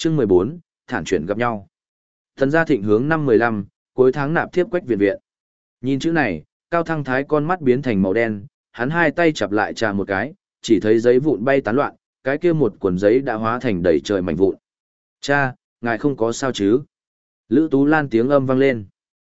Chương 14, thản chuyển gặp nhau. Thần gia thịnh hướng năm 15, cuối tháng nạp thiếp Quách Viện Viện. Nhìn chữ này, Cao Thăng Thái con mắt biến thành màu đen, hắn hai tay chặp lại trà một cái, chỉ thấy giấy vụn bay tán loạn, cái kia một cuộn giấy đã hóa thành đầy trời mảnh vụn. Cha, ngài không có sao chứ? Lữ Tú Lan tiếng âm vang lên.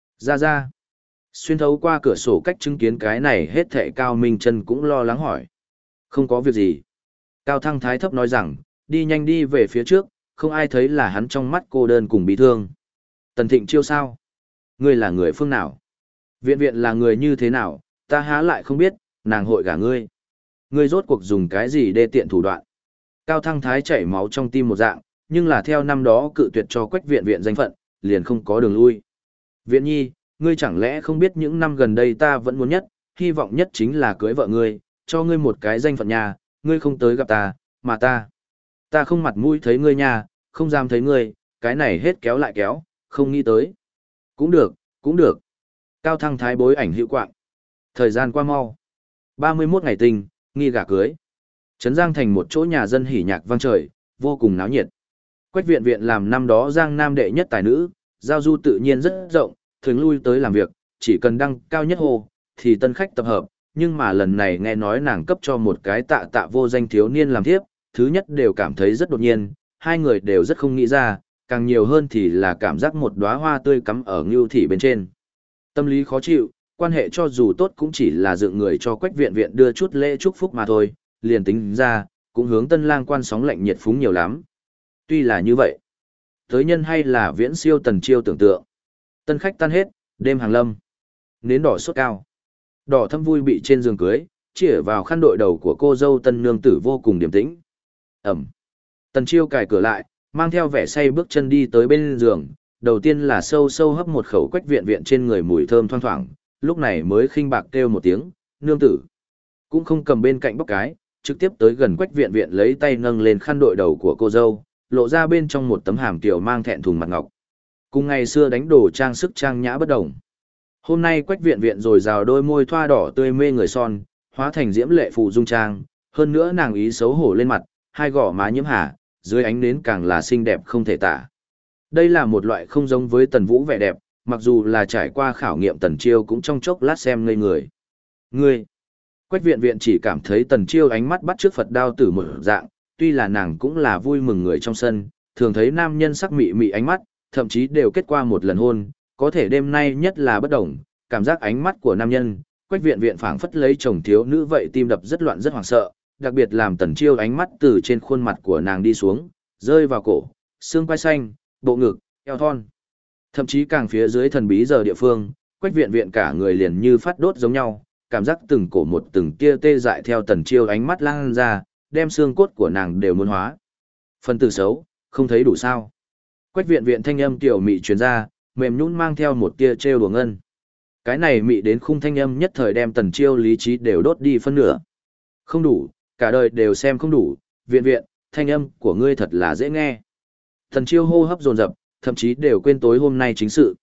Ra. Xuyên thấu qua cửa sổ cách chứng kiến cái này hết thệ Cao Minh Chân cũng lo lắng hỏi. Không có việc gì. Cao Thăng Thái thấp nói rằng, đi nhanh đi về phía trước, không ai thấy là hắn trong mắt cô đơn cùng bị thương. Tần Thịnh Chiêu sao? Ngươi là người phương nào? Viện Viện là người như thế nào? Ta há lại không biết, nàng hội gả ngươi. Ngươi rốt cuộc dùng cái gì đê tiện thủ đoạn? Cao Thăng Thái chảy máu trong tim một dạng, nhưng là theo năm đó cự tuyệt cho Quách Viện Viện danh phận, liền không có đường lui. Viện Nhi, ngươi chẳng lẽ không biết những năm gần đây ta vẫn muốn nhất, hy vọng nhất chính là cưới vợ ngươi, cho ngươi một cái danh phận nhà, ngươi không tới gặp ta, mà ta không mặt mũi thấy ngươi nha, không dám thấy ngươi, cái này hết kéo lại kéo, không nghĩ tới. Cũng được. Cao Thăng Thái bối ảnh hữu quạng. Thời gian qua mau. 31 ngày tinh, nghi gả cưới. Trấn Giang thành một chỗ nhà dân hỉ nhạc vang trời, vô cùng náo nhiệt. Quách Viện Viện làm năm đó Giang Nam đệ nhất tài nữ, giao du tự nhiên rất rộng, thường lui tới làm việc, chỉ cần đăng cao nhất hồ, thì tân khách tập hợp, nhưng mà lần này nghe nói nàng cấp cho một cái tạ vô danh thiếu niên làm thiếp, thứ nhất đều cảm thấy rất đột nhiên, hai người đều rất không nghĩ ra, càng nhiều hơn thì là cảm giác một đóa hoa tươi cắm ở ngưu thị bên trên. Tâm lý khó chịu, quan hệ cho dù tốt cũng chỉ là dựng người cho Quách Viện Viện đưa chút lễ chúc phúc mà thôi, liền tính ra, cũng hướng tân lang quan sóng lạnh nhiệt phúng nhiều lắm. Tuy là như vậy, tới nhân hay là viễn siêu Tần Chiêu tưởng tượng. Tân khách tan hết, đêm hàng lâm. Nến đỏ sốt cao. Đỏ thâm vui bị trên giường cưới, chĩa vào khăn đội đầu của cô dâu tân nương tử vô cùng điềm tĩnh. Ẩm. Tần Chiêu cài cửa lại, mang theo vẻ say bước chân đi tới bên giường, đầu tiên là sâu sâu hấp một khẩu Quách Viện Viện trên người mùi thơm thoang thoảng, lúc này mới khinh bạc kêu một tiếng, nương tử. Cũng không cầm bên cạnh bóc cái, trực tiếp tới gần Quách Viện Viện lấy tay nâng lên khăn đội đầu của cô dâu, lộ ra bên trong một tấm hàm tiểu mang thẹn thùng mặt ngọc. Cùng ngày xưa đánh đồ trang sức trang nhã bất đồng. Hôm nay Quách Viện Viện rồi rào đôi môi thoa đỏ tươi mê người son, hóa thành diễm lệ phù dung trang, hơn nữa nàng ý xấu hổ lên mặt, hai gò má nhiễm hà, dưới ánh nến càng là xinh đẹp không thể tả. Đây là một loại không giống với Tần Vũ vẻ đẹp, mặc dù là trải qua khảo nghiệm Tần Chiêu cũng trong chốc lát xem ngây người. Ngươi! Quách Viện Viện chỉ cảm thấy Tần Chiêu ánh mắt bắt trước Phật đao tử một dạng, tuy là nàng cũng là vui mừng người trong sân, thường thấy nam nhân sắc mị mị ánh mắt, thậm chí đều kết qua một lần hôn, có thể đêm nay nhất là bất đồng, cảm giác ánh mắt của nam nhân, Quách Viện Viện phảng phất lấy chồng thiếu nữ vậy tim đập rất loạn rất hoảng sợ, đặc biệt làm Tần Chiêu ánh mắt từ trên khuôn mặt của nàng đi xuống, rơi vào cổ, xương quai xanh, bộ ngực, eo thon. Thậm chí càng phía dưới thần bí giờ địa phương, Quách Viện Viện cả người liền như phát đốt giống nhau, cảm giác từng cổ một từng tia tê dại theo Tần Chiêu ánh mắt lan ra, đem xương cốt của nàng đều muốn hóa. Phần tử xấu, không thấy đủ sao? Quách Viện Viện thanh âm tiểu mị truyền ra, mềm nhũn mang theo một tia trêu đùa ngân. Cái này mị đến khung thanh âm nhất thời đem Tần Chiêu lý trí đều đốt đi phân nửa. Không đủ, cả đời đều xem không đủ, Viện Viện, thanh âm của ngươi thật là dễ nghe. Tần Chiêu hô hấp dồn dập, thậm chí đều quên tối hôm nay chính sự.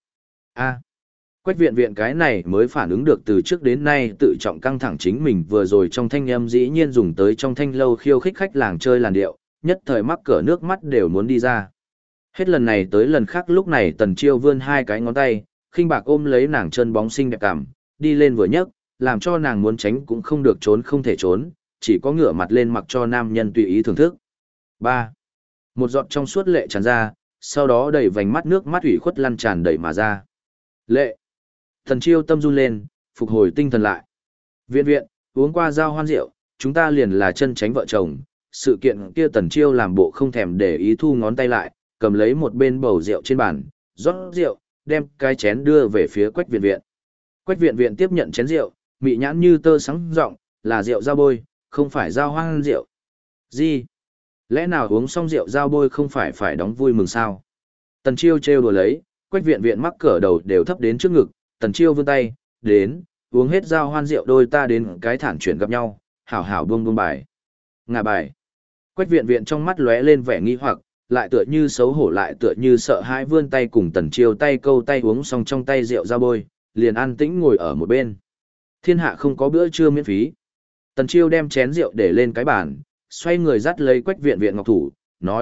Quách Viện Viện cái này mới phản ứng được từ trước đến nay tự trọng căng thẳng chính mình vừa rồi trong thanh âm dĩ nhiên dùng tới trong thanh lâu khiêu khích khách làng chơi làn điệu, nhất thời mắc cỡ nước mắt đều muốn đi ra. Hết lần này tới lần khác lúc này Tần Chiêu vươn hai cái ngón tay, khinh bạc ôm lấy nàng chân bóng xinh đẹp cảm, đi lên vừa nhấc, làm cho nàng muốn tránh cũng không được trốn không thể trốn, chỉ có ngửa mặt lên mặc cho nam nhân tùy ý thưởng thức. 3. Một giọt trong suốt lệ tràn ra, sau đó đầy vành mắt nước mắt ủy khuất lăn tràn đầy mà ra. Lệ. Tần Chiêu tâm run lên, phục hồi tinh thần lại. Viện Viện, uống qua giao hoan rượu, chúng ta liền là chân chánh vợ chồng. Sự kiện kia Tần Chiêu làm bộ không thèm để ý thu ngón tay lại, cầm lấy một bên bầu rượu trên bàn, rót rượu, đem cái chén đưa về phía Quách Viện Viện. Quách Viện Viện tiếp nhận chén rượu, mị nhãn như tơ sáng rộng, là rượu giao bôi, không phải giao hoan rượu. Gì? Lẽ nào uống xong rượu giao bôi không phải đóng vui mừng sao? Tần Chiêu trêu đùa lấy, Quách Viện Viện mắc cỡ đầu đều thấp đến trước ngực, Tần Chiêu vươn tay, đến, uống hết giao hoan rượu đôi ta đến cái thản chuyển gặp nhau, hảo hảo buông bài. Ngả bài. Quách Viện Viện trong mắt lóe lên vẻ nghi hoặc, lại tựa như xấu hổ lại tựa như sợ hãi vươn tay cùng Tần Chiêu tay câu tay uống xong trong tay rượu giao bôi, liền an tĩnh ngồi ở một bên. Thiên hạ không có bữa trưa miễn phí. Tần Chiêu đem chén rượu để lên cái bàn, xoay người dắt lấy Quách Viện Viện ngọc thủ, nói,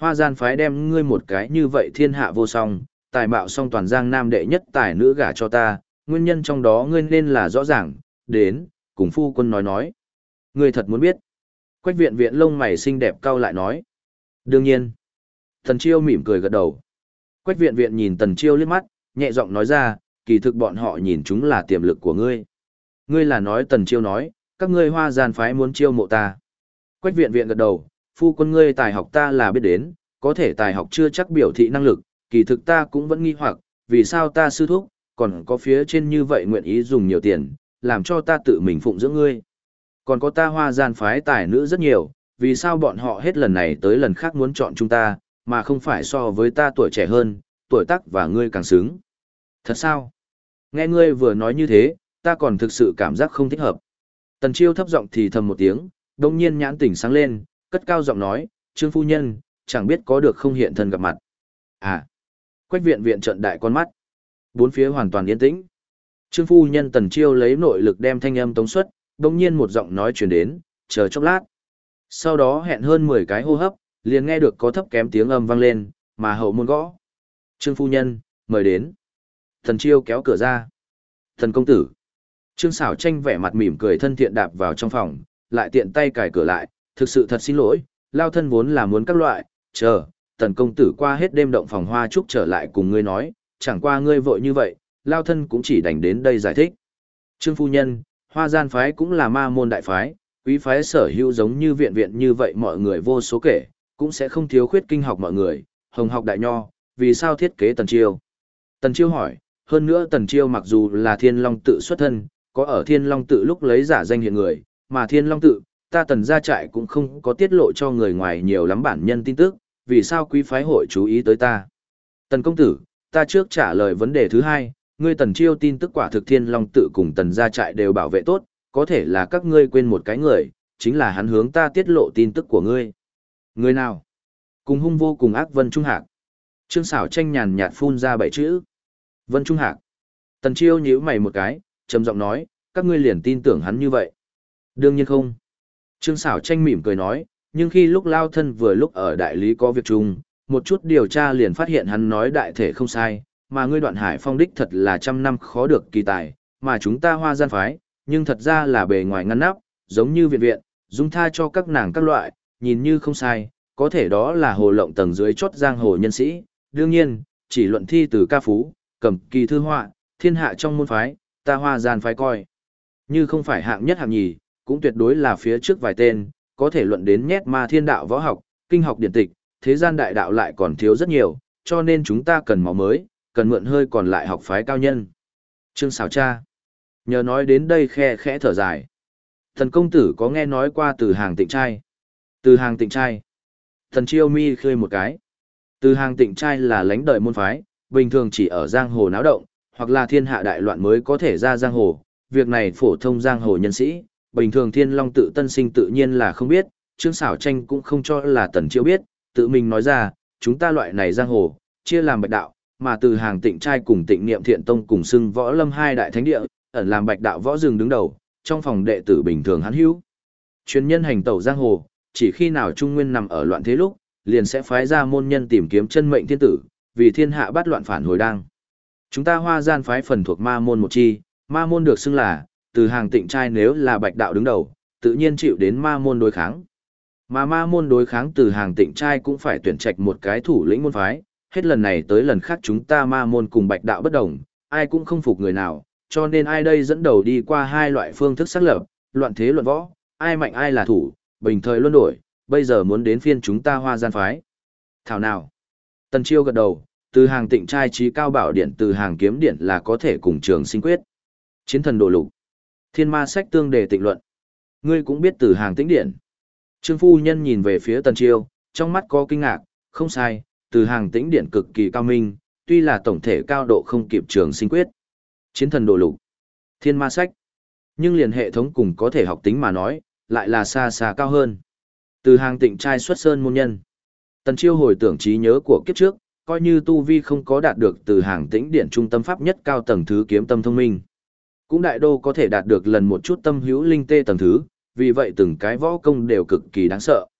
Hoa gian phái đem ngươi một cái như vậy thiên hạ vô song, tài mạo song toàn giang nam đệ nhất tài nữ gả cho ta, nguyên nhân trong đó ngươi nên là rõ ràng, đến, cùng phu quân nói. Ngươi thật muốn biết. Quách viện viện lông mày xinh đẹp cau lại nói. Đương nhiên. Tần Chiêu mỉm cười gật đầu. Quách viện viện nhìn Tần Chiêu liếc mắt, nhẹ giọng nói ra, kỳ thực bọn họ nhìn chúng là tiềm lực của ngươi. Ngươi là nói Tần Chiêu nói, các ngươi hoa gian phái muốn chiêu mộ ta. Quách viện viện gật đầu, phu quân ngươi tài học ta là biết đến, có thể tài học chưa chắc biểu thị năng lực, kỳ thực ta cũng vẫn nghi hoặc, vì sao ta sư thúc, còn có phía trên như vậy nguyện ý dùng nhiều tiền, làm cho ta tự mình phụng dưỡng ngươi. Còn có ta hoa gian phái tài nữ rất nhiều, vì sao bọn họ hết lần này tới lần khác muốn chọn chúng ta, mà không phải so với ta tuổi trẻ hơn, tuổi tác và ngươi càng xứng. Thật sao? Nghe ngươi vừa nói như thế, ta còn thực sự cảm giác không thích hợp. Tần Chiêu thấp giọng thì thầm một tiếng, đồng nhiên nhãn tỉnh sáng lên, cất cao giọng nói, Trương phu nhân, chẳng biết có được không hiện thân gặp mặt. À, Quách viện viện trợn đại con mắt. Bốn phía hoàn toàn yên tĩnh. Trương phu nhân Tần Chiêu lấy nội lực đem thanh âm tống xuất, đồng nhiên một giọng nói truyền đến, chờ chốc lát. Sau đó hẹn hơn 10 cái hô hấp, liền nghe được có thấp kém tiếng âm vang lên, mà hậu môn gõ. Trương phu nhân, mời đến. Tần Chiêu kéo cửa ra. Thần công tử. Trương Sảo Tranh vẻ mặt mỉm cười thân thiện đạp vào trong phòng, lại tiện tay cài cửa lại, thực sự thật xin lỗi, lao thân vốn là muốn các loại, chờ, Tần công tử qua hết đêm động phòng hoa trúc trở lại cùng ngươi nói, chẳng qua ngươi vội như vậy, lao thân cũng chỉ đành đến đây giải thích. Trương phu nhân, hoa gian phái cũng là ma môn đại phái, quý phái sở hữu giống như viện viện như vậy mọi người vô số kể, cũng sẽ không thiếu khuyết kinh học mọi người, hồng học đại nho, vì sao thiết kế Tần Chiêu? Tần Chiêu hỏi, hơn nữa Tần Chiêu mặc dù là Thiên Long tự xuất thân, có ở Thiên Long tự lúc lấy giả danh hiện người, mà Thiên Long tự, ta Tần gia trại cũng không có tiết lộ cho người ngoài nhiều lắm bản nhân tin tức, vì sao quý phái hội chú ý tới ta? Tần công tử, ta trước trả lời vấn đề thứ hai, ngươi Tần Chiêu tin tức quả thực Thiên Long tự cùng Tần gia trại đều bảo vệ tốt, có thể là các ngươi quên một cái người, chính là hắn hướng ta tiết lộ tin tức của ngươi. Người nào? Cùng hung vô cùng ác Vân Trung Hạc. Trương Sảo Tranh nhàn nhạt phun ra 7 chữ. Vân Trung Hạc. Tần Chiêu nhíu mày một cái, trầm giọng nói, các ngươi liền tin tưởng hắn như vậy. Đương nhiên không. Trương Sảo Tranh mỉm cười nói, nhưng khi lúc lao thân vừa lúc ở đại lý có việc chung, một chút điều tra liền phát hiện hắn nói đại thể không sai, mà ngươi Đoạn Hải Phong đích thật là trăm năm khó được kỳ tài, mà chúng ta hoa gian phái, nhưng thật ra là bề ngoài ngăn nắp, giống như viện viện, dung tha cho các nàng các loại, nhìn như không sai, có thể đó là hồ lộng tầng dưới chốt giang hồ nhân sĩ, đương nhiên, chỉ luận thi từ ca phú, cầm kỳ thư họa, thiên hạ trong môn phái, ta hoa gian phái coi. Như không phải hạng nhất hạng nhì, cũng tuyệt đối là phía trước vài tên, có thể luận đến nhét ma thiên đạo võ học, kinh học điển tịch, thế gian đại đạo lại còn thiếu rất nhiều, cho nên chúng ta cần máu mới, cần mượn hơi còn lại học phái cao nhân. Trương Sảo Cha. Nhờ nói đến đây khe khẽ thở dài. Thần công tử có nghe nói qua từ hàng tịnh trai? Từ hàng tịnh trai. Thần Chiêu mi khơi một cái. Từ hàng tịnh trai là lãnh đời môn phái, bình thường chỉ ở giang hồ náo động, hoặc là thiên hạ đại loạn mới có thể ra giang hồ. Việc này phổ thông giang hồ nhân sĩ, bình thường Thiên Long tự tân sinh tự nhiên là không biết, Trương Sảo Tranh cũng không cho là Tần Chiêu biết, tự mình nói ra, chúng ta loại này giang hồ, chia làm bạch đạo, mà từ hàng tịnh trai cùng tịnh niệm thiện tông cùng xưng võ lâm hai đại thánh địa, ẩn làm bạch đạo võ rừng đứng đầu, trong phòng đệ tử bình thường hắn hữu. Chuyên nhân hành tẩu giang hồ, chỉ khi nào Trung Nguyên nằm ở loạn thế lúc, liền sẽ phái ra môn nhân tìm kiếm chân mệnh thiên tử, vì thiên hạ bắt loạn phản hồi đang. Chúng ta hoa gian phái phần thuộc ma môn một chi, ma môn được xưng là, từ hàng tịnh trai nếu là bạch đạo đứng đầu, tự nhiên chịu đến ma môn đối kháng. Mà ma môn đối kháng từ hàng tịnh trai cũng phải tuyển trạch một cái thủ lĩnh môn phái, hết lần này tới lần khác chúng ta ma môn cùng bạch đạo bất đồng, ai cũng không phục người nào, cho nên ai đây dẫn đầu đi qua hai loại phương thức xác lập, loạn thế luận võ, ai mạnh ai là thủ, bình thời luân đổi, bây giờ muốn đến phiên chúng ta hoa gian phái. Thảo nào? Tần Chiêu gật đầu, từ hàng tịnh trai trí cao bảo điện từ hàng kiếm điện là có thể cùng trường sinh quyết. Chiến thần độ lục. Thiên ma sách tương đề tịnh luận. Ngươi cũng biết từ hàng tĩnh điện. Trương phu nhân nhìn về phía Tần Chiêu, trong mắt có kinh ngạc, không sai, từ hàng tĩnh điện cực kỳ cao minh, tuy là tổng thể cao độ không kịp trường sinh quyết. Chiến thần độ lục. Thiên ma sách. Nhưng liền hệ thống cùng có thể học tính mà nói, lại là xa xa cao hơn. Từ hàng tịnh trai xuất sơn môn nhân. Tần Chiêu hồi tưởng trí nhớ của kiếp trước, coi như tu vi không có đạt được từ hàng tĩnh điện trung tâm pháp nhất cao tầng thứ kiếm tâm thông minh. Cũng đại đô có thể đạt được lần một chút tâm hữu linh tê tầng thứ, vì vậy từng cái võ công đều cực kỳ đáng sợ.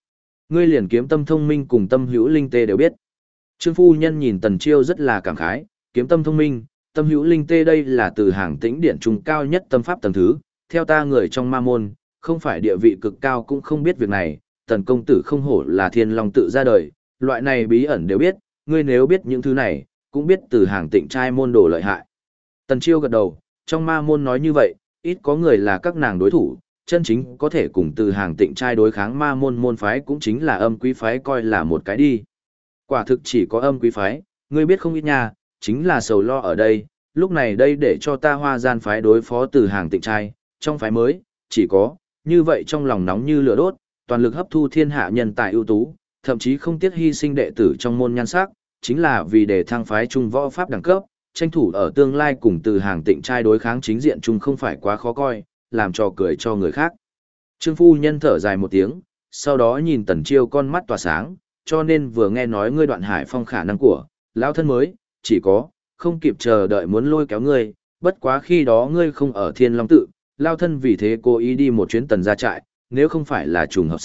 Ngươi liền kiếm tâm thông minh cùng tâm hữu linh tê đều biết. Trương phu nhân nhìn Tần Chiêu rất là cảm khái, kiếm tâm thông minh, tâm hữu linh tê đây là từ hàng tĩnh điện trung cao nhất tâm pháp tầng thứ, theo ta người trong ma môn, không phải địa vị cực cao cũng không biết việc này, Tần công tử không hổ là thiên long tự ra đời, loại này bí ẩn đều biết, ngươi nếu biết những thứ này, cũng biết từ hàng tịnh trai môn đồ lợi hại. Tần Chiêu gật đầu, trong ma môn nói như vậy, ít có người là các nàng đối thủ, chân chính có thể cùng từ hàng tịnh trai đối kháng ma môn môn phái cũng chính là âm quý phái coi là một cái đi. Quả thực chỉ có âm quý phái, ngươi biết không ít nha, chính là sầu lo ở đây, lúc này đây để cho ta Hoa Gian phái đối phó từ hàng tịnh trai, trong phái mới, chỉ có, như vậy trong lòng nóng như lửa đốt, toàn lực hấp thu thiên hạ nhân tài ưu tú, thậm chí không tiếc hy sinh đệ tử trong môn nhan sắc, chính là vì để thăng phái trung võ pháp đẳng cấp, tranh thủ ở tương lai cùng từ hàng tịnh trai đối kháng chính diện chung không phải quá khó coi, làm trò cười cho người khác. Trương phu nhân thở dài một tiếng, sau đó nhìn Tần Chiêu con mắt tỏa sáng, cho nên vừa nghe nói ngươi Đoạn Hải Phong khả năng của lão thân mới, chỉ có không kịp chờ đợi muốn lôi kéo ngươi, bất quá khi đó ngươi không ở Thiên Long tự, lão thân vì thế cố ý đi một chuyến Tần gia trại, nếu không phải là trùng hợp C.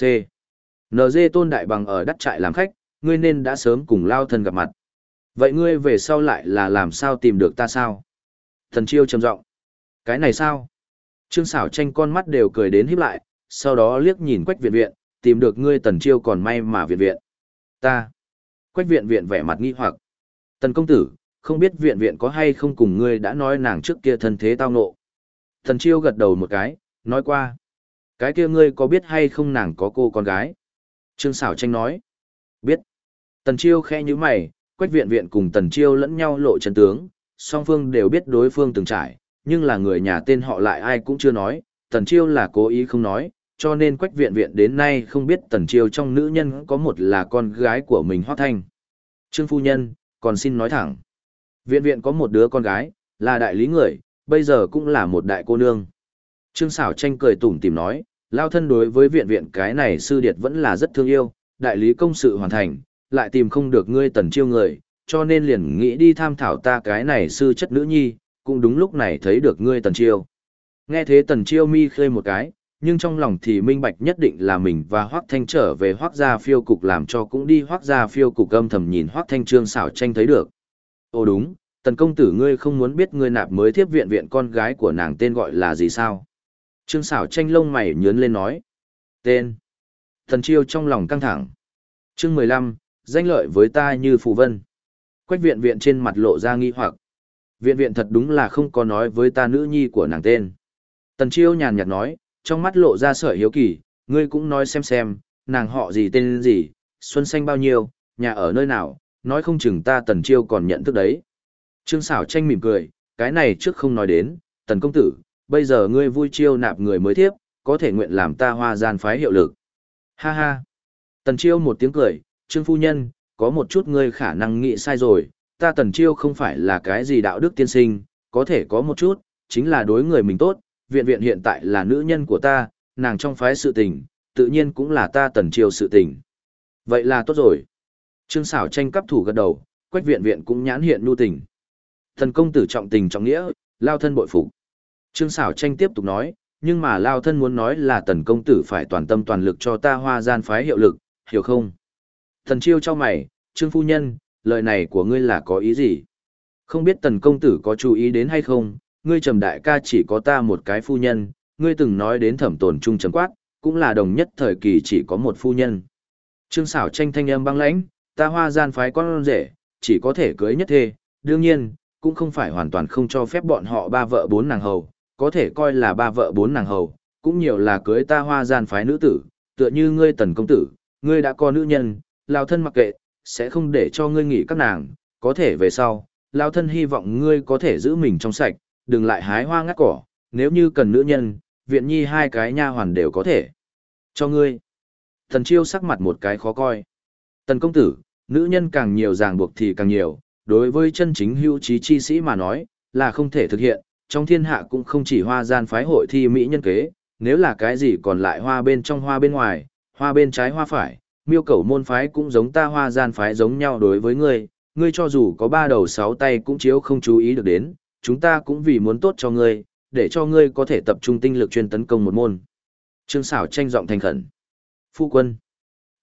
NG Tôn Đại Bằng ở đắt trại làm khách, ngươi nên đã sớm cùng lão thân gặp mặt. Vậy ngươi về sau lại là làm sao tìm được ta sao? Tần Chiêu trầm giọng. Cái này sao? Trương Sảo Tranh con mắt đều cười đến híp lại, sau đó liếc nhìn Quách Viện Viện, tìm được ngươi Tần Chiêu còn may mà Viện Viện. Ta. Quách Viện Viện vẻ mặt nghi hoặc. Tần công tử, không biết Viện Viện có hay không cùng ngươi đã nói nàng trước kia thân thế tao ngộ. Tần Chiêu gật đầu một cái, nói qua. Cái kia ngươi có biết hay không nàng có cô con gái? Trương Sảo Tranh nói. Biết. Tần Chiêu khẽ nhíu mày, Quách Viện Viện cùng Tần Chiêu lẫn nhau lộ chân tướng, song phương đều biết đối phương từng trải, nhưng là người nhà tên họ lại ai cũng chưa nói, Tần Chiêu là cố ý không nói, cho nên Quách Viện Viện đến nay không biết Tần Chiêu trong nữ nhân có một là con gái của mình Hoắc Thanh. Trương phu nhân, còn xin nói thẳng. Viện Viện có một đứa con gái, là đại lý người, bây giờ cũng là một đại cô nương. Trương Sảo Tranh cười tủm tỉm nói, lao thân đối với Viện Viện cái này sư điệt vẫn là rất thương yêu, đại lý công sự hoàn thành, lại tìm không được ngươi Tần Chiêu người, cho nên liền nghĩ đi tham thảo ta cái này sư chất nữ nhi, cũng đúng lúc này thấy được ngươi Tần Chiêu. Nghe thế Tần Chiêu mi khơi một cái, nhưng trong lòng thì minh bạch nhất định là mình và Hoắc Thanh trở về Hoắc gia phiêu cục làm cho cũng đi Hoắc gia phiêu cục âm thầm nhìn Hoắc Thanh. Trương Sảo Tranh thấy được. Ồ đúng, Tần công tử ngươi không muốn biết ngươi nạp mới tiếp viện viện con gái của nàng tên gọi là gì sao? Trương Sảo Tranh lông mày nhướng lên nói. Tên. Tần Chiêu trong lòng căng thẳng. Chương 15, danh lợi với ta như phù vân. Quách Viện Viện trên mặt lộ ra nghi hoặc. Viện Viện thật đúng là không có nói với ta nữ nhi của nàng tên. Tần Chiêu nhàn nhạt nói, trong mắt lộ ra sợi hiếu kỳ, ngươi cũng nói xem, nàng họ gì tên gì, xuân xanh bao nhiêu, nhà ở nơi nào, nói không chừng ta Tần Chiêu còn nhận thức đấy. Trương Sảo Tranh mỉm cười, cái này trước không nói đến, Tần công tử, bây giờ ngươi vui chiêu nạp người mới tiếp, có thể nguyện làm ta Hoa Gian phái hiệu lực. Ha ha. Tần Chiêu một tiếng cười, Trương phu nhân, có một chút ngươi khả năng nghĩ sai rồi, ta Tần Chiêu không phải là cái gì đạo đức tiên sinh, có thể có một chút, chính là đối người mình tốt, Viện Viện hiện tại là nữ nhân của ta, nàng trong phái sự tình, tự nhiên cũng là ta Tần Chiêu sự tình. Vậy là tốt rồi. Trương Sảo Tranh cấp thủ gật đầu, Quách Viện Viện cũng nhãn hiện nhu tình. Thần công tử trọng tình trọng nghĩa, lao thân bội phục. Trương Sảo Tranh tiếp tục nói, nhưng mà lao thân muốn nói là Tần công tử phải toàn tâm toàn lực cho ta Hoa Gian phái hiệu lực, hiểu không? Tần Chiêu cho mày, Trương phu nhân, lời này của ngươi là có ý gì? Không biết Tần công tử có chú ý đến hay không, ngươi Trầm đại ca chỉ có ta một cái phu nhân, ngươi từng nói đến Thẩm Tồn Trung trầm quát, cũng là đồng nhất thời kỳ chỉ có một phu nhân. Trương Sảo Tranh thanh âm băng lãnh, ta Hoa Gian phái con rể, chỉ có thể cưới nhất thê, đương nhiên, cũng không phải hoàn toàn không cho phép bọn họ ba vợ bốn nàng hầu, có thể coi là ba vợ bốn nàng hầu, cũng nhiều là cưới ta Hoa Gian phái nữ tử, tựa như ngươi Tần công tử, ngươi đã có nữ nhân, lao thân mặc kệ, sẽ không để cho ngươi nghỉ các nàng, có thể về sau, lao thân hy vọng ngươi có thể giữ mình trong sạch, đừng lại hái hoa ngắt cỏ, nếu như cần nữ nhân, Viện Nhi hai cái nha hoàn đều có thể cho ngươi. Tần Chiêu sắc mặt một cái khó coi. Tần công tử, nữ nhân càng nhiều ràng buộc thì càng nhiều, đối với chân chính hữu trí chi sĩ mà nói, là không thể thực hiện, trong thiên hạ cũng không chỉ Hoa Gian phái hội thi mỹ nhân kế, nếu là cái gì còn lại hoa bên trong hoa bên ngoài, hoa bên trái hoa phải, Miêu Cẩu môn phái cũng giống ta Hoa Gian phái giống nhau đối với ngươi, ngươi cho dù có ba đầu sáu tay cũng chiếu không chú ý được đến, chúng ta cũng vì muốn tốt cho ngươi, để cho ngươi có thể tập trung tinh lực chuyên tấn công một môn. Trương Sảo Tranh giọng thành khẩn. Phu quân.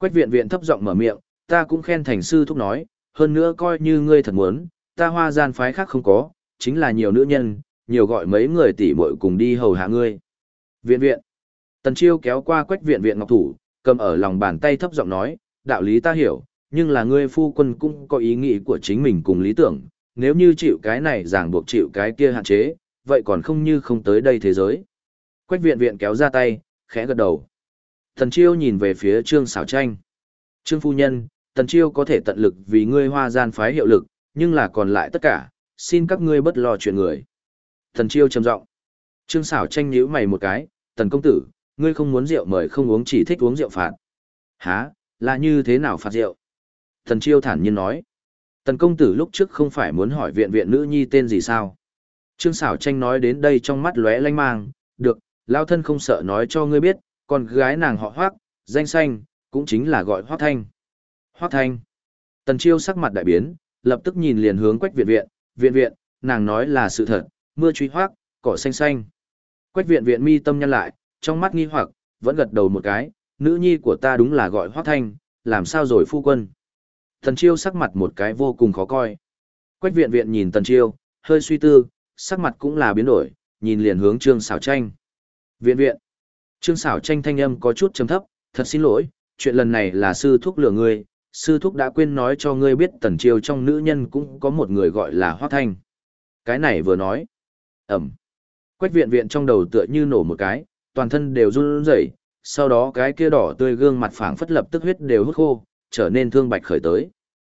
Quách viện viện thấp giọng mở miệng, ta cũng khen thành sư thúc nói, hơn nữa coi như ngươi thật muốn, ta Hoa gian phái khác không có, chính là nhiều nữ nhân, nhiều gọi mấy người tỷ muội cùng đi hầu hạ ngươi. Viện viện. Tần Chiêu kéo qua Quách viện viện ngọc thủ, cầm ở lòng bàn tay thấp giọng nói, đạo lý ta hiểu, nhưng là ngươi phu quân cũng có ý nghĩ của chính mình cùng lý tưởng, nếu như chịu cái này ràng buộc chịu cái kia hạn chế, vậy còn không như không tới đây thế giới. Quách viện viện kéo ra tay, khẽ gật đầu. Tần Chiêu nhìn về phía Trương Sảo Tranh. Trương phu nhân, Tần Chiêu có thể tận lực vì ngươi Hoa gian phái hiệu lực, nhưng là còn lại tất cả, xin các ngươi bất lo chuyện người. Tần Chiêu trầm giọng. Trương Sảo Tranh nhíu mày một cái, Tần công tử, ngươi không muốn rượu mời không uống chỉ thích uống rượu phạt. Hả, là như thế nào phạt rượu? Tần Chiêu thản nhiên nói. Tần công tử lúc trước không phải muốn hỏi viện viện nữ nhi tên gì sao? Trương Sảo Tranh nói đến đây trong mắt lóe lanh mang, được, lao thân không sợ nói cho ngươi biết, con gái nàng họ Hoắc, danh xanh, cũng chính là gọi Hoắc Thanh. Hoắc Thanh. Tần Chiêu sắc mặt đại biến, lập tức nhìn liền hướng Quách viện viện, viện viện, nàng nói là sự thật, mưa truy hoắc, cỏ xanh xanh. Quách viện viện mi tâm nhăn lại, trong mắt nghi hoặc, vẫn gật đầu một cái, nữ nhi của ta đúng là gọi Hoắc Thanh, làm sao rồi phu quân? Tần Chiêu sắc mặt một cái vô cùng khó coi. Quách viện viện nhìn Tần Chiêu, hơi suy tư, sắc mặt cũng là biến đổi, nhìn liền hướng Trương Sảo Tranh. Viện viện. Trương Sảo Tranh thanh âm có chút trầm thấp, thật xin lỗi, chuyện lần này là sư thúc lừa ngươi, sư thúc đã quên nói cho ngươi biết Tần Chiêu trong nữ nhân cũng có một người gọi là Hoắc Thanh. Cái này vừa nói. Ẩm. Quách viện viện trong đầu tựa như nổ một cái, toàn thân đều run rẩy, sau đó cái kia đỏ tươi gương mặt phảng phất lập tức huyết đều hút khô, trở nên thương bạch khởi tới.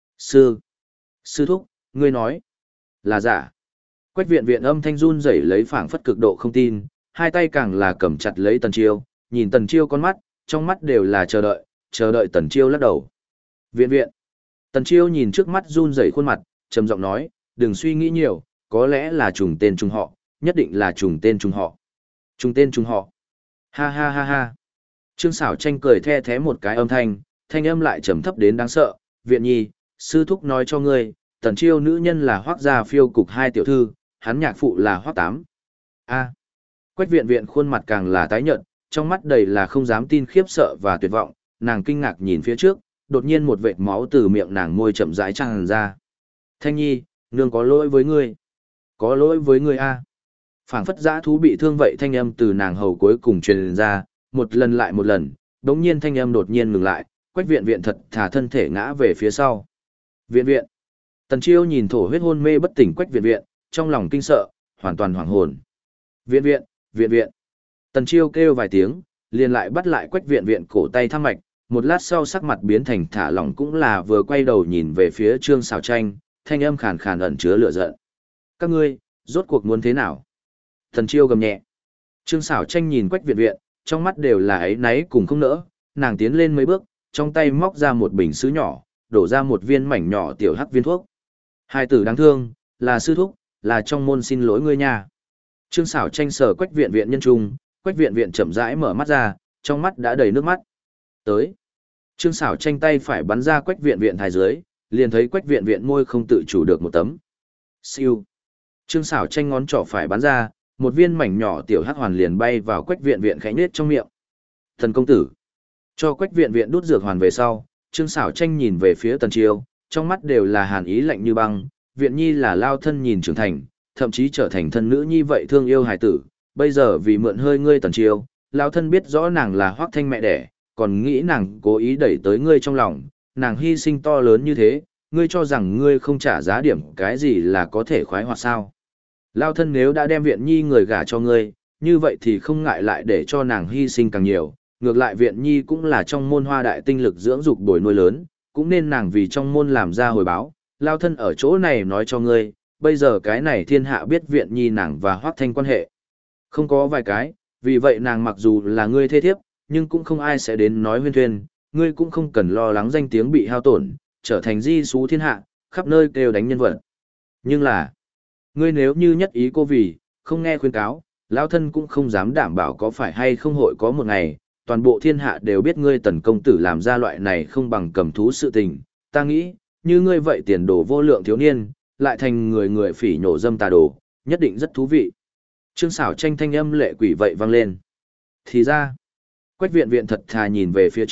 Sư thúc, ngươi nói là giả. Quách viện viện âm thanh run rẩy lấy phảng phất cực độ không tin, hai tay càng là cầm chặt lấy Tần Chiêu, nhìn Tần Chiêu con mắt, trong mắt đều là chờ đợi Tần Chiêu lắc đầu. Viện viện. Tần Chiêu nhìn trước mắt run rẩy khuôn mặt, trầm giọng nói, đừng suy nghĩ nhiều, có lẽ là trùng tên trùng họ, nhất định là trùng tên trùng họ. Trùng tên trùng họ. Ha ha ha ha. Trương Sảo Tranh cười the thé một cái thanh âm lại trầm thấp đến đáng sợ, viện nhi, sư thúc nói cho ngươi, Tần Chiêu nữ nhân là Hoắc gia phiêu cục 2 tiểu thư, hắn nhạc phụ là Hoắc Tám. A. Quách viện viện khuôn mặt càng là tái nhợt, trong mắt đầy là không dám tin khiếp sợ và tuyệt vọng, nàng kinh ngạc nhìn phía trước, đột nhiên một vệt máu từ miệng nàng môi chậm rãi tràn ra. Thanh nhi, nương có lỗi với ngươi. Có lỗi với ngươi a. Phảng phất dã thú bị thương vậy thanh âm từ nàng hầu cuối cùng truyền ra, một lần lại một lần, đống nhiên thanh âm đột nhiên ngừng lại, Quách viện viện thật thà thân thể ngã về phía sau. Viện viện. Tần Chiêu nhìn thổ huyết hôn mê bất tỉnh Quách viện viện, trong lòng kinh sợ, hoàn toàn hoảng hồn. Viện viện, viện viện. Tần Chiêu kêu vài tiếng, liền lại bắt lại Quách viện viện cổ tay thăm mạch, một lát sau sắc mặt biến thành thả lỏng cũng là vừa quay đầu nhìn về phía Trương Sảo Tranh, thanh âm khàn khàn ẩn chứa lửa giận. Các ngươi, rốt cuộc muốn thế nào? Tần Chiêu gầm nhẹ. Trương Sảo Tranh nhìn Quách viện viện, trong mắt đều là áy náy cùng không nỡ, nàng tiến lên mấy bước, trong tay móc ra một bình sứ nhỏ, đổ ra một viên mảnh nhỏ tiểu hắc viên thuốc. Hai tử đáng thương, là sư thúc, là trong môn xin lỗi ngươi nha. Trương Sảo Tranh sờ Quách viện viện nhân trung, Quách viện viện chậm rãi mở mắt ra, trong mắt đã đầy nước mắt. Tới. Trương Sảo Tranh tay phải bắn ra Quách viện viện thái dưới, liền thấy Quách viện viện môi không tự chủ được một tấm. Siêu. Trương Sảo Tranh ngón trỏ phải bắn ra, một viên mảnh nhỏ tiểu hắc hoàn liền bay vào Quách viện viện khẽ nết trong miệng. Thần công tử. Cho Quách viện viện đút dược hoàn về sau, Trương Sảo Tranh nhìn về phía Tần Chiêu, trong mắt đều là hàn ý lạnh như băng, viện nhi là lao thân nhìn trưởng thành, thậm chí trở thành thân nữ nhi vậy thương yêu hài tử, bây giờ vì mượn hơi ngươi Tần Chiêu, lao thân biết rõ nàng là Hoắc Thanh mẹ đẻ, còn nghĩ nàng cố ý đẩy tới ngươi trong lòng, nàng hy sinh to lớn như thế, ngươi cho rằng ngươi không trả giá điểm cái gì là có thể khoái hoạt sao? Lao thân nếu đã đem viện nhi người gả cho ngươi, như vậy thì không ngại lại để cho nàng hy sinh càng nhiều, ngược lại viện nhi cũng là trong môn Hoa đại tinh lực dưỡng dục bồi nuôi lớn, cũng nên nàng vì trong môn làm ra hồi báo. Lao thân ở chỗ này nói cho ngươi, bây giờ cái này thiên hạ biết viện nhi nàng và Hoắc Thanh quan hệ. Không có vài cái, vì vậy nàng mặc dù là ngươi thê thiếp, nhưng cũng không ai sẽ đến nói huyên thuyên, ngươi cũng không cần lo lắng danh tiếng bị hao tổn, trở thành di xú thiên hạ, khắp nơi kêu đánh nhân vật. Nhưng là, ngươi nếu như nhất ý cô vì, không nghe khuyên cáo, lão thân cũng không dám đảm bảo có phải hay không hội có một ngày, toàn bộ thiên hạ đều biết ngươi Tần công tử làm ra loại này không bằng cầm thú sự tình. Ta nghĩ, như ngươi vậy tiền đồ vô lượng thiếu niên, lại thành người phỉ nhổ dâm tà đồ, nhất định rất thú vị. Trương Sảo Tranh thanh âm lệ quỷ vậy vang lên. Thì ra, Quách viện viện thật thà nhìn về phía trước,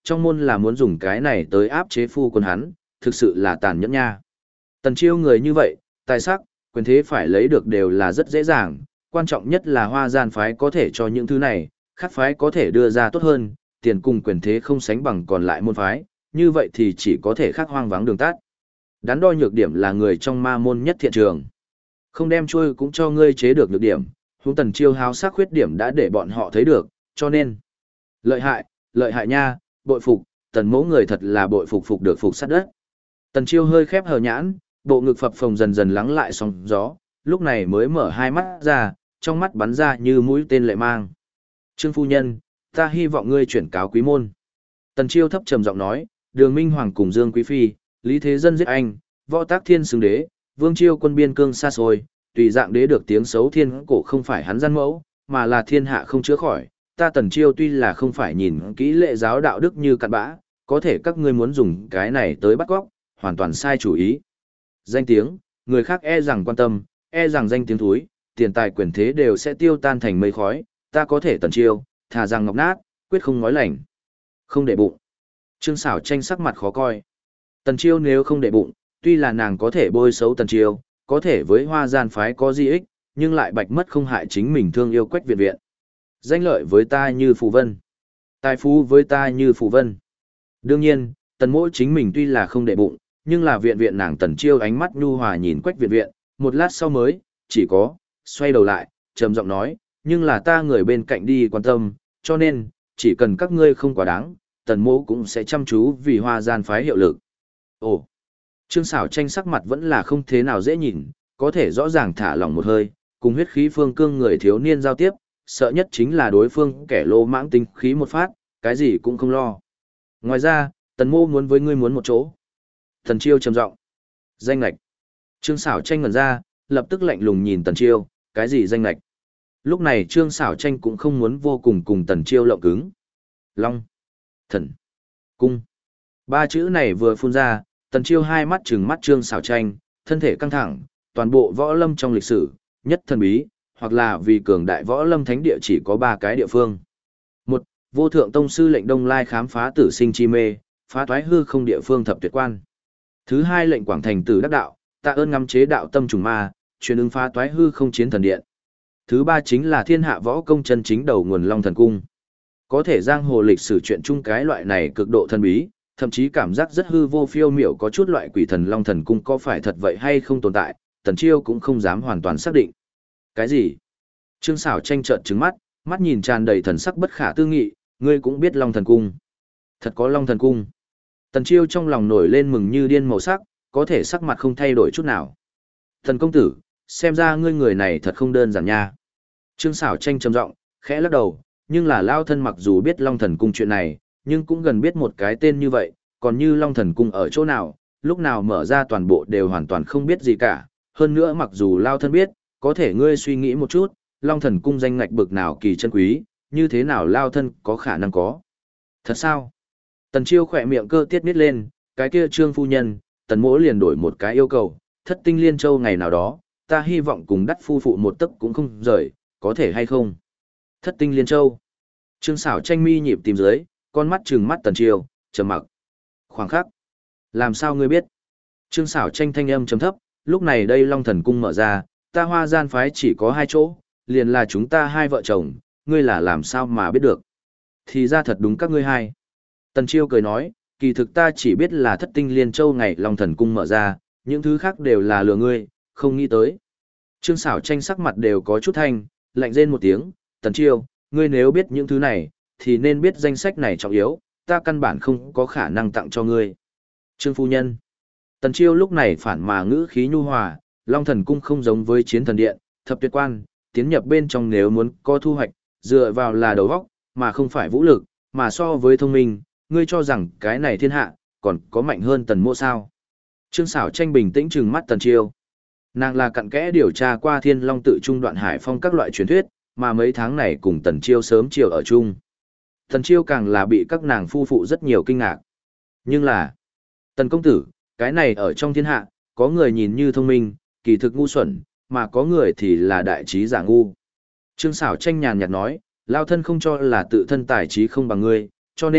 trong môn là muốn dùng cái này tới áp chế phu quân hắn, thực sự là tàn nhẫn nha. Tần Chiêu người như vậy, tài sắc, quyền thế phải lấy được đều là rất dễ dàng, quan trọng nhất là Hoa Gian phái có thể cho những thứ này, khác phái có thể đưa ra tốt hơn, tiền cùng quyền thế không sánh bằng còn lại môn phái, như vậy thì chỉ có thể khác hoang vắng đường tắt. Đắn đo nhược điểm là người trong ma môn nhất thiện trường. Không đem trôi cũng cho ngươi chế được nhược điểm, huống Tần Chiêu háo sắc khuyết điểm đã để bọn họ thấy được, cho nên lợi hại nha, bội phục, Tần mỗ người thật là bội phục phục được phục sát đất. Tần Chiêu hơi khép hờ nhãn, bộ ngực phập phồng dần dần lắng lại sóng gió, lúc này mới mở hai mắt ra, trong mắt bắn ra như mũi tên lệ mang. Trương phu nhân, ta hy vọng ngươi chuyển cáo quý môn. Tần Chiêu thấp trầm giọng nói, Đường Minh Hoàng cùng Dương Quý Phi, Lý Thế Dân giết anh, Võ Tác Thiên xứng đế, Vương Chiêu quân biên cương xa xôi, tùy dạng đế được tiếng xấu thiên cổ không phải hắn gian mẫu, mà là thiên hạ không chữa khỏi. Ta Tần Chiêu tuy là không phải nhìn kỹ lệ giáo đạo đức như cặn bã, có thể các ngươi muốn dùng cái này tới bắt cóc, hoàn toàn sai chủ ý. Danh tiếng, người khác e rằng quan tâm, e rằng danh tiếng thúi, tiền tài quyền thế đều sẽ tiêu tan thành mây khói, ta có thể Tần Chiêu, thà rằng ngọc nát, quyết không nói lành. Không để bụng. Trương Sảo Tranh sắc mặt khó coi. Tần Chiêu nếu không để bụng, tuy là nàng có thể bôi xấu Tần Chiêu, có thể với Hoa Gian phái có gì ích, nhưng lại bạch mất không hại chính mình thương yêu Quách Viện Viện. Danh lợi với ta như phù vân, tài phú với ta như phù vân. Đương nhiên, Tần Mỗ chính mình tuy là không để bụng, nhưng là Viện Viện nàng Tần Chiêu ánh mắt nhu hòa nhìn Quách Viện Viện, một lát sau mới, chỉ có, xoay đầu lại, trầm giọng nói, nhưng là ta người bên cạnh đi quan tâm, cho nên, chỉ cần các ngươi không quá đáng, Tần Mỗ cũng sẽ chăm chú vì Hoa Gian phái hiệu lực. Ồ, Trương Sảo Tranh sắc mặt vẫn là không thế nào dễ nhìn, có thể rõ ràng thả lỏng một hơi, cùng huyết khí phương cương người thiếu niên giao tiếp, sợ nhất chính là đối phương kẻ lô mãng tinh khí một phát, cái gì cũng không lo. Ngoài ra, Tần Mô muốn với ngươi muốn một chỗ. Tần Chiêu trầm giọng. Danh lạch. Trương Sảo Tranh ngẩn ra, lập tức lạnh lùng nhìn Tần Chiêu, cái gì danh lạch? Lúc này Trương Sảo Tranh cũng không muốn vô cùng Tần Chiêu lộng cứng. Long, Thần, Cung. Ba chữ này vừa phun ra, Tần Chiêu hai mắt trừng mắt Trương Sảo Tranh, thân thể căng thẳng, toàn bộ võ lâm trong lịch sử, nhất thần bí, hoặc là vì cường đại võ lâm thánh địa chỉ có 3 cái địa phương. Một, Vô Thượng Tông sư lệnh Đông Lai khám phá tử sinh chi mê, phá toái hư không địa phương thập tuyệt quan. Thứ hai, lệnh Quảng Thành tử đắc đạo, tạ ơn ngắm chế đạo tâm trùng ma, truyền ứng phá toái hư không chiến thần điện. Thứ ba chính là thiên hạ võ công chân chính đầu nguồn Long Thần Cung. Có thể giang hồ lịch sử chuyện chung cái loại này cực độ thần bí, thậm chí cảm giác rất hư vô phiêu miểu, có chút loại quỷ thần Long Thần Cung có phải thật vậy hay không tồn tại, Tần Chiêu cũng không dám hoàn toàn xác định. Cái gì? Trương Sảo Tranh trợn trừng mắt, mắt nhìn tràn đầy thần sắc bất khả tư nghị, ngươi cũng biết Long Thần Cung. Thật có Long Thần Cung. Tần Chiêu trong lòng nổi lên mừng như điên màu sắc, có thể sắc mặt không thay đổi chút nào. Thần công tử, xem ra ngươi người này thật không đơn giản nha. Trương Sảo Tranh trầm giọng, khẽ lắc đầu, nhưng là lao thân mặc dù biết Long Thần Cung chuyện này, nhưng cũng gần biết một cái tên như vậy, còn như Long Thần Cung ở chỗ nào, lúc nào mở ra toàn bộ đều hoàn toàn không biết gì cả. Hơn nữa mặc dù lao thân biết, có thể ngươi suy nghĩ một chút, Long Thần Cung danh ngạch bực nào kỳ chân quý, như thế nào lao thân có khả năng có. Thật sao? Tần Chiêu khỏe miệng cơ tiết nít lên, cái kia Trương phu nhân, Tần Mỗ liền đổi một cái yêu cầu, Thất Tinh Liên Châu ngày nào đó, ta hy vọng cùng đắt phu phụ một tấc cũng không rời, có thể hay không? Thất Tinh Liên Châu. Trương Sảo Tranh mi nhịp tìm dưới, con mắt trừng mắt Tần Chiêu, trầm mặc. Khoảng khắc. Làm sao ngươi biết? Trương Sảo Tranh thanh âm trầm thấp, lúc này đây Long Thần Cung mở ra, ta Hoa Gian phái chỉ có 2 chỗ, liền là chúng ta 2 vợ chồng, ngươi là làm sao mà biết được? Thì ra thật đúng các ngươi 2. Tần Chiêu cười nói, kỳ thực ta chỉ biết là Thất Tinh Liên Châu ngày Long Thần Cung mở ra, những thứ khác đều là lừa ngươi, không nghĩ tới. Trương Sảo Tranh sắc mặt đều có chút thanh, lạnh rên một tiếng, Tần Chiêu, ngươi nếu biết những thứ này, thì nên biết danh sách này trọng yếu, ta căn bản không có khả năng tặng cho ngươi. Trương phu nhân. Tần Chiêu lúc này phản mà ngữ khí nhu hòa, Long Thần Cung không giống với Chiến Thần Điện, thập tuyệt quan, tiến nhập bên trong nếu muốn có thu hoạch, dựa vào là đầu óc, mà không phải vũ lực, mà so với thông minh, ngươi cho rằng cái này thiên hạ, còn có mạnh hơn Tần Mỗ sao? Trương Sảo Tranh bình tĩnh trừng mắt Tần Chiêu. Nàng là cặn kẽ điều tra qua Thiên Long tự trung đoạn hải phong các loại truyền thuyết, mà mấy tháng này cùng Tần Chiêu sớm chiều ở chung. Tần Chiêu càng là bị các nàng phu phụ rất nhiều kinh ngạc. Nhưng là, Tần công tử, cái này ở trong thiên hạ, có người nhìn như thông minh, kỳ thực ngu xuẩn, mà có người thì là đại trí giả ngu. Trương Sảo Tranh nhàn nhạt nói, lao thân không cho là tự thân tài trí không bằng ngươi, cho nên,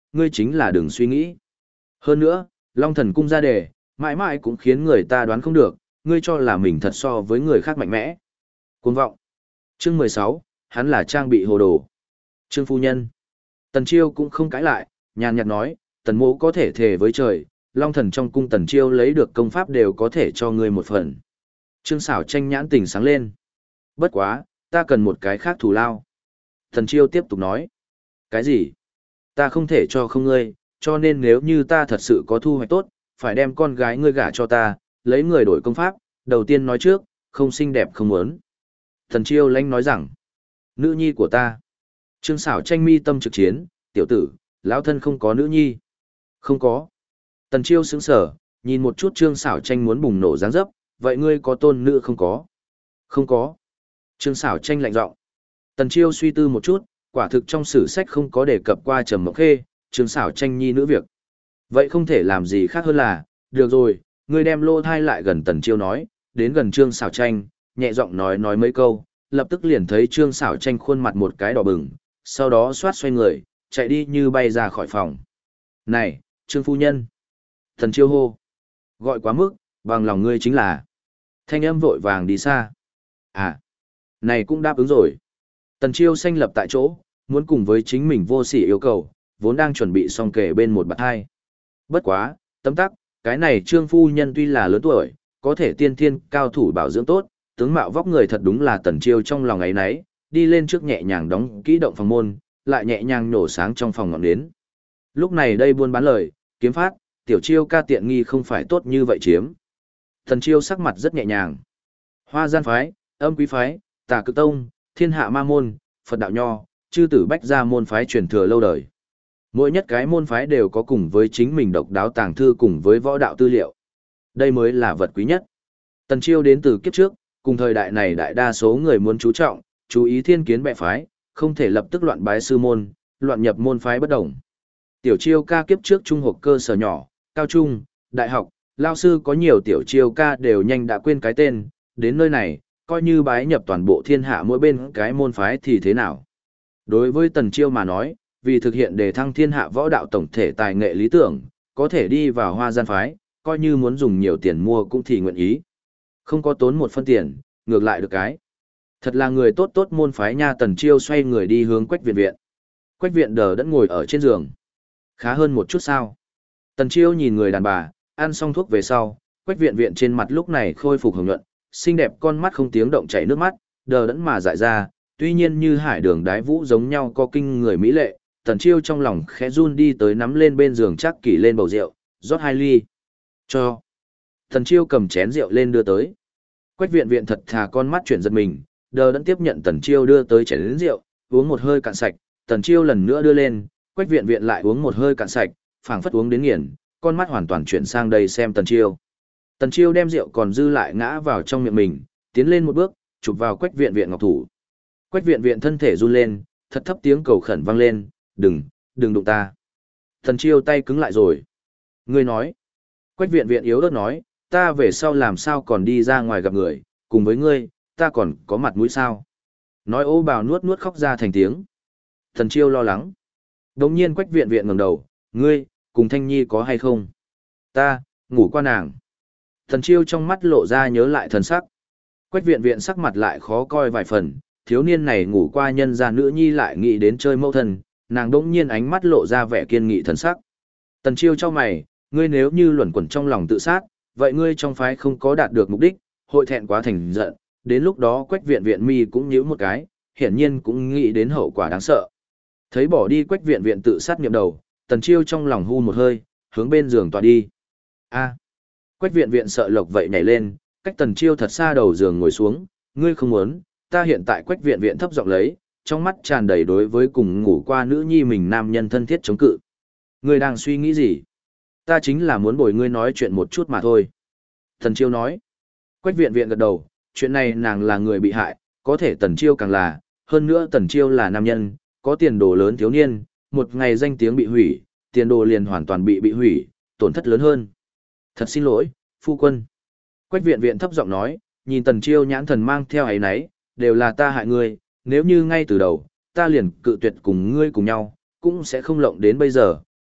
ngươi chính là đừng suy nghĩ. Hơn nữa, Long Thần Cung ra đề, mãi mãi cũng khiến người ta đoán không được, ngươi cho là mình thật so với người khác mạnh mẽ. Cuồng vọng. Chương 16, hắn là trang bị hồ đồ. Trương phu nhân. Tần Chiêu cũng không cãi lại, nhàn nhạt nói, Tần Mỗ có thể thề với trời, Long Thần trong cung Tần Chiêu lấy được công pháp đều có thể cho ngươi một phần. Trương Sảo Tranh nhãn tỉnh sáng lên. Bất quá, ta cần một cái khác thù lao. Tần Chiêu tiếp tục nói. Cái gì? Ta không thể cho không ngươi, cho nên nếu như ta thật sự có thu hoạch tốt, phải đem con gái ngươi gả cho ta, lấy người đổi công pháp, đầu tiên nói trước, không xinh đẹp không muốn. Tần Chiêu lãnh nói rằng, nữ nhi của ta. Trương Sảo Tranh mi tâm trực chiến, tiểu tử, lão thân không có nữ nhi. Không có. Tần Chiêu sững sờ, nhìn một chút Trương Sảo Tranh muốn bùng nổ dáng dấp, vậy ngươi có tôn nữ không có? Không có. Trương Sảo Tranh lạnh giọng. Tần Chiêu suy tư một chút, quả thực trong sử sách không có đề cập qua Trầm Mộng Khê, Trương Sảo Tranh nhi nữ việc. Vậy không thể làm gì khác hơn là, được rồi, ngươi đem lô thai lại gần Tần Chiêu nói, đến gần Trương Sảo Tranh, nhẹ giọng nói mấy câu, lập tức liền thấy Trương Sảo Tranh khuôn mặt một cái đỏ bừng, sau đó xoát xoay người, chạy đi như bay ra khỏi phòng. Này, Trương phu nhân! Tần Chiêu hô! Gọi quá mức, bằng lòng ngươi chính là. Thanh âm vội vàng đi xa. À! Này cũng đáp ứng rồi. Tần Chiêu xanh lập tại chỗ, muốn cùng với chính mình vô sỉ yêu cầu, vốn đang chuẩn bị xong kể bên một bạn hai. Bất quá, tấm tắc, cái này Trương phu nhân tuy là lớn tuổi, có thể tiên thiên cao thủ bảo dưỡng tốt, tướng mạo vóc người thật đúng là Tần Chiêu trong lòng ấy nấy, đi lên trước nhẹ nhàng đóng kỹ động phòng môn, lại nhẹ nhàng nổ sáng trong phòng ngọn nến. Lúc này đây buôn bán lời, kiếm phát, tiểu Chiêu ca tiện nghi không phải tốt như vậy chiếm. Tần Chiêu sắc mặt rất nhẹ nhàng. Hoa gian phái, âm quý phái, Tà Cực tông, Thiên Hạ ma môn, Phật đạo nho, chư tử bách gia môn phái truyền thừa lâu đời. Mỗi nhất cái môn phái đều có cùng với chính mình độc đáo tàng thư cùng với võ đạo tư liệu. Đây mới là vật quý nhất. Tần Chiêu đến từ kiếp trước, cùng thời đại này đại đa số người muốn chú trọng, chú ý thiên kiến bệ phái, không thể lập tức loạn bái sư môn, loạn nhập môn phái bất đồng. Tiểu Chiêu ca kiếp trước trung học cơ sở nhỏ, cao trung, đại học, lao sư có nhiều tiểu Chiêu ca đều nhanh đã quên cái tên, đến nơi này, coi như bái nhập toàn bộ thiên hạ mỗi bên cái môn phái thì thế nào. Đối với Tần Chiêu mà nói, vì thực hiện đề thăng thiên hạ võ đạo tổng thể tài nghệ lý tưởng, có thể đi vào hoa gian phái, coi như muốn dùng nhiều tiền mua cũng thì nguyện ý. Không có tốn một phân tiền, ngược lại được cái. Thật là người tốt tốt môn phái nha. Tần Chiêu xoay người đi hướng Quách Viện Viện. Quách Viện đờ đẫn ngồi ở trên giường. Khá hơn một chút sao? Tần Chiêu nhìn người đàn bà, ăn xong thuốc về sau, Quách Viện Viện trên mặt lúc này khôi phục hồng nhuận, xinh đẹp con mắt không tiếng động chảy nước mắt, đờ đẫn mà dại ra, tuy nhiên như hải đường đái vũ giống nhau có kinh người mỹ lệ. Tần Chiêu trong lòng khẽ run đi tới nắm lên bên giường chắc kỷ lên bầu rượu, rót 2 ly. Cho. Tần Chiêu cầm chén rượu lên đưa tới. Quách Viện Viện thật thà con mắt chuyển giật mình, đờ đẫn tiếp nhận Tần Chiêu đưa tới chén rượu, uống một hơi cạn sạch. Tần Chiêu lần nữa đưa lên, Quách Viện Viện lại uống một hơi cạn sạch, phảng phất uống đến nghiền, con mắt hoàn toàn chuyển sang đây xem Tần Chiêu. Tần Chiêu đem rượu còn dư lại ngã vào trong miệng mình, tiến lên một bước, chụp vào Quách Viện Viện ngọc thủ. Quách Viện Viện thân thể run lên, thật thấp tiếng cầu khẩn vang lên, đừng đụng ta. Tần Chiêu tay cứng lại rồi. Ngươi nói. Quách Viện Viện yếu ớt nói, ta về sau làm sao còn đi ra ngoài gặp người, cùng với ngươi, ta còn có mặt mũi sao. Nói ô bào nuốt nuốt khóc ra thành tiếng. Tần Chiêu lo lắng. Đống nhiên Quách Viện Viện ngẩng đầu, ngươi, cùng Thanh Nhi có hay không? Ta, ngủ qua nàng. Tần Chiêu trong mắt lộ ra nhớ lại thần sắc. Quách Viện Viện sắc mặt lại khó coi vài phần, thiếu niên này ngủ qua nhân gia nữ nhi lại nghĩ đến chơi mâu thân, nàng đống nhiên ánh mắt lộ ra vẻ kiên nghị thần sắc. Tần Chiêu chau mày, ngươi nếu như luẩn quẩn trong lòng tự sát, vậy ngươi trong phái không có đạt được mục đích, hội thẹn quá thành giận, đến lúc đó Quách Viện Viện mi cũng nhíu một cái, hiển nhiên cũng nghĩ đến hậu quả đáng sợ. Thấy bỏ đi Quách Viện Viện tự sát niệm đầu, Tần Chiêu trong lòng hu một hơi, hướng bên giường tọa đi. A. Quách Viện Viện sợ lộc vậy nhảy lên, cách Tần Chiêu thật xa đầu giường ngồi xuống, ngươi không muốn, ta hiện tại Quách Viện Viện thấp giọng lấy, trong mắt tràn đầy đối với cùng ngủ qua nữ nhi mình nam nhân thân thiết chống cự. Ngươi đang suy nghĩ gì? Ta chính là muốn bồi ngươi nói chuyện một chút mà thôi. Tần Chiêu nói. Quách Viện Viện gật đầu, chuyện này nàng là người bị hại, có thể Tần Chiêu càng là, hơn nữa Tần Chiêu là nam nhân, có tiền đồ lớn thiếu niên, một ngày danh tiếng bị hủy, tiền đồ liền hoàn toàn bị hủy, tổn thất lớn hơn. Thật xin lỗi, phu quân. Quách Viện Viện thấp giọng nói, nhìn Tần Chiêu nhãn thần mang theo ấy nấy, đều là ta hại ngươi, nếu như ngay từ đầu, ta liền cự tuyệt cùng ngươi cùng nhau, cũng sẽ không lộng đến bây giờ,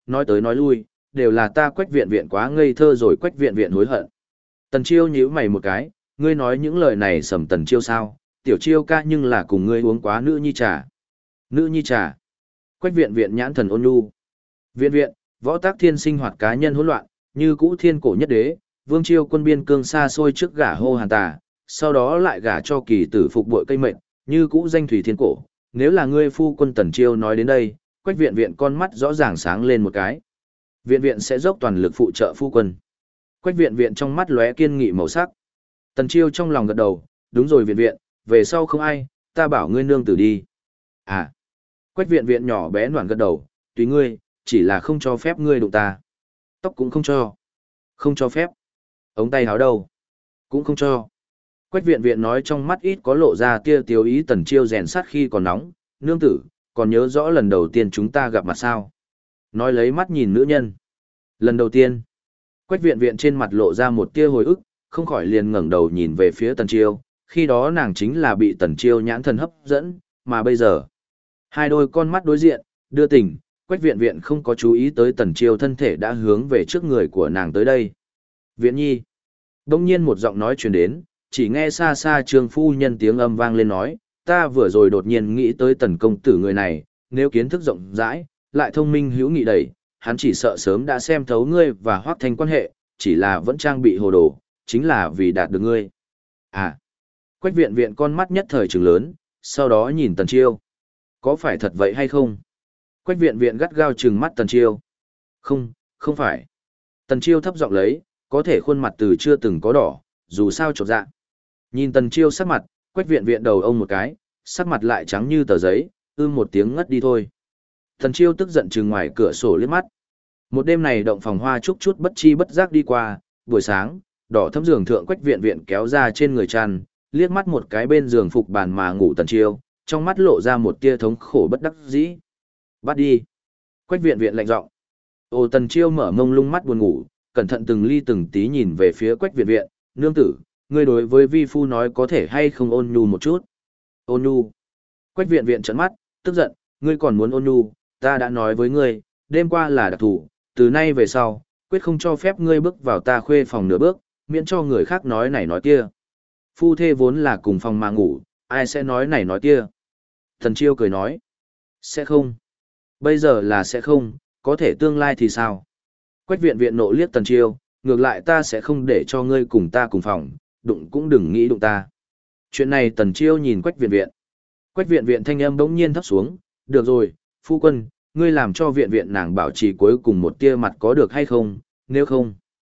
nói tới nói lui, đều là ta Quách Viện Viện quá ngây thơ rồi. Quách Viện Viện hối hận. Tần Chiêu nhíu mày một cái, ngươi nói những lời này sầm Tần Chiêu sao? Tiểu Chiêu ca nhưng là cùng ngươi uống quá nữ nhi trà. Nữ nhi trà. Quách Viện Viện nhãn thần ôn nhu. Viện Viện, võ tác thiên sinh hoạt cá nhân hỗn loạn, như cũ thiên cổ nhất đế, vương chiêu quân biên cương xa xôi trước gả hô hàn tà, sau đó lại gả cho kỳ tử phục bội cây mệnh, như cũ danh thủy thiên cổ. Nếu là ngươi phu quân Tần Chiêu nói đến đây, Quách Viện Viện con mắt rõ ràng sáng lên một cái. Viện Viện sẽ dốc toàn lực phụ trợ phu quân. Quách Viện Viện trong mắt lóe kiên nghị màu sắc. Tần Chiêu trong lòng gật đầu, đúng rồi Viện Viện, về sau không ai, ta bảo ngươi nương tử đi. À. Quách Viện Viện nhỏ bé noạn gật đầu, tùy ngươi, chỉ là không cho phép ngươi đụng ta. Tóc cũng không cho. Không cho phép. Ống tay áo đâu? Cũng không cho. Quách Viện Viện nói trong mắt ít có lộ ra tia tiêu ý. Tần Chiêu rèn sắt khi còn nóng, nương tử, còn nhớ rõ lần đầu tiên chúng ta gặp mặt sao? Nói lấy mắt nhìn nữ nhân. Lần đầu tiên. Quách Viện Viện trên mặt lộ ra một tia hồi ức, không khỏi liền ngẩng đầu nhìn về phía Tần Chiêu, khi đó nàng chính là bị Tần Chiêu nhãn thần hấp dẫn, mà bây giờ, hai đôi con mắt đối diện, đưa tình, Quách Viện Viện không có chú ý tới Tần Chiêu thân thể đã hướng về trước người của nàng tới đây. Viện nhi. Đông nhiên một giọng nói truyền đến, chỉ nghe xa xa Trương phu nhân tiếng âm vang lên nói, ta vừa rồi đột nhiên nghĩ tới Tần công tử người này, nếu kiến thức rộng rãi, lại thông minh hữu nghị đầy, hắn chỉ sợ sớm đã xem thấu ngươi và Hoắc Thanh quan hệ, chỉ là vẫn trang bị hồ đồ, chính là vì đạt được ngươi. À. Quách Viện Viện con mắt nhất thời trừng lớn, sau đó nhìn Tần Chiêu. Có phải thật vậy hay không? Quách Viện Viện gắt gao trừng mắt Tần Chiêu. Không, không phải. Tần Chiêu thấp giọng lấy, có thể khuôn mặt từ chưa từng có đỏ, dù sao chột dạ. Nhìn Tần Chiêu sắc mặt, Quách Viện Viện đầu ông một cái, sắc mặt lại trắng như tờ giấy, một tiếng ngất đi thôi. Tần Chiêu tức giận trừng ngoài cửa sổ liếc mắt. Một đêm này động phòng hoa chúc chút bất chi bất giác đi qua, buổi sáng, đỏ thấm giường thượng Quách Viện Viện kéo ra trên người chăn, liếc mắt một cái bên giường phục bàn mà ngủ Tần Chiêu, trong mắt lộ ra một tia thống khổ bất đắc dĩ. Bắt đi. Quách Viện Viện lạnh giọng. Ô Tần Chiêu mở mông lung mắt buồn ngủ, cẩn thận từng ly từng tí nhìn về phía Quách Viện Viện, nương tử, ngươi đối với vi phu nói có thể hay không ôn nhu một chút. Ôn nhu. Quách Viện Viện trợn mắt, tức giận, ngươi còn muốn ôn nhu, ta đã nói với ngươi, đêm qua là đặc thủ, từ nay về sau, quyết không cho phép ngươi bước vào ta khuê phòng nửa bước, miễn cho người khác nói này nói kia. Phu thê vốn là cùng phòng mà ngủ, ai sẽ nói này nói kia. Tần Chiêu cười nói, sẽ không. Bây giờ là sẽ không, có thể tương lai thì sao? Quách Viện Viện nộ liếc Tần Chiêu, ngược lại ta sẽ không để cho ngươi cùng ta cùng phòng, đụng cũng đừng nghĩ đụng ta. Chuyện này Tần Chiêu nhìn Quách Viện Viện. Quách Viện Viện thanh âm bỗng nhiên thấp xuống, được rồi, phu quân, ngươi làm cho Viện Viện nàng bảo trì cuối cùng một tia mặt có được hay không, nếu không.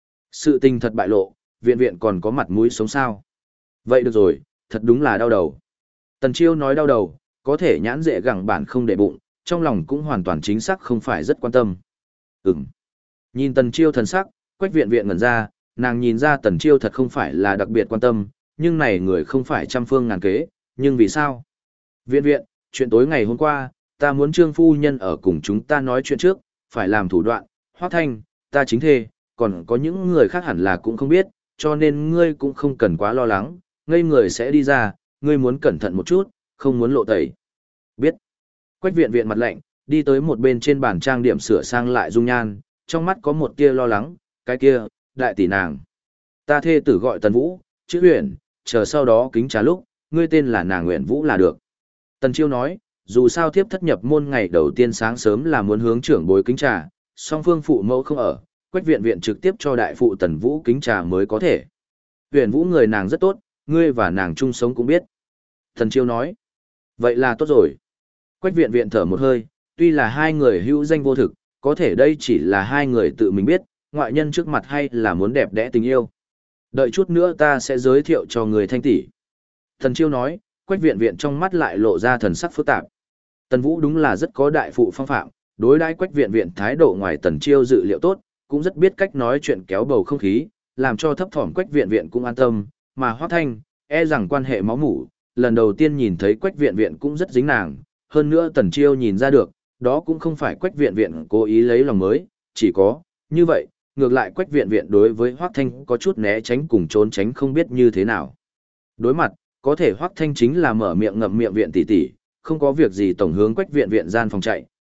Sự tình thật bại lộ, Viện Viện còn có mặt mũi sống sao. Vậy được rồi, thật đúng là đau đầu. Tần Chiêu nói đau đầu, có thể nhãn dễ gẳng bản không để bụng, trong lòng cũng hoàn toàn chính xác không phải rất quan tâm. Nhìn Tần Chiêu thần sắc, Quách Viện Viện ngẩn ra, nàng nhìn ra Tần Chiêu thật không phải là đặc biệt quan tâm, nhưng này người không phải trăm phương ngàn kế, nhưng vì sao? Viện Viện, chuyện tối ngày hôm qua, ta muốn Trương phu nhân ở cùng chúng ta nói chuyện trước, phải làm thủ đoạn, Hoắc Thanh, ta chính thề, còn có những người khác hẳn là cũng không biết, cho nên ngươi cũng không cần quá lo lắng, ngây người sẽ đi ra, ngươi muốn cẩn thận một chút, không muốn lộ tẩy. Biết. Quách Viện Viện mặt lạnh, đi tới một bên trên bàn trang điểm sửa sang lại dung nhan, trong mắt có một tia lo lắng, cái kia, đại tỷ nàng. Ta thê tử gọi Tần Vũ, chữ Huyền, chờ sau đó kính trà lúc, ngươi tên là nàng Uyển Vũ là được. Tần Chiêu nói, dù sao thiếp thất nhập môn ngày đầu tiên sáng sớm là muốn hướng trưởng bối kính trà, song phương phụ mẫu không ở, Quách Viện Viện trực tiếp cho đại phụ Tần Vũ kính trà mới có thể. Uyển Vũ người nàng rất tốt, ngươi và nàng chung sống cũng biết. Tần Chiêu nói, vậy là tốt rồi. Quách Viện Viện thở một hơi, tuy là hai người hữu danh vô thực, có thể đây chỉ là hai người tự mình biết, ngoại nhân trước mặt hay là muốn đẹp đẽ tình yêu. Đợi chút nữa ta sẽ giới thiệu cho người Thanh tỷ. Tần Chiêu nói, Quách Viện Viện trong mắt lại lộ ra thần sắc phức tạp. Tần Vũ đúng là rất có đại phụ phong phạm, đối đãi Quách Viện Viện thái độ ngoài Tần Chiêu dự liệu tốt, cũng rất biết cách nói chuyện kéo bầu không khí, làm cho thấp thỏm Quách Viện Viện cũng an tâm, mà Hoắc Thanh, e rằng quan hệ máu mủ, lần đầu tiên nhìn thấy Quách Viện Viện cũng rất dính nàng, hơn nữa Tần Chiêu nhìn ra được, đó cũng không phải Quách Viện Viện cố ý lấy lòng mới, chỉ có, như vậy, ngược lại Quách Viện Viện đối với Hoắc Thanh có chút né tránh cùng trốn tránh không biết như thế nào. Đối mặt, có thể Hoắc Thanh chính là mở miệng ngậm miệng Viện tỷ tỷ, không có việc gì tổng hướng Quách Viện Viện gian phòng chạy,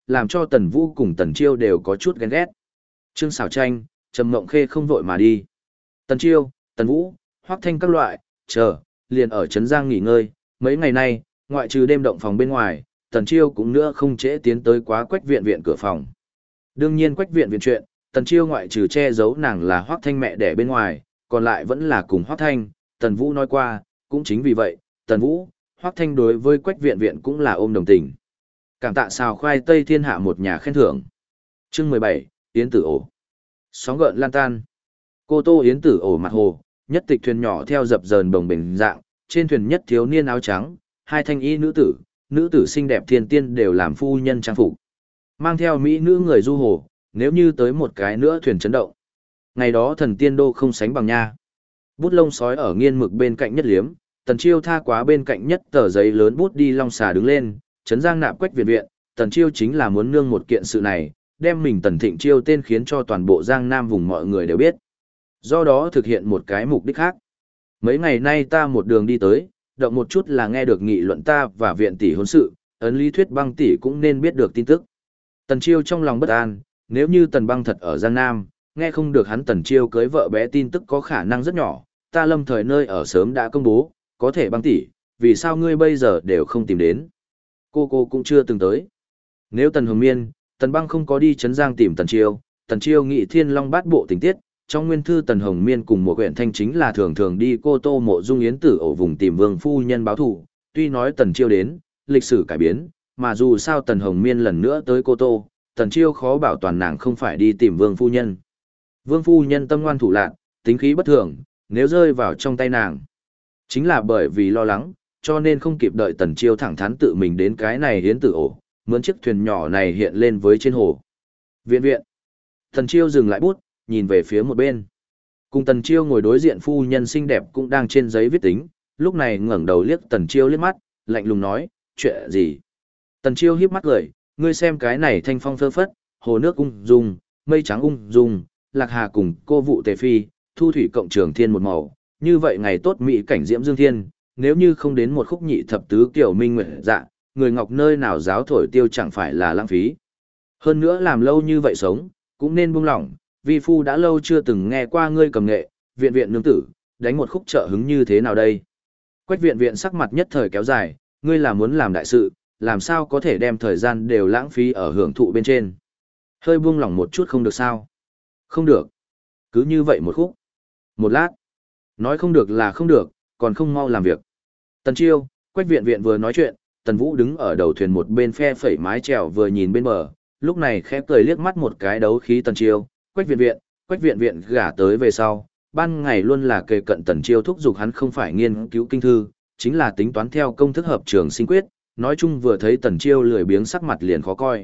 làm cho Tần Vũ cùng Tần Chiêu đều có chút ghen ghét. Trương Sảo Tranh, Trầm Mộng Khê không vội mà đi. Tần Chiêu, Tần Vũ, Hoắc Thanh các loại, liền ở Trấn Giang nghỉ ngơi. Mấy ngày nay, ngoại trừ đêm động phòng bên ngoài, Tần Chiêu cũng nữa không trễ tiến tới quá Quách Viện Viện cửa phòng. Đương nhiên Quách Viện Viện chuyện, Tần Chiêu ngoại trừ che giấu nàng là Hoắc Thanh mẹ đẻ bên ngoài, còn lại vẫn là cùng Hoắc Thanh, Tần Vũ nói qua, cũng chính vì vậy, Tần Vũ, Hoắc Thanh đối với Quách Viện Viện cũng là ôm đồng tình. Cảm tạ xào khoai tây thiên hạ một nhà khen thưởng. Chương 17, Yến Tử Ổ. Sóng gợn lan tan. Cô Tô Yến Tử Ổ mặt hồ, nhất tịch thuyền nhỏ theo dập dờn bồng bềnh dạng, trên thuyền nhất thiếu niên áo trắng, hai thanh y nữ tử xinh đẹp thiên tiên đều làm phu nhân trang phục. Mang theo mỹ nữ người du hồ, nếu như tới một cái nữa thuyền chấn động. Ngày đó thần tiên đô không sánh bằng nha. Bút lông sói ở nghiên mực bên cạnh nhất liếm, Tần Chiêu tha quá bên cạnh nhất tờ giấy lớn bút đi long xà đứng lên, Trấn Giang nạp Quách Viện Viện, Tần Chiêu chính là muốn nương một kiện sự này, đem mình Tần Thịnh Chiêu tên khiến cho toàn bộ Giang Nam vùng mọi người đều biết. Do đó thực hiện một cái mục đích khác. Mấy ngày nay ta một đường đi tới, động một chút là nghe được nghị luận ta và viện tỷ hôn sự, ấn lý thuyết Băng tỷ cũng nên biết được tin tức. Tần Chiêu trong lòng bất an, nếu như Tần Băng thật ở Giang Nam, nghe không được hắn Tần Chiêu cưới vợ bé tin tức có khả năng rất nhỏ, ta lâm thời nơi ở sớm đã công bố, có thể Băng tỷ, vì sao ngươi bây giờ đều không tìm đến? Cô cũng chưa từng tới. Nếu Tần Hồng Miên, Tần Băng không có đi Trấn Giang tìm Tần Chiêu nghị Thiên Long bát bộ tình tiết, trong nguyên thư Tần Hồng Miên cùng một quyển thanh chính là thường thường đi Cô Tô Mộ Dung Yến Tử Ổ vùng tìm vương phu nhân báo thù, tuy nói Tần Chiêu đến, lịch sử cải biến, mà dù sao Tần Hồng Miên lần nữa tới Cô Tô, Tần Chiêu khó bảo toàn nàng không phải đi tìm vương phu nhân. Vương phu nhân tâm ngoan thủ lạn, tính khí bất thường, nếu rơi vào trong tay nàng, chính là bởi vì lo lắng, cho nên không kịp đợi Tần Chiêu thẳng thắn tự mình đến cái này Yến Tử Ổ, mướn chiếc thuyền nhỏ này hiện lên với trên hồ. Viện viện. Tần Chiêu dừng lại bút, nhìn về phía một bên. Cùng Tần Chiêu ngồi đối diện phu nhân xinh đẹp cũng đang trên giấy viết tính, lúc này ngẩng đầu liếc Tần Chiêu liếc mắt, lạnh lùng nói, chuyện gì? Tần Chiêu híp mắt cười, ngươi xem cái này thanh phong phơ phất, hồ nước ung dung, mây trắng ung dung, lạc hà cùng cô vụ tề phi, thu thủy cộng trường thiên một màu, như vậy ngày tốt mỹ cảnh diễm dương thiên, nếu như không đến một khúc nhị thập tứ kiểu minh nguyệt dạ, người ngọc nơi nào giáo thổi tiêu chẳng phải là lãng phí. Hơn nữa làm lâu như vậy sống, cũng nên buông lỏng, vi phu đã lâu chưa từng nghe qua ngươi cầm nghệ, viện viện nương tử, đánh một khúc trợ hứng như thế nào đây? Quách viện viện sắc mặt nhất thời kéo dài, ngươi là muốn làm đại sự, làm sao có thể đem thời gian đều lãng phí ở hưởng thụ bên trên. Hơi buông lỏng một chút không được sao? Không được. Cứ như vậy một khúc. Một lát. Nói không được là không được, còn không mau làm việc. Tần Chiêu, Quách viện viện vừa nói chuyện, Tần Vũ đứng ở đầu thuyền một bên phe phẩy mái chèo vừa nhìn bên bờ, lúc này khẽ cười liếc mắt một cái đấu khí Tần Chiêu, Quách viện viện gả tới về sau, ban ngày luôn là kề cận Tần Chiêu thúc giục hắn không phải nghiên cứu kinh thư, chính là tính toán theo công thức hợp trường sinh quyết, nói chung vừa thấy Tần Chiêu lười biếng sắc mặt liền khó coi.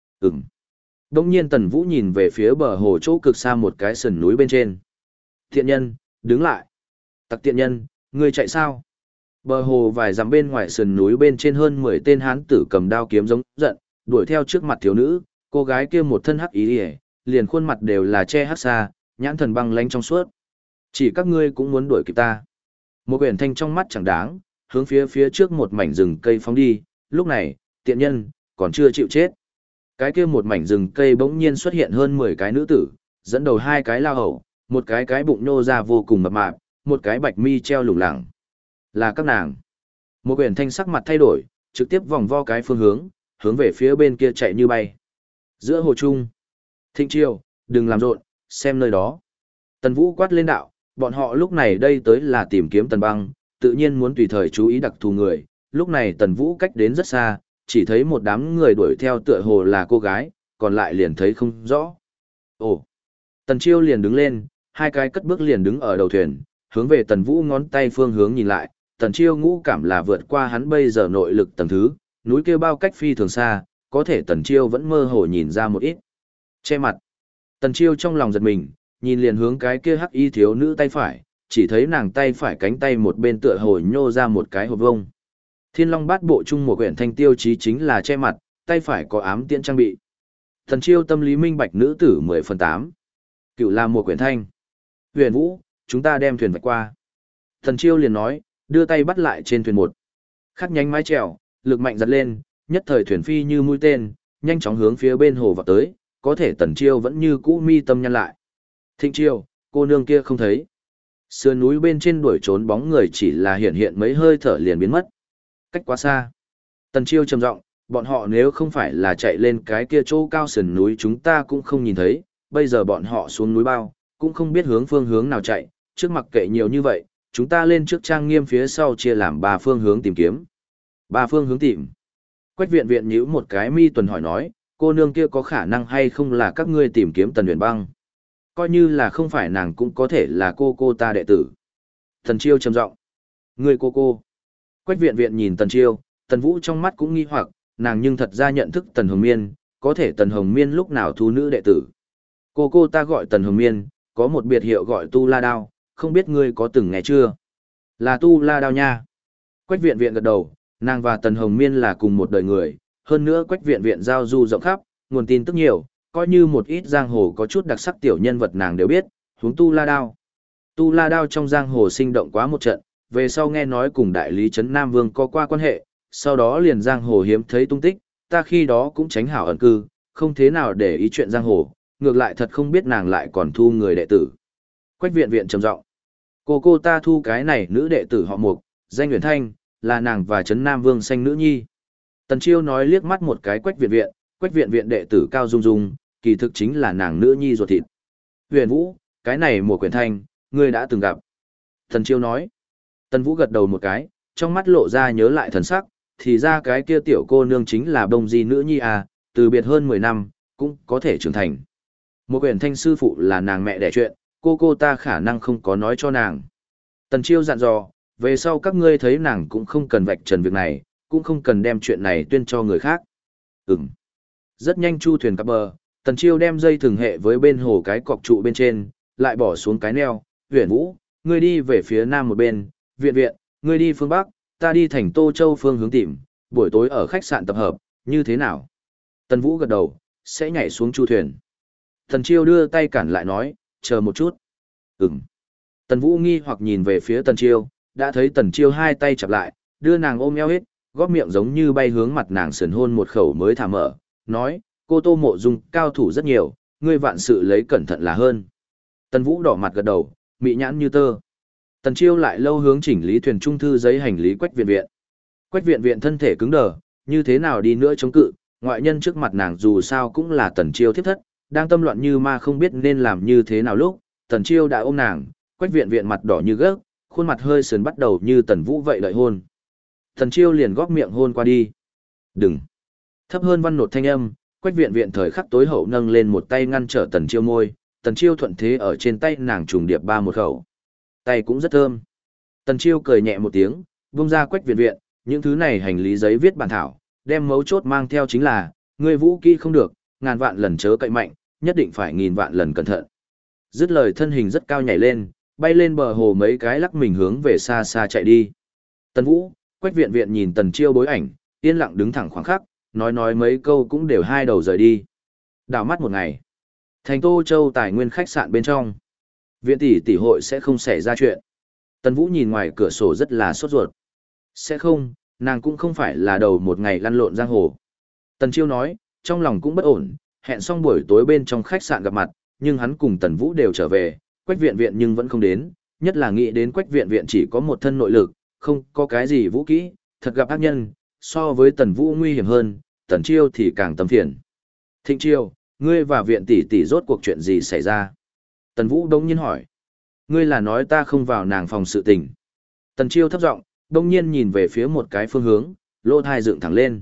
Đông nhiên Tần Vũ nhìn về phía bờ hồ chỗ cực xa một cái sườn núi bên trên. Thiện nhân, đứng lại. Tặc tiện nhân, ngươi chạy sao? Bờ hồ vài dặm bên ngoài sườn núi bên trên hơn 10 tên hán tử cầm đao kiếm giống giận, đuổi theo trước mặt thiếu nữ, cô gái kia một thân hắc ý ỉa, liền khuôn mặt đều là che hắc xa, nhãn thần băng lanh trong suốt. Chỉ các ngươi cũng muốn đuổi kịp ta. Một quyển thanh trong mắt chẳng đáng, hướng phía trước một mảnh rừng cây phóng đi, lúc này, tiện nhân, còn chưa chịu chết. Cái kia một mảnh rừng cây bỗng nhiên xuất hiện hơn 10 cái nữ tử, dẫn đầu hai cái lao hầu, một cái bụng nhô ra vô cùng mập mạp, một cái bạch mi treo lủng lẳng. Là các nàng. Một quyển thanh sắc mặt thay đổi, trực tiếp vòng vo cái phương hướng về phía bên kia chạy như bay. Giữa hồ trung, Thịnh Chiêu, đừng làm rộn, xem nơi đó. Tần Vũ quát lên đạo, bọn họ lúc này đây tới là tìm kiếm Tần Băng, tự nhiên muốn tùy thời chú ý đặc thù người. Lúc này Tần Vũ cách đến rất xa, chỉ thấy một đám người đuổi theo tựa hồ là cô gái, còn lại liền thấy không rõ. Ồ! Tần Chiêu liền đứng lên, hai cái cất bước liền đứng ở đầu thuyền, hướng về Tần Vũ ngón tay phương hướng nhìn lại. Tần Chiêu ngũ cảm là vượt qua hắn bây giờ nội lực tầng thứ, núi kia bao cách phi thường xa, có thể Tần Chiêu vẫn mơ hồ nhìn ra một ít. Che mặt. Tần Chiêu trong lòng giật mình, nhìn liền hướng cái kia hắc y thiếu nữ tay phải, chỉ thấy nàng tay phải cánh tay một bên tựa hồ nhô ra một cái hộp vông. Thiên Long bát bộ chung một quyển thanh tiêu chí chính là che mặt, tay phải có ám tiễn trang bị. Tần Chiêu tâm lý minh bạch nữ tử 10/8. Cựu là một quyển thanh. Huyền Vũ, chúng ta đem thuyền vạch qua. Tần Chiêu liền nói, đưa tay bắt lại trên thuyền một. Khắc nhánh mái chèo, lực mạnh giật lên, nhất thời thuyền phi như mũi tên, nhanh chóng hướng phía bên hồ vào tới, có thể Tần Chiêu vẫn như cũ mi tâm nhăn lại. Thịnh Chiêu, cô nương kia không thấy. Sườn núi bên trên đuổi trốn bóng người chỉ là hiện hiện mấy hơi thở liền biến mất. Cách quá xa. Tần Chiêu trầm giọng, bọn họ nếu không phải là chạy lên cái kia chỗ cao sườn núi chúng ta cũng không nhìn thấy, bây giờ bọn họ xuống núi bao, cũng không biết hướng phương hướng nào chạy, trước mặc kệ nhiều như vậy, chúng ta lên trước trang nghiêm phía sau chia làm 3 phương hướng tìm kiếm. 3 phương hướng tìm. Quách viện viện nhíu một cái mi tuần hỏi nói, cô nương kia có khả năng hay không là các ngươi tìm kiếm Tần Huyền Băng? Coi như là không phải nàng cũng có thể là cô ta đệ tử. Tần Chiêu trầm giọng, người cô. Quách viện viện nhìn Tần Chiêu, Tần Vũ trong mắt cũng nghi hoặc, nàng nhưng thật ra nhận thức Tần Hồng Miên, có thể Tần Hồng Miên lúc nào thu nữ đệ tử. Cô ta gọi Tần Hồng Miên, có một biệt hiệu gọi Tu La Đao, không biết ngươi có từng nghe chưa? Là Tu La Đao nha. Quách viện viện gật đầu, nàng và Tần Hồng Miên là cùng một đời người, hơn nữa Quách viện viện giao du rộng khắp, nguồn tin tức nhiều, coi như một ít giang hồ có chút đặc sắc tiểu nhân vật nàng đều biết, huống Tu La Đao. Tu La Đao trong giang hồ sinh động quá một trận, về sau nghe nói cùng đại lý trấn Nam Vương có qua quan hệ, sau đó liền giang hồ hiếm thấy tung tích, ta khi đó cũng tránh hảo ẩn cư, không thế nào để ý chuyện giang hồ, ngược lại thật không biết nàng lại còn thu người đệ tử. Quách viện viện trầm giọng, cô ta thu cái này nữ đệ tử họ Mục, danh Uyển Thanh, là nàng và trấn Nam Vương sanh nữ nhi. Tần Chiêu nói liếc mắt một cái Quách viện viện đệ tử Cao Dung Dung, kỳ thực chính là nàng nữ nhi ruột thịt. Huyền Vũ, cái này Mục Uyển Thanh, ngươi đã từng gặp. Tần Chiêu nói. Tần Vũ gật đầu một cái, trong mắt lộ ra nhớ lại thần sắc, thì ra cái kia tiểu cô nương chính là Đông Di nữ nhi à, từ biệt hơn 10 năm, cũng có thể trưởng thành. Một Uyển Thanh sư phụ là nàng mẹ đẻ chuyện, cô ta khả năng không có nói cho nàng. Tần Chiêu dặn dò, về sau các ngươi thấy nàng cũng không cần vạch trần việc này, cũng không cần đem chuyện này tuyên cho người khác. Rất nhanh chu thuyền cập bờ, Tần Chiêu đem dây thừng hệ với bên hồ cái cọc trụ bên trên, lại bỏ xuống cái neo. Huyền Vũ, ngươi đi về phía nam một bên, viện, ngươi đi phương bắc, ta đi thành Tô Châu phương hướng tìm, buổi tối ở khách sạn tập hợp, như thế nào? Tần Vũ gật đầu, sẽ nhảy xuống chu thuyền. Tần Chiêu đưa tay cản lại nói, chờ một chút. Tần Vũ nghi hoặc nhìn về phía Tần Chiêu, đã thấy Tần Chiêu hai tay chặp lại, đưa nàng ôm eo hết, góp miệng giống như bay hướng mặt nàng sườn hôn một khẩu mới thả mở, nói, cô Tô Mộ Dung cao thủ rất nhiều, ngươi vạn sự lấy cẩn thận là hơn. Tần Vũ đỏ mặt gật đầu, mị nhãn như tơ. Tần Chiêu lại lâu hướng chỉnh lý thuyền trung thư giấy hành lý Quách viện viện. Quách viện viện thân thể cứng đờ, như thế nào đi nữa chống cự, ngoại nhân trước mặt nàng dù sao cũng là Tần Chiêu thiếp thất, đang tâm loạn như ma không biết nên làm như thế nào lúc, Tần Chiêu đã ôm nàng, Quách viện viện mặt đỏ như gấc, khuôn mặt hơi sườn bắt đầu như Tần Vũ vậy đợi hôn. Tần Chiêu liền góp miệng hôn qua đi. Đừng. Thấp hơn văn nột thanh âm, Quách viện viện thời khắc tối hậu nâng lên một tay ngăn trở Tần Chiêu môi, Tần Chiêu thuận thế ở trên tay nàng trùng điệp ba một khẩu. Tay cũng rất thơm. Tần Chiêu cười nhẹ một tiếng, buông ra Quách viện viện, những thứ này hành lý giấy viết bản thảo, đem mấu chốt mang theo chính là, ngươi vũ kỹ không được, ngàn vạn lần chớ cậy mạnh, nhất định phải nghìn vạn lần cẩn thận. Dứt lời thân hình rất cao nhảy lên, bay lên bờ hồ mấy cái lắc mình hướng về xa xa chạy đi. Tần Vũ, Quách viện viện nhìn Tần Chiêu bối ảnh, yên lặng đứng thẳng khoảng khắc, nói mấy câu cũng đều hai đầu rời đi. Đảo mắt một ngày, thành Tô Châu tài nguyên khách sạn bên trong. Viện tỷ hội sẽ không xảy ra chuyện. Tần Vũ nhìn ngoài cửa sổ rất là sốt ruột. Sẽ không, nàng cũng không phải là đầu một ngày lăn lộn giang hồ. Tần Chiêu nói, trong lòng cũng bất ổn, hẹn xong buổi tối bên trong khách sạn gặp mặt, nhưng hắn cùng Tần Vũ đều trở về, Quách viện viện nhưng vẫn không đến, nhất là nghĩ đến Quách viện viện chỉ có một thân nội lực, không có cái gì vũ kỹ, thật gặp ác nhân, so với Tần Vũ nguy hiểm hơn, Tần Chiêu thì càng tâm phiền. Thịnh Chiêu, ngươi và viện tỷ rốt cuộc chuyện gì xảy ra? Tần Vũ đống nhiên hỏi. Ngươi là nói ta không vào nàng phòng sự tình. Tần Chiêu thấp giọng, đống nhiên nhìn về phía một cái phương hướng, lỗ thai dựng thẳng lên.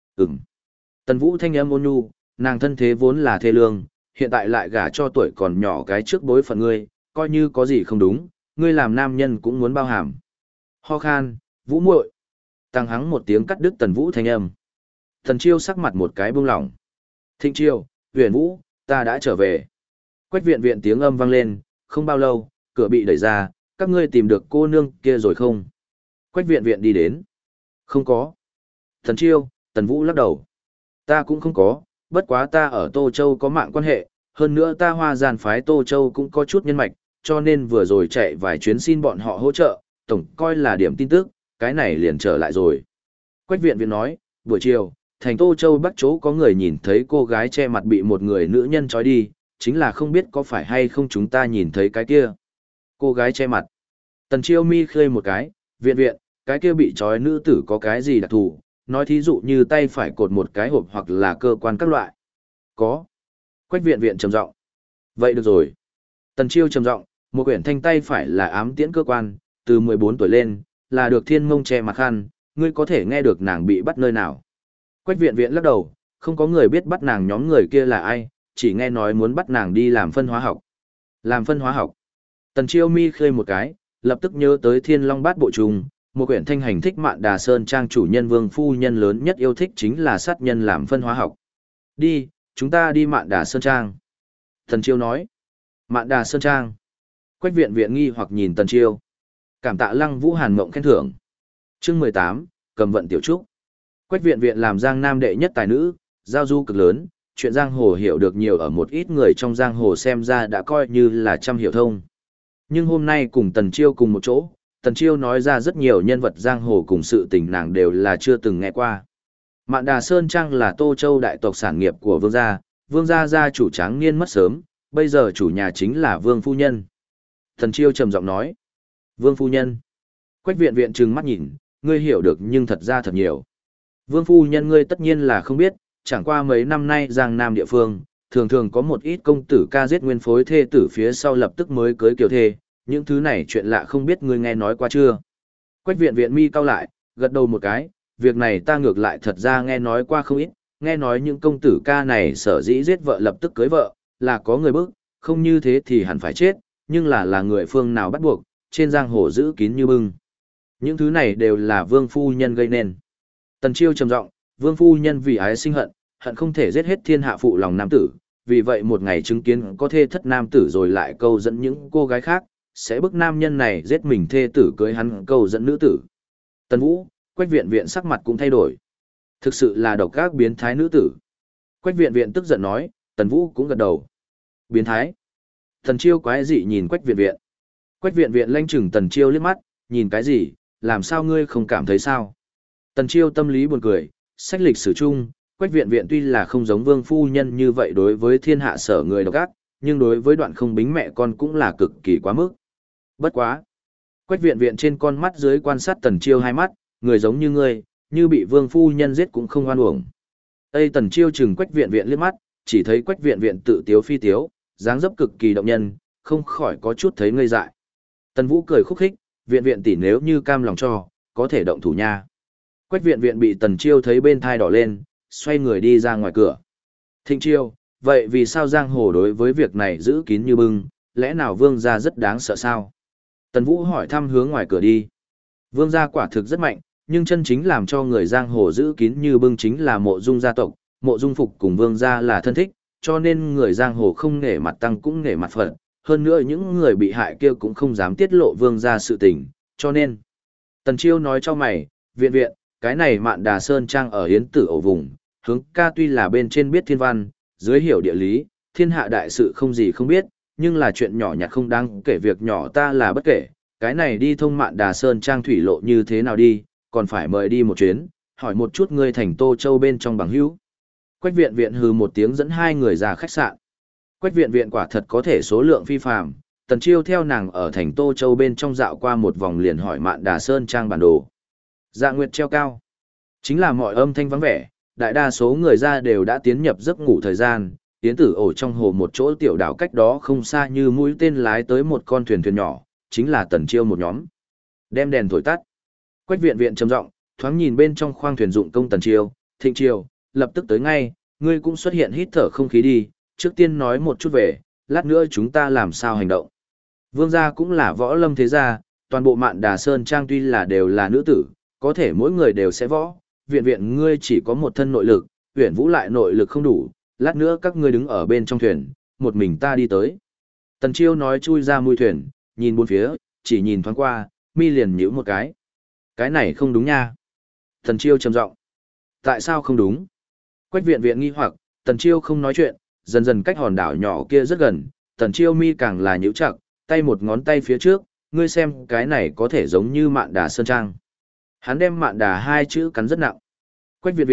Tần Vũ thanh âm ôn nhu, nàng thân thế vốn là thê lương, hiện tại lại gả cho tuổi còn nhỏ cái trước bối phận ngươi, coi như có gì không đúng, ngươi làm nam nhân cũng muốn bao hàm. Ho khan, Vũ muội. Tăng hắng một tiếng cắt đứt Tần Vũ thanh âm. Tần Chiêu sắc mặt một cái buông lỏng. Thịnh Chiêu, Huyền Vũ, ta đã trở về. Quách viện viện tiếng âm vang lên, không bao lâu, cửa bị đẩy ra, các ngươi tìm được cô nương kia rồi không? Quách viện viện đi đến. Không có. Tần Chiêu, Tần Vũ lắc đầu. Ta cũng không có, bất quá ta ở Tô Châu có mạng quan hệ, hơn nữa ta Hoa Giàn phái Tô Châu cũng có chút nhân mạch, cho nên vừa rồi chạy vài chuyến xin bọn họ hỗ trợ, tổng coi là điểm tin tức, cái này liền trở lại rồi. Quách viện viện nói, buổi chiều, thành Tô Châu Bắc chỗ có người nhìn thấy cô gái che mặt bị một người nữ nhân trói đi, chính là không biết có phải hay không chúng ta nhìn thấy cái kia. Cô gái che mặt. Tần Chiêu mi khơi một cái, viện, cái kia bị trói nữ tử có cái gì đặc thù, nói thí dụ như tay phải cột một cái hộp hoặc là cơ quan các loại. Có. Quách viện trầm giọng. Vậy được rồi. Tần Chiêu trầm giọng, một quyển thanh tay phải là ám tiễn cơ quan, từ 14 tuổi lên, là được thiên mông che mặt khăn, ngươi có thể nghe được nàng bị bắt nơi nào. Quách viện lắc đầu, không có người biết bắt nàng nhóm người kia là ai, chỉ nghe nói muốn bắt nàng đi làm phân hóa học. Làm phân hóa học. Tần Chiêu mi khơi một cái, lập tức nhớ tới Thiên Long Bát Bộ Trùng, một quyển thanh hành thích Mạn Đà Sơn trang chủ nhân Vương phu nhân lớn nhất yêu thích chính là sát nhân làm phân hóa học. Đi, chúng ta đi Mạn Đà Sơn trang. Tần Chiêu nói. Mạn Đà Sơn trang. Quách viện nghi hoặc nhìn Tần Chiêu. Cảm tạ Lăng Vũ Hàn mộng khen thưởng. Chương 18, cầm vận tiểu trúc. Quách viện làm giang nam đệ nhất tài nữ, giao du cực lớn, chuyện giang hồ hiểu được nhiều ở một ít người trong giang hồ xem ra đã coi như là trăm hiểu thông. Nhưng hôm nay cùng Tần Chiêu cùng một chỗ, Tần Chiêu nói ra rất nhiều nhân vật giang hồ cùng sự tình nàng đều là chưa từng nghe qua. Mạn Đà Sơn Trang là Tô Châu đại tộc sản nghiệp của Vương gia gia chủ Tráng Niên mất sớm, bây giờ chủ nhà chính là Vương phu nhân. Tần Chiêu trầm giọng nói, Vương phu nhân. Quách viện trừng mắt nhìn, ngươi hiểu được nhưng thật ra thật nhiều. Vương phu nhân ngươi tất nhiên là không biết, chẳng qua mấy năm nay giang nam địa phương, thường thường có một ít công tử ca giết nguyên phối thê tử phía sau lập tức mới cưới kiều thê, những thứ này chuyện lạ không biết ngươi nghe nói qua chưa. Quách viện mi cau lại, gật đầu một cái, việc này ta ngược lại thật ra nghe nói qua không ít, nghe nói những công tử ca này sở dĩ giết vợ lập tức cưới vợ, là có người bức, không như thế thì hẳn phải chết, nhưng là người phương nào bắt buộc, trên giang hồ giữ kín như bưng. Những thứ này đều là Vương phu nhân gây nên. Tần Chiêu trầm giọng, Vương phu nhân vì ái sinh hận, hận không thể giết hết thiên hạ phụ lòng nam tử, vì vậy một ngày chứng kiến có thê thất nam tử rồi lại câu dẫn những cô gái khác, sẽ bức nam nhân này giết mình thê tử cưới hắn câu dẫn nữ tử. Tần Vũ, Quách viện sắc mặt cũng thay đổi. Thực sự là độc ác biến thái nữ tử. Quách viện tức giận nói, Tần Vũ cũng gật đầu. Biến thái. Tần Chiêu quái dị nhìn Quách viện. Quách viện lanh chừng Tần Chiêu liếc mắt, nhìn cái gì, làm sao ngươi không cảm thấy sao? Tần Chiêu tâm lý buồn cười, sách lịch sử chung, Quách viện tuy là không giống Vương phu nhân như vậy đối với thiên hạ sở người độc ác, nhưng đối với Đoạn Không Bính mẹ con cũng là cực kỳ quá mức. Bất quá. Quách viện trên con mắt dưới quan sát Tần Chiêu hai mắt, người giống như ngươi, như bị Vương phu nhân giết cũng không oan uổng. Tây Tần Chiêu chừng Quách viện liếc mắt, chỉ thấy Quách viện tự tiếu phi tiếu, dáng dấp cực kỳ động nhân, không khỏi có chút thấy ngây dại. Tần Vũ cười khúc khích, viện tỷ nếu như cam lòng cho, có thể động thủ nha. Quách viện bị Tần Chiêu thấy bên thai đỏ lên, xoay người đi ra ngoài cửa. Thịnh Chiêu, vậy vì sao giang hồ đối với việc này giữ kín như bưng, lẽ nào Vương gia rất đáng sợ sao? Tần Vũ hỏi thăm hướng ngoài cửa đi. Vương gia quả thực rất mạnh, nhưng chân chính làm cho người giang hồ giữ kín như bưng chính là Mộ Dung gia tộc, Mộ Dung Phục cùng Vương gia là thân thích, cho nên người giang hồ không nể mặt tăng cũng nể mặt Phật, hơn nữa những người bị hại kia cũng không dám tiết lộ Vương gia sự tình, cho nên. Tần Chiêu nói cho mày, viện, cái này Mạn Đà Sơn Trang ở Yến Tử ổ vùng, hướng ca tuy là bên trên biết thiên văn, dưới hiểu địa lý, thiên hạ đại sự không gì không biết, nhưng là chuyện nhỏ nhặt không đáng kể việc nhỏ ta là bất kể, cái này đi thông Mạn Đà Sơn Trang thủy lộ như thế nào đi, còn phải mời đi một chuyến, hỏi một chút ngươi thành Tô Châu bên trong bằng hữu. Quách viện hừ một tiếng dẫn hai người ra khách sạn. Quách viện quả thật có thể số lượng phi phàm, Tần Chiêu theo nàng ở thành Tô Châu bên trong dạo qua một vòng liền hỏi Mạn Đà Sơn Trang bản đồ. Dạ nguyệt treo cao. Chính là mọi âm thanh vắng vẻ, đại đa số người ra đều đã tiến nhập giấc ngủ thời gian, Yến Tử ổ trong hồ một chỗ tiểu đảo cách đó không xa như mũi tên lái tới một con thuyền nhỏ, chính là Tần Chiêu một nhóm. Đem đèn thổi tắt. Quách viện trầm giọng, thoáng nhìn bên trong khoang thuyền dụng công Tần Chiêu, Thịnh Chiêu, lập tức tới ngay, ngươi cũng xuất hiện hít thở không khí đi, trước tiên nói một chút về, lát nữa chúng ta làm sao hành động. Vương gia cũng là võ lâm thế gia, toàn bộ Mạn Đà Sơn Trang tuy là đều là nữ tử, có thể mỗi người đều sẽ võ, viện ngươi chỉ có một thân nội lực, Uyển Vũ lại nội lực không đủ, lát nữa các ngươi đứng ở bên trong thuyền, một mình ta đi tới. Tần Chiêu nói chui ra mui thuyền, nhìn bốn phía, chỉ nhìn thoáng qua, mi liền nhíu một cái. Cái này không đúng nha. Tần Chiêu trầm giọng. Tại sao không đúng? Quách viện nghi hoặc, Tần Chiêu không nói chuyện, dần dần cách hòn đảo nhỏ kia rất gần, Tần Chiêu mi càng là nhíu chặt, tay một ngón tay phía trước, ngươi xem cái này có thể giống như Mạn Đà Sơn Trang. Hắn đem Mạn Đà hai chữ cắn rất nặng. Quách viện,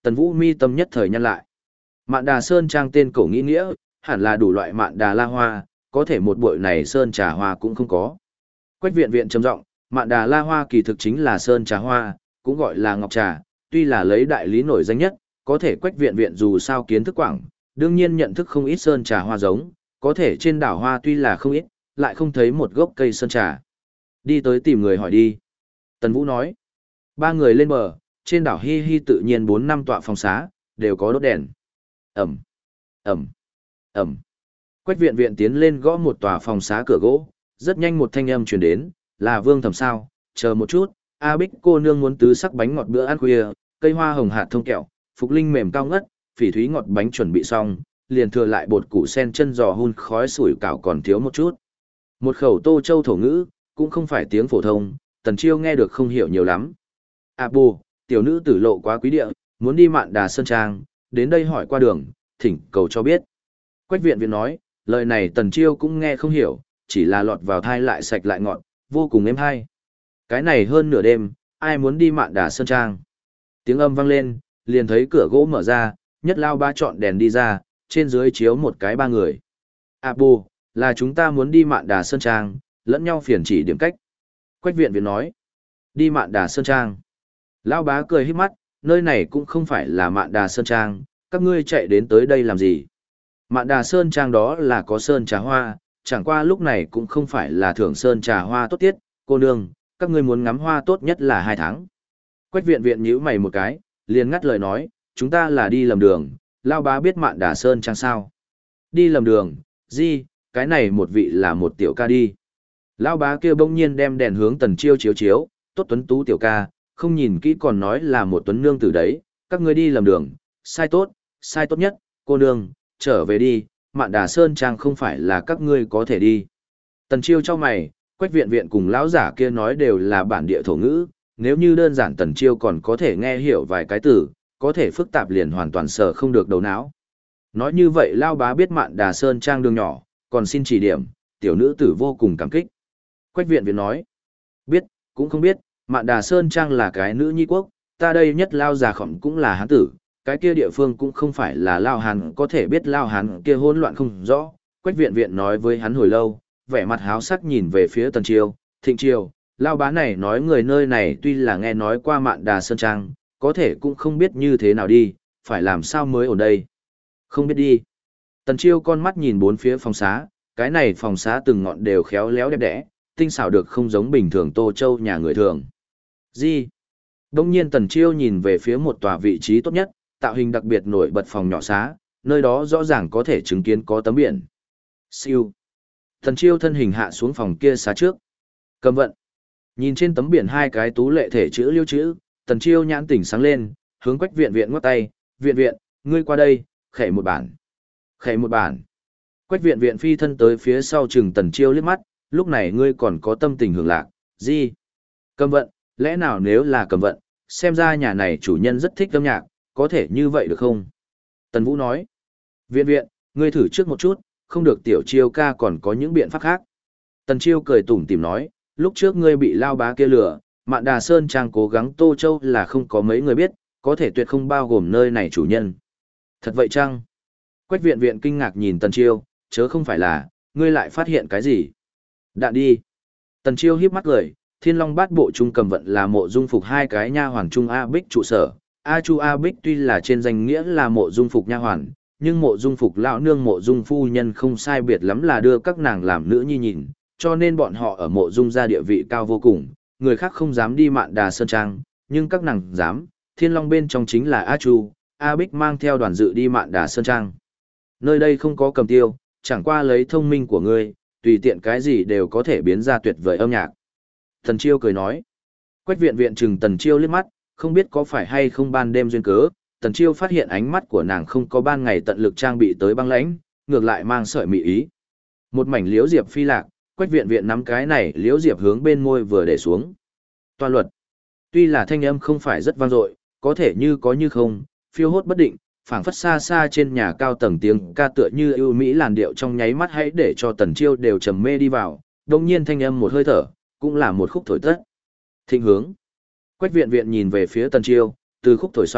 Tần Vũ mi tâm nhất thời nhăn lại. Mạn Đà Sơn Trang tên cổ nghĩ nghĩa, hẳn là đủ loại mạn đà la hoa, có thể một bội này sơn trà hoa cũng không có. Quách viện viện trầm giọng, mạn đà la hoa kỳ thực chính là sơn trà hoa, cũng gọi là ngọc trà, tuy là lấy đại lý nổi danh nhất, có thể Quách viện viện dù sao kiến thức quảng, đương nhiên nhận thức không ít sơn trà hoa giống, có thể trên đảo hoa tuy là không ít, lại không thấy một gốc cây sơn trà. Đi tới tìm người hỏi đi. Tần Vũ nói. Ba người lên bờ, trên đảo Hi Hi tự nhiên 4-5 tọa phòng xá, đều có đốt đèn. Ẩm, Ẩm, Ẩm. Quách viện viện tiến lên gõ một tòa phòng xá cửa gỗ, rất nhanh một thanh âm truyền đến, là Vương Thẩm sao, chờ một chút, A Bích cô nương muốn tứ sắc bánh ngọt bữa ăn khuya, cây hoa hồng hạt thông kẹo, phục linh mềm cao ngất, phỉ thúy ngọt bánh chuẩn bị xong, liền thừa lại bột củ sen chân giò hun khói sủi cảo còn thiếu một chút. Một khẩu Tô Châu thổ ngữ, cũng không phải tiếng phổ thông, Tần Chiêu nghe được không hiểu nhiều lắm. À bù, tiểu nữ tử lộ quá quý địa, muốn đi Mạn Đà Sơn Trang, đến đây hỏi qua đường, thỉnh cầu cho biết. Quách viện viện nói, lời này Tần Chiêu cũng nghe không hiểu, chỉ là lọt vào thai lại sạch lại ngọt, vô cùng êm hay. Cái này hơn nửa đêm, ai muốn đi Mạn Đà Sơn Trang? Tiếng âm vang lên, liền thấy cửa gỗ mở ra, Nhất Lao Ba chọn đèn đi ra, trên dưới chiếu một cái ba người. À bù, là chúng ta muốn đi Mạn Đà Sơn Trang, lẫn nhau phiền chỉ điểm cách. Quách viện viện nói, đi Mạn Đà Sơn Trang. Lao Bá cười híp mắt, nơi này cũng không phải là Mạn Đà Sơn Trang, các ngươi chạy đến tới đây làm gì? Mạn Đà Sơn Trang đó là có sơn trà hoa, chẳng qua lúc này cũng không phải là thưởng sơn trà hoa tốt tiết, cô nương, các ngươi muốn ngắm hoa tốt nhất là 2 tháng. Quách viện viện nhíu mày một cái, liền ngắt lời nói, chúng ta là đi lầm đường, Lao Bá biết Mạn Đà Sơn Trang sao? Đi lầm đường, gì, cái này một vị là một tiểu ca đi. Lao Bá kia bỗng nhiên đem đèn hướng Tần Chiêu chiếu chiếu, tốt tuấn tú tiểu ca, không nhìn kỹ còn nói là một tuấn nương tử đấy, các ngươi đi lầm đường, sai tốt nhất, cô nương, trở về đi, Mạn Đà Sơn Trang không phải là các ngươi có thể đi. Tần Chiêu cho mày, Quách viện viện cùng lão giả kia nói đều là bản địa thổ ngữ, nếu như đơn giản Tần Chiêu còn có thể nghe hiểu vài cái từ, có thể phức tạp liền hoàn toàn sở không được đầu não. Nói như vậy Lao Bá biết Mạn Đà Sơn Trang đường nhỏ, còn xin chỉ điểm, tiểu nữ tử vô cùng cảm kích. Quách viện viện nói, biết, cũng không biết, Mạn Đà Sơn Trang là cái nữ nhi quốc, ta đây nhất Lao già khổng cũng là hán tử, cái kia địa phương cũng không phải là Lao Hán có thể biết Lao Hán kia hỗn loạn không rõ. Quách viện viện nói với hắn hồi lâu, vẻ mặt háo sắc nhìn về phía Tần Chiêu, Thịnh Chiêu, Lao Bá này nói người nơi này tuy là nghe nói qua Mạn Đà Sơn Trang, có thể cũng không biết như thế nào đi, phải làm sao mới ở đây. Không biết đi. Tần Chiêu con mắt nhìn bốn phía phòng xá, cái này phòng xá từng ngọn đều khéo léo đẹp đẽ, tinh xảo được không giống bình thường Tô Châu nhà người thường. Gì? Đông nhiên Tần Chiêu nhìn về phía một tòa vị trí tốt nhất, tạo hình đặc biệt nổi bật phòng nhỏ xá, nơi đó rõ ràng có thể chứng kiến có tấm biển. Siêu. Tần Chiêu thân hình hạ xuống phòng kia xá trước. Cầm vận. Nhìn trên tấm biển 2 cái tú lệ thể chữ liêu chữ, Tần Chiêu nhãn tỉnh sáng lên, hướng Quách viện viện ngoắc tay, viện viện, ngươi qua đây, khẽ một bản. Khẽ một bản. Quách viện viện phi thân tới phía sau chừng Tần Chiêu liếc mắt, lúc này ngươi còn có tâm tình hưởng lạc, gì? Cầm vận, lẽ nào nếu là cầm vận, xem ra nhà này chủ nhân rất thích âm nhạc, có thể như vậy được không? Tần Vũ nói, viện viện, ngươi thử trước một chút, không được tiểu Chiêu ca còn có những biện pháp khác. Tần Chiêu cười tủm tỉm nói, lúc trước ngươi bị Lao Bá kia lừa, Mạn Đà Sơn Trang cố gắng Tô Châu là không có mấy người biết, có thể tuyệt không bao gồm nơi này chủ nhân. Thật vậy chăng? Quách viện viện kinh ngạc nhìn Tần Chiêu, chớ không phải là, ngươi lại phát hiện cái gì? Đạn đi. Tần Chiêu híp mắt cười, Thiên Long Bát Bộ Trung cầm vận là Mộ Dung Phục 2 cái nha hoàn Trung A Bích trụ sở. A Chu A Bích tuy là trên danh nghĩa là Mộ Dung Phục nha hoàn, nhưng Mộ Dung Phục lão nương Mộ Dung phu nhân không sai biệt lắm là đưa các nàng làm nữ nhi nhìn, cho nên bọn họ ở Mộ Dung gia địa vị cao vô cùng, người khác không dám đi Mạn Đà Sơn Trang, nhưng các nàng dám. Thiên Long bên trong chính là A Chu, A Bích mang theo đoàn dự đi Mạn Đà Sơn Trang. Nơi đây không có cầm tiêu, chẳng qua lấy thông minh của ngươi, tùy tiện cái gì đều có thể biến ra tuyệt vời âm nhạc. Tần Chiêu cười nói. Quách viện viện chừng Tần Chiêu liếc mắt, không biết có phải hay không ban đêm duyên cớ, Tần Chiêu phát hiện ánh mắt của nàng không có ban ngày tận lực trang bị tới băng lãnh, ngược lại mang sợi mị ý. Một mảnh liễu diệp phi lạc, Quách viện viện nắm cái này liễu diệp hướng bên môi vừa để xuống. Toa luật. Tuy là thanh âm không phải rất vang dội, có thể như có như không, phiêu hốt bất định, phảng phất xa xa trên nhà cao tầng tiếng ca tựa như ưu mỹ làn điệu trong nháy mắt hãy để cho Tần Chiêu đều trầm mê đi vào, đồng nhiên thanh âm một hơi thở, cũng là một khúc thổi tất. Thịnh hướng. Quách viện viện nhìn về phía Tần Chiêu, từ khúc thổi xong,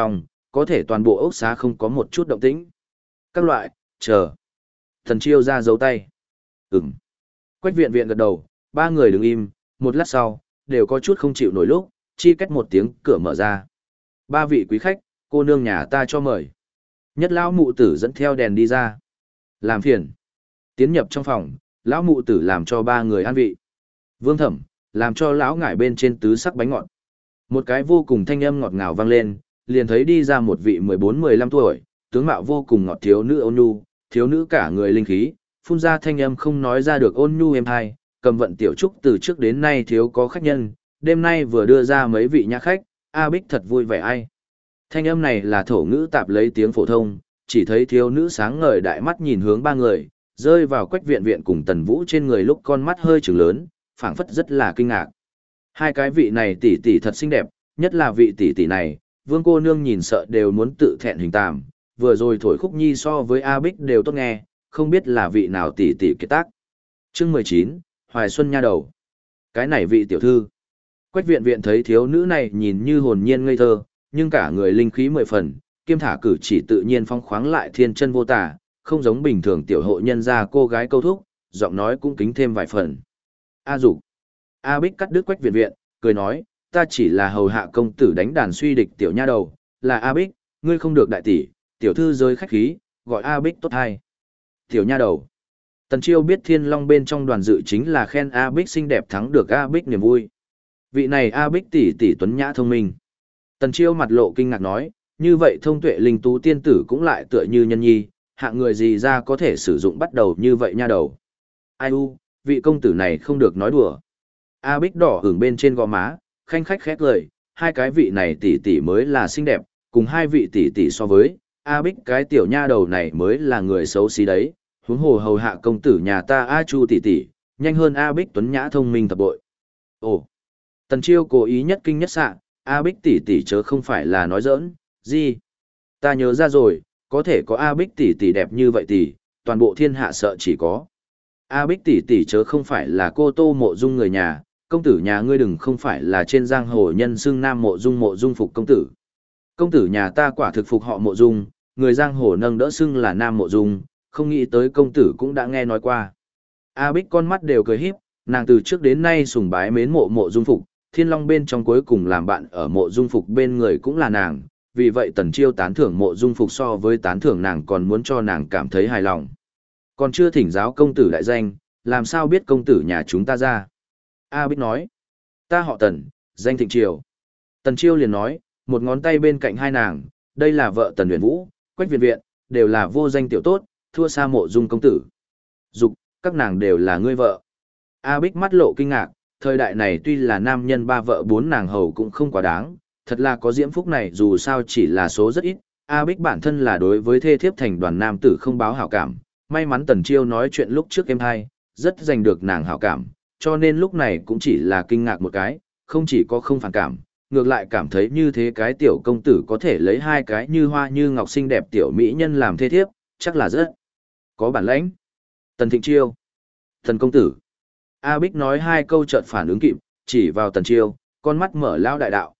có thể toàn bộ ốc xá không có một chút động tĩnh. Các loại, chờ. Tần Chiêu ra dấu tay. Ừm. Quách viện viện gật đầu, ba người đứng im, một lát sau, đều có chút không chịu nổi lúc, chi cách một tiếng cửa mở ra. Ba vị quý khách, cô nương nhà ta cho mời. Nhất lão mụ tử dẫn theo đèn đi ra. Làm phiền. Tiến nhập trong phòng, lão mụ tử làm cho ba người an vị. Vương Thẩm, làm cho lão ngải bên trên tứ sắc bánh ngọt. Một cái vô cùng thanh âm ngọt ngào vang lên, liền thấy đi ra một vị 14-15 tuổi, tướng mạo vô cùng ngọt thiếu nữ ôn nhu, thiếu nữ cả người linh khí, phun ra thanh âm không nói ra được ôn nhu êm hai, cầm vận tiểu trúc từ trước đến nay thiếu có khách nhân, đêm nay vừa đưa ra mấy vị nhã khách, A Bích thật vui vẻ ai. Thanh âm này là thổ ngữ tạp lấy tiếng phổ thông, chỉ thấy thiếu nữ sáng ngời đại mắt nhìn hướng ba người, rơi vào Quách viện viện cùng Tần Vũ trên người lúc con mắt hơi trừng lớn, phảng phất rất là kinh ngạc. Hai cái vị này tỷ tỷ thật xinh đẹp, nhất là vị tỷ tỷ này, Vương cô nương nhìn sợ đều muốn tự thẹn hình tàm, vừa rồi thổi khúc nhi so với A Bích đều tốt nghe, không biết là vị nào tỷ tỷ kiệt tác. Chương 19, Hoài Xuân nha đầu. Cái này vị tiểu thư. Quách viện viện thấy thiếu nữ này nhìn như hồn nhiên ngây thơ, nhưng cả người linh khí mười phần, kiêm thả cử chỉ tự nhiên phong khoáng lại thiên chân vô tả, không giống bình thường tiểu hộ nhân gia cô gái câu thúc, giọng nói cũng kính thêm vài phần. A Dục. A Bích cắt đứt Quách viện viện, cười nói, ta chỉ là hầu hạ công tử đánh đàn suy địch tiểu nha đầu, là A Bích, ngươi không được đại tỷ, tiểu thư rơi khách khí, gọi A Bích tốt hay. Tiểu nha đầu. Tần Chiêu biết Thiên Long bên trong đoàn dự chính là khen A Bích xinh đẹp thắng được A Bích niềm vui. Vị này A Bích tỷ tỷ tuấn nhã thông minh. Tần Chiêu mặt lộ kinh ngạc nói, như vậy thông tuệ linh tú tiên tử cũng lại tựa như nhân nhi, hạng người gì ra có thể sử dụng bắt đầu như vậy nha đầu. Ai u, vị công tử này không được nói đùa. A Bích đỏ hưởng bên trên gò má, khanh khách khét lời, hai cái vị này tỷ tỷ mới là xinh đẹp, cùng hai vị tỷ tỷ so với, A Bích cái tiểu nha đầu này mới là người xấu xí đấy, huống hồ hầu hạ công tử nhà ta A Chu tỷ tỷ, nhanh hơn A Bích tuấn nhã thông minh thập bội. Ồ, Tần Chiêu cố ý nhất kinh nhất xạ, A Bích tỷ tỷ chớ không phải là nói giỡn, gì? Ta nhớ ra rồi, có thể có A Bích tỷ tỷ đẹp như vậy tỷ, toàn bộ thiên hạ sợ chỉ có. A Bích tỷ tỷ chớ không phải là cô Tô Mộ Dung người nhà, công tử nhà ngươi đừng không phải là trên giang hồ nhân xưng Nam Mộ Dung phục công tử. Công tử nhà ta quả thực phục họ Mộ Dung, người giang hồ nâng đỡ xưng là Nam Mộ Dung, không nghĩ tới công tử cũng đã nghe nói qua. A Bích con mắt đều cười híp, nàng từ trước đến nay sùng bái mến Mộ Dung phục, Thiên Long bên trong cuối cùng làm bạn ở Mộ Dung phục bên người cũng là nàng, vì vậy Tần Chiêu tán thưởng Mộ Dung phục so với tán thưởng nàng còn muốn cho nàng cảm thấy hài lòng. Còn chưa thỉnh giáo công tử đại danh, làm sao biết công tử nhà chúng ta ra? A Bích nói, ta họ Tần, danh Thịnh Triều. Tần Chiêu liền nói, một ngón tay bên cạnh hai nàng, đây là vợ Tần Huyền Vũ, Quách viện viện, đều là vô danh tiểu tốt, thua xa Mộ Dung công tử. Dục, các nàng đều là ngươi vợ. A Bích mắt lộ kinh ngạc, thời đại này tuy là nam nhân ba vợ bốn nàng hầu cũng không quá đáng, thật là có diễm phúc này dù sao chỉ là số rất ít. A Bích bản thân là đối với thê thiếp thành đoàn nam tử không báo hảo cảm, may mắn Tần Chiêu nói chuyện lúc trước em hai, rất giành được nàng hảo cảm, cho nên lúc này cũng chỉ là kinh ngạc một cái, không chỉ có không phản cảm, ngược lại cảm thấy như thế cái tiểu công tử có thể lấy hai cái như hoa như ngọc xinh đẹp tiểu mỹ nhân làm thê thiếp, chắc là rất có bản lãnh. Tần Thịnh Chiêu, Tần công tử. A Bích nói hai câu chợt phản ứng kịp, chỉ vào Tần Chiêu, con mắt mở lao đại đạo,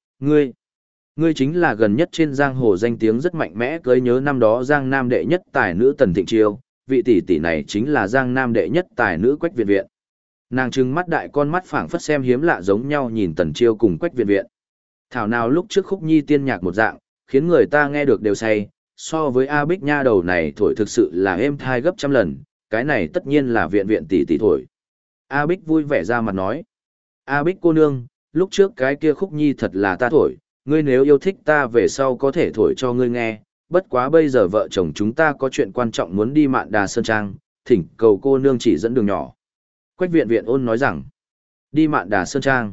ngươi chính là gần nhất trên giang hồ danh tiếng rất mạnh mẽ cưới nhớ năm đó giang nam đệ nhất tài nữ Tần Thịnh Chiêu, vị tỷ tỷ này chính là giang nam đệ nhất tài nữ Quách viện viện. Nàng trừng mắt đại con mắt phảng phất xem hiếm lạ giống nhau nhìn Tần Chiêu cùng Quách viện viện. Thảo nào lúc trước khúc nhi tiên nhạc một dạng, khiến người ta nghe được đều say, so với A Bích nha đầu này thổi thực sự là êm thai gấp trăm lần, cái này tất nhiên là viện viện tỷ tỷ thổi. A Bích vui vẻ ra mặt nói, A Bích cô nương, lúc trước cái kia khúc nhi thật là ta thổi, ngươi nếu yêu thích ta về sau có thể thổi cho ngươi nghe, bất quá bây giờ vợ chồng chúng ta có chuyện quan trọng muốn đi Mạn Đà Sơn Trang, thỉnh cầu cô nương chỉ dẫn đường nhỏ. Quách viện viện ôn nói rằng, đi Mạn Đà Sơn Trang.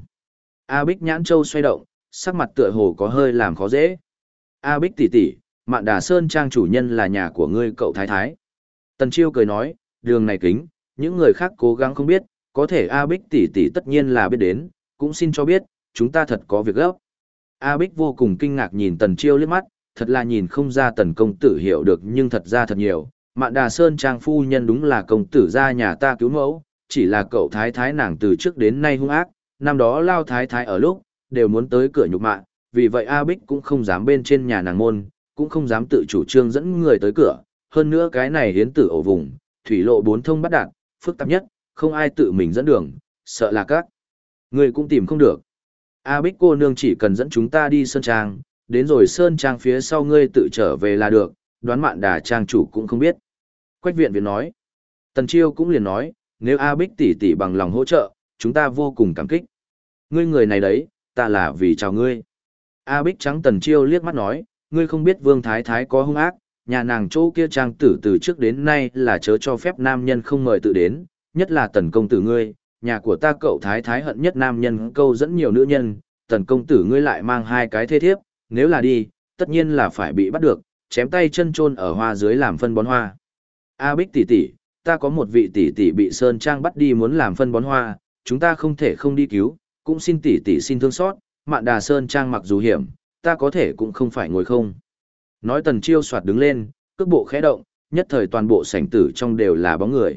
A Bích nhãn châu xoay động, sắc mặt tựa hồ có hơi làm khó dễ. A Bích tỷ tỷ, Mạn Đà Sơn Trang chủ nhân là nhà của ngươi cậu thái thái. Tần Chiêu cười nói, đường này kính, những người khác cố gắng không biết, có thể A Bích tỷ tỷ tất nhiên là biết đến, cũng xin cho biết, chúng ta thật có việc gấp. A Bích vô cùng kinh ngạc nhìn Tần Chiêu liếc mắt, thật là nhìn không ra Tần công tử hiểu được nhưng thật ra thật nhiều. Mạn Đà Sơn Trang phu nhân đúng là công tử gia nhà ta cứu mẫu, chỉ là cậu thái thái nàng từ trước đến nay hung ác, năm đó lao thái thái ở lúc, đều muốn tới cửa nhục mạ, vì vậy A Bích cũng không dám bên trên nhà nàng môn, cũng không dám tự chủ trương dẫn người tới cửa, hơn nữa cái này hiến tử ổ vùng, thủy lộ bốn thông bắt đạt, phức tạp nhất, không ai tự mình dẫn đường, sợ là các người cũng tìm không được. A Bích cô nương chỉ cần dẫn chúng ta đi Sơn Trang, đến rồi Sơn Trang phía sau ngươi tự trở về là được, đoán Mạn Đà Trang chủ cũng không biết. Quách viện viện nói. Tần Chiêu cũng liền nói, nếu A Bích tỷ tỷ bằng lòng hỗ trợ, chúng ta vô cùng cảm kích. Ngươi người này đấy, ta là vì chào ngươi. A Bích trắng Tần Chiêu liếc mắt nói, ngươi không biết Vương Thái Thái có hung ác, nhà nàng chỗ kia trang tử từ trước đến nay là chớ cho phép nam nhân không mời tự đến, nhất là Tần công tử ngươi, nhà của ta cậu Thái Thái hận nhất nam nhân câu dẫn nhiều nữ nhân, Tần công tử ngươi lại mang hai cái thê thiếp, nếu là đi, tất nhiên là phải bị bắt được, chém tay chân chôn ở hoa dưới làm phân bón hoa. A Bích tỷ tỷ, ta có một vị tỷ tỷ bị Sơn Trang bắt đi muốn làm phân bón hoa, chúng ta không thể không đi cứu, cũng xin tỷ tỷ xin thương xót, Mạn Đà Sơn Trang mặc dù hiểm, ta có thể cũng không phải ngồi không. Nói Tần Chiêu soạt đứng lên, cước bộ khẽ động, nhất thời toàn bộ sảnh tử trong đều là bóng người.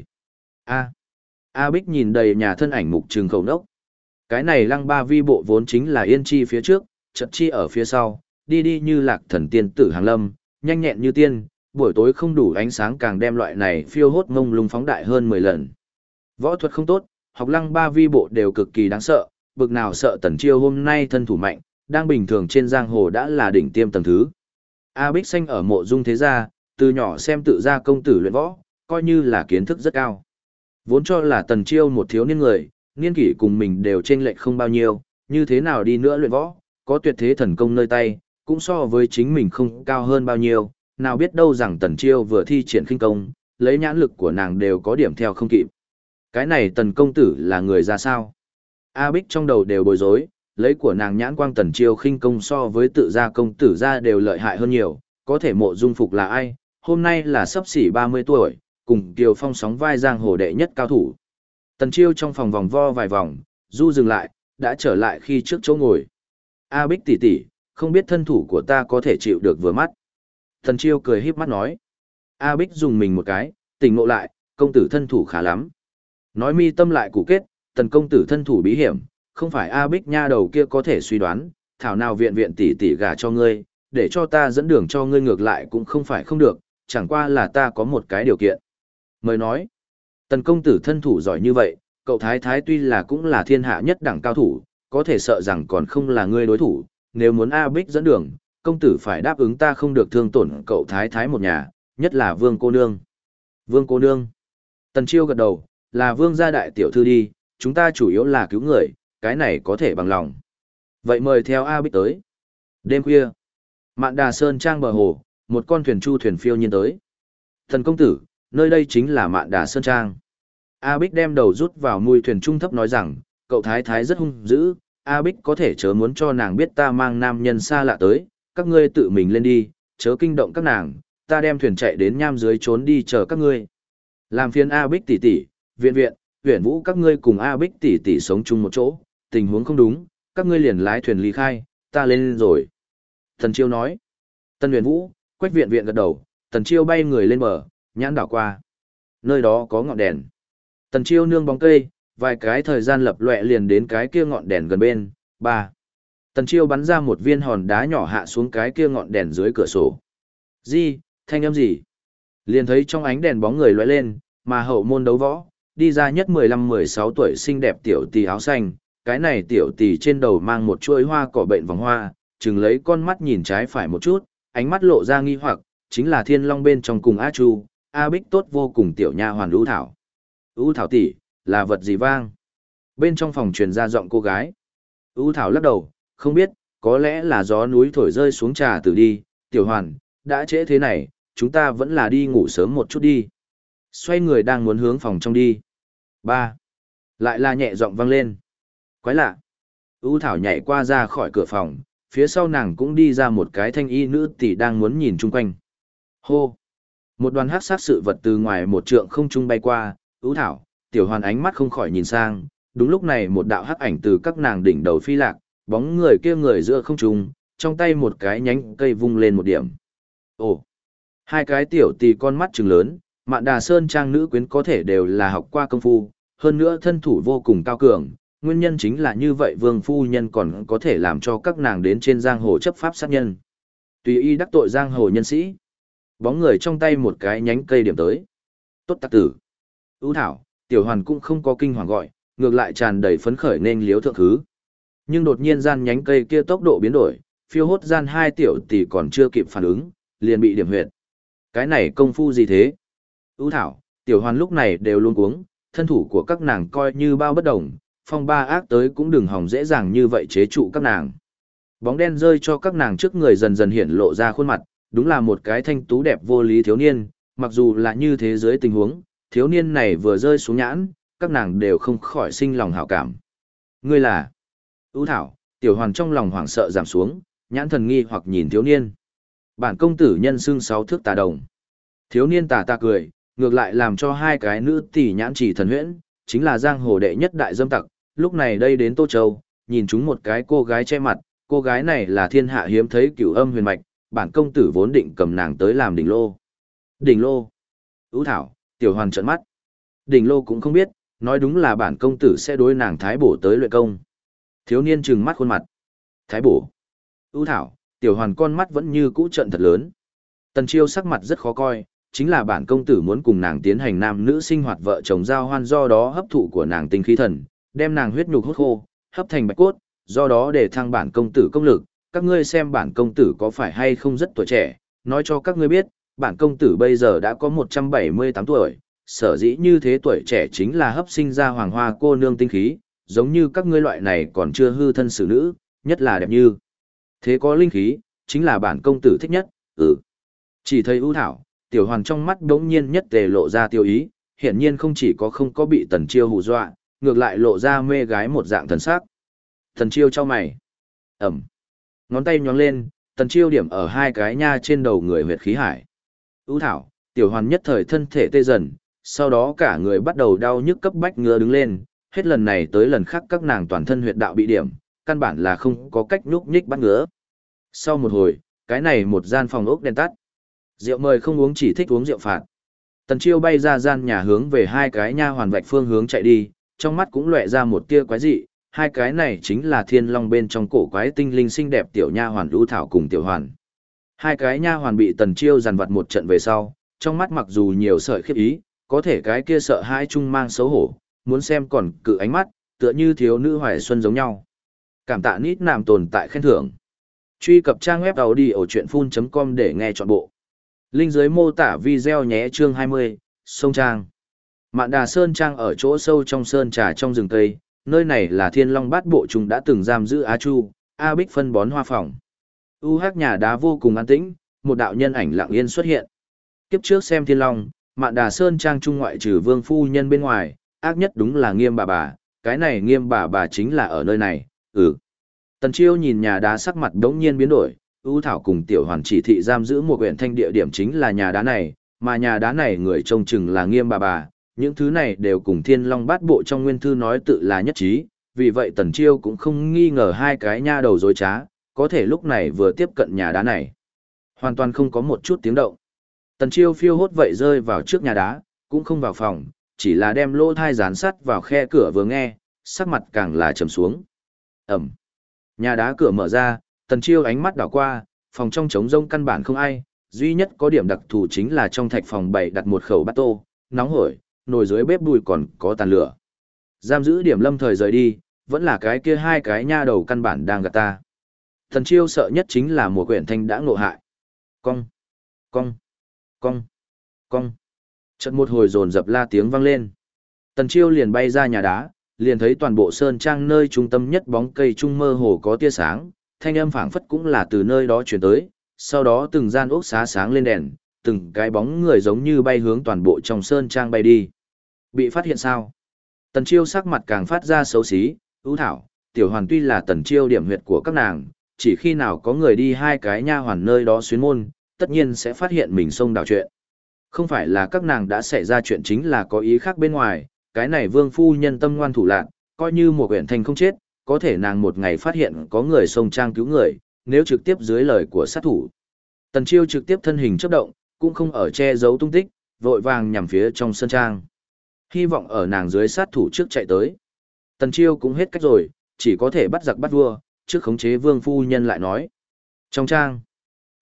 A Bích nhìn đầy nhà thân ảnh mục trừng khẩu nốc. Cái này Lăng Ba Vi bộ vốn chính là Yên Chi phía trước, Chật Chi ở phía sau, đi đi như lạc thần tiên tử hàng lâm, nhanh nhẹn như tiên, buổi tối không đủ ánh sáng càng đem loại này phiêu hốt ngông lung phóng đại hơn 10 lần. Võ thuật không tốt, học Lăng Ba Vi bộ đều cực kỳ đáng sợ, bực nào sợ Tần Chiêu hôm nay thân thủ mạnh, đang bình thường trên giang hồ đã là đỉnh tiêm tầng thứ. A Bích Xanh ở mộ dung thế gia, từ nhỏ xem tự gia công tử luyện võ, coi như là kiến thức rất cao. Vốn cho là Tần Chiêu một thiếu niên người, niên kỷ cùng mình đều chênh lệch không bao nhiêu, như thế nào đi nữa luyện võ, có tuyệt thế thần công nơi tay, cũng so với chính mình không cao hơn bao nhiêu, nào biết đâu rằng Tần Chiêu vừa thi triển khinh công, lấy nhãn lực của nàng đều có điểm theo không kịp. Cái này Tần công tử là người ra sao? A Bích trong đầu đều bối rối, lấy của nàng nhãn quang Tần Chiêu khinh công so với tự gia công tử gia đều lợi hại hơn nhiều, có thể mộ dung phục là ai, hôm nay là sắp xỉ 30 tuổi, cùng Kiều Phong sóng vai giang hồ đệ nhất cao thủ. Tần Chiêu trong phòng vòng vo vài vòng, du dừng lại, đã trở lại khi trước chỗ ngồi. A Bích tỷ tỷ, không biết thân thủ của ta có thể chịu được vừa mắt. Tần Chiêu cười híp mắt nói. A Bích dùng mình một cái, tỉnh ngộ lại, công tử thân thủ khá lắm. Nói mi tâm lại cụ kết, Tần công tử thân thủ bí hiểm, không phải A Bích nha đầu kia có thể suy đoán, thảo nào viện viện tỷ tỷ gả cho ngươi, để cho ta dẫn đường cho ngươi ngược lại cũng không phải không được, chẳng qua là ta có một cái điều kiện. Mời nói, Tần công tử thân thủ giỏi như vậy, cậu Thái Thái tuy là cũng là thiên hạ nhất đẳng cao thủ, có thể sợ rằng còn không là ngươi đối thủ, nếu muốn A Bích dẫn đường, công tử phải đáp ứng ta không được thương tổn cậu Thái Thái một nhà, nhất là Vương cô nương. Vương cô nương. Tần Chiêu gật đầu, là Vương gia đại tiểu thư đi, chúng ta chủ yếu là cứu người, cái này có thể bằng lòng. Vậy mời theo A Bích tới. Đêm khuya, Mạn Đà Sơn Trang bờ hồ, một con thuyền chu thuyền phiêu nhiên tới. Thần công tử, nơi đây chính là Mạn Đà Sơn Trang. A Bích đem đầu rút vào mui thuyền trung thấp nói rằng, cậu Thái Thái rất hung dữ, A Bích có thể chớ muốn cho nàng biết ta mang nam nhân xa lạ tới, các ngươi tự mình lên đi, chớ kinh động các nàng, ta đem thuyền chạy đến nham dưới trốn đi chờ các ngươi. Làm phiền A Bích tỷ tỷ, viện viện, Huyền Vũ các ngươi cùng A Bích tỷ tỷ sống chung một chỗ, tình huống không đúng, các ngươi liền lái thuyền ly khai, ta lên rồi. Tần Chiêu nói. Tân Huyền Vũ, Quách viện viện gật đầu, Tần Chiêu bay người lên bờ, nhãn đảo qua. Nơi đó có ngọn đèn. Tần Chiêu nương bóng cây, vài cái thời gian lập lòe liền đến cái kia ngọn đèn gần bên. 3. Tần Chiêu bắn ra một viên hòn đá nhỏ hạ xuống cái kia ngọn đèn dưới cửa sổ. Gì, thanh âm gì? Liền thấy trong ánh đèn bóng người lóe lên, mà hậu môn đấu võ, đi ra nhất 15-16 tuổi xinh đẹp tiểu tỷ áo xanh, cái này tiểu tỷ trên đầu mang một chuỗi hoa cỏ bệnh vòng hoa, chừng lấy con mắt nhìn trái phải một chút, ánh mắt lộ ra nghi hoặc, chính là Thiên Long bên trong cùng A Chu, A Bích tốt vô cùng tiểu nha hoàn Ú Thảo. Ú Thảo tỷ, là vật gì vang? Bên trong phòng truyền ra giọng cô gái. Ú Thảo lắc đầu, không biết, có lẽ là gió núi thổi rơi xuống trà tử đi, tiểu hoàn, đã trễ thế này, chúng ta vẫn là đi ngủ sớm một chút đi. Xoay người đang muốn hướng phòng trong đi. 3. Lại là nhẹ giọng vang lên. Quái lạ. Ú Thảo nhảy qua ra khỏi cửa phòng, phía sau nàng cũng đi ra một cái thanh y nữ tỷ đang muốn nhìn chung quanh. Hô. Một đoàn hắc sát sự vật từ ngoài một trượng không trung bay qua, Ú Thảo, tiểu hoàn ánh mắt không khỏi nhìn sang, đúng lúc này một đạo hắc ảnh từ các nàng đỉnh đầu phi lạc, bóng người kia người giữa không trung, trong tay một cái nhánh cây vung lên một điểm. Ồ. Hai cái tiểu tỷ con mắt trừng lớn, Mạn Đà Sơn Trang nữ quyến có thể đều là học qua công phu, hơn nữa thân thủ vô cùng cao cường, nguyên nhân chính là như vậy vương phu nhân còn có thể làm cho các nàng đến trên giang hồ chấp pháp sát nhân. Tùy ý đắc tội giang hồ nhân sĩ. Bóng người trong tay một cái nhánh cây điểm tới. Tốt tặc tử. Ưu thảo, tiểu hoàn cũng không có kinh hoàng gọi, ngược lại tràn đầy phấn khởi nên liếu thượng thứ. Nhưng đột nhiên gian nhánh cây kia tốc độ biến đổi, phiêu hốt gian hai tiểu tỷ còn chưa kịp phản ứng, liền bị điểm huyệt. Cái này công phu gì thế? Ưu thảo, tiểu hoàn lúc này đều luôn cuống, thân thủ của các nàng coi như bao bất đồng, phong ba ác tới cũng đừng hòng dễ dàng như vậy chế trụ các nàng. Bóng đen rơi cho các nàng trước người dần dần hiện lộ ra khuôn mặt, đúng là một cái thanh tú đẹp vô lý thiếu niên, mặc dù là như thế giới tình huống, thiếu niên này vừa rơi xuống nhãn, các nàng đều không khỏi sinh lòng hảo cảm. Ngươi là? Ưu thảo, tiểu hoàn trong lòng hoảng sợ giảm xuống, nhãn thần nghi hoặc nhìn thiếu niên. Bản công tử nhân xưng 6 thước tà đồng. Thiếu niên tà cười, ngược lại làm cho hai cái nữ tỷ nhãn chỉ thần huyễn, chính là giang hồ đệ nhất đại dâm tặc, lúc này đây đến Tô Châu, nhìn chúng một cái cô gái che mặt, cô gái này là thiên hạ hiếm thấy cửu âm huyền mạch, bản công tử vốn định cầm nàng tới làm đỉnh lô. Đỉnh lô? Ưu thảo, tiểu hoàn trợn mắt. Đỉnh lô cũng không biết, nói đúng là bản công tử sẽ đối nàng thái bổ tới luyện công. Thiếu niên trừng mắt khuôn mặt. Thái bổ? Ưu thảo, tiểu hoàn con mắt vẫn như cũ trận thật lớn. Tần Chiêu sắc mặt rất khó coi, chính là bản công tử muốn cùng nàng tiến hành nam nữ sinh hoạt vợ chồng giao hoan, do đó hấp thụ của nàng tinh khí thần, đem nàng huyết nhục hút khô, hấp thành bạch cốt, do đó để thăng bản công tử công lực. Các ngươi xem bản công tử có phải hay không rất tuổi trẻ, nói cho các ngươi biết, bản công tử bây giờ đã có 178 tuổi, sở dĩ như thế tuổi trẻ chính là hấp sinh ra hoàng hoa cô nương tinh khí, giống như các ngươi loại này còn chưa hư thân xử nữ, nhất là đẹp như. Thế có linh khí, chính là bản công tử thích nhất, Chỉ thấy ưu thảo, tiểu hoàn trong mắt đống nhiên nhất tề lộ ra tiêu ý, hiển nhiên không có bị Tần Chiêu hù dọa, ngược lại lộ ra mê gái một dạng thần sắc. Tần Chiêu chau mày. Ẩm. Ngón tay nhón lên, Tần Chiêu điểm ở hai cái nha trên đầu người huyệt khí hải. Ưu thảo, tiểu hoàn nhất thời thân thể tê dần, sau đó cả người bắt đầu đau nhức cấp bách ngứa đứng lên, hết lần này tới lần khác các nàng toàn thân huyệt đạo bị điểm, căn bản là không có cách nhúc nhích bắt ngứa. Sau một hồi, cái này một gian phòng ốc đèn tắt. Rượu mời không uống, chỉ thích uống rượu phạt. Tần Chiêu bay ra gian nhà hướng về hai cái nha hoàn vạch phương hướng chạy đi, trong mắt cũng lóe ra một tia quái dị, hai cái này chính là Thiên Long bên trong cổ quái tinh linh xinh đẹp tiểu nha hoàn Lũ Thảo cùng tiểu hoàn. Hai cái nha hoàn bị Tần Chiêu giàn vặt một trận về sau, trong mắt mặc dù nhiều sợi khiếp ý, có thể cái kia sợ hãi chung mang xấu hổ, muốn xem còn cự ánh mắt, tựa như thiếu nữ hoài xuân giống nhau. Cảm tạ nít nam tồn tại khen thưởng. Truy cập trang web audiochuyenphun.com để nghe trọn bộ. Link dưới mô tả video nhé. Chương 20, Sông Trang. Mạn Đà Sơn Trang ở chỗ sâu trong sơn trà trong rừng cây, nơi này là Thiên Long Bát Bộ chúng đã từng giam giữ Á Chu, A Bích phân bón hoa phòng. UH nhà đá vô cùng an tĩnh, một đạo nhân ảnh lặng yên xuất hiện. Kiếp trước xem Thiên Long, Mạn Đà Sơn Trang trung ngoại trừ Vương phu nhân bên ngoài, ác nhất đúng là Nghiêm bà, cái này Nghiêm bà chính là ở nơi này. Tần Chiêu nhìn nhà đá sắc mặt đống nhiên biến đổi, ưu thảo cùng tiểu hoàn chỉ thị giam giữ một huyện thanh địa điểm chính là nhà đá này, mà nhà đá này người trông chừng là Nghiêm bà, những thứ này đều cùng Thiên Long Bát Bộ trong nguyên thư nói tự là nhất trí, vì vậy Tần Chiêu cũng không nghi ngờ hai cái nha đầu dối trá, có thể lúc này vừa tiếp cận nhà đá này. Hoàn toàn không có một chút tiếng động. Tần Chiêu phiêu hốt vậy rơi vào trước nhà đá, cũng không vào phòng, chỉ là đem lỗ thai dán sắt vào khe cửa vừa nghe, sắc mặt càng là trầm xuống. Ẩm. Nhà đá cửa mở ra, Tần Chiêu ánh mắt đảo qua, phòng trong trống rông căn bản không ai, duy nhất có điểm đặc thù chính là trong thạch phòng bày đặt một khẩu bát tô, nóng hổi, nồi dưới bếp đùi còn có tàn lửa. Giam giữ điểm lâm thời rời đi, vẫn là cái kia hai cái nha đầu căn bản đang gạt ta. Tần Chiêu sợ nhất chính là Mùa Quyển Thanh đã ngộ hại. Cong, cong, cong, cong. Chợt một hồi dồn dập la tiếng vang lên. Tần Chiêu liền bay ra nhà đá, liền thấy toàn bộ sơn trang nơi trung tâm nhất bóng cây trung mơ hồ có tia sáng, thanh âm phảng phất cũng là từ nơi đó truyền tới, sau đó từng gian ốc xá sáng lên đèn, từng cái bóng người giống như bay hướng toàn bộ trong sơn trang bay đi. Bị phát hiện sao? Tần Chiêu sắc mặt càng phát ra xấu xí, ưu thảo, tiểu hoàn tuy là Tần Chiêu điểm huyệt của các nàng, chỉ khi nào có người đi hai cái nha hoàn nơi đó xuyến môn, tất nhiên sẽ phát hiện mình xông đảo chuyện. Không phải là các nàng đã xảy ra chuyện, chính là có ý khác bên ngoài, cái này Vương phu nhân tâm ngoan thủ lạn, coi như một quyển thành không chết, có thể nàng một ngày phát hiện có người xông trang cứu người, nếu trực tiếp dưới lời của sát thủ. Tần Chiêu trực tiếp thân hình chớp động, cũng không ở che giấu tung tích, vội vàng nhằm phía trong sân trang. Hy vọng ở nàng dưới sát thủ trước chạy tới. Tần Chiêu cũng hết cách rồi, chỉ có thể bắt giặc bắt vua, trước khống chế Vương phu nhân lại nói. Trong trang,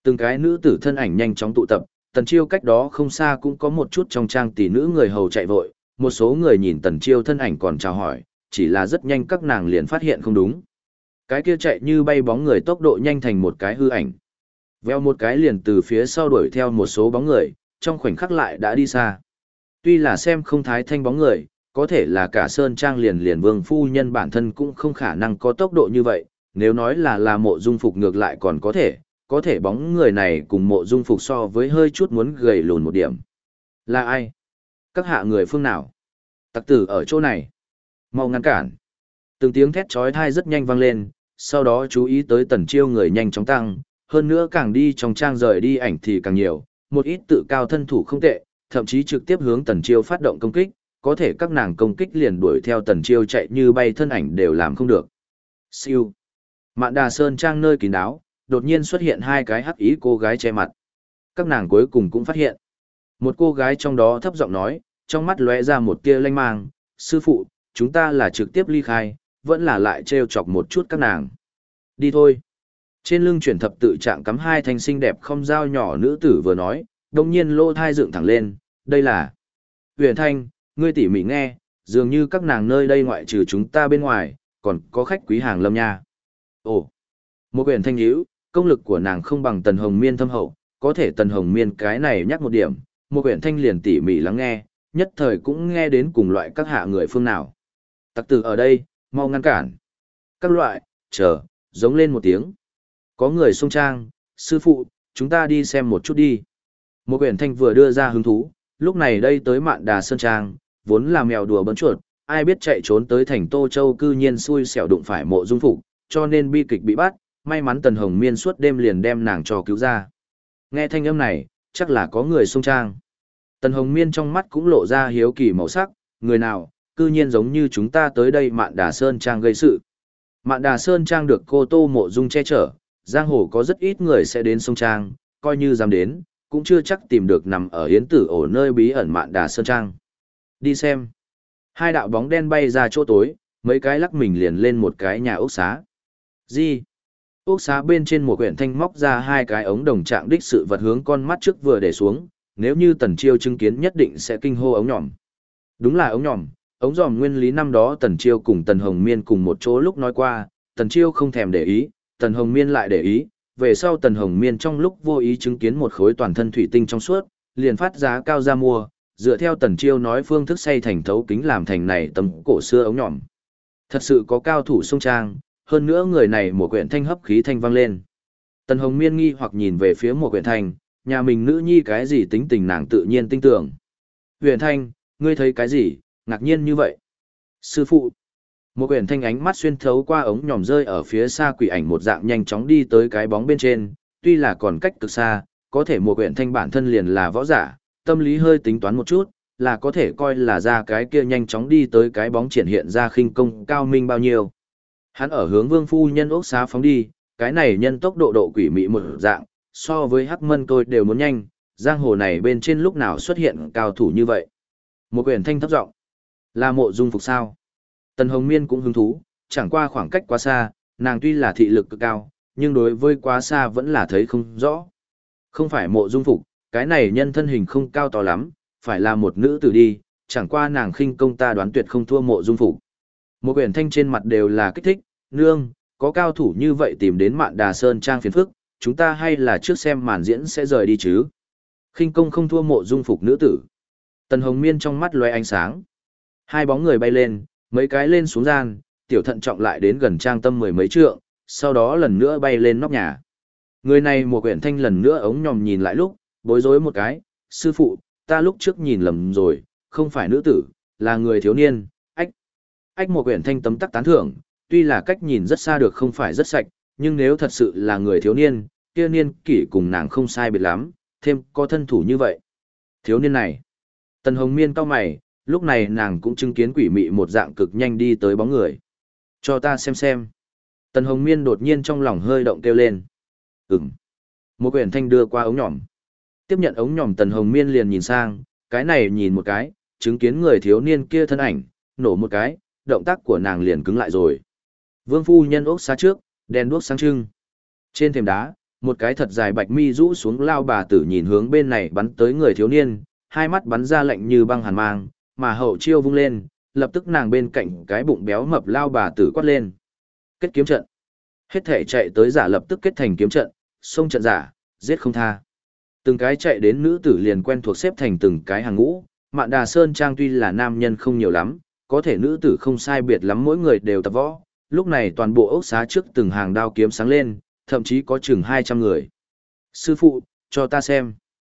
Từng cái nữ tử thân ảnh nhanh chóng tụ tập, Tần Chiêu cách đó không xa cũng có một chút trong trang tỷ nữ người hầu chạy vội, một số người nhìn Tần Chiêu thân ảnh còn chào hỏi, chỉ là rất nhanh các nàng liền phát hiện không đúng. Cái kia chạy như bay bóng người tốc độ nhanh thành một cái hư ảnh. Veo một cái liền từ phía sau đuổi theo một số bóng người, trong khoảnh khắc lại đã đi xa. Tuy là xem không thái thanh bóng người, có thể là cả Sơn Trang liền liền vương phu nhân bản thân cũng không khả năng có tốc độ như vậy, nếu nói là Mộ Dung Phục ngược lại còn có thể bóng người này cùng Mộ Dung Phục so với hơi chút muốn gầy lùn một điểm. Là ai? Các hạ người phương nào? Tặc tử ở chỗ này. Mau ngăn cản. Từng tiếng thét chói tai rất nhanh vang lên, sau đó chú ý tới Tần Chiêu người nhanh chóng tăng, hơn nữa càng đi trong trang rời đi ảnh thì càng nhiều, một ít tự cao thân thủ không tệ, thậm chí trực tiếp hướng Tần Chiêu phát động công kích, có thể các nàng công kích liền đuổi theo Tần Chiêu chạy như bay thân ảnh đều làm không được. Siêu. Mạn Đà Sơn Trang nơi kín đáo, đột nhiên xuất hiện hai cái hắc ý cô gái che mặt. Các nàng cuối cùng cũng phát hiện. Một cô gái trong đó thấp giọng nói, trong mắt lóe ra một tia lanh mang, sư phụ, chúng ta là trực tiếp ly khai, vẫn là lại trêu chọc một chút các nàng. Đi thôi. Trên lưng chuyển thập tự trạng cắm hai thanh xinh đẹp không dao nhỏ nữ tử vừa nói, đồng nhiên lô thai dựng thẳng lên, đây là Huyền Thanh, ngươi tỉ mỉ nghe, dường như các nàng nơi đây ngoại trừ chúng ta bên ngoài, còn có khách quý hàng lâm nha. Ồ, một Huyền Thanh hữu, công lực của nàng không bằng Tần Hồng Miên thâm hậu, có thể Tần Hồng Miên cái này nhắc một điểm, một Huyền Thanh liền tỉ mỉ lắng nghe, nhất thời cũng nghe đến cùng loại các hạ người phương nào. Tặc tử ở đây, mau ngăn cản. Các loại, chờ, giống lên một tiếng. Có người xông trang, sư phụ, chúng ta đi xem một chút đi. Một Huyền Thanh vừa đưa ra hứng thú, lúc này đây tới Mạn Đà Sơn Trang, vốn là mèo đùa bỡn chuột, ai biết chạy trốn tới thành Tô Châu cư nhiên xui xẻo đụng phải Mộ Dung Phục, cho nên bi kịch bị bắt, may mắn Tần Hồng Miên suốt đêm liền đem nàng cho cứu ra. Nghe thanh âm này, chắc là có người xông trang. Tần Hồng Miên trong mắt cũng lộ ra hiếu kỳ màu sắc, người nào, cư nhiên giống như chúng ta tới đây Mạn Đà Sơn Trang gây sự. Mạn Đà Sơn Trang được cô Tô Mộ Dung che chở, giang hồ có rất ít người sẽ đến sông Trang, coi như dám đến, cũng chưa chắc tìm được nằm ở Yến Tử ổ nơi bí ẩn Mạn Đà Sơn Trang. Đi xem. Hai đạo bóng đen bay ra chỗ tối, mấy cái lắc mình liền lên một cái nhà ốc xá. Gì? Ốc xá bên trên một quyển thanh móc ra hai cái ống đồng trạng đích sự vật hướng con mắt trước vừa để xuống, nếu như Tần Chiêu chứng kiến nhất định sẽ kinh hô ống nhòm. Đúng là ống nhòm, ống giòm nguyên lý năm đó Tần Chiêu cùng Tần Hồng Miên cùng một chỗ lúc nói qua, Tần Chiêu không thèm để ý, Tần Hồng Miên lại để ý, về sau Tần Hồng Miên trong lúc vô ý chứng kiến một khối toàn thân thủy tinh trong suốt, liền phát giá cao ra mua, dựa theo Tần Chiêu nói phương thức xây thành thấu kính làm thành này tấm cổ xưa ống nhòm. Thật sự có cao thủ sông trang, hơn nữa người này một quyển thanh hấp khí thanh vang lên. Tần Hồng Miên nghi hoặc nhìn về phía một quyển thanh, nhà mình nữ nhi cái gì tính tình nàng tự nhiên tin tưởng. Huyền Thanh, ngươi thấy cái gì, ngạc nhiên như vậy? Sư phụ. Một quyển thanh ánh mắt xuyên thấu qua ống nhòm rơi ở phía xa quỷ ảnh một dạng nhanh chóng đi tới cái bóng bên trên, tuy là còn cách cực xa, có thể một quyển thanh bản thân liền là võ giả, tâm lý hơi tính toán một chút, là có thể coi là ra cái kia nhanh chóng đi tới cái bóng triển hiện ra khinh công cao minh bao nhiêu. Hắn ở hướng Vương phu nhân ốc xá phóng đi, cái này nhân tốc độ quỷ mị một dạng, so với Hắc Mân tôi đều muốn nhanh, giang hồ này bên trên lúc nào xuất hiện cao thủ như vậy. Một quyển thanh thấp giọng, là Mộ Dung Phục sao? Tần Hồng Miên cũng hứng thú, chẳng qua khoảng cách quá xa, nàng tuy là thị lực cực cao, nhưng đối với quá xa vẫn là thấy không rõ. Không phải Mộ Dung Phục, cái này nhân thân hình không cao to lắm, phải là một nữ tử đi, chẳng qua nàng khinh công ta đoán tuyệt không thua Mộ Dung Phục. Một quyển thanh trên mặt đều là kích thích, nương, có cao thủ như vậy tìm đến Mạn Đà Sơn Trang phiền phức, chúng ta hay là trước xem màn diễn sẽ rời đi chứ. Khinh công không thua Mộ Dung Phục nữ tử. Tần Hồng Miên trong mắt lóe ánh sáng. Hai bóng người bay lên, mấy cái lên xuống gian, tiểu thận trọng lại đến gần trang tâm mười mấy trượng, sau đó lần nữa bay lên nóc nhà. Người này một quyển thanh lần nữa ống nhòm nhìn lại lúc, bối rối một cái, sư phụ, ta lúc trước nhìn lầm rồi, không phải nữ tử, là người thiếu niên, ách một quyển thanh tấm tắc tán thưởng, tuy là cách nhìn rất xa được không phải rất sạch, nhưng nếu thật sự là người thiếu niên, kia niên kỷ cùng nàng không sai biệt lắm, thêm có thân thủ như vậy. Thiếu niên này, Tần Hồng Miên cau mày, lúc này nàng cũng chứng kiến quỷ mị một dạng cực nhanh đi tới bóng người. Cho ta xem. Tần Hồng Miên đột nhiên trong lòng hơi động kêu lên. Một quyển thanh đưa qua ống nhòm. Tiếp nhận ống nhòm Tần Hồng Miên liền nhìn sang, cái này nhìn một cái, chứng kiến người thiếu niên kia thân ảnh, nổ một cái, động tác của nàng liền cứng lại rồi. Vương phu nhân ốc xá trước, đèn đuốc sáng trưng. Trên thềm đá, một cái thật dài bạch mi rũ xuống lao bà tử nhìn hướng bên này bắn tới người thiếu niên, hai mắt bắn ra lạnh như băng hàn mang, mà hậu chiêu vung lên, lập tức nàng bên cạnh cái bụng béo mập lao bà tử quát lên. Kết kiếm trận. Hết thể chạy tới giả lập tức kết thành kiếm trận, xông trận giả, giết không tha. Từng cái chạy đến nữ tử liền quen thuộc xếp thành từng cái hàng ngũ, Mạn Đà Sơn Trang tuy là nam nhân không nhiều lắm, có thể nữ tử không sai biệt lắm mỗi người đều tập võ, lúc này toàn bộ ốc xá trước từng hàng đao kiếm sáng lên, thậm chí có chừng 200 người. Sư phụ, cho ta xem.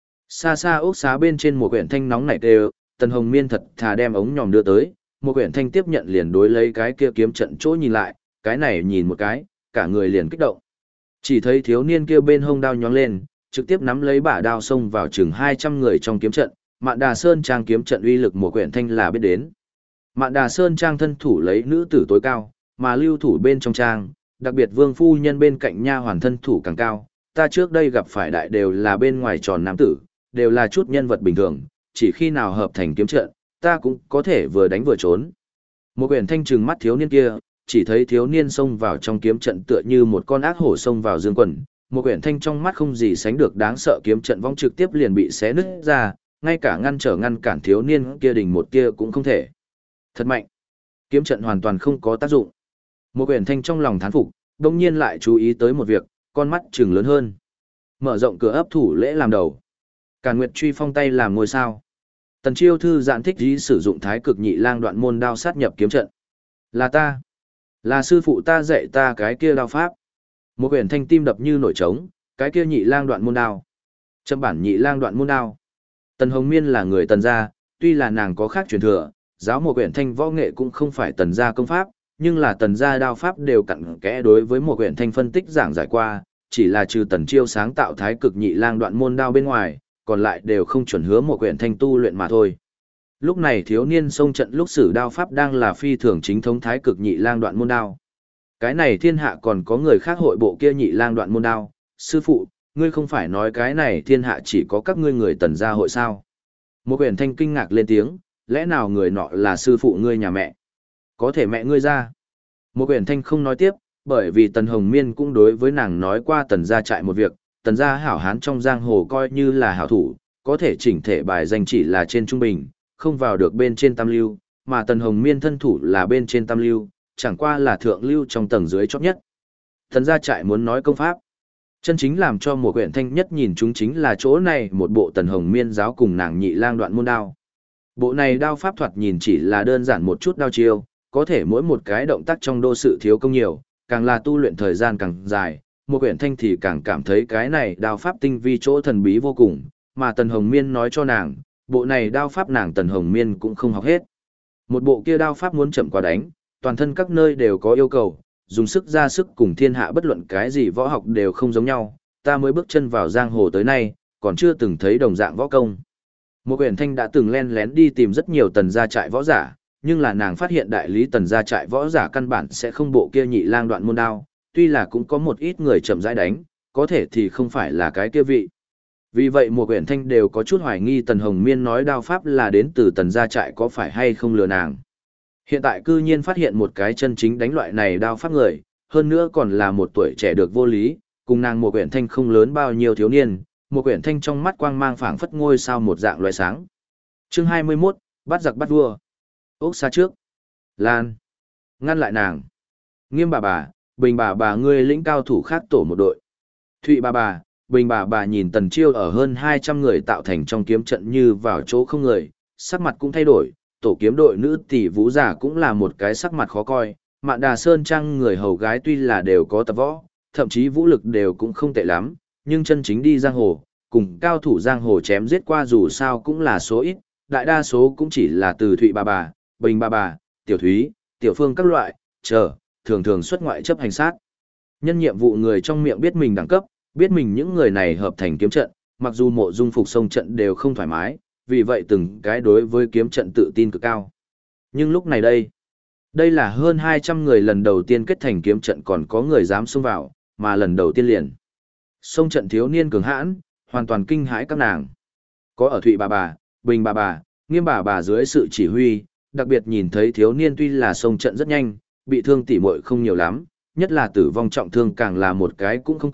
Xa xa ốc xá bên trên một quyển thanh nóng nảy đều, Tần Hồng Miên thật thà đem ống nhòm đưa tới, một quyển thanh tiếp nhận liền đối lấy cái kia kiếm trận chỗ nhìn lại, cái này nhìn một cái, cả người liền kích động. Chỉ thấy thiếu niên kia bên hông đao nhóng lên, trực tiếp nắm lấy bả đao xông vào chừng 200 người trong kiếm trận, Mạn Đà Sơn Trang kiếm trận uy lực một quyển thanh là biết đến. Mạn Đà Sơn Trang thân thủ lấy nữ tử tối cao, mà lưu thủ bên trong trang, đặc biệt vương phu nhân bên cạnh nha hoàn thân thủ càng cao. Ta trước đây gặp phải đại đều là bên ngoài tròn nam tử, đều là chút nhân vật bình thường, chỉ khi nào hợp thành kiếm trận, ta cũng có thể vừa đánh vừa trốn. Một quyển thanh trừng mắt thiếu niên kia, chỉ thấy thiếu niên xông vào trong kiếm trận tựa như một con ác hổ xông vào dương quần. Một quyển thanh trong mắt không gì sánh được đáng sợ, kiếm trận vong trực tiếp liền bị xé nứt ra, ngay cả ngăn cản thiếu niên kia đỉnh một kia cũng không thể. Thật mạnh. Kiếm trận hoàn toàn không có tác dụng. Một quyển thanh trong lòng thán phục, đồng nhiên lại chú ý tới một việc, con mắt trừng lớn hơn. Mở rộng cửa ấp thủ lễ làm đầu. Càn Nguyệt truy phong tay làm ngôi sao. Tần Chiêu thư giãn thích ý sử dụng thái cực nhị lang đoạn môn đao sát nhập kiếm trận. Là ta. Là sư phụ ta dạy ta cái kia đao pháp. Một quyển thanh tim đập như nổi trống, cái kia nhị lang đoạn môn đao. Châm bản nhị lang đoạn môn đao. Tần Hồng Miên là người Tần gia, tuy là nàng có khác truyền thừa, giáo một quyển thanh võ nghệ cũng không phải Tần gia công pháp, nhưng là Tần gia đao pháp đều cặn kẽ đối với một quyển thanh phân tích giảng giải qua, chỉ là trừ Tần Chiêu sáng tạo thái cực nhị lang đoạn môn đao bên ngoài, còn lại đều không chuẩn hứa một quyển thanh tu luyện mà thôi. Lúc này thiếu niên xông trận lúc sử đao pháp đang là phi thường chính thống thái cực nhị lang đoạn môn đao. Cái này thiên hạ còn có người khác hội bộ kia nhị lang đoạn môn đao, sư phụ, ngươi không phải nói cái này thiên hạ chỉ có các ngươi người Tần gia hội sao? Một quyển thanh kinh ngạc lên tiếng, lẽ nào người nọ là sư phụ ngươi nhà mẹ? Có thể mẹ ngươi ra. Một quyển thanh không nói tiếp, bởi vì Tần Hồng Miên cũng đối với nàng nói qua Tần gia trại một việc, Tần gia hảo hán trong giang hồ coi như là hảo thủ, có thể chỉnh thể bài danh chỉ là trên trung bình, không vào được bên trên tam lưu, mà Tần Hồng Miên thân thủ là bên trên tam lưu, chẳng qua là thượng lưu trong tầng dưới chót nhất. Tần gia trại muốn nói công pháp, chân chính làm cho một quyển thanh nhất nhìn chúng chính là chỗ này một bộ Tần Hồng Miên giáo cùng nàng nhị lang đoạn môn đao. Bộ này đao pháp thoạt nhìn chỉ là đơn giản một chút đao chiêu, có thể mỗi một cái động tác trong đô sự thiếu công nhiều, càng là tu luyện thời gian càng dài, một quyển thanh thì càng cảm thấy cái này đao pháp tinh vi chỗ thần bí vô cùng, mà Tần Hồng Miên nói cho nàng, bộ này đao pháp nàng Tần Hồng Miên cũng không học hết. Một bộ kia đao pháp muốn chậm quá đánh, toàn thân các nơi đều có yêu cầu, dùng sức ra sức cùng thiên hạ bất luận cái gì võ học đều không giống nhau, ta mới bước chân vào giang hồ tới nay, còn chưa từng thấy đồng dạng võ công. Một quyển thanh đã từng len lén đi tìm rất nhiều Tần gia trại võ giả, nhưng là nàng phát hiện đại lý Tần gia trại võ giả căn bản sẽ không bộ kia nhị lang đoạn môn đao, tuy là cũng có một ít người chậm rãi đánh, có thể thì không phải là cái kia vị. Vì vậy một quyển thanh đều có chút hoài nghi Tần Hồng Miên nói đao pháp là đến từ Tần gia trại có phải hay không lừa nàng. Hiện tại cư nhiên phát hiện một cái chân chính đánh loại này đao pháp người, hơn nữa còn là một tuổi trẻ được vô lý, cùng nàng một quyển thanh không lớn bao nhiêu thiếu niên, một quyển thanh trong mắt quang mang phảng phất ngôi sao một dạng loại sáng. Chương 21, bắt giặc bắt vua. Ốc xa trước. Lan. Ngăn lại nàng. Nghiêm bà, Bình bà ngươi lĩnh cao thủ khác tổ một đội. Thụy bà, Bình bà nhìn Tần Chiêu ở hơn 200 người tạo thành trong kiếm trận như vào chỗ không người, sắc mặt cũng thay đổi, tổ kiếm đội nữ tỷ vũ giả cũng là một cái sắc mặt khó coi, Mạn Đà Sơn Trang người hầu gái tuy là đều có tập võ, thậm chí vũ lực đều cũng không tệ lắm, nhưng chân chính đi giang hồ, cùng cao thủ giang hồ chém giết qua dù sao cũng là số ít, đại đa số cũng chỉ là từ Thụy bà, Bình bà, Tiểu Thúy, Tiểu Phương các loại, thường thường xuất ngoại chấp hành sát. Nhân nhiệm vụ người trong miệng biết mình đẳng cấp, biết mình những người này hợp thành kiếm trận, mặc dù mộ dung phục sông trận đều không thoải mái, vì vậy từng cái đối với kiếm trận tự tin cực cao. Nhưng lúc này đây là hơn 200 người lần đầu tiên kết thành kiếm trận còn có người dám xông vào, mà lần đầu tiên liền. Sông trận thiếu niên cường hãn, hoàn toàn kinh hãi các nàng. Có ở Thụy bà, Bình bà, Nghiêm bà dưới sự chỉ huy, đặc biệt nhìn thấy thiếu niên tuy là sông trận rất nhanh, bị thương tỉ muội không nhiều lắm, nhất là tử vong trọng thương càng là một cái cũng không có,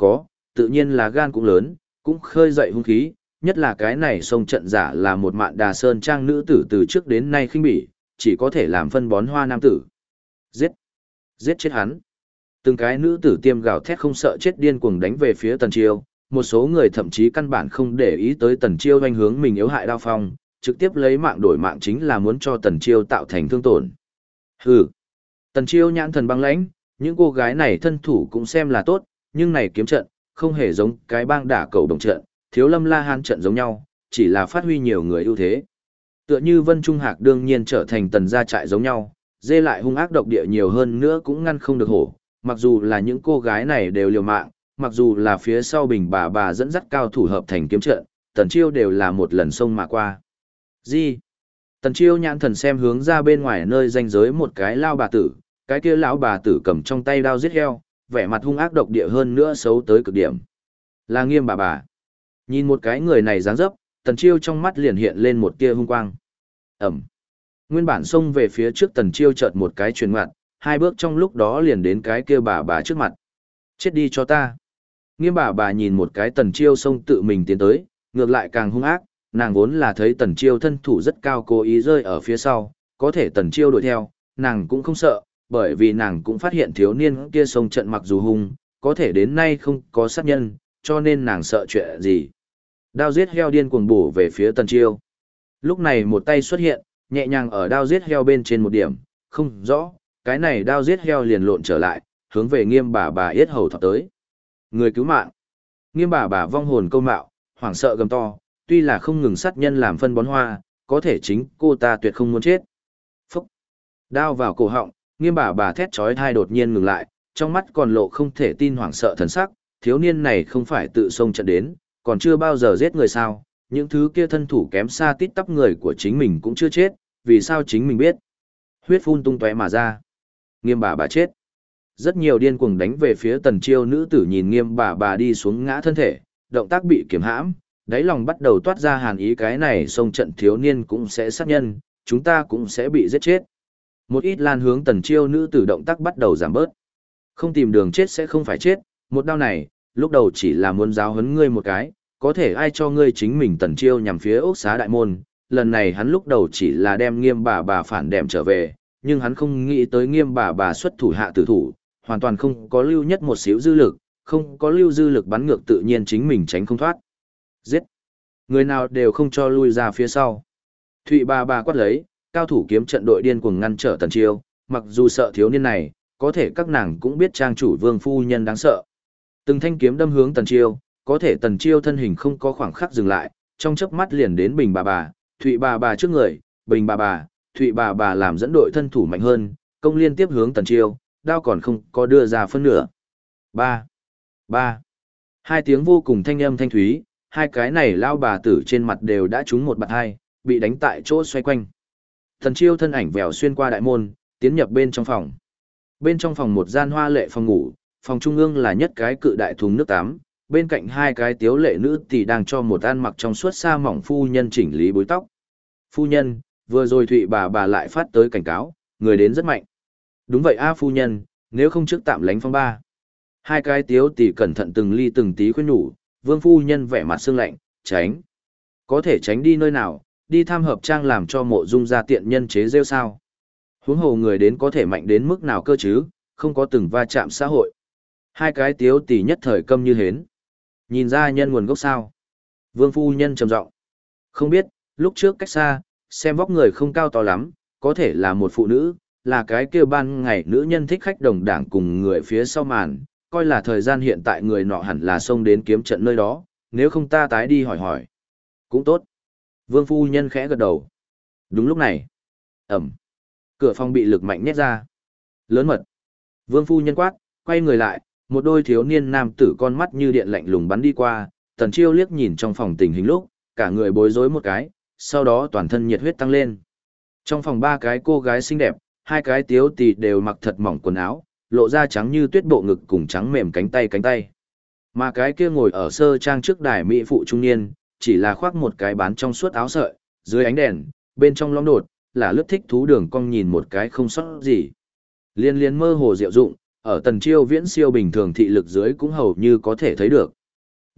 tự nhiên là gan cũng lớn, cũng khơi dậy hung khí, nhất là cái này sông trận giả là một mạn đà sơn trang nữ tử từ trước đến nay khinh bỉ, chỉ có thể làm phân bón hoa nam tử. Giết! Giết chết hắn! Từng cái nữ tử tiêm gào thét không sợ chết điên cuồng đánh về phía Tần Chiêu, một số người thậm chí căn bản không để ý tới Tần Chiêu doanh hướng mình yếu hại đao phong, trực tiếp lấy mạng đổi mạng chính là muốn cho Tần Chiêu tạo thành thương tổn. Hừ! Tần Chiêu nhãn thần băng lãnh, những cô gái này thân thủ cũng xem là tốt, nhưng này kiếm trận, không hề giống cái bang đả cầu đồng trận, thiếu lâm la hán trận giống nhau, chỉ là phát huy nhiều người ưu thế. Tựa như Vân Trung Hạc đương nhiên trở thành Tần gia trại giống nhau, dê lại hung ác độc địa nhiều hơn nữa cũng ngăn không được hổ, mặc dù là những cô gái này đều liều mạng, mặc dù là phía sau Bình bà dẫn dắt cao thủ hợp thành kiếm trận, Tần Chiêu đều là một lần xông mà qua. Gì? Tần Chiêu nhãn thần xem hướng ra bên ngoài nơi ranh giới một cái lao bà tử, cái kia lão bà tử cầm trong tay đao giết heo, vẻ mặt hung ác độc địa hơn nữa xấu tới cực điểm. Là Nghiêm bà. Nhìn một cái người này dáng dấp, Tần Chiêu trong mắt liền hiện lên một tia hung quang. Ẩm. Nguyên bản xông về phía trước Tần Chiêu chợt một cái chuyển ngoặt, hai bước trong lúc đó liền đến cái kia bà trước mặt. Chết đi cho ta. Nghiêm bà nhìn một cái Tần Chiêu xông tự mình tiến tới, ngược lại càng hung ác, nàng vốn là thấy Tần Chiêu thân thủ rất cao cố ý rơi ở phía sau, có thể Tần Chiêu đuổi theo, nàng cũng không sợ, bởi vì nàng cũng phát hiện thiếu niên kia xông trận mặc dù hung, có thể đến nay không có sát nhân, cho nên nàng sợ chuyện gì. Đao giết heo điên cuồng bổ về phía Tần Chiêu. Lúc này một tay xuất hiện, nhẹ nhàng ở đao giết heo bên trên một điểm, không rõ, cái này đao giết heo liền lộn trở lại, hướng về Nghiêm bà yết hầu thọc tới. Người cứu mạng. Nghiêm bà vong hồn câu mạo, hoảng sợ gầm to, tuy là không ngừng sát nhân làm phân bón hoa, có thể chính cô ta tuyệt không muốn chết. Phúc. Đao vào cổ họng, Nghiêm bà thét chói tai đột nhiên ngừng lại, trong mắt còn lộ không thể tin hoảng sợ thần sắc, thiếu niên này không phải tự xông trận đến, còn chưa bao giờ giết người sao, những thứ kia thân thủ kém xa tít tắp người của chính mình cũng chưa chết, vì sao chính mình biết. Huyết phun tung tóe mà ra. Nghiêm bà chết. Rất nhiều điên cuồng đánh về phía Tần Chiêu nữ tử nhìn Nghiêm bà đi xuống ngã thân thể, động tác bị kiềm hãm, đáy lòng bắt đầu toát ra hàn ý cái này xông trận thiếu niên cũng sẽ sát nhân, chúng ta cũng sẽ bị giết chết. Một ít lan hướng Tần Chiêu nữ tử động tác bắt đầu giảm bớt. Không tìm đường chết sẽ không phải chết, một đao này, lúc đầu chỉ là muốn giáo huấn ngươi một cái, có thể ai cho ngươi chính mình Tần Chiêu nhằm phía ốc xá đại môn, lần này hắn lúc đầu chỉ là đem Nghiêm bà phản đệm trở về, nhưng hắn không nghĩ tới Nghiêm bà xuất thủ hạ tử thủ, hoàn toàn không có lưu nhất một xíu dư lực, không có lưu dư lực bắn ngược tự nhiên chính mình tránh không thoát. Giết! Người nào đều không cho lui ra phía sau. Thụy bà quát lấy, cao thủ kiếm trận đội điên cuồng ngăn trở Tần Chiêu, mặc dù sợ thiếu niên này, có thể các nàng cũng biết trang chủ Vương phu nhân đáng sợ. Từng thanh kiếm đâm hướng Tần Chiêu, có thể Tần Chiêu thân hình không có khoảng khắc dừng lại, trong chớp mắt liền đến Bình bà, Thụy bà trước người, Bình bà, Thụy bà làm dẫn đội thân thủ mạnh hơn, công liên tiếp hướng Tần Chiêu, đao còn không có đưa ra phân nửa. Ba. Hai tiếng vô cùng thanh âm thanh thúy, hai cái này lao bà tử trên mặt đều đã trúng một bạt hai, bị đánh tại chỗ xoay quanh. Tần Chiêu thân ảnh vèo xuyên qua đại môn, tiến nhập bên trong phòng. Bên trong phòng một gian hoa lệ phòng ngủ, phòng trung ương là nhất cái cự đại thùng nước tắm, bên cạnh hai cái tiếu lệ nữ thì đang cho một ăn mặc trong suốt sa mỏng phu nhân chỉnh lý búi tóc. Phu nhân, vừa rồi Thụy bà lại phát tới cảnh cáo, người đến rất mạnh. Đúng vậy a phu nhân, nếu không trước tạm lánh phong ba. Hai cái tiếu tỷ cẩn thận từng ly từng tí khuyên nhủ, Vương phu nhân vẻ mặt sương lạnh, tránh. Có thể tránh đi nơi nào, đi tham hợp trang làm cho mộ dung gia tiện nhân chế rêu sao. Huống hồ người đến có thể mạnh đến mức nào cơ chứ, không có từng va chạm xã hội. Hai cái tiếu tỷ nhất thời câm như hến. Nhìn ra nhân nguồn gốc sao. Vương phu nhân trầm giọng, không biết, lúc trước cách xa, xem vóc người không cao to lắm, có thể là một phụ nữ, là cái kêu ban ngày nữ nhân thích khách đồng đảng cùng người phía sau màn, coi là thời gian hiện tại người nọ hẳn là xông đến kiếm trận nơi đó, nếu không ta tái đi hỏi hỏi. Cũng tốt. Vương phu nhân khẽ gật đầu. Đúng lúc này. Ẩm. Cửa phòng bị lực mạnh nhét ra. Lớn mật. Vương phu nhân quát, quay người lại, một đôi thiếu niên nam tử con mắt như điện lạnh lùng bắn đi qua, Tần Chiêu liếc nhìn trong phòng tình hình lúc, cả người bối rối một cái, sau đó toàn thân nhiệt huyết tăng lên. Trong phòng ba cái cô gái xinh đẹp, hai cái tiếu tì đều mặc thật mỏng quần áo, lộ ra trắng như tuyết bộ ngực cùng trắng mềm cánh tay. Mà cái kia ngồi ở sơ trang trước đài mỹ phụ trung niên, chỉ là khoác một cái bán trong suốt áo sợi, dưới ánh đèn, bên trong lõm đột, là lướt thích thú đường cong nhìn một cái không sót gì. Liên mơ hồ diệu dụng, ở Tần Chiêu viễn siêu bình thường thị lực dưới cũng hầu như có thể thấy được.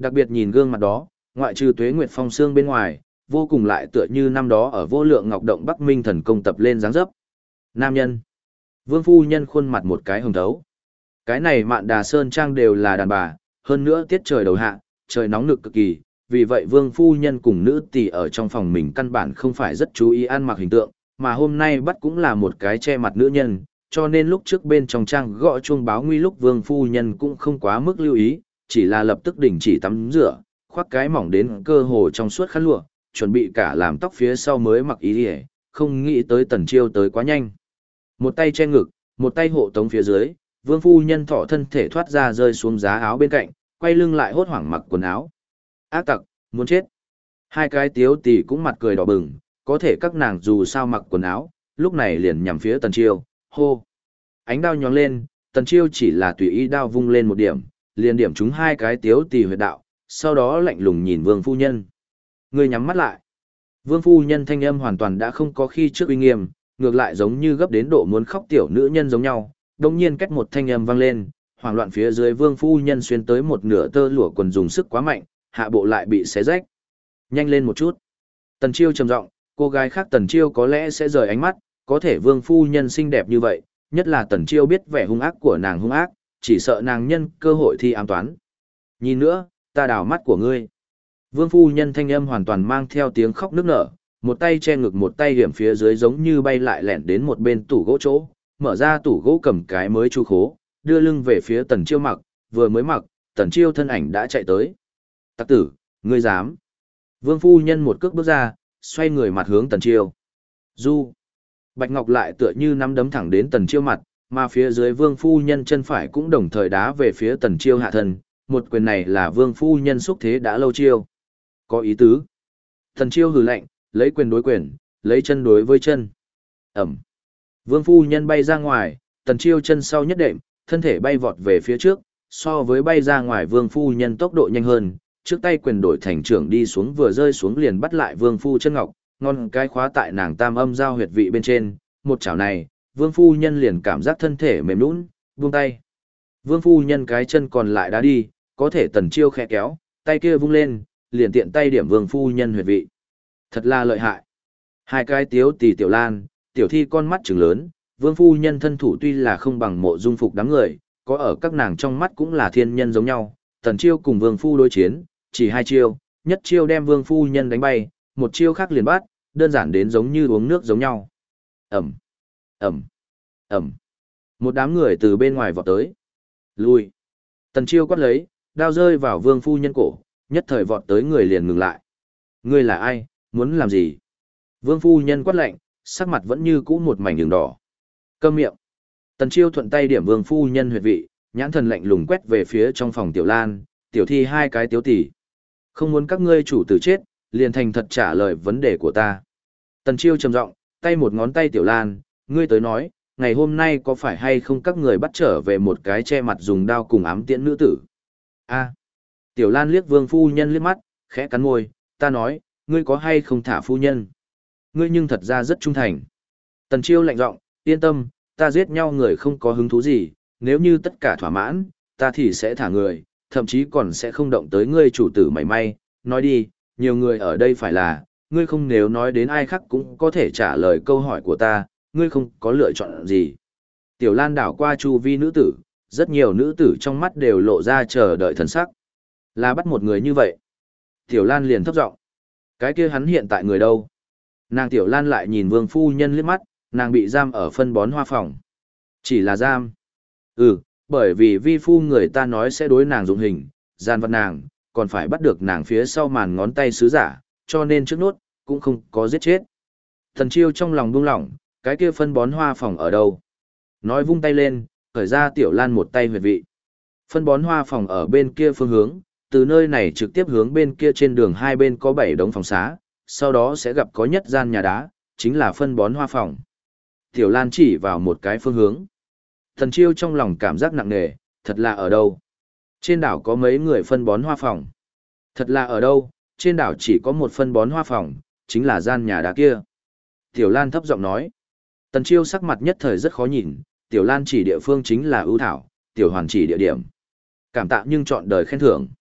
Đặc biệt nhìn gương mặt đó, ngoại trừ Tuế Nguyệt Phong xương bên ngoài, vô cùng lại tựa như năm đó ở Vô Lượng Ngọc Động Bắc Minh thần công tập lên dáng dấp. Nam nhân. Vương phu nhân khuôn mặt một cái hồng thấu. Cái này Mạn Đà Sơn Trang đều là đàn bà, hơn nữa tiết trời đầu hạ, trời nóng nực cực kỳ, vì vậy Vương phu nhân cùng nữ tỷ ở trong phòng mình căn bản không phải rất chú ý ăn mặc hình tượng, mà hôm nay bắt cũng là một cái che mặt nữ nhân, cho nên lúc trước bên trong trang gõ chuông báo nguy lúc Vương phu nhân cũng không quá mức lưu ý, chỉ là lập tức đình chỉ tắm rửa, khoác cái mỏng đến cơ hồ trong suốt khăn lụa, chuẩn bị cả làm tóc phía sau mới mặc ý đi, không nghĩ tới Tần Chiêu tới quá nhanh. Một tay che ngực, một tay hộ tống phía dưới, Vương phu nhân thọ thân thể thoát ra rơi xuống giá áo bên cạnh, quay lưng lại hốt hoảng mặc quần áo. Ác tặc, muốn chết. Hai cái tiếu tỷ cũng mặt cười đỏ bừng, có thể các nàng dù sao mặc quần áo, lúc này liền nhằm phía Tần Chiêu, hô. Ánh đao nhóng lên, Tần Chiêu chỉ là tùy ý đao vung lên một điểm, liền điểm trúng hai cái tiếu tỷ huyệt đạo, sau đó lạnh lùng nhìn Vương phu nhân. Người nhắm mắt lại. Vương phu nhân thanh âm hoàn toàn đã không có khi trước uy nghiêm, ngược lại giống như gấp đến độ muốn khóc tiểu nữ nhân giống nhau. Đồng nhiên cách một thanh âm vang lên, hoảng loạn phía dưới Vương phu nhân xuyên tới một nửa tơ lụa quần dùng sức quá mạnh, hạ bộ lại bị xé rách. Nhanh lên một chút. Tần Chiêu trầm giọng, cô gái khác Tần Chiêu có lẽ sẽ rời ánh mắt, có thể Vương phu nhân xinh đẹp như vậy, nhất là Tần Chiêu biết vẻ hung ác của nàng hung ác, chỉ sợ nàng nhân cơ hội thi ám toán. Nhìn nữa, ta đào mắt của ngươi. Vương phu nhân thanh âm hoàn toàn mang theo tiếng khóc nức nở, một tay che ngực một tay hiểm phía dưới giống như bay lại lẹn đến một bên tủ gỗ chỗ, mở ra tủ gỗ cầm cái mới chu khố, đưa lưng về phía Tần Chiêu mặc, vừa mới mặc, Tần Chiêu thân ảnh đã chạy tới. Tặc tử, ngươi dám. Vương phu nhân một cước bước ra, xoay người mặt hướng Tần Chiêu. Du. Bạch Ngọc lại tựa như nắm đấm thẳng đến Tần Chiêu mặt, mà phía dưới Vương phu nhân chân phải cũng đồng thời đá về phía Tần Chiêu hạ thân, một quyền này là Vương phu nhân xúc thế đã lâu chiêu. Có ý tứ. Tần Chiêu hừ lạnh, lấy quyền đối quyền, lấy chân đối với chân. Ẩm. Vương phu nhân bay ra ngoài, Tần Chiêu chân sau nhất đệm, thân thể bay vọt về phía trước, so với bay ra ngoài Vương phu nhân tốc độ nhanh hơn, trước tay quyền đổi thành trưởng đi xuống vừa rơi xuống liền bắt lại Vương phu chân ngọc, ngon cái khóa tại nàng tam âm giao huyệt vị bên trên, một chảo này, Vương phu nhân liền cảm giác thân thể mềm nhũn, buông tay. Vương phu nhân cái chân còn lại đá đi, có thể Tần Chiêu khẽ kéo, tay kia vung lên, liền tiện tay điểm Vương phu nhân huyệt vị. Thật là lợi hại. Hai cái tiếu tỷ tiểu lan, tiểu thi con mắt trừng lớn, Vương phu nhân thân thủ tuy là không bằng Mộ Dung Phục đám người, có ở các nàng trong mắt cũng là thiên nhân giống nhau. Tần Chiêu cùng Vương phu đối chiến, chỉ hai chiêu, nhất chiêu đem Vương phu nhân đánh bay, một chiêu khác liền bắt, đơn giản đến giống như uống nước giống nhau. Ẩm, Ẩm, Ẩm. Một đám người từ bên ngoài vọt tới. Lui. Tần Chiêu quát lấy, đao rơi vào Vương phu nhân cổ, nhất thời vọt tới người liền ngừng lại. Ngươi là ai, muốn làm gì? Vương phu nhân quát lạnh, sắc mặt vẫn như cũ một mảnh đường đỏ. Câm miệng. Tần Chiêu thuận tay điểm Vương phu nhân huyệt vị, nhãn thần lạnh lùng quét về phía trong phòng Tiểu Lan, Tiểu Thi hai cái tiếu tỷ. Không muốn các ngươi chủ tử chết, liền thành thật trả lời vấn đề của ta. Tần Chiêu trầm giọng, tay một ngón tay Tiểu Lan, ngươi tới nói, ngày hôm nay có phải hay không các người bắt trở về một cái che mặt dùng đao cùng ám tiễn nữ tử? A. Tiểu Lan liếc Vương phu nhân liếc mắt, khẽ cắn môi, ta nói, ngươi có hay không thả phu nhân? Ngươi nhưng thật ra rất trung thành. Tần Chiêu lạnh giọng, yên tâm, ta giết nhau người không có hứng thú gì, nếu như tất cả thỏa mãn, ta thì sẽ thả người, thậm chí còn sẽ không động tới ngươi chủ tử mảy may. Nói đi, nhiều người ở đây phải là, ngươi không nếu nói đến ai khác cũng có thể trả lời câu hỏi của ta, ngươi không có lựa chọn gì. Tiểu Lan đảo qua chu vi nữ tử, rất nhiều nữ tử trong mắt đều lộ ra chờ đợi thần sắc. Là bắt một người như vậy. Tiểu Lan liền thấp giọng, cái kia hắn hiện tại người đâu? Nàng Tiểu Lan lại nhìn Vương phu nhân liếc mắt, nàng bị giam ở phân bón hoa phòng. Chỉ là giam. Bởi vì vi phu người ta nói sẽ đối nàng dụng hình, gian vật nàng, còn phải bắt được nàng phía sau màn ngón tay sứ giả, cho nên trước nốt, cũng không có giết chết. Thần Chiêu trong lòng buông lỏng, cái kia phân bón hoa phòng ở đâu? Nói vung tay lên, khởi ra Tiểu Lan một tay huyệt vị. Phân bón hoa phòng ở bên kia phương hướng, từ nơi này trực tiếp hướng bên kia trên đường hai bên có 7 đống phòng xá, sau đó sẽ gặp có nhất gian nhà đá, chính là phân bón hoa phòng. Tiểu Lan chỉ vào một cái phương hướng. Thần Chiêu trong lòng cảm giác nặng nề, thật là ở đâu? Trên đảo có mấy người phân bón hoa phòng? Thật là ở đâu? Trên đảo chỉ có một phân bón hoa phòng, chính là gian nhà đá kia. Tiểu Lan thấp giọng nói. Tần Chiêu sắc mặt nhất thời rất khó nhìn, Tiểu Lan chỉ địa phương chính là ưu thảo, Tiểu Hoàn chỉ địa điểm. Cảm tạ nhưng chọn đời khen thưởng.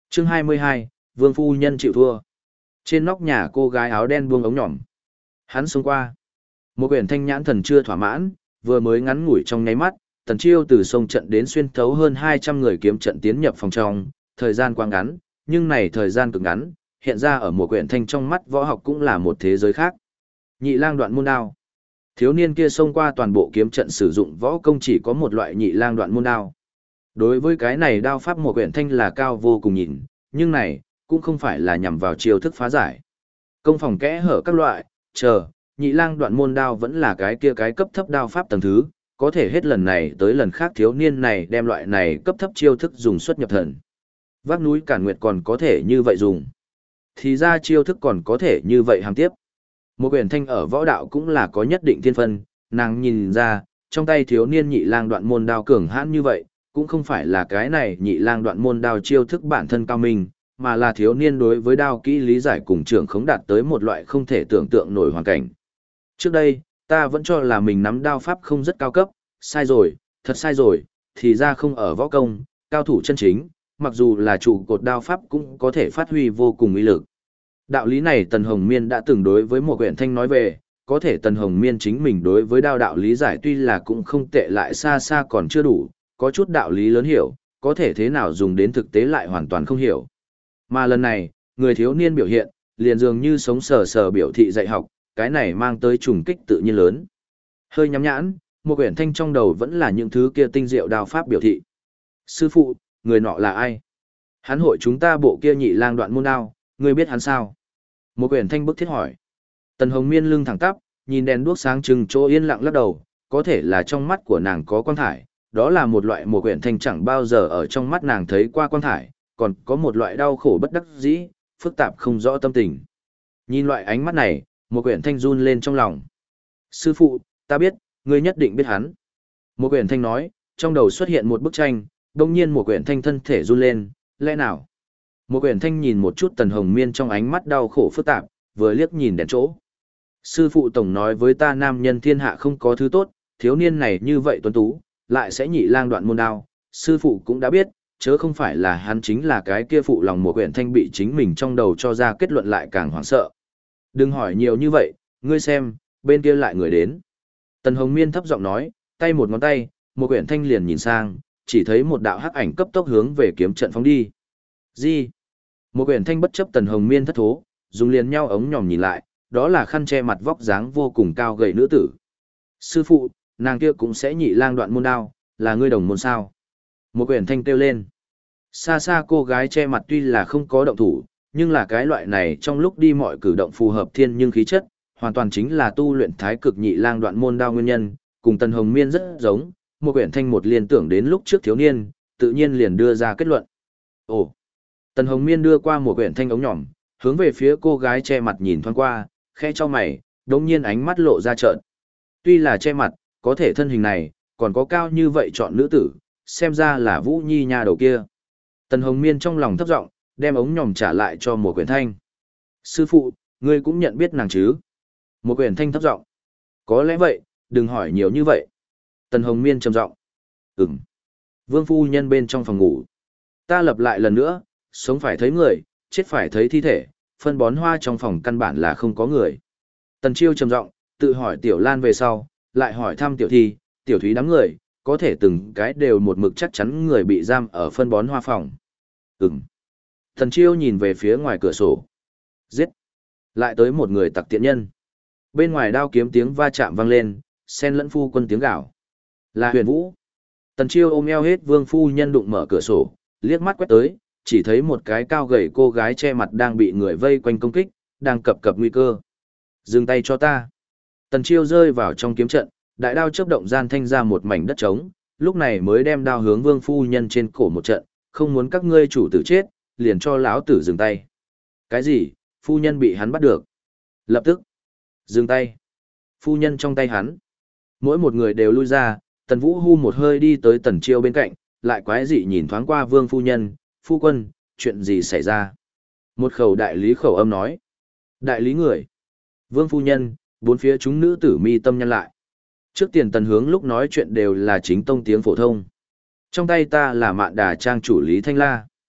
Chương 22, Vương phu nhân chịu thua. Trên nóc nhà cô gái áo đen buông ống nhỏm. Hắn xông qua. Một quyển thanh nhãn thần chưa thỏa mãn, vừa mới ngắn ngủi trong nháy mắt, Tần Chiêu từ sông trận đến xuyên thấu hơn 200 người kiếm trận tiến nhập phòng trong, thời gian quá ngắn, nhưng này thời gian cực ngắn, hiện ra ở một quyển thanh trong mắt võ học cũng là một thế giới khác. Nhị lang đoạn môn đao. Thiếu niên kia xông qua toàn bộ kiếm trận sử dụng võ công chỉ có một loại nhị lang đoạn môn đao. Đối với cái này đao pháp một quyển thanh là cao vô cùng nhìn, nhưng này, cũng không phải là nhằm vào chiêu thức phá giải. Công phòng kẽ hở các loại, nhị lang đoạn môn đao vẫn là cái kia cái cấp thấp đao pháp tầng thứ, có thể hết lần này tới lần khác thiếu niên này đem loại này cấp thấp chiêu thức dùng xuất nhập thần. Vác núi Cản Nguyệt còn có thể như vậy dùng. Thì ra chiêu thức còn có thể như vậy hàm tiếp. Một quyển thanh ở võ đạo cũng là có nhất định thiên phân, nàng nhìn ra, trong tay thiếu niên nhị lang đoạn môn đao cường hãn như vậy, cũng không phải là cái này nhị lang đoạn môn đao chiêu thức bản thân cao minh, mà là thiếu niên đối với đao kỹ lý giải cùng trưởng khống đạt tới một loại không thể tưởng tượng nổi hoàn cảnh. Trước đây, ta vẫn cho là mình nắm đao pháp không rất cao cấp, sai rồi, thật sai rồi, thì ra không ở võ công, cao thủ chân chính, mặc dù là trụ cột đao pháp cũng có thể phát huy vô cùng uy lực. Đạo lý này Tần Hồng Miên đã từng đối với một quyển thanh nói về, có thể Tần Hồng Miên chính mình đối với đao đạo lý giải tuy là cũng không tệ lại xa xa còn chưa đủ, có chút đạo lý lớn hiểu, có thể thế nào dùng đến thực tế lại hoàn toàn không hiểu. Mà lần này, người thiếu niên biểu hiện, liền dường như sống sờ sờ biểu thị dạy học, cái này mang tới trùng kích tự nhiên lớn. Hơi nhắm nhãn, một quyển thanh trong đầu vẫn là những thứ kia tinh diệu đao pháp biểu thị. Sư phụ, người nọ là ai? Hắn hội chúng ta bộ kia nhị lang đoạn môn đao, ngươi biết hắn sao? Một quyển thanh bức thiết hỏi. Tần Hồng Miên lưng thẳng tắp, nhìn đèn đuốc sáng trưng chỗ yên lặng lắc đầu, có thể là trong mắt của nàng có quang thải, đó là một loại một quyển thanh chẳng bao giờ ở trong mắt nàng thấy qua quang thải, còn có một loại đau khổ bất đắc dĩ, phức tạp không rõ tâm tình. Nhìn loại ánh mắt này, một quyển thanh run lên trong lòng. Sư phụ, ta biết, ngươi nhất định biết hắn. Một quyển thanh nói, trong đầu xuất hiện một bức tranh, đồng nhiên một quyển thanh thân thể run lên, lẽ nào? Một quyển thanh nhìn một chút Tần Hồng Miên trong ánh mắt đau khổ phức tạp, vừa liếc nhìn đèn chỗ. Sư phụ tổng nói với ta nam nhân thiên hạ không có thứ tốt, thiếu niên này như vậy tuấn tú, lại sẽ nhị lang đoạn môn đao. Sư phụ cũng đã biết, chớ không phải là hắn chính là cái kia phụ lòng một quyển thanh bị chính mình trong đầu cho ra kết luận lại càng hoảng sợ. Đừng hỏi nhiều như vậy, ngươi xem, bên kia lại người đến. Tần Hồng Miên thấp giọng nói, tay một ngón tay, một quyển thanh liền nhìn sang, chỉ thấy một đạo hắc ảnh cấp tốc hướng về kiếm trận phóng đi. Gì? Một quyển thanh bất chấp Tần Hồng Miên thất thố, dùng liền nhau ống nhòm nhìn lại, đó là khăn che mặt vóc dáng vô cùng cao gầy nữ tử. Sư phụ, nàng kia cũng sẽ nhị lang đoạn môn đao, là ngươi đồng môn sao? Một quyển thanh kêu lên. Xa xa cô gái che mặt tuy là không có động thủ, nhưng là cái loại này trong lúc đi mọi cử động phù hợp thiên nhưng khí chất, hoàn toàn chính là tu luyện thái cực nhị lang đoạn môn đao nguyên nhân, cùng Tần Hồng Miên rất giống, một quyển thanh một liên tưởng đến lúc trước thiếu niên, tự nhiên liền đưa ra kết luận. Ồ! Tần Hồng Miên đưa qua một quyển thanh ống nhỏm, hướng về phía cô gái che mặt nhìn thoáng qua, khẽ cho mày, đống nhiên ánh mắt lộ ra trợn. Tuy là che mặt, có thể thân hình này, còn có cao như vậy chọn nữ tử, xem ra là Vũ Nhi nha đầu kia. Tần Hồng Miên trong lòng thấp giọng, đem ống nhòm trả lại cho một quyển thanh. Sư phụ, ngươi cũng nhận biết nàng chứ? Một quyển thanh thấp giọng. Có lẽ vậy, đừng hỏi nhiều như vậy. Tần Hồng Miên trầm giọng. Ừm. Vương phu nhân bên trong phòng ngủ. Ta lặp lại lần nữa, sống phải thấy người, chết phải thấy thi thể, phân bón hoa trong phòng căn bản là không có người. Tần Chiêu trầm giọng, tự hỏi Tiểu Lan về sau, lại hỏi thăm Tiểu Thi, Tiểu Thúy đám người, có thể từng cái đều một mực chắc chắn người bị giam ở phân bón hoa phòng. Ừm. Tần Chiêu nhìn về phía ngoài cửa sổ. Giết. Lại tới một người tặc tiện nhân. Bên ngoài đao kiếm tiếng va chạm vang lên, xen lẫn phu quân tiếng gào. Là Huyền Vũ. Tần Chiêu ôm eo hết Vương phu nhân đụng mở cửa sổ, liếc mắt quét tới, chỉ thấy một cái cao gầy cô gái che mặt đang bị người vây quanh công kích, đang cập cập nguy cơ. Dừng tay cho ta. Tần Chiêu rơi vào trong kiếm trận, đại đao chớp động gian thanh ra một mảnh đất trống, lúc này mới đem đao hướng Vương phu nhân trên cổ một trận, không muốn các ngươi chủ tử chết, liền cho lão tử dừng tay. Cái gì? Phu nhân bị hắn bắt được. Lập tức dừng tay. Phu nhân trong tay hắn. Mỗi một người đều lui ra, Tần Vũ hu một hơi đi tới Tần Chiêu bên cạnh, lại quái dị nhìn thoáng qua Vương phu nhân, phu quân, chuyện gì xảy ra? Một khẩu đại lý khẩu âm nói. Đại lý người. Vương phu nhân, bốn phía chúng nữ tử mi tâm nhăn lại. Trước tiền Tần Hướng lúc nói chuyện đều là chính tông tiếng phổ thông. Trong tay ta là Mạn Đà trang chủ Lý Thanh La.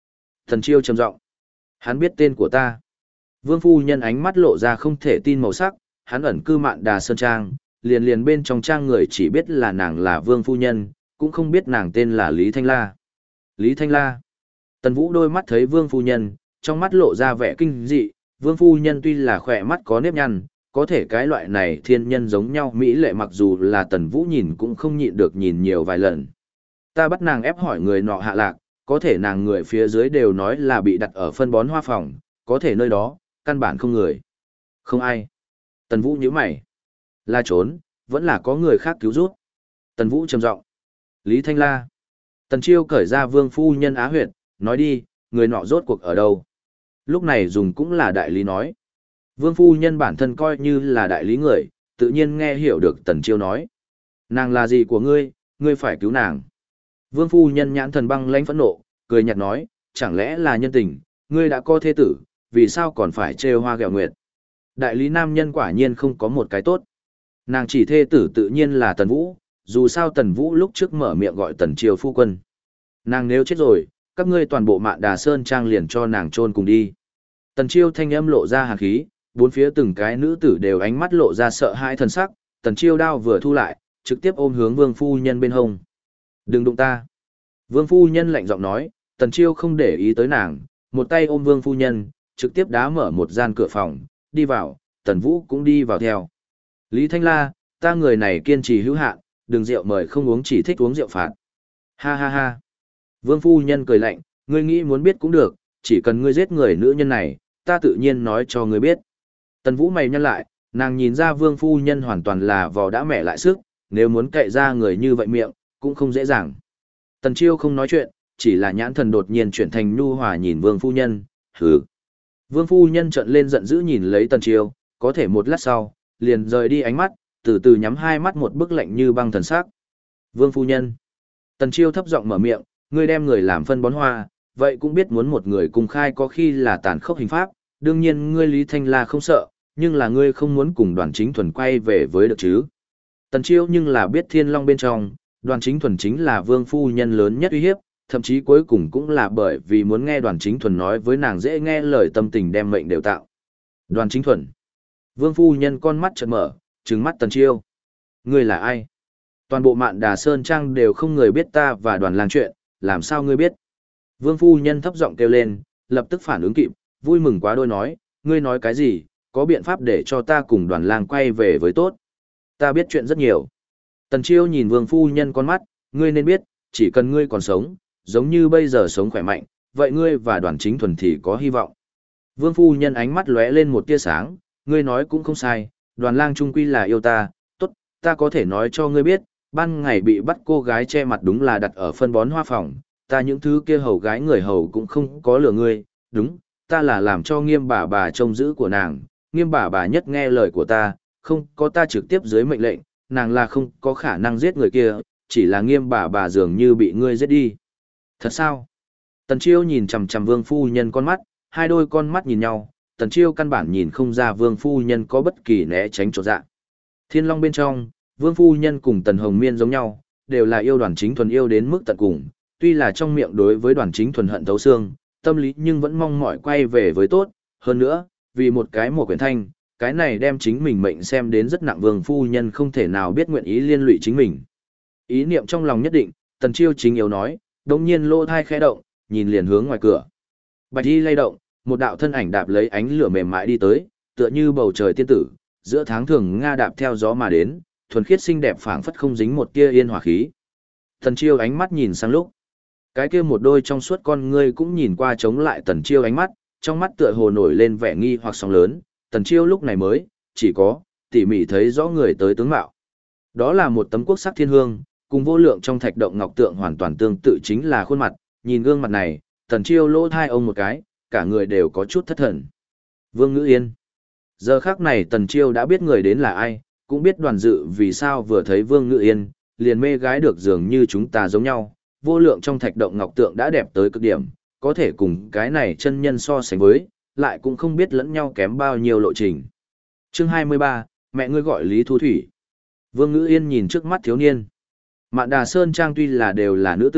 Tần Chiêu trầm giọng. Hắn biết tên của ta. Vương phu nhân ánh mắt lộ ra không thể tin màu sắc, hắn ẩn cư Mạn Đà Sơn Trang, liền bên trong trang người chỉ biết là nàng là Vương phu nhân, cũng không biết nàng tên là Lý Thanh La. Lý Thanh La. Tần Vũ đôi mắt thấy Vương phu nhân, trong mắt lộ ra vẻ kinh dị, Vương phu nhân tuy là khỏe mắt có nếp nhăn, có thể cái loại này thiên nhân giống nhau mỹ lệ mặc dù là Tần Vũ nhìn cũng không nhịn được nhìn nhiều vài lần. Ta bắt nàng ép hỏi người nọ hạ lạc, có thể nàng người phía dưới đều nói là bị đặt ở phân bón hoa phòng, có thể nơi đó, căn bản không người. Không ai. Tần Vũ nhíu mày. La trốn, vẫn là có người khác cứu giúp. Tần Vũ trầm giọng. Lý Thanh La. Tần Chiêu cởi ra Vương phu nhân á huyệt, nói đi, người nọ rốt cuộc ở đâu. Lúc này dùng cũng là đại lý nói. Vương phu nhân bản thân coi như là đại lý người, tự nhiên nghe hiểu được Tần Chiêu nói. Nàng là gì của ngươi, ngươi phải cứu nàng. Vương phu nhân nhãn thần băng lãnh phẫn nộ, cười nhạt nói, chẳng lẽ là nhân tình, ngươi đã có thê tử, vì sao còn phải trêu hoa ghẹo nguyệt. Đại lý nam nhân quả nhiên không có một cái tốt. Nàng chỉ thê tử tự nhiên là Tần Vũ, dù sao Tần Vũ lúc trước mở miệng gọi Tần Chiêu phu quân. Nàng nếu chết rồi, các ngươi toàn bộ Mạn Đà Sơn Trang liền cho nàng chôn cùng đi. Tần Chiêu thanh âm lộ ra hàn khí, bốn phía từng cái nữ tử đều ánh mắt lộ ra sợ hãi thần sắc, Tần Chiêu đao vừa thu lại, trực tiếp ôm hướng Vương phu nhân bên hông. Đừng đụng ta. Vương phu nhân lạnh giọng nói, Tần Chiêu không để ý tới nàng, một tay ôm Vương phu nhân, trực tiếp đá mở một gian cửa phòng, đi vào, Tần Vũ cũng đi vào theo. Lý Thanh La, ta người này kiên trì hữu hạn, đừng rượu mời không uống chỉ thích uống rượu phạt. Ha ha ha. Vương phu nhân cười lạnh, ngươi nghĩ muốn biết cũng được, chỉ cần ngươi giết người nữ nhân này, ta tự nhiên nói cho ngươi biết. Tần Vũ mày nhăn lại, nàng nhìn ra Vương phu nhân hoàn toàn là vò đã mẹ lại sức, nếu muốn cậy ra người như vậy miệng, cũng không dễ dàng. Tần Chiêu không nói chuyện, chỉ là nhãn thần đột nhiên chuyển thành nhu hòa nhìn Vương phu nhân, hừ. Vương phu nhân trợn lên giận dữ nhìn lấy Tần Chiêu, có thể một lát sau, liền rời đi ánh mắt, từ từ nhắm hai mắt một bức lạnh như băng thần sắc. Vương phu nhân. Tần Chiêu thấp giọng mở miệng, ngươi đem người làm phân bón hoa, vậy cũng biết muốn một người cùng khai có khi là tàn khốc hình pháp, đương nhiên ngươi Lý Thanh La không sợ, nhưng là ngươi không muốn cùng Đoàn Chính Thuần quay về với được chứ. Tần Chiêu nhưng là biết Thiên Long bên trong, Đoàn Chính Thuần chính là Vương phu nhân lớn nhất uy hiếp, thậm chí cuối cùng cũng là bởi vì muốn nghe Đoàn Chính Thuần nói với nàng dễ nghe lời tâm tình đem mệnh đều tạo. Đoàn Chính Thuần. Vương phu nhân con mắt chợt mở, trừng mắt Tần Chiêu. Ngươi là ai? Toàn bộ Mạn Đà Sơn Trang đều không người biết ta và Đoàn Lang chuyện, làm sao ngươi biết? Vương phu nhân thấp giọng kêu lên, lập tức phản ứng kịp, vui mừng quá đôi nói, ngươi nói cái gì, có biện pháp để cho ta cùng Đoàn Lang quay về với tốt. Ta biết chuyện rất nhiều. Tần Chiêu nhìn Vương phu nhân con mắt, ngươi nên biết, chỉ cần ngươi còn sống, giống như bây giờ sống khỏe mạnh, vậy ngươi và Đoàn Chính Thuần thì có hy vọng. Vương phu nhân ánh mắt lóe lên một tia sáng, ngươi nói cũng không sai, Đoàn Lang trung quy là yêu ta, tốt, ta có thể nói cho ngươi biết, ban ngày bị bắt cô gái che mặt đúng là đặt ở phân bón hoa phòng, ta những thứ kia hầu gái người hầu cũng không có lừa ngươi, đúng, ta là làm cho Nghiêm bà trông giữ của nàng, Nghiêm bà nhất nghe lời của ta, không có ta trực tiếp dưới mệnh lệnh, nàng là không có khả năng giết người kia, chỉ là Nghiêm bà dường như bị ngươi giết đi. Thật sao? Tần Chiêu nhìn chằm chằm Vương phu nhân con mắt, hai đôi con mắt nhìn nhau, Tần Chiêu căn bản nhìn không ra Vương phu nhân có bất kỳ né tránh chỗ dạ. Thiên Long bên trong, Vương phu nhân cùng Tần Hồng Miên giống nhau, đều là yêu Đoàn Chính Thuần yêu đến mức tận cùng, tuy là trong miệng đối với Đoàn Chính Thuần hận thấu xương, tâm lý nhưng vẫn mong mỏi quay về với tốt, hơn nữa, vì một cái mùa quyển thanh, cái này đem chính mình mệnh xem đến rất nặng, Vương phu nhân không thể nào biết nguyện ý liên lụy chính mình. Ý niệm trong lòng nhất định, Tần Chiêu chính yếu nói, đột nhiên lỗ thai khẽ động, nhìn liền hướng ngoài cửa. Bạch y lay động, một đạo thân ảnh đạp lấy ánh lửa mềm mại đi tới, tựa như bầu trời tiên tử, giữa tháng thường nga đạp theo gió mà đến, thuần khiết xinh đẹp phảng phất không dính một tia yên hòa khí. Tần Chiêu ánh mắt nhìn sang lúc, cái kia một đôi trong suốt con ngươi cũng nhìn qua chống lại Tần Chiêu ánh mắt, trong mắt tựa hồ nổi lên vẻ nghi hoặc sóng lớn, Tần Chiêu lúc này mới chỉ có tỉ mỉ thấy rõ người tới tướng mạo. Đó là một tấm quốc sắc thiên hương, cùng vô lượng trong thạch động ngọc tượng hoàn toàn tương tự chính là khuôn mặt, nhìn gương mặt này, Tần Chiêu lỗ thai ông một cái, cả người đều có chút thất thần. Vương Ngữ Yên. Giờ khắc này Tần Chiêu đã biết người đến là ai, cũng biết Đoàn Dự vì sao vừa thấy Vương Ngữ Yên, liền mê gái được dường như chúng ta giống nhau, vô lượng trong thạch động ngọc tượng đã đẹp tới cực điểm, có thể cùng cái này chân nhân so sánh với, lại cũng không biết lẫn nhau kém bao nhiêu lộ trình. Chương 23, mẹ ngươi gọi Lý Thu Thủy. Vương Ngữ Yên nhìn trước mắt thiếu niên. Mạn Đà Sơn Trang tuy là đều là nữ tử,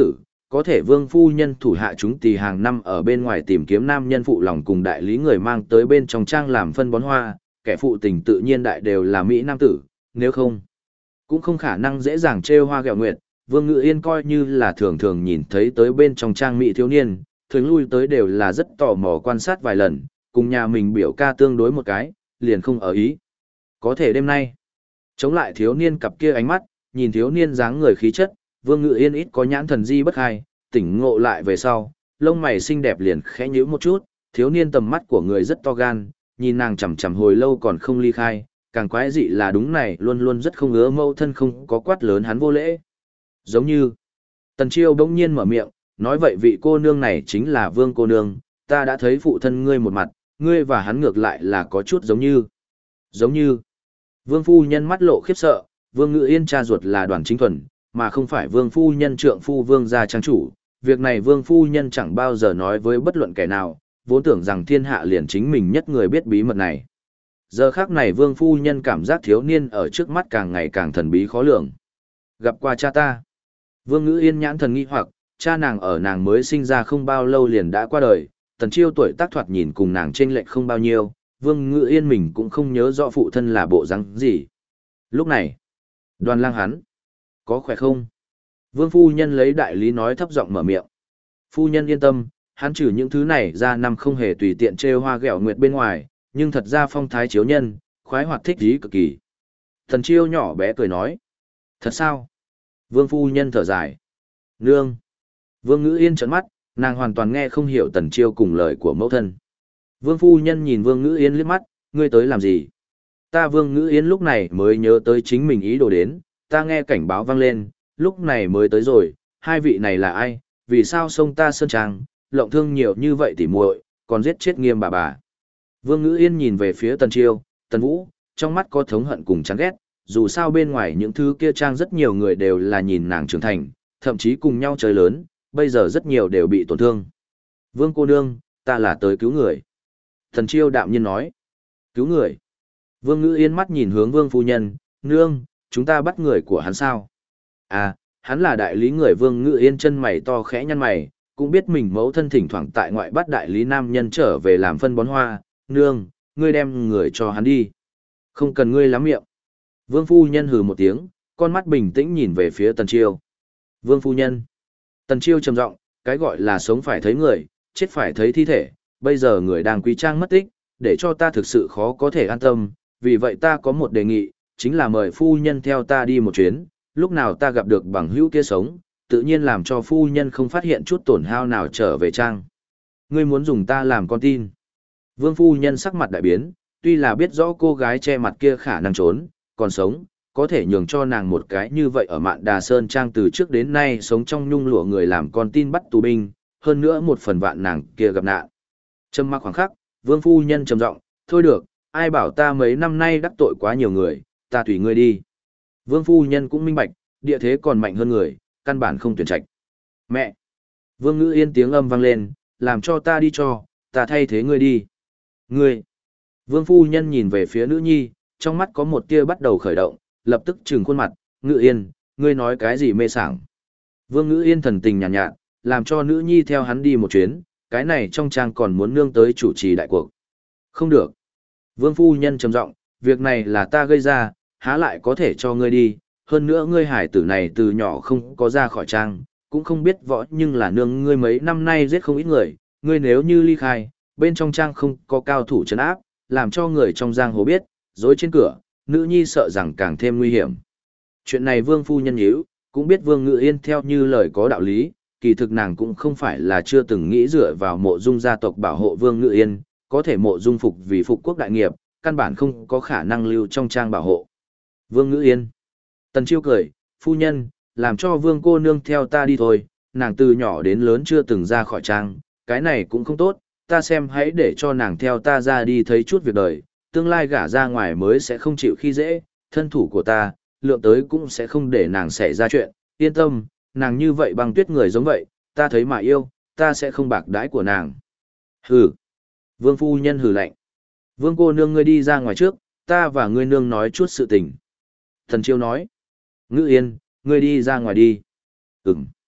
có thể vương phu nhân thủ hạ chúng tỳ hàng năm ở bên ngoài tìm kiếm nam nhân phụ lòng cùng đại lý người mang tới bên trong trang làm phân bón hoa, kẻ phụ tình tự nhiên đại đều là Mỹ nam tử, nếu không, cũng không khả năng dễ dàng trêu hoa ghẹo nguyệt. Vương Ngự Yên coi như là thường thường nhìn thấy tới bên trong trang Mỹ thiếu niên, thường lui tới đều là rất tò mò quan sát vài lần, cùng nhà mình biểu ca tương đối một cái, liền không ở ý. Có thể đêm nay, chống lại thiếu niên cặp kia ánh mắt, nhìn thiếu niên dáng người khí chất, Vương Ngự Yên ít có nhãn thần di bất hai, tỉnh ngộ lại về sau, lông mày xinh đẹp liền khẽ nhíu một chút, thiếu niên tầm mắt của người rất to gan, nhìn nàng chằm chằm hồi lâu còn không ly khai, càng quái dị là đúng này luôn luôn rất không ngứa mâu thân không có quát lớn hắn vô lễ. Giống như, Tần Chiêu bỗng nhiên mở miệng, nói vậy vị cô nương này chính là Vương cô nương, ta đã thấy phụ thân ngươi một mặt, ngươi và hắn ngược lại là có chút giống như. Giống như, Vương phu nhân mắt lộ khiếp sợ, Vương Ngự Yên cha ruột là Đoàn Chính Thuần, mà không phải Vương phu nhân trượng phu Vương gia trang chủ, việc này Vương phu nhân chẳng bao giờ nói với bất luận kẻ nào, vốn tưởng rằng thiên hạ liền chính mình nhất người biết bí mật này. Giờ khác này Vương phu nhân cảm giác thiếu niên ở trước mắt càng ngày càng thần bí khó lường. Gặp qua cha ta. Vương Ngữ Yên nhãn thần nghi hoặc, cha nàng ở nàng mới sinh ra không bao lâu liền đã qua đời, Tần Chiêu tuổi tác thoạt nhìn cùng nàng chênh lệch không bao nhiêu, Vương Ngữ Yên mình cũng không nhớ rõ phụ thân là bộ rắn gì. Lúc này, Đoàn Lang hắn, có khỏe không? Vương phu nhân lấy đại lý nói thấp giọng mở miệng. Phu nhân yên tâm, hắn trừ những thứ này ra năm không hề tùy tiện trêu hoa ghẹo nguyệt bên ngoài, nhưng thật ra phong thái chiếu nhân, khoái hoạt thích ý cực kỳ. Tần Chiêu nhỏ bé cười nói. Thật sao? Vương phu nhân thở dài. Nương. Vương Ngữ Yên trợn mắt, nàng hoàn toàn nghe không hiểu Tần Chiêu cùng lời của mẫu thân. Vương phu nhân nhìn Vương Ngữ Yên liếc mắt, ngươi tới làm gì? Ta Vương Ngữ Yên lúc này mới nhớ tới chính mình ý đồ đến, ta nghe cảnh báo vang lên, lúc này mới tới rồi, hai vị này là ai, vì sao sông ta sơn trang, lộng thương nhiều như vậy tỉ muội, còn giết chết Nghiêm bà. Vương Ngữ Yên nhìn về phía Tần Chiêu, Tần Vũ, trong mắt có thống hận cùng chán ghét, dù sao bên ngoài những thứ kia trang rất nhiều người đều là nhìn nàng trưởng thành, thậm chí cùng nhau chơi lớn, bây giờ rất nhiều đều bị tổn thương. Vương cô nương, ta là tới cứu người. Tần Chiêu đạm nhiên nói. Cứu người. Vương Ngữ Yên mắt nhìn hướng Vương phu nhân, nương, chúng ta bắt người của hắn sao? À, hắn là đại lý người. Vương Ngữ Yên chân mày to khẽ nhăn mày, cũng biết mình mẫu thân thỉnh thoảng tại ngoại bắt đại lý nam nhân trở về làm phân bón hoa, nương, ngươi đem người cho hắn đi. Không cần ngươi lắm miệng. Vương phu nhân hừ một tiếng, con mắt bình tĩnh nhìn về phía Tần Chiêu. Vương phu nhân. Tần Chiêu trầm giọng, cái gọi là sống phải thấy người, chết phải thấy thi thể, bây giờ người đang quý trang mất tích, để cho ta thực sự khó có thể an tâm, vì vậy ta có một đề nghị, chính là mời phu nhân theo ta đi một chuyến, lúc nào ta gặp được bằng hữu kia sống, tự nhiên làm cho phu nhân không phát hiện chút tổn hao nào trở về trang. Ngươi muốn dùng ta làm con tin. Vương phu nhân sắc mặt đại biến, tuy là biết rõ cô gái che mặt kia khả năng trốn, còn sống, có thể nhường cho nàng một cái như vậy ở Mạn Đà Sơn Trang từ trước đến nay sống trong nhung lụa người làm con tin bắt tù binh, hơn nữa một phần vạn nàng kia gặp nạn. Trầm mặc khoảng khắc, Vương phu nhân trầm giọng, thôi được, ai bảo ta mấy năm nay đắc tội quá nhiều người, ta tùy ngươi đi. Vương phu nhân cũng minh bạch, địa thế còn mạnh hơn người, căn bản không tuyển trạch. Mẹ! Vương Ngữ Yên tiếng âm vang lên, làm cho ta đi cho, ta thay thế ngươi đi. Ngươi! Vương phu nhân nhìn về phía nữ nhi, trong mắt có một tia bắt đầu khởi động, lập tức trừng khuôn mặt, Ngữ Yên, ngươi nói cái gì mê sảng. Vương Ngữ Yên thần tình nhàn nhạt, làm cho nữ nhi theo hắn đi một chuyến, cái này trong trang còn muốn nương tới chủ trì đại cuộc. Không được. Vương phu nhân trầm giọng, việc này là ta gây ra, há lại có thể cho ngươi đi, hơn nữa ngươi hải tử này từ nhỏ không có ra khỏi trang, cũng không biết võ nhưng là nương ngươi mấy năm nay giết không ít người, ngươi nếu như ly khai, bên trong trang không có cao thủ trấn áp, làm cho người trong giang hồ biết, dối trên cửa, nữ nhi sợ rằng càng thêm nguy hiểm. Chuyện này Vương phu nhân nhíu, cũng biết Vương Ngự Yên theo như lời có đạo lý, kỳ thực nàng cũng không phải là chưa từng nghĩ dựa vào Mộ Dung gia tộc bảo hộ Vương Ngự Yên, có thể Mộ Dung phục vì phục quốc đại nghiệp, căn bản không có khả năng lưu trong trang bảo hộ. Vương Ngự Yên. Tần Chiêu cười, phu nhân, làm cho Vương cô nương theo ta đi thôi, nàng từ nhỏ đến lớn chưa từng ra khỏi trang, cái này cũng không tốt, ta xem hãy để cho nàng theo ta ra đi thấy chút việc đời, tương lai gả ra ngoài mới sẽ không chịu khi dễ, thân thủ của ta, lượng tới cũng sẽ không để nàng xảy ra chuyện, yên tâm, nàng như vậy băng tuyết người giống vậy, ta thấy mà yêu, ta sẽ không bạc đãi của nàng. Hừ. Vương phu nhân hừ lạnh. Vương cô nương ngươi đi ra ngoài trước, ta và ngươi nương nói chút sự tình. Thần Chiêu nói. Ngữ Yên, ngươi đi ra ngoài đi. Ừm.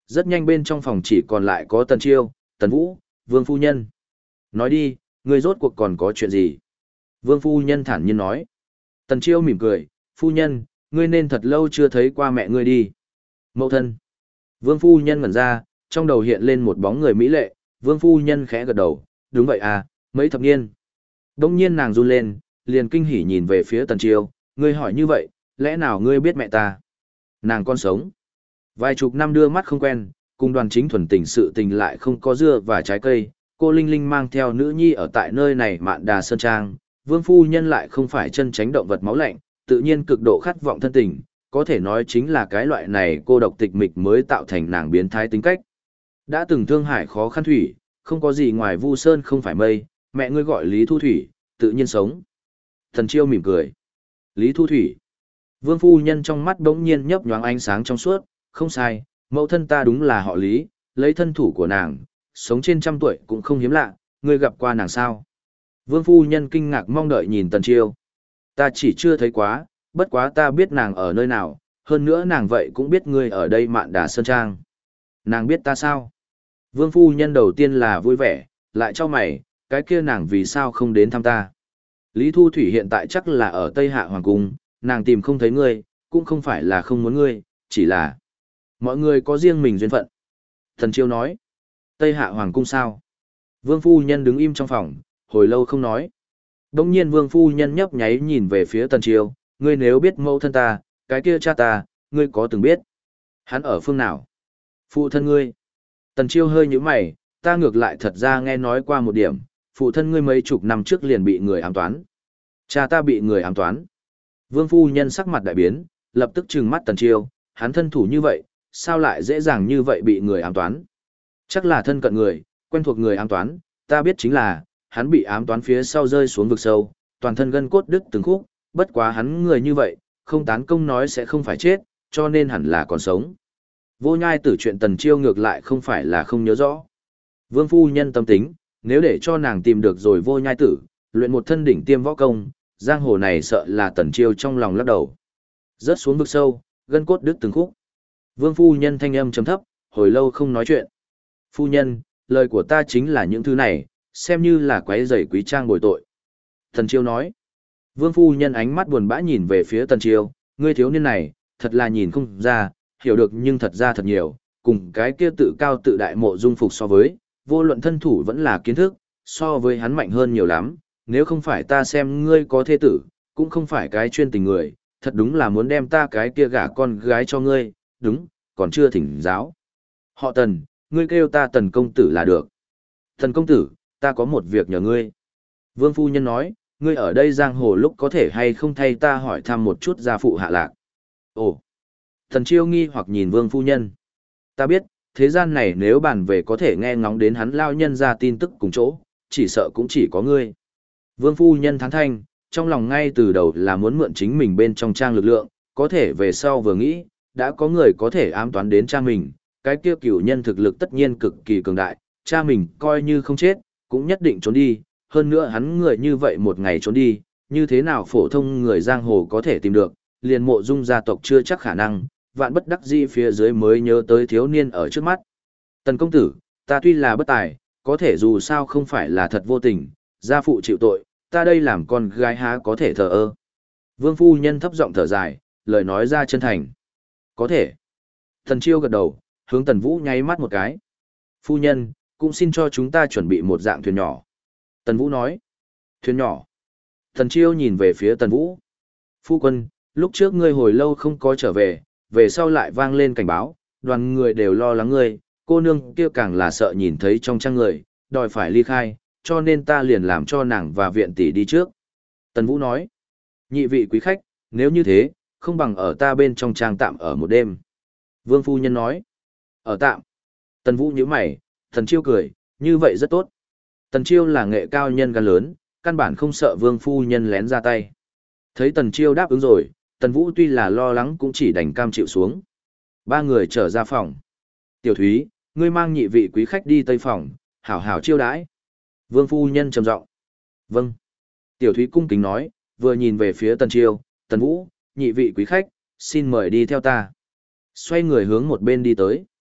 Rất nhanh bên trong phòng chỉ còn lại có Tần Chiêu, Tần Vũ, Vương Phu Nhân. Nói đi, ngươi rốt cuộc còn có chuyện gì? Vương Phu Nhân thản nhiên nói. Tần Chiêu mỉm cười, Phu Nhân, ngươi nên thật lâu chưa thấy qua mẹ ngươi đi. Mẫu thân. Vương Phu Nhân ngẩn ra, trong đầu hiện lên một bóng người mỹ lệ, Vương Phu Nhân khẽ gật đầu, đúng vậy à, mấy thập niên. Đông nhiên nàng run lên, liền kinh hỉ nhìn về phía Tần Chiêu, ngươi hỏi như vậy, lẽ nào ngươi biết mẹ ta? Nàng còn sống. Vài chục năm đưa mắt không quen, cùng Đoàn Chính thuần tình sự tình lại không có dưa và trái cây, cô Linh Linh mang theo nữ nhi ở tại nơi này Mạn Đà Sơn Trang, Vương Phu Nhân lại không phải chân tránh động vật máu lạnh, tự nhiên cực độ khát vọng thân tình, có thể nói chính là cái loại này cô độc tịch mịch mới tạo thành nàng biến thái tính cách. Đã từng thương hải khó khăn thủy, không có gì ngoài Vu Sơn không phải mây, mẹ ngươi gọi Lý Thu Thủy, tự nhiên sống. Thần Chiêu mỉm cười. Lý Thu Thủy. Vương Phu Nhân trong mắt bỗng nhiên nhấp nhoáng ánh sáng trong suốt, không sai, mẫu thân ta đúng là họ Lý, lấy thân thủ của nàng, sống trên 100 tuổi cũng không hiếm lạ, ngươi gặp qua nàng sao? Vương Phu Nhân kinh ngạc mong đợi nhìn Tần Chiêu. Ta chỉ chưa thấy quá, bất quá ta biết nàng ở nơi nào, hơn nữa nàng vậy cũng biết ngươi ở đây Mạn Đà Sơn Trang. Nàng biết ta sao? Vương Phu Nhân đầu tiên là vui vẻ, lại cho mày, cái kia nàng vì sao không đến thăm ta? Lý Thu Thủy hiện tại chắc là ở Tây Hạ Hoàng Cung, nàng tìm không thấy ngươi, cũng không phải là không muốn ngươi, chỉ là mọi người có riêng mình duyên phận. Thần Chiêu nói, Tây Hạ Hoàng Cung sao? Vương Phu Nhân đứng im trong phòng, hồi lâu không nói. Đông nhiên Vương Phu Nhân nhấp nháy nhìn về phía Tần Chiêu, ngươi nếu biết mẫu thân ta, cái kia cha ta, ngươi có từng biết? Hắn ở phương nào? Phụ thân ngươi. Tần Chiêu hơi nhíu mày, ta ngược lại thật ra nghe nói qua một điểm, phụ thân ngươi mấy chục năm trước liền bị người ám toán. Cha ta bị người ám toán. Vương Phu Nhân sắc mặt đại biến, lập tức trừng mắt Tần Chiêu, hắn thân thủ như vậy, sao lại dễ dàng như vậy bị người ám toán? Chắc là thân cận người, quen thuộc người ám toán, ta biết chính là, hắn bị ám toán phía sau rơi xuống vực sâu, toàn thân gân cốt đứt từng khúc, bất quá hắn người như vậy, không tán công nói sẽ không phải chết, cho nên hẳn là còn sống. Vô Nhai Tử chuyện Tần Chiêu ngược lại không phải là không nhớ rõ. Vương Phu Nhân tâm tính, nếu để cho nàng tìm được rồi Vô Nhai Tử, luyện một thân đỉnh tiêm võ công, giang hồ này sợ là Tần Chiêu trong lòng lắc đầu. Rớt xuống vực sâu, gân cốt đứt từng khúc. Vương Phu Nhân thanh âm trầm thấp, hồi lâu không nói chuyện. Phu Nhân, lời của ta chính là những thứ này, xem như là quấy rầy quý trang bồi tội. Tần Chiêu nói. Vương Phu Nhân ánh mắt buồn bã nhìn về phía Tần Chiêu, ngươi thiếu niên này, thật là nhìn không ra, hiểu được nhưng thật ra thật nhiều, cùng cái kia tự cao tự đại Mộ Dung Phục so với, vô luận thân thủ vẫn là kiến thức, so với hắn mạnh hơn nhiều lắm, nếu không phải ta xem ngươi có thê tử, cũng không phải cái chuyên tình người, thật đúng là muốn đem ta cái kia gả con gái cho ngươi, đúng, còn chưa thỉnh giáo. Họ Tần, ngươi kêu ta Tần công tử là được. Tần công tử, ta có một việc nhờ ngươi. Vương Phu Nhân nói, ngươi ở đây giang hồ lúc có thể hay không thay ta hỏi thăm một chút gia phụ hạ lạc. Ồ, Tần Chiêu nghi hoặc nhìn Vương Phu Nhân. Ta biết, thế gian này nếu bàn về có thể nghe ngóng đến hắn lao nhân ra tin tức cùng chỗ, chỉ sợ cũng chỉ có ngươi. Vương Phu Nhân thán thanh, trong lòng ngay từ đầu là muốn mượn chính mình bên trong trang lực lượng, có thể về sau vừa nghĩ, đã có người có thể ám toán đến cha mình, cái kia cửu nhân thực lực tất nhiên cực kỳ cường đại, cha mình coi như không chết, cũng nhất định trốn đi, hơn nữa hắn người như vậy một ngày trốn đi, như thế nào phổ thông người giang hồ có thể tìm được, liền Mộ Dung gia tộc chưa chắc khả năng, vạn bất đắc dĩ phía dưới mới nhớ tới thiếu niên ở trước mắt. Tần công tử, ta tuy là bất tài, có thể dù sao không phải là thật vô tình, gia phụ chịu tội, ta đây làm con gái há có thể thờ ơ. Vương Phu Nhân thấp giọng thở dài, lời nói ra chân thành. Có thể. Tần Chiêu gật đầu, hướng Tần Vũ nháy mắt một cái. Phu Nhân, cũng xin cho chúng ta chuẩn bị một dạng thuyền nhỏ. Tần Vũ nói. Thuyền nhỏ. Tần Chiêu nhìn về phía Tần Vũ. Phu quân, lúc trước ngươi hồi lâu không có trở về, về sau lại vang lên cảnh báo, đoàn người đều lo lắng ngươi, cô nương kia càng là sợ nhìn thấy trong trang người, đòi phải ly khai, cho nên ta liền làm cho nàng và viện tỷ đi trước. Tần Vũ nói, nhị vị quý khách, nếu như thế, không bằng ở ta bên trong trang tạm ở một đêm. Vương Phu Nhân nói, ở tạm. Tần Vũ nhíu mày, Tần Chiêu cười, như vậy rất tốt. Tần Chiêu là nghệ cao nhân gan lớn, căn bản không sợ Vương Phu Nhân lén ra tay. Thấy Tần Chiêu đáp ứng rồi, Tần Vũ tuy là lo lắng cũng chỉ đành cam chịu xuống. Ba người trở ra phòng. Tiểu Thúy, ngươi mang nhị vị quý khách đi tây phòng, hảo hảo chiêu đãi. Vương Phu Nhân trầm giọng. Vâng. Tiểu Thúy cung kính nói, vừa nhìn về phía Tần Chiêu, Tần Vũ, nhị vị quý khách, xin mời đi theo ta. Xoay người hướng một bên đi tới.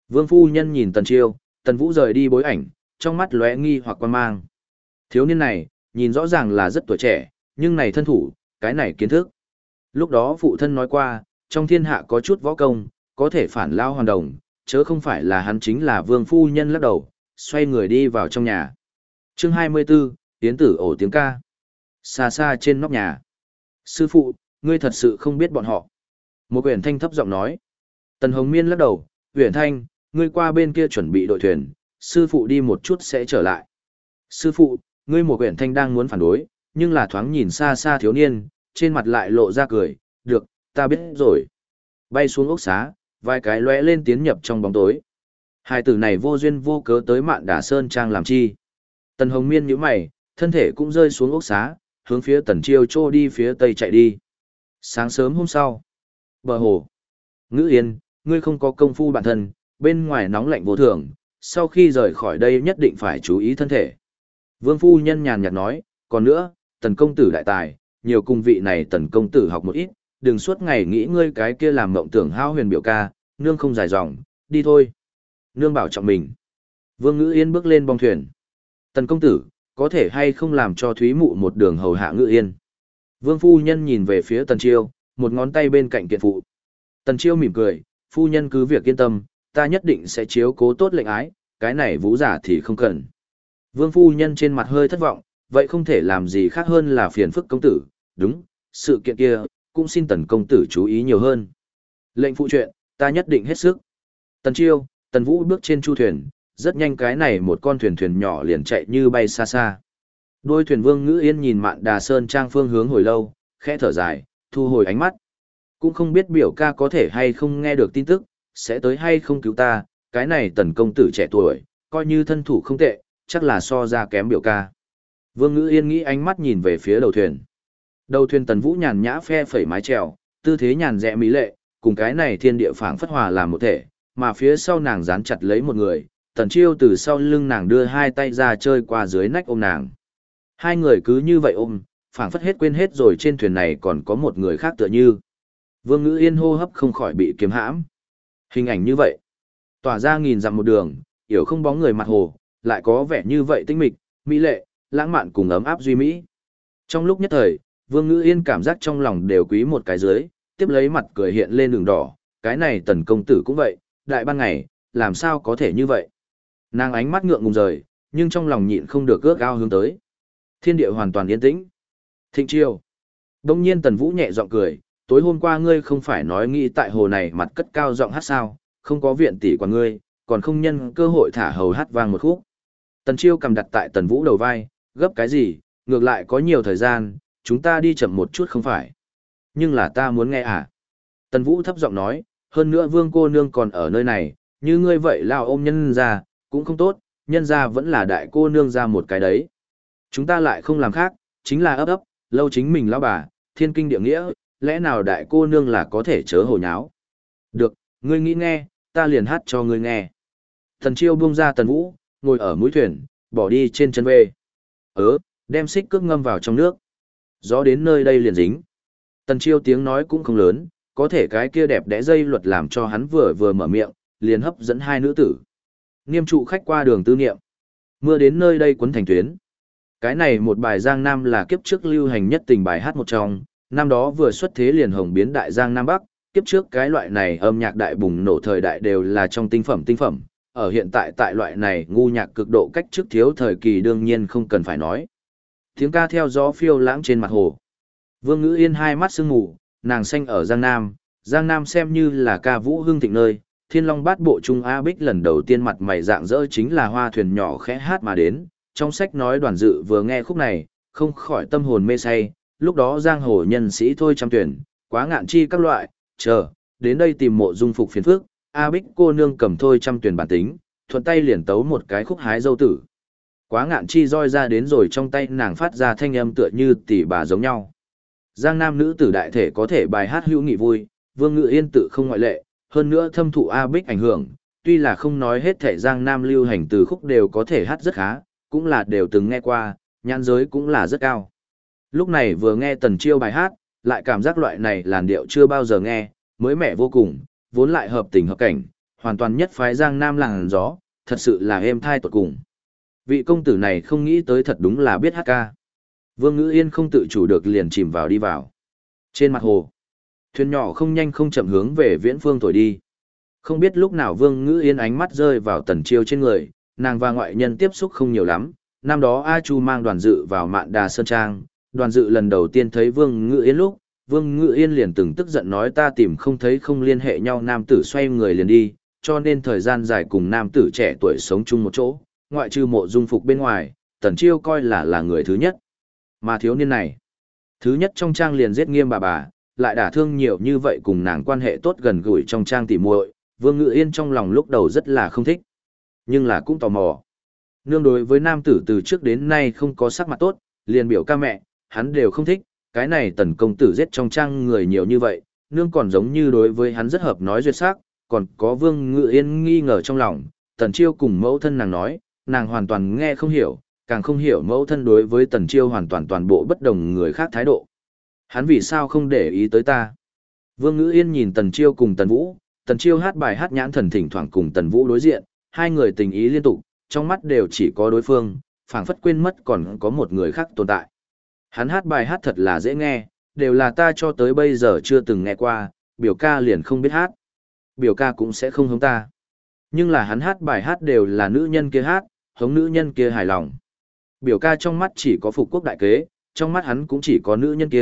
Vương phu nhân nhìn Tần Chiêu, Tần Vũ rời đi bối ảnh, trong mắt lóe nghi hoặc quan mang. Thiếu niên này, nhìn rõ ràng là rất tuổi trẻ, nhưng này thân thủ, cái này kiến thức. Lúc đó phụ thân nói qua, trong thiên hạ có chút võ công, có thể phản lao hoàn đồng, chớ không phải là hắn chính là vương phu nhân lắc đầu, xoay người đi vào trong nhà. Chương 24, Tiến tử ổ tiếng ca. Xa xa trên nóc nhà. Sư phụ, ngươi thật sự không biết bọn họ. Một Uyển Thanh thấp giọng nói. Tần Hồng Miên lắc đầu, Uyển Thanh, ngươi qua bên kia chuẩn bị đội thuyền, sư phụ đi một chút sẽ trở lại. Sư phụ, ngươi một Uyển Thanh đang muốn phản đối, nhưng là thoáng nhìn xa xa thiếu niên, trên mặt lại lộ ra cười, được, ta biết rồi. Bay xuống ốc xá, vài cái lóe lên tiến nhập trong bóng tối. Hai tử này vô duyên vô cớ tới Mạn Đà Sơn Trang làm chi. Tần Hồng Miên nhíu mày, thân thể cũng rơi xuống ốc xá, hướng phía Tần Chiêu trô đi phía tây chạy đi. Sáng sớm hôm sau, bờ hồ. Ngữ Yên, ngươi không có công phu bản thân, bên ngoài nóng lạnh vô thường, sau khi rời khỏi đây nhất định phải chú ý thân thể. Vương phu nhân nhàn nhạt nói, còn nữa, Tần công tử đại tài, nhiều cung vị này Tần công tử học một ít, đừng suốt ngày nghĩ ngươi cái kia làm mộng tưởng hao huyền biểu ca, nương không dài dòng, đi thôi. Nương bảo trọng mình. Vương Ngữ Yên bước lên bong thuyền. Tần công tử, có thể hay không làm cho Thúy Mụ một đường hầu hạ Ngữ Yên. Vương phu nhân nhìn về phía Tần Chiêu, một ngón tay bên cạnh kiện phụ. Tần Chiêu mỉm cười, phu nhân cứ việc yên tâm, ta nhất định sẽ chiếu cố tốt lệnh ái, cái này vũ giả thì không cần. Vương phu nhân trên mặt hơi thất vọng, vậy không thể làm gì khác hơn là phiền phức công tử, đúng, sự kiện kia, cũng xin Tần công tử chú ý nhiều hơn. Lệnh phụ chuyện, ta nhất định hết sức. Tần Chiêu, Tần Vũ bước trên chu thuyền, rất nhanh cái này một con thuyền nhỏ liền chạy như bay xa xa. Đôi thuyền Vương Ngữ Yên nhìn Mạn Đà Sơn Trang phương hướng hồi lâu, khẽ thở dài, thu hồi ánh mắt. Cũng không biết biểu ca có thể hay không nghe được tin tức, sẽ tới hay không cứu ta, cái này Tần công tử trẻ tuổi, coi như thân thủ không tệ, chắc là so ra kém biểu ca. Vương Ngữ Yên nghĩ ánh mắt nhìn về phía đầu thuyền. Đầu thuyền Tần Vũ nhàn nhã phe phẩy mái chèo, tư thế nhàn rẽ mỹ lệ, cùng cái này thiên địa phảng phất hòa làm một thể, mà phía sau nàng dán chặt lấy một người, Tần Chiêu từ sau lưng nàng đưa hai tay ra chơi qua dưới nách ôm nàng. Hai người cứ như vậy ôm, phảng phất hết quên hết rồi trên thuyền này còn có một người khác tựa như. Vương Ngữ Yên hô hấp không khỏi bị kiếm hãm. Hình ảnh như vậy, tỏa ra nghìn dặm một đường, yểu không bóng người mặt hồ, lại có vẻ như vậy tinh mịch, mỹ lệ, lãng mạn cùng ấm áp duy mỹ. Trong lúc nhất thời, Vương Ngữ Yên cảm giác trong lòng đều quý một cái dưới, tiếp lấy mặt cười hiện lên đường đỏ, cái này Tần công tử cũng vậy, đại ban ngày, làm sao có thể như vậy. Nàng ánh mắt ngượng ngùng rời, nhưng trong lòng nhịn không được ước ao hướng tới. Thiên địa hoàn toàn yên tĩnh. Thịnh Chiêu. Đông nhiên Tần Vũ nhẹ giọng cười, tối hôm qua ngươi không phải nói nghĩ tại hồ này mặt cất cao giọng hát sao, không có viện tỷ của ngươi, còn không nhân cơ hội thả hầu hát vang một khúc. Tần Chiêu cầm đặt tại Tần Vũ đầu vai, gấp cái gì, ngược lại có nhiều thời gian, chúng ta đi chậm một chút không phải. Nhưng là ta muốn nghe à. Tần Vũ thấp giọng nói, hơn nữa Vương cô nương còn ở nơi này, như ngươi vậy lao ôm nhân ra, cũng không tốt, nhân ra vẫn là đại cô nương ra một cái đấy. Chúng ta lại không làm khác, chính là ấp ấp, lâu chính mình lão bà, thiên kinh địa nghĩa, lẽ nào đại cô nương là có thể chớ hồ nháo. Được, ngươi nghĩ nghe, ta liền hát cho ngươi nghe. Tần Chiêu buông ra Tần Vũ, ngồi ở mũi thuyền, bỏ đi trên chân về. Đem xích cước ngâm vào trong nước. Gió đến nơi đây liền dính. Tần Chiêu tiếng nói cũng không lớn, có thể cái kia đẹp đẽ dây luật làm cho hắn vừa vừa mở miệng, liền hấp dẫn hai nữ tử. Niêm trụ khách qua đường tư niệm. Mưa đến nơi đây cuốn thành tuyến. Cái này một bài Giang Nam là kiếp trước lưu hành nhất tình bài hát một trong, năm đó vừa xuất thế liền hồng biến đại Giang Nam Bắc, kiếp trước cái loại này âm nhạc đại bùng nổ thời đại đều là trong tinh phẩm, ở hiện tại tại loại này ngu nhạc cực độ cách trước thiếu thời kỳ đương nhiên không cần phải nói. Tiếng ca theo gió phiêu lãng trên mặt hồ. Vương Ngữ Yên hai mắt sương mù, nàng xanh ở Giang Nam xem như là ca vũ hương thịnh nơi, Thiên Long Bát Bộ Trung A Bích lần đầu tiên mặt mày rạng rỡ chính là hoa thuyền nhỏ khẽ hát mà đến, trong sách nói Đoàn Dự vừa nghe khúc này, không khỏi tâm hồn mê say, lúc đó giang hồ nhân sĩ thôi trăm tuyển, quá ngạn chi các loại, đến đây tìm mộ dung phục phiền phước, A Bích cô nương cầm thôi trăm tuyển bản tính, thuận tay liền tấu một cái khúc hái dâu tử. Quá ngạn chi roi ra đến rồi trong tay nàng phát ra thanh âm tựa như tỷ bà giống nhau. Giang Nam nữ tử đại thể có thể bài hát hữu nghị vui, Vương Ngữ Yên tự không ngoại lệ, hơn nữa thâm thụ A Bích ảnh hưởng, tuy là không nói hết thể Giang Nam lưu hành từ khúc đều có thể hát rất khá, cũng là đều từng nghe qua, nhãn giới cũng là rất cao. Lúc này vừa nghe Tần Chiêu bài hát, lại cảm giác loại này làn điệu chưa bao giờ nghe, mới mẻ vô cùng, vốn lại hợp tình hợp cảnh, hoàn toàn nhất phái Giang Nam làng gió, thật sự là êm thai tột cùng. Vị công tử này không nghĩ tới thật đúng là biết hát ca. Vương Ngữ Yên không tự chủ được liền chìm vào đi vào. Trên mặt hồ, thuyền nhỏ không nhanh không chậm hướng về viễn phương thổi đi. Không biết lúc nào Vương Ngữ Yên ánh mắt rơi vào Tần Chiêu trên người, nàng và ngoại nhân tiếp xúc không nhiều lắm. Năm đó A Chu mang Đoàn Dự vào Mạn Đà Sơn Trang, Đoàn Dự lần đầu tiên thấy Vương Ngữ Yên lúc, Vương Ngữ Yên liền từng tức giận nói ta tìm không thấy không liên hệ nhau, nam tử xoay người liền đi, cho nên thời gian dài cùng nam tử trẻ tuổi sống chung một chỗ, ngoại trừ Mộ Dung Phục bên ngoài, Tần Chiêu coi là người thứ nhất. Mà thiếu niên này, thứ nhất trong trang liền giết nghiêm bà, lại đả thương nhiều như vậy cùng nàng quan hệ tốt gần gũi trong trang tỉ muội, Vương Ngữ Yên trong lòng lúc đầu rất là không thích, nhưng là cũng tò mò. Nương đối với nam tử từ trước đến nay không có sắc mặt tốt, liền biểu ca mẹ, hắn đều không thích, cái này Tần công tử giết trong trang người nhiều như vậy, nương còn giống như đối với hắn rất hợp nói duyệt sắc, còn có Vương Ngữ Yên nghi ngờ trong lòng, Tần Chiêu cùng mẫu thân nàng nói, nàng hoàn toàn nghe không hiểu, càng không hiểu mẫu thân đối với Tần Chiêu hoàn toàn toàn bộ bất đồng người khác thái độ. Hắn vì sao không để ý tới ta? Vương Ngữ Yên nhìn Tần Chiêu cùng Tần Vũ, Tần Chiêu hát bài hát nhãn thần thỉnh thoảng cùng Tần Vũ đối diện, hai người tình ý liên tục, trong mắt đều chỉ có đối phương, phảng phất quên mất còn có một người khác tồn tại. Hắn hát bài hát thật là dễ nghe, đều là ta cho tới bây giờ chưa từng nghe qua, biểu ca liền không biết hát. Biểu ca cũng sẽ không hống ta. Nhưng là hắn hát bài hát đều là nữ nhân kia hát, hống nữ nhân kia hài lòng. Biểu ca trong mắt chỉ có phục quốc đại kế, trong mắt hắn cũng chỉ có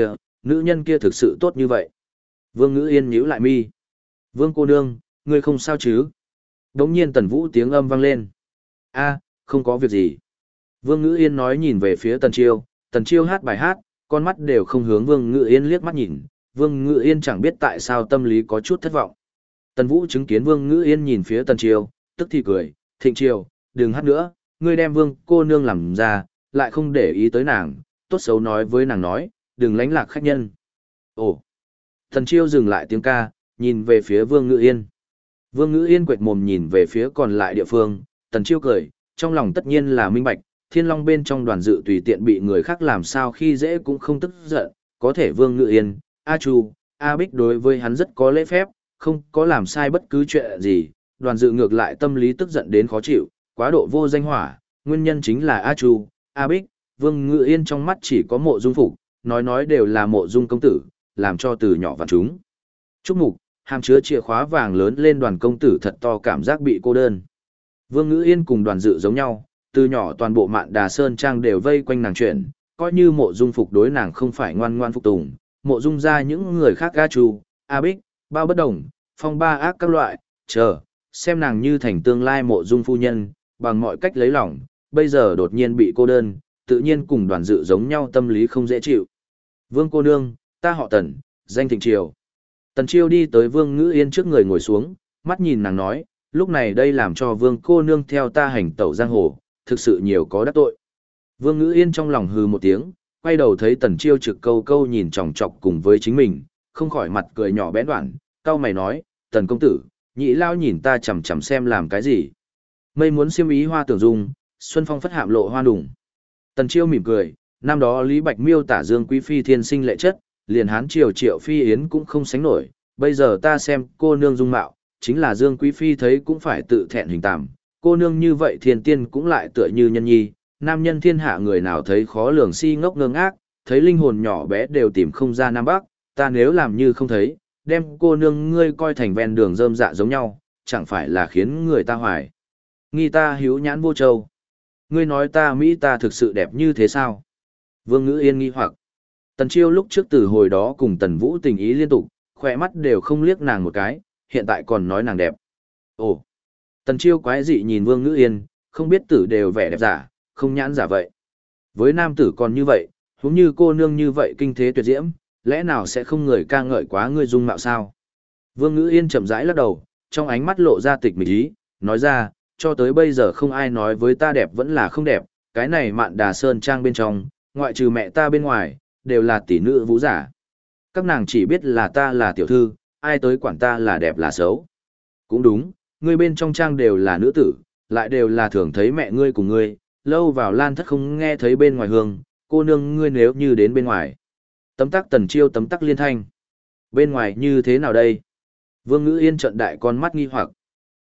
nữ nhân kia thực sự tốt như vậy. Vương Ngữ Yên nhíu lại mi. Vương cô nương, ngươi không sao chứ? Đống nhiên Tần Vũ tiếng âm vang lên. A, không có việc gì. Vương Ngữ Yên nói nhìn về phía Tần Chiêu hát bài hát, con mắt đều không hướng Vương Ngữ Yên liếc mắt nhìn, Vương Ngữ Yên chẳng biết tại sao tâm lý có chút thất vọng. Tần Vũ chứng kiến Vương Ngữ Yên nhìn phía Tần Chiêu, tức thì cười, Thịnh Chiêu, đừng hát nữa, ngươi đem Vương cô nương làm ra, lại không để ý tới nàng, tốt xấu nói với nàng nói, đừng lánh lạc khách nhân. Ồ! Tần Chiêu dừng lại tiếng ca, nhìn về phía Vương Ngữ Yên. Vương Ngữ Yên quệt mồm nhìn về phía còn lại địa phương, Tần Chiêu cười, trong lòng tất nhiên là minh bạch, Thiên Long bên trong Đoàn Dự tùy tiện bị người khác làm sao khi dễ cũng không tức giận, có thể Vương Ngữ Yên, A Chu, A Bích đối với hắn rất có lễ phép, không có làm sai bất cứ chuyện gì, Đoàn Dự ngược lại tâm lý tức giận đến khó chịu, quá độ vô danh hỏa, nguyên nhân chính là A Chu, A Bích, Vương Ngữ Yên trong mắt chỉ có Mộ Dung Phục, nói đều là Mộ Dung công tử, làm cho từ nhỏ vạn chúng. Trúc mục, hàm chứa chìa khóa vàng lớn lên Đoàn công tử thật to cảm giác bị cô đơn. Vương Ngữ Yên cùng Đoàn Dự giống nhau, từ nhỏ toàn bộ Mạn Đà Sơn Trang đều vây quanh nàng chuyển, coi như Mộ Dung Phục đối nàng không phải ngoan ngoan phục tùng, Mộ Dung ra những người khác A Chu, A Bích, Bao Bất Đồng, Phong Ba Ác các loại, xem nàng như thành tương lai Mộ Dung phu nhân, bằng mọi cách lấy lòng, bây giờ đột nhiên bị cô đơn, tự nhiên cùng Đoàn Dự giống nhau tâm lý không dễ chịu. Vương cô nương, ta họ Tần, danh Thịnh Triều. Tần Chiêu đi tới Vương Ngữ Yên trước người ngồi xuống, mắt nhìn nàng nói, lúc này đây làm cho Vương cô nương theo ta hành tẩu giang hồ, thực sự nhiều có đắc tội. Vương Ngữ Yên trong lòng hừ một tiếng, quay đầu thấy Tần Chiêu trực câu câu nhìn chòng chọc cùng với chính mình, không khỏi mặt cười nhỏ bé đoạn, cau mày nói, Tần công tử, nhị lao nhìn ta chằm chằm xem làm cái gì. Mây muốn xiêm ý hoa tưởng dung, xuân phong phất hạm lộ hoa đủng. Tần Chiêu mỉm cười, năm đó Lý Bạch miêu tả Dương Quý Phi thiên sinh lệ chất, liền hán triều Triệu Phi Yến cũng không sánh nổi, bây giờ ta xem cô nương dung mạo, chính là Dương Quý Phi thấy cũng phải tự thẹn hình tạm, cô nương như vậy thiên tiên cũng lại tựa như nhân nhi, nam nhân thiên hạ người nào thấy khó lường si ngốc ngơ ngác, thấy linh hồn nhỏ bé đều tìm không ra Nam Bắc, ta nếu làm như không thấy, đem cô nương ngươi coi thành ven đường rơm dạ giống nhau, chẳng phải là khiến người ta hoài nghi ta hiếu nhãn vô châu. Ngươi nói ta Mỹ ta thực sự đẹp như thế sao? Vương Ngữ Yên nghi hoặc. Tần Chiêu lúc trước từ hồi đó cùng Tần Vũ tình ý liên tục, khỏe mắt đều không liếc nàng một cái, hiện tại còn nói nàng đẹp. Ồ! Tần Chiêu quái dị nhìn Vương Ngữ Yên, không biết tử đều vẻ đẹp giả, không nhãn giả vậy. Với nam tử còn như vậy, huống như cô nương như vậy kinh thế tuyệt diễm, lẽ nào sẽ không người ca ngợi quá ngươi dung mạo sao? Vương Ngữ Yên chậm rãi lắc đầu, trong ánh mắt lộ ra tịch mịch ý, nói ra, cho tới bây giờ không ai nói với ta đẹp vẫn là không đẹp, cái này Mạn Đà Sơn Trang bên trong, ngoại trừ mẹ ta bên ngoài, đều là tỷ nữ vũ giả. Các nàng chỉ biết là ta là tiểu thư, ai tới quản ta là đẹp là xấu. Cũng đúng, ngươi bên trong trang đều là nữ tử, lại đều là thường thấy mẹ ngươi cùng ngươi, lâu vào lan thất không nghe thấy bên ngoài hương, cô nương ngươi nếu như đến bên ngoài. Tấm tắc Tần Chiêu tấm tắc liên thanh. Bên ngoài như thế nào đây? Vương Ngữ Yên trợn đại con mắt nghi hoặc.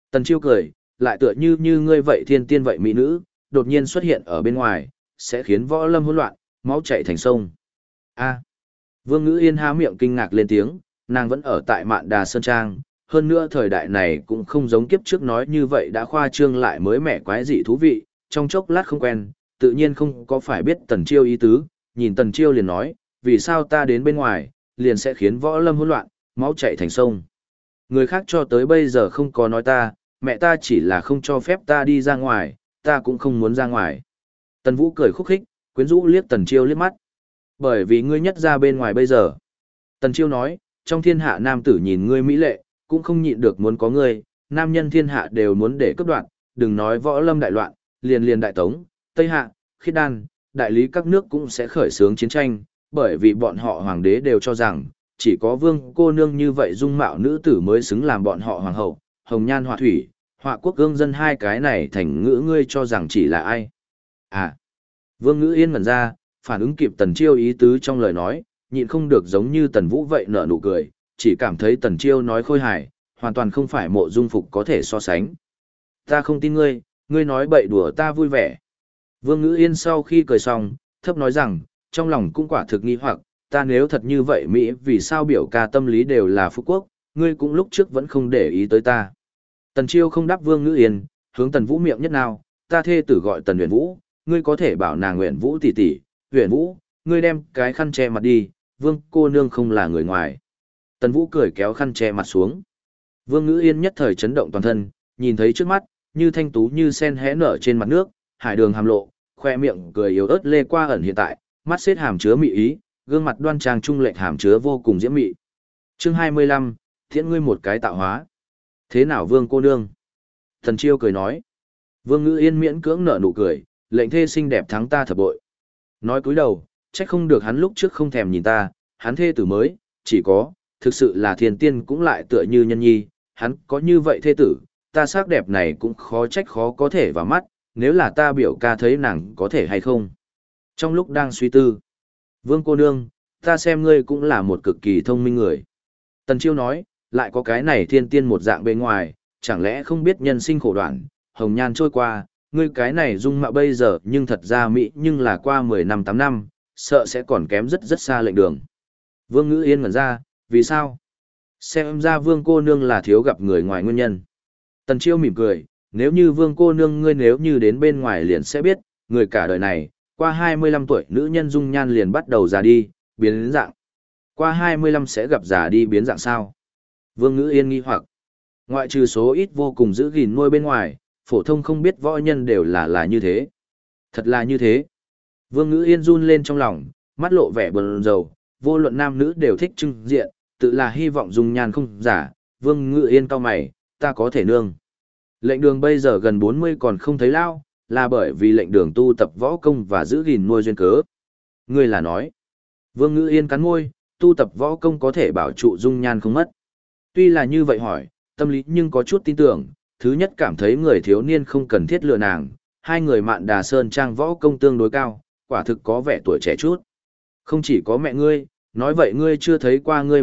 Tần Chiêu cười, lại tựa như ngươi vậy thiên tiên vậy mỹ nữ, đột nhiên xuất hiện ở bên ngoài, sẽ khiến võ lâm hỗn loạn, máu chảy thành sông. A. Vương Ngữ Yên há miệng kinh ngạc lên tiếng, nàng vẫn ở tại Mạn Đà Sơn Trang, hơn nữa thời đại này cũng không giống kiếp trước nói như vậy đã khoa trương lại mới mẻ quái dị thú vị, trong chốc lát không quen, tự nhiên không có phải biết Tần Chiêu ý tứ, nhìn Tần Chiêu liền nói, vì sao ta đến bên ngoài, liền sẽ khiến võ lâm hỗn loạn, máu chảy thành sông. Người khác cho tới bây giờ không có nói ta, mẹ ta chỉ là không cho phép ta đi ra ngoài, ta cũng không muốn ra ngoài. Tần Vũ cười khúc khích, quyến rũ liếc Tần Chiêu liếc mắt. Bởi vì ngươi nhất ra bên ngoài bây giờ. Tần Chiêu nói, trong thiên hạ nam tử nhìn ngươi mỹ lệ, cũng không nhịn được muốn có ngươi, nam nhân thiên hạ đều muốn để cướp đoạt, đừng nói võ lâm đại loạn, liền đại tống, Tây Hạ, Khiết Đan, đại lý các nước cũng sẽ khởi xướng chiến tranh, bởi vì bọn họ hoàng đế đều cho rằng, chỉ có vương cô nương như vậy dung mạo nữ tử mới xứng làm bọn họ hoàng hậu, hồng nhan họa thủy, họa quốc gương dân hai cái này thành ngữ ngươi cho rằng chỉ là ai. À, Vương Ngữ Yên ngẩn ra, phản ứng kịp Tần Chiêu ý tứ trong lời nói, nhịn không được giống như Tần Vũ vậy nở nụ cười, chỉ cảm thấy Tần Chiêu nói khôi hài, hoàn toàn không phải Mộ Dung Phục có thể so sánh. Ta không tin ngươi, ngươi nói bậy đùa ta vui vẻ. Vương Ngữ Yên sau khi cười xong, thấp nói rằng, trong lòng cũng quả thực nghi hoặc, ta nếu thật như vậy Mỹ vì sao biểu ca tâm lý đều là Phú Quốc, ngươi cũng lúc trước vẫn không để ý tới ta. Tần Chiêu không đáp Vương Ngữ Yên, hướng Tần Vũ miệng nhất nào, ta thê tử gọi Tần Uyển Vũ, ngươi có thể bảo nàng Uyển Vũ tỷ tỷ, Uyển Vũ, ngươi đem cái khăn che mặt đi, Vương cô nương không là người ngoài. Tần Vũ cười kéo khăn che mặt xuống. Vương Ngữ Yên nhất thời chấn động toàn thân, nhìn thấy trước mắt, như thanh tú như sen hé nở trên mặt nước, hải đường hàm lộ, khoe miệng cười yếu ớt lê qua ẩn hiện tại, mắt xếp hàm chứa mị ý, gương mặt đoan trang trung lệch hàm chứa vô cùng diễm mị. Chương 25, thiện ngươi một cái tạo hóa. Thế nào Vương cô nương? Tần Chiêu cười nói. Vương Ngữ Yên miễn cưỡng nở nụ cười, lệnh thê xinh đẹp thắng ta thập bội. Nói cúi đầu, trách không được hắn lúc trước không thèm nhìn ta, hắn thê tử mới, chỉ có, thực sự là thiên tiên cũng lại tựa như nhân nhi, hắn có như vậy thê tử, ta sắc đẹp này cũng khó trách khó có thể vào mắt, nếu là ta biểu ca thấy nàng có thể hay không. Trong lúc đang suy tư, Vương cô nương, ta xem ngươi cũng là một cực kỳ thông minh người. Tần Chiêu nói, lại có cái này thiên tiên một dạng bên ngoài, chẳng lẽ không biết nhân sinh khổ đoạn, hồng nhan trôi qua, ngươi cái này dung mạo bây giờ nhưng thật ra mỹ nhưng là qua 10 năm 8 năm, sợ sẽ còn kém rất xa lệnh đường. Vương Ngữ Yên ngẩn ra, vì sao? Xem ra Vương cô nương là thiếu gặp người ngoài nguyên nhân. Tần Chiêu mỉm cười, nếu như Vương cô nương ngươi nếu như đến bên ngoài liền sẽ biết, người cả đời này, qua 25 tuổi nữ nhân dung nhan liền bắt đầu già đi, biến dạng. Qua 25 sẽ gặp già đi biến dạng sao? Vương Ngữ Yên nghi hoặc. Ngoại trừ số ít vô cùng giữ gìn nuôi bên ngoài, phổ thông không biết võ nhân đều là như thế. Thật là như thế. Vương Ngữ Yên run lên trong lòng, mắt lộ vẻ buồn rầu, vô luận nam nữ đều thích trưng diện, tự là hy vọng dung nhan không giả. Vương Ngữ Yên cau mày, ta có thể nương. Lệnh đường bây giờ gần 40 còn không thấy lao, là bởi vì lệnh đường tu tập võ công và giữ gìn nuôi duyên cớ. Ngươi là nói. Vương Ngữ Yên cắn môi, tu tập võ công có thể bảo trụ dung nhan không mất. Tuy là như vậy hỏi, tâm lý nhưng có chút tin tưởng, thứ nhất cảm thấy người thiếu niên không cần thiết lừa nàng, hai người Mạn Đà Sơn Trang võ công tương đối cao, quả thực có vẻ tuổi trẻ chút. Không chỉ có mẹ ngươi, nói vậy ngươi chưa thấy qua ngươi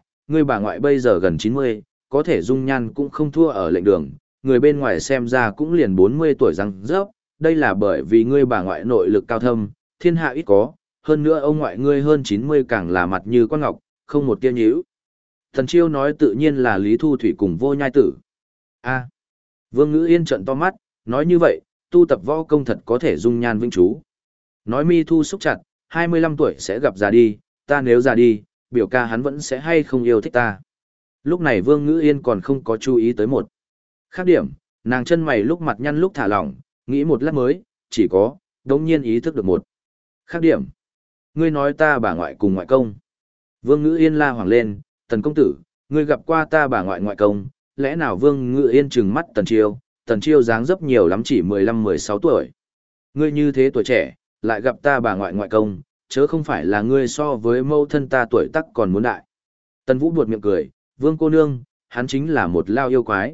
bà ngoại bây giờ gần 90, có thể dung nhan cũng không thua ở lệnh đường, người bên ngoài xem ra cũng liền 40 tuổi răng rớp, đây là bởi vì ngươi bà ngoại nội lực cao thâm, thiên hạ ít có, hơn nữa ông ngoại ngươi hơn 90 càng là mặt như quan ngọc, không một tia nhíu. Thần Chiêu nói tự nhiên là Lý Thu Thủy cùng Vô Nhai Tử. A. Vương Ngữ Yên trợn to mắt, nói như vậy, tu tập võ công thật có thể dung nhan vĩnh chú. Nói mi thu xúc chặt, 25 tuổi sẽ gặp già đi, ta nếu già đi, biểu ca hắn vẫn sẽ hay không yêu thích ta. Lúc này Vương Ngữ Yên còn không có chú ý tới một khác điểm, nàng chân mày lúc mặt nhăn lúc thả lỏng, nghĩ một lát mới, chỉ có, đống nhiên ý thức được một khác điểm. Ngươi nói ta bà ngoại cùng ngoại công. Vương Ngữ Yên la hoảng lên, Tần công tử, ngươi gặp qua ta bà ngoại ngoại công, lẽ nào Vương Ngữ Yên trừng mắt Tần Chiêu dáng dấp nhiều lắm chỉ 15-16 tuổi. Ngươi như thế tuổi trẻ, lại gặp ta bà ngoại ngoại công, chớ không phải là ngươi so với mâu thân ta tuổi tác còn muốn đại. Tần Vũ buột miệng cười, Vương cô nương, hắn chính là một lao yêu quái.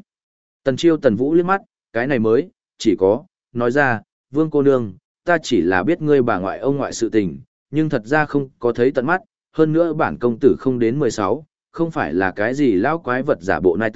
Tần Vũ liếc mắt, cái này mới, chỉ có, nói ra, Vương cô nương, ta chỉ là biết ngươi bà ngoại ông ngoại sự tình, nhưng thật ra không có thấy tận mắt, hơn nữa bản công tử không đến 16, không phải là cái gì lão quái vật giả bộ nai tơ,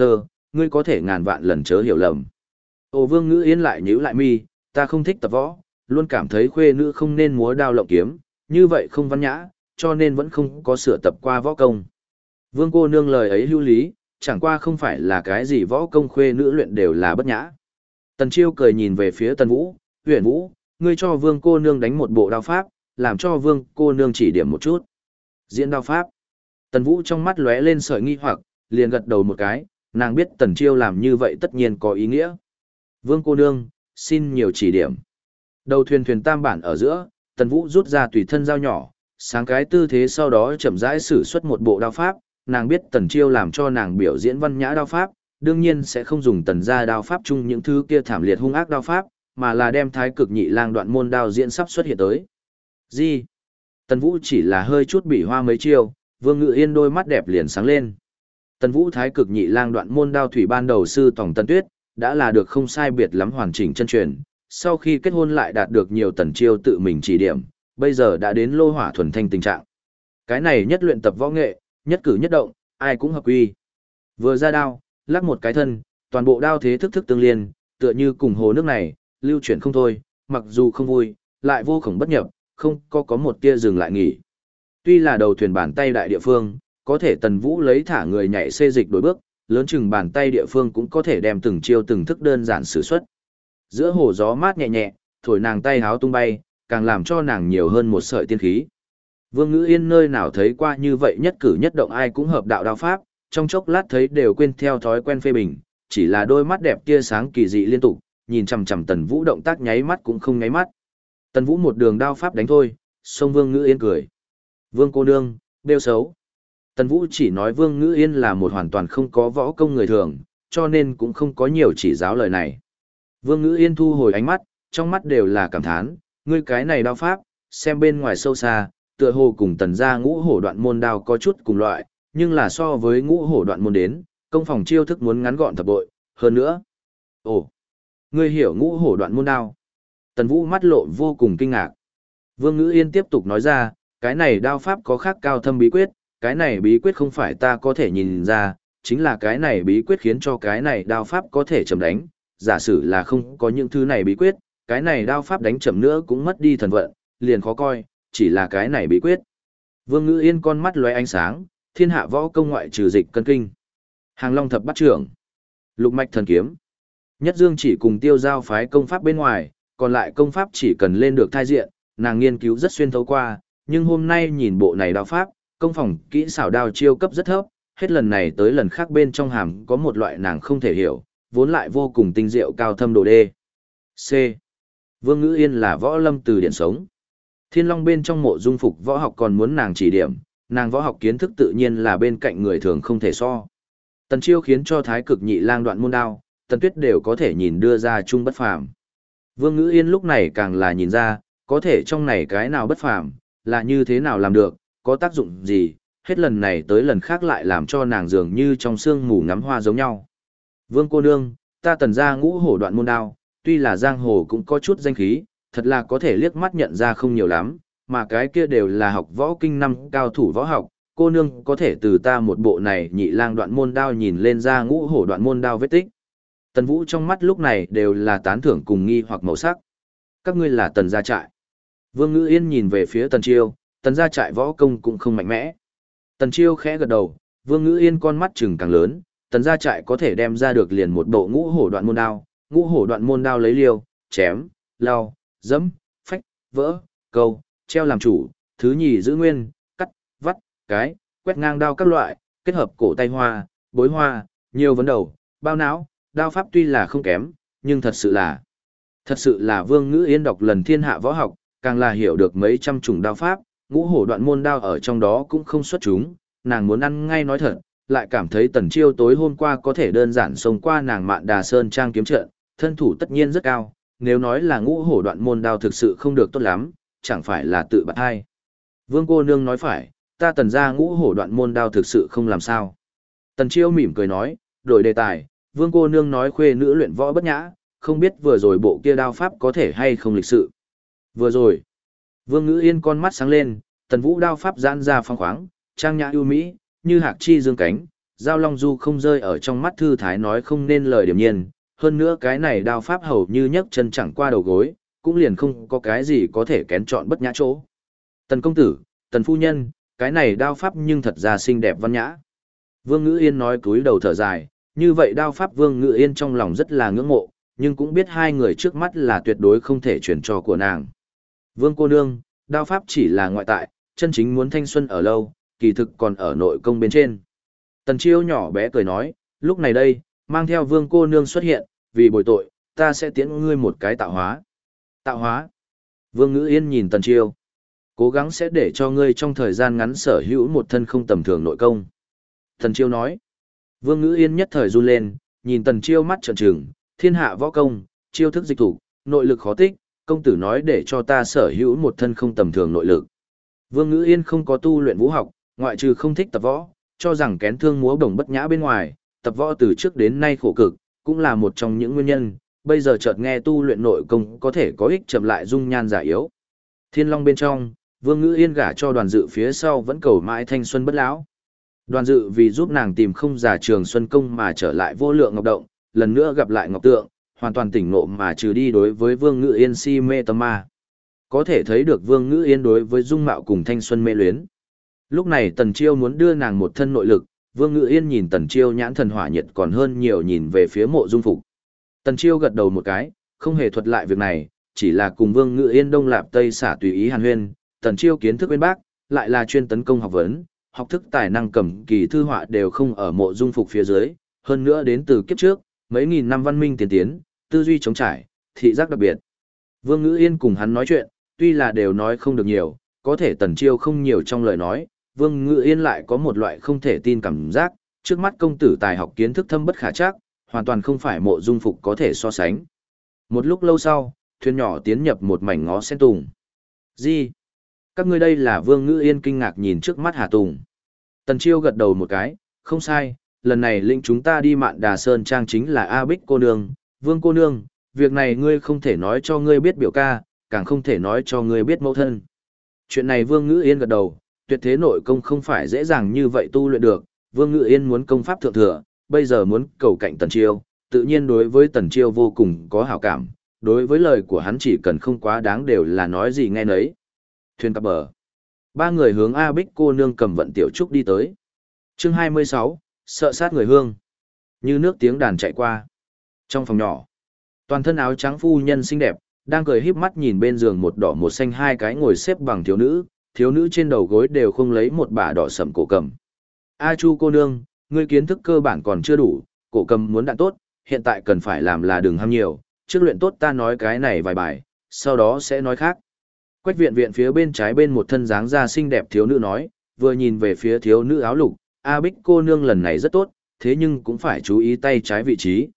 ngươi có thể ngàn vạn lần chớ hiểu lầm. Ô Vương Ngữ Yên lại nhíu lại mi, ta không thích tập võ, luôn cảm thấy khuê nữ không nên múa đao lộng kiếm, như vậy không văn nhã, cho nên vẫn không có sửa tập qua võ công. Vương cô nương lời ấy hữu lý, chẳng qua không phải là cái gì võ công khuê nữ luyện đều là bất nhã. Tần Chiêu cười nhìn về phía Tần Vũ, Huyền Vũ, ngươi cho Vương cô nương đánh một bộ đao pháp, làm cho Vương cô nương chỉ điểm một chút. Diễn đao pháp. Tần Vũ trong mắt lóe lên sợi nghi hoặc, liền gật đầu một cái, nàng biết Tần Chiêu làm như vậy tất nhiên có ý nghĩa. Vương cô nương, xin nhiều chỉ điểm. Đầu thuyền tam bản ở giữa, Tần Vũ rút ra tùy thân dao nhỏ, sáng cái tư thế sau đó chậm rãi sử xuất một bộ đao pháp, nàng biết Tần Chiêu làm cho nàng biểu diễn văn nhã đao pháp, đương nhiên sẽ không dùng Tần gia đao pháp chung những thứ kia thảm liệt hung ác đao pháp, mà là đem Thái Cực Nhị Lang Đoạn Môn đao diễn sắp xuất hiện tới. Gì? Tần Vũ chỉ là hơi chút bị hoa mấy chiêu, Vương Ngự Yên đôi mắt đẹp liền sáng lên. Tần Vũ Thái Cực Nhị Lang Đoạn Môn đao thủy ban đầu sư tổng Tần Tuyết, đã là được không sai biệt lắm hoàn chỉnh chân truyền, sau khi kết hôn lại đạt được nhiều Tần Chiêu tự mình chỉ điểm, bây giờ đã đến lô hỏa thuần thanh tình trạng. Cái này nhất luyện tập võ nghệ, nhất cử nhất động, ai cũng hợp quy. Vừa ra đao, lắc một cái thân, toàn bộ đao thế thức thức tương liên, tựa như cùng hồ nước này, lưu chuyển không thôi, mặc dù không vui, lại vô khổng bất nhập, không có một tia dừng lại nghỉ. Tuy là đầu thuyền bàn tay đại địa phương, có thể Tần Vũ lấy thả người nhảy xê dịch đổi bước, lớn chừng bàn tay địa phương cũng có thể đem từng chiêu từng thức đơn giản sử xuất. Giữa hồ gió mát nhẹ nhẹ, thổi nàng tay háo tung bay, càng làm cho nàng nhiều hơn một sợi tiên khí. Vương Ngữ Yên nơi nào thấy qua như vậy nhất cử nhất động ai cũng hợp đạo đao pháp, trong chốc lát thấy đều quên theo thói quen phê bình, chỉ là đôi mắt đẹp tia sáng kỳ dị liên tục, nhìn chằm chằm Tần Vũ động tác nháy mắt cũng không nháy mắt. Tần Vũ một đường đao pháp đánh thôi, xông Vương Ngữ Yên cười. Vương cô nương, bêu xấu. Tần Vũ chỉ nói Vương Ngữ Yên là một hoàn toàn không có võ công người thường, cho nên cũng không có nhiều chỉ giáo lời này. Vương Ngữ Yên thu hồi ánh mắt, trong mắt đều là cảm thán, ngươi cái này đao pháp, xem bên ngoài sâu xa, tựa hồ cùng Tần gia Ngũ Hổ Đoạn Môn đao có chút cùng loại, nhưng là so với Ngũ Hổ Đoạn Môn đến, công phòng chiêu thức muốn ngắn gọn thập bội, hơn nữa. Ồ, ngươi hiểu Ngũ Hổ Đoạn Môn đao? Tần Vũ mắt lộ vô cùng kinh ngạc. Vương Ngữ Yên tiếp tục nói ra, cái này đao pháp có khác cao thâm bí quyết, cái này bí quyết không phải ta có thể nhìn ra, chính là cái này bí quyết khiến cho cái này đao pháp có thể chầm đánh, giả sử là không có những thứ này bí quyết, cái này đao pháp đánh chậm nữa cũng mất đi thần vận, liền khó coi, chỉ là cái này bí quyết. Vương Ngữ Yên con mắt lóe ánh sáng, thiên hạ võ công ngoại trừ dịch cân kinh. Hàng Long thập bát trưởng, Lục mạch thần kiếm. Nhất Dương chỉ cùng Tiêu Giao phái công pháp bên ngoài, còn lại công pháp chỉ cần lên được thai diện, nàng nghiên cứu rất xuyên thấu qua, nhưng hôm nay nhìn bộ này đao pháp, công phòng kỹ xảo đao chiêu cấp rất thấp, hết lần này tới lần khác bên trong hàm có một loại nàng không thể hiểu, vốn lại vô cùng tinh diệu cao thâm đồ đê. C. Vương Ngữ Yên là võ lâm từ điển sống. Thiên Long bên trong mộ dung phục võ học còn muốn nàng chỉ điểm, nàng võ học kiến thức tự nhiên là bên cạnh người thường không thể so. Tần Chiêu khiến cho Thái Cực Nhị Lang Đoạn Môn đao, Tần Tuyết đều có thể nhìn đưa ra chung bất phàm. Vương Ngữ Yên lúc này càng là nhìn ra, có thể trong này cái nào bất phàm, là như thế nào làm được, có tác dụng gì, hết lần này tới lần khác lại làm cho nàng dường như trong sương mù ngắm hoa giống nhau. Vương cô nương, ta Tần gia Ngũ Hổ Đoạn Môn đao, tuy là giang hồ cũng có chút danh khí, thật là có thể liếc mắt nhận ra không nhiều lắm, mà cái kia đều là học võ kinh năm cao thủ võ học, cô nương có thể từ ta một bộ này Nhị Lang Đoạn Môn đao nhìn lên ra Ngũ Hổ Đoạn Môn đao vết tích. Tần Vũ trong mắt lúc này đều là tán thưởng cùng nghi hoặc màu sắc. Các ngươi là Tần gia trại. Vương Ngữ Yên nhìn về phía Tần Chiêu, Tần gia trại võ công cũng không mạnh mẽ. Tần Chiêu khẽ gật đầu, Vương Ngữ Yên con mắt trừng càng lớn, Tần gia trại có thể đem ra được liền một bộ Ngũ Hổ Đoạn Môn đao, Ngũ Hổ Đoạn Môn đao lấy liêu, chém, lao, dẫm, phách, vỡ, câu, treo làm chủ, thứ nhì giữ nguyên, cắt, vắt, cái, quét ngang đao các loại, kết hợp cổ tay hoa, bối hoa, nhiều vấn đầu, bao não, đao pháp tuy là không kém, nhưng thật sự là Vương Ngữ Yên đọc lần thiên hạ võ học, càng là hiểu được mấy trăm chủng đao pháp, Ngũ Hổ Đoạn Môn đao ở trong đó cũng không xuất chúng, nàng muốn ăn ngay nói thật, lại cảm thấy Tần Chiêu tối hôm qua có thể đơn giản xông qua nàng Mạn Đà Sơn trang kiếm trận, thân thủ tất nhiên rất cao, nếu nói là Ngũ Hổ Đoạn Môn đao thực sự không được tốt lắm, chẳng phải là tự bại hay. Vương cô nương nói phải, ta Tần gia Ngũ Hổ Đoạn Môn đao thực sự không làm sao. Tần Chiêu mỉm cười nói, đổi đề tài, Vương cô nương nói khuê nữ luyện võ bất nhã, không biết vừa rồi bộ kia đao pháp có thể hay không lịch sự. Vừa rồi, Vương Ngữ Yên con mắt sáng lên, Tần Vũ đao pháp giãn ra phong khoáng, trang nhã ưu mỹ, như hạc chi dương cánh, Giao Long Du không rơi ở trong mắt thư thái nói không nên lời điểm nhiên, hơn nữa cái này đao pháp hầu như nhấc chân chẳng qua đầu gối, cũng liền không có cái gì có thể kén chọn bất nhã chỗ. Tần công tử, Tần phu nhân, cái này đao pháp nhưng thật ra xinh đẹp văn nhã. Vương Ngữ Yên nói cúi đầu thở dài, như vậy đao pháp Vương Ngữ Yên trong lòng rất là ngưỡng mộ, nhưng cũng biết hai người trước mắt là tuyệt đối không thể chuyển cho của nàng. Vương cô nương, đao pháp chỉ là ngoại tại, chân chính muốn thanh xuân ở lâu, kỳ thực còn ở nội công bên trên. Tần Chiêu nhỏ bé cười nói, lúc này đây, mang theo Vương cô nương xuất hiện, vì bồi tội, ta sẽ tiễn ngươi một cái tạo hóa. Tạo hóa. Vương Ngữ Yên nhìn Tần Chiêu. Cố gắng sẽ để cho ngươi trong thời gian ngắn sở hữu một thân không tầm thường nội công. Tần Chiêu nói. Vương Ngữ Yên nhất thời run lên, nhìn Tần Chiêu mắt trợn trừng, thiên hạ võ công, chiêu thức dịch thủ, nội lực khó tích, công tử nói để cho ta sở hữu một thân không tầm thường nội lực. Vương Ngữ Yên không có tu luyện vũ học, ngoại trừ không thích tập võ, cho rằng kén thương múa bổng bất nhã bên ngoài, tập võ từ trước đến nay khổ cực, cũng là một trong những nguyên nhân, bây giờ chợt nghe tu luyện nội công có thể có ích chậm lại dung nhan giả yếu. Thiên Long bên trong, Vương Ngữ Yên gả cho Đoàn Dự phía sau vẫn cầu mãi thanh xuân bất lão. Đoàn Dự vì giúp nàng tìm không giả trường xuân công mà trở lại vô lượng ngọc động, lần nữa gặp lại ngọc tượng, hoàn toàn tỉnh ngộ mà trừ đi đối với Vương Ngữ Yên si mê tâm ma. Có thể thấy được Vương Ngữ Yên đối với dung mạo cùng thanh xuân mê luyến. Lúc này Tần Chiêu muốn đưa nàng một thân nội lực, Vương Ngữ Yên nhìn Tần Chiêu nhãn thần hỏa nhiệt còn hơn nhiều nhìn về phía Mộ Dung Phục. Tần Chiêu gật đầu một cái, không hề thuật lại việc này, chỉ là cùng Vương Ngữ Yên đông lạp tây xả tùy ý hàn huyên. Tần Chiêu kiến thức bên bác, lại là chuyên tấn công học vấn, học thức tài năng cầm kỳ thư họa đều không ở Mộ Dung Phục phía dưới, hơn nữa đến từ kiếp trước, mấy nghìn năm văn minh tiên tiến, tư duy chống trải, thị giác đặc biệt. Vương Ngữ Yên cùng hắn nói chuyện, tuy là đều nói không được nhiều, có thể Tần Chiêu không nhiều trong lời nói, Vương Ngữ Yên lại có một loại không thể tin cảm giác, trước mắt công tử tài học kiến thức thâm bất khả trắc, hoàn toàn không phải Mộ Dung Phục có thể so sánh. Một lúc lâu sau, thuyền nhỏ tiến nhập một mảnh ngó sen tùng. Gì? Các ngươi đây là Vương Ngữ Yên kinh ngạc nhìn trước mắt Hà Tùng. Tần Chiêu gật đầu một cái, không sai, lần này lĩnh chúng ta đi Mạn Đà Sơn Trang chính là A Bích cô nương, Vương cô nương, việc này ngươi không thể nói cho ngươi biết biểu ca, càng không thể nói cho ngươi biết mẫu thân. Chuyện này Vương Ngữ Yên gật đầu, tuyệt thế nội công không phải dễ dàng như vậy tu luyện được, Vương Ngữ Yên muốn công pháp thượng thừa, bây giờ muốn cầu cạnh Tần Chiêu, tự nhiên đối với Tần Chiêu vô cùng có hảo cảm, đối với lời của hắn chỉ cần không quá đáng đều là nói gì nghe nấy. Thuyền cập bờ. Ba người hướng A Bích cô nương cầm vận tiểu trúc đi tới. Chương 26, sợ sát người hương. Như nước tiếng đàn chạy qua. Trong phòng nhỏ, toàn thân áo trắng phu nhân xinh đẹp, đang cười híp mắt nhìn bên giường một đỏ một xanh hai cái ngồi xếp bằng thiếu nữ trên đầu gối đều không lấy một bả đỏ sẫm cổ cầm. A Chu cô nương, ngươi kiến thức cơ bản còn chưa đủ, cổ cầm muốn đạn tốt, hiện tại cần phải làm là đừng ham nhiều, trước luyện tốt ta nói cái này vài bài, sau đó sẽ nói khác. Quách viện viện phía bên trái bên một thân dáng da xinh đẹp thiếu nữ nói, vừa nhìn về phía thiếu nữ áo lục, A Bích cô nương lần này rất tốt, thế nhưng cũng phải chú ý tay trái vị trí,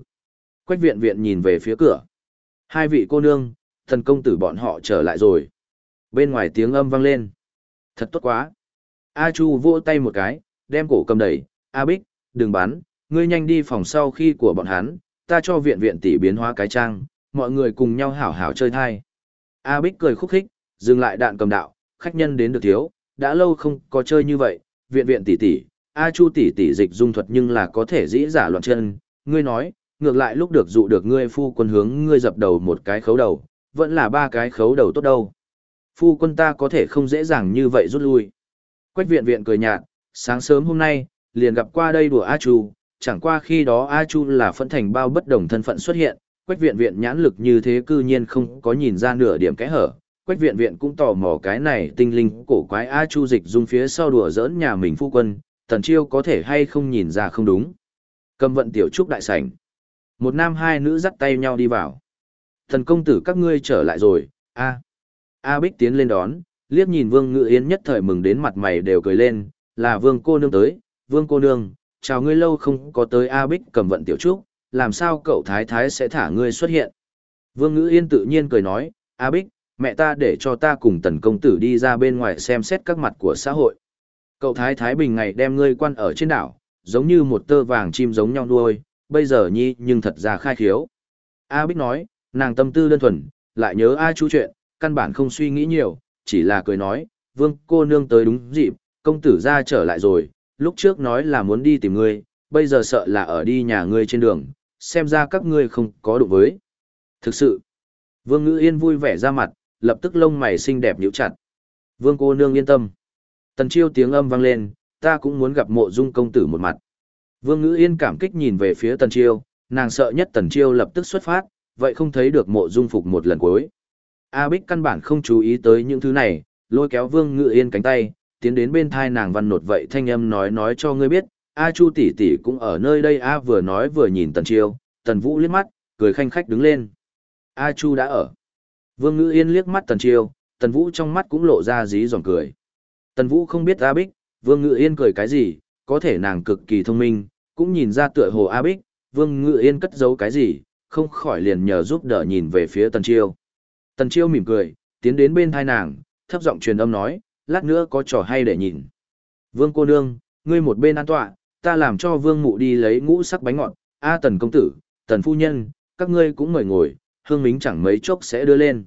Quách viện viện nhìn về phía cửa. Hai vị cô nương, thần công tử bọn họ trở lại rồi. Bên ngoài tiếng âm vang lên. Thật tốt quá. A Chu vỗ tay một cái, đem cổ cầm đẩy, A Bích, đừng bắn, ngươi nhanh đi phòng sau khi của bọn hắn, ta cho viện viện tỷ biến hóa cái trang, mọi người cùng nhau hảo hảo chơi thai. A Bích cười khúc khích, dừng lại đạn cầm đạo, khách nhân đến được thiếu, đã lâu không có chơi như vậy, viện viện tỷ tỷ, A Chu tỷ tỷ dịch dung thuật nhưng là có thể dĩ giả loạn chân, ngươi nói, ngược lại lúc được dụ được ngươi phu quân hướng ngươi dập đầu một cái khấu đầu, vẫn là ba cái khấu đầu tốt đâu. Phu quân ta có thể không dễ dàng như vậy rút lui. Quách viện viện cười nhạt, sáng sớm hôm nay, liền gặp qua đây đùa A Chu, chẳng qua khi đó A Chu là phẫn thành bao bất đồng thân phận xuất hiện, Quách viện viện nhãn lực như thế cư nhiên không có nhìn ra nửa điểm kẽ hở. Quách viện viện cũng tò mò cái này tinh linh cổ quái A Chu dịch dung phía sau đùa giỡn nhà mình phu quân, Tần Chiêu có thể hay không nhìn ra không đúng. Cầm vận tiểu trúc đại sảnh. Một nam hai nữ dắt tay nhau đi vào. Thần công tử các ngươi trở lại rồi, A Bích tiến lên đón, liếc nhìn Vương Ngữ Yên nhất thời mừng đến mặt mày đều cười lên, là Vương cô nương tới, Vương cô nương, chào ngươi lâu không có tới. A Bích cầm vận tiểu trúc, làm sao cậu thái thái sẽ thả ngươi xuất hiện. Vương Ngữ Yên tự nhiên cười nói, A Bích, mẹ ta để cho ta cùng Tần công tử đi ra bên ngoài xem xét các mặt của xã hội. Cậu thái thái bình ngày đem ngươi quan ở trên đảo, giống như một tơ vàng chim giống nhau nuôi, bây giờ nhi nhưng thật ra khai khiếu. A Bích nói, nàng tâm tư đơn thuần, lại nhớ A Chu chuyện, căn bản không suy nghĩ nhiều, chỉ là cười nói, Vương cô nương tới đúng dịp, công tử ra trở lại rồi, lúc trước nói là muốn đi tìm ngươi, bây giờ sợ là ở đi nhà ngươi trên đường, xem ra các ngươi không có đụng với. Thực sự, Vương Ngữ Yên vui vẻ ra mặt, lập tức lông mày xinh đẹp nhíu chặt. Vương cô nương yên tâm. Tần Chiêu tiếng âm vang lên, ta cũng muốn gặp Mộ Dung công tử một mặt. Vương Ngữ Yên cảm kích nhìn về phía Tần Chiêu, nàng sợ nhất Tần Chiêu lập tức xuất phát, vậy không thấy được Mộ Dung Phục một lần cuối. A Bích căn bản không chú ý tới những thứ này, lôi kéo Vương Ngữ Yên cánh tay, tiến đến bên thai nàng văn nột vậy thanh âm nói cho ngươi biết, A Chu tỷ tỷ cũng ở nơi đây. A vừa nói vừa nhìn Tần Chiêu, Tần Vũ liếc mắt, cười khanh khách đứng lên. A Chu đã ở. Vương Ngữ Yên liếc mắt Tần Chiêu, Tần Vũ trong mắt cũng lộ ra dí dỏm cười. Tần Vũ không biết A Bích, Vương Ngữ Yên cười cái gì, có thể nàng cực kỳ thông minh, cũng nhìn ra tựa hồ A Bích, Vương Ngữ Yên cất giấu cái gì, không khỏi liền nhờ giúp đỡ nhìn về phía Tần Chiêu. Tần Chiêu mỉm cười, tiến đến bên thai nàng, thấp giọng truyền âm nói, lát nữa có trò hay để nhìn. Vương cô nương, ngươi một bên an tọa, ta làm cho Vương mụ đi lấy ngũ sắc bánh ngọt. A Tần công tử, Tần phu nhân, các ngươi cũng mời ngồi, hương mính chẳng mấy chốc sẽ đưa lên.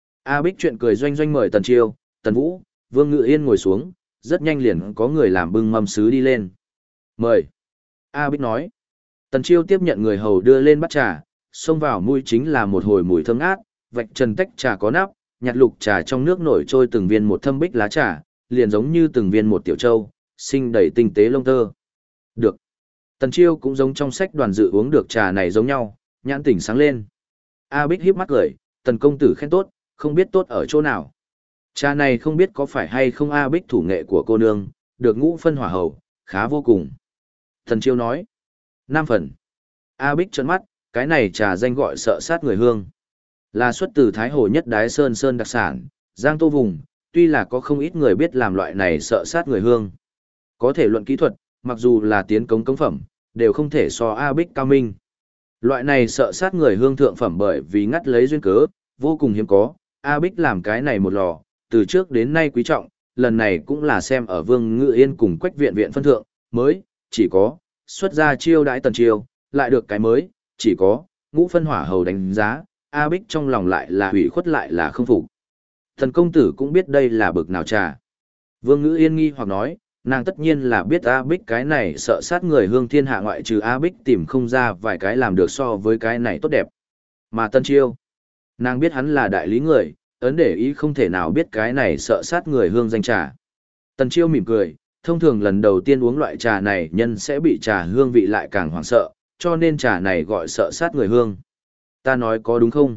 A Bích chuyện cười doanh doanh mời Tần Chiêu, Tần Vũ, Vương Ngự Yên ngồi xuống, rất nhanh liền có người làm bưng mâm sứ đi lên. Mời. A Bích nói. Tần Chiêu tiếp nhận người hầu đưa lên bát trà, xông vào mũi chính là một hồi mùi thơm ngát, vạch trần tách trà có nắp, nhạt lục trà trong nước nổi trôi từng viên một thâm bích lá trà, liền giống như từng viên một tiểu châu, xinh đầy tinh tế lông tơ. Được. Tần Chiêu cũng giống trong sách đoàn dự uống được trà này giống nhau, nhãn tỉnh sáng lên. A Bích híp mắt cười, Tần công tử khen tốt, không biết tốt ở chỗ nào. Trà này không biết có phải hay không. A Bích thủ nghệ của cô nương, được ngũ phân hỏa hầu, khá vô cùng. Tần Chiêu nói. 5 phần. A Bích trợn mắt, cái này trà danh gọi sợ sát người hương. Là xuất từ Thái Hồ nhất đái sơn đặc sản, Giang Tô vùng, tuy là có không ít người biết làm loại này sợ sát người hương. Có thể luận kỹ thuật, mặc dù là tiến cống phẩm, đều không thể so A Bích cao minh. Loại này sợ sát người hương thượng phẩm bởi vì ngắt lấy duyên cớ, vô cùng hiếm có, A Bích làm cái này một lò, từ trước đến nay quý trọng, lần này cũng là xem ở Vương Ngự Yên cùng Quách viện viện phân thượng, mới, chỉ có, xuất ra chiêu đãi Tần Chiêu, lại được cái mới, chỉ có, ngũ phân hỏa hầu đánh giá, A Bích trong lòng lại là hủy khuất lại là không phục. Thần công tử cũng biết đây là bực nào trà. Vương Ngữ Yên nghi hoặc nói, nàng tất nhiên là biết A Bích cái này sợ sát người hương thiên hạ ngoại trừ A Bích tìm không ra vài cái làm được so với cái này tốt đẹp. Mà Tân Chiêu, nàng biết hắn là đại lý người, ấn để ý không thể nào biết cái này sợ sát người hương danh trà. Tần Chiêu mỉm cười, thông thường lần đầu tiên uống loại trà này nhân sẽ bị trà hương vị lại càng hoảng sợ, cho nên trà này gọi sợ sát người hương. Ta nói có đúng không?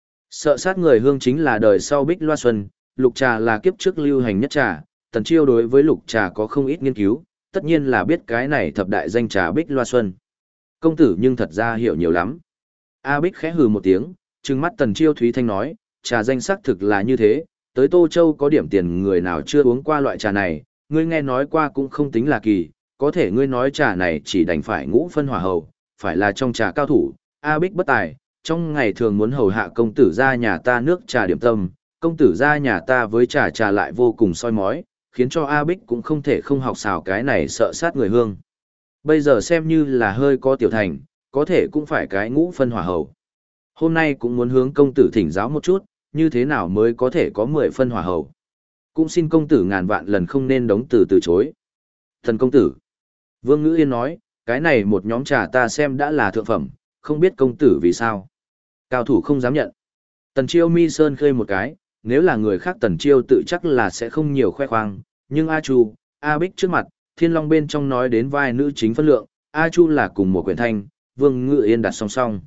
Sợ sát người hương chính là đời sau Bích Loa Xuân, lục trà là kiếp trước lưu hành nhất trà, Tần Chiêu đối với lục trà có không ít nghiên cứu, tất nhiên là biết cái này thập đại danh trà Bích Loa Xuân. Công tử nhưng thật ra hiểu nhiều lắm. A Bích khẽ hừ một tiếng, trừng mắt Tần Chiêu thúy thanh nói, trà danh xác thực là như thế, tới Tô Châu có điểm tiền người nào chưa uống qua loại trà này, ngươi nghe nói qua cũng không tính là kỳ, có thể ngươi nói trà này chỉ đành phải ngũ phân hỏa hầu, phải là trong trà cao thủ, A Bích bất tài, trong ngày thường muốn hầu hạ công tử ra nhà ta nước trà điểm tâm, công tử ra nhà ta với trà lại vô cùng soi mói, khiến cho A Bích cũng không thể không học xào cái này sợ sát người hương. Bây giờ xem như là hơi có tiểu thành, có thể cũng phải cái ngũ phân hỏa hầu. Hôm nay cũng muốn hướng công tử thỉnh giáo một chút, như thế nào mới có thể có 10 phân hỏa hầu. Cũng xin công tử ngàn vạn lần không nên đóng từ chối. Thần công tử. Vương Ngữ Yên nói, cái này một nhóm trà ta xem đã là thượng phẩm, không biết công tử vì sao. Cao thủ không dám nhận. Tần Chiêu mi sơn khơi một cái, nếu là người khác Tần Chiêu tự chắc là sẽ không nhiều khoe khoang, nhưng A Chu, A Bích trước mặt, Thiên Long bên trong nói đến vai nữ chính phân lượng, A Chu là cùng một quyển thanh, Vương Ngự Yên đặt song song.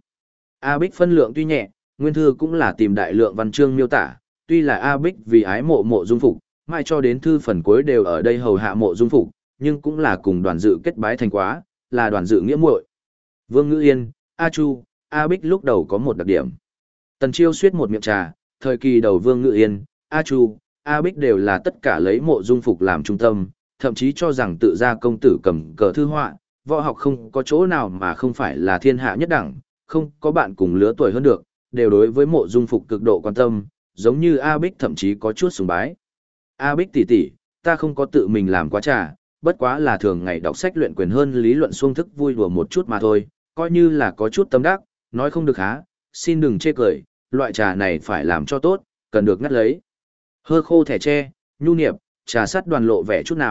A Bích phân lượng tuy nhẹ, nguyên thư cũng là tìm đại lượng văn chương miêu tả, tuy là A Bích vì ái Mộ Dung Phục, mai cho đến thư phần cuối đều ở đây hầu hạ Mộ Dung Phục, nhưng cũng là cùng đoàn dự kết bái thành quá, là đoàn dự nghĩa muội. Vương Ngự Yên, A Chu, A Bích lúc đầu có một đặc điểm. Tần Chiêu suýt một miệng trà, thời kỳ đầu Vương Ngự Yên, A Chu, A Bích đều là tất cả lấy Mộ Dung Phục làm trung tâm, thậm chí cho rằng tự ra công tử cầm cờ thư họa, võ học không có chỗ nào mà không phải là thiên hạ nhất đẳng, không có bạn cùng lứa tuổi hơn được, đều đối với Mộ Dung Phục cực độ quan tâm, giống như A Bích thậm chí có chút sùng bái. A Bích tỷ tỷ, ta không có tự mình làm quá trà, bất quá là thường ngày đọc sách luyện quyền hơn lý luận xuông thức vui đùa một chút mà thôi, coi như là có chút tâm đắc, nói không được há, xin đừng chê cười, loại trà này phải làm cho tốt, cần được ngắt lấy. Hơ khô thẻ tre, nhu niệm, trà sắt đoàn lộ vẻ chút nào,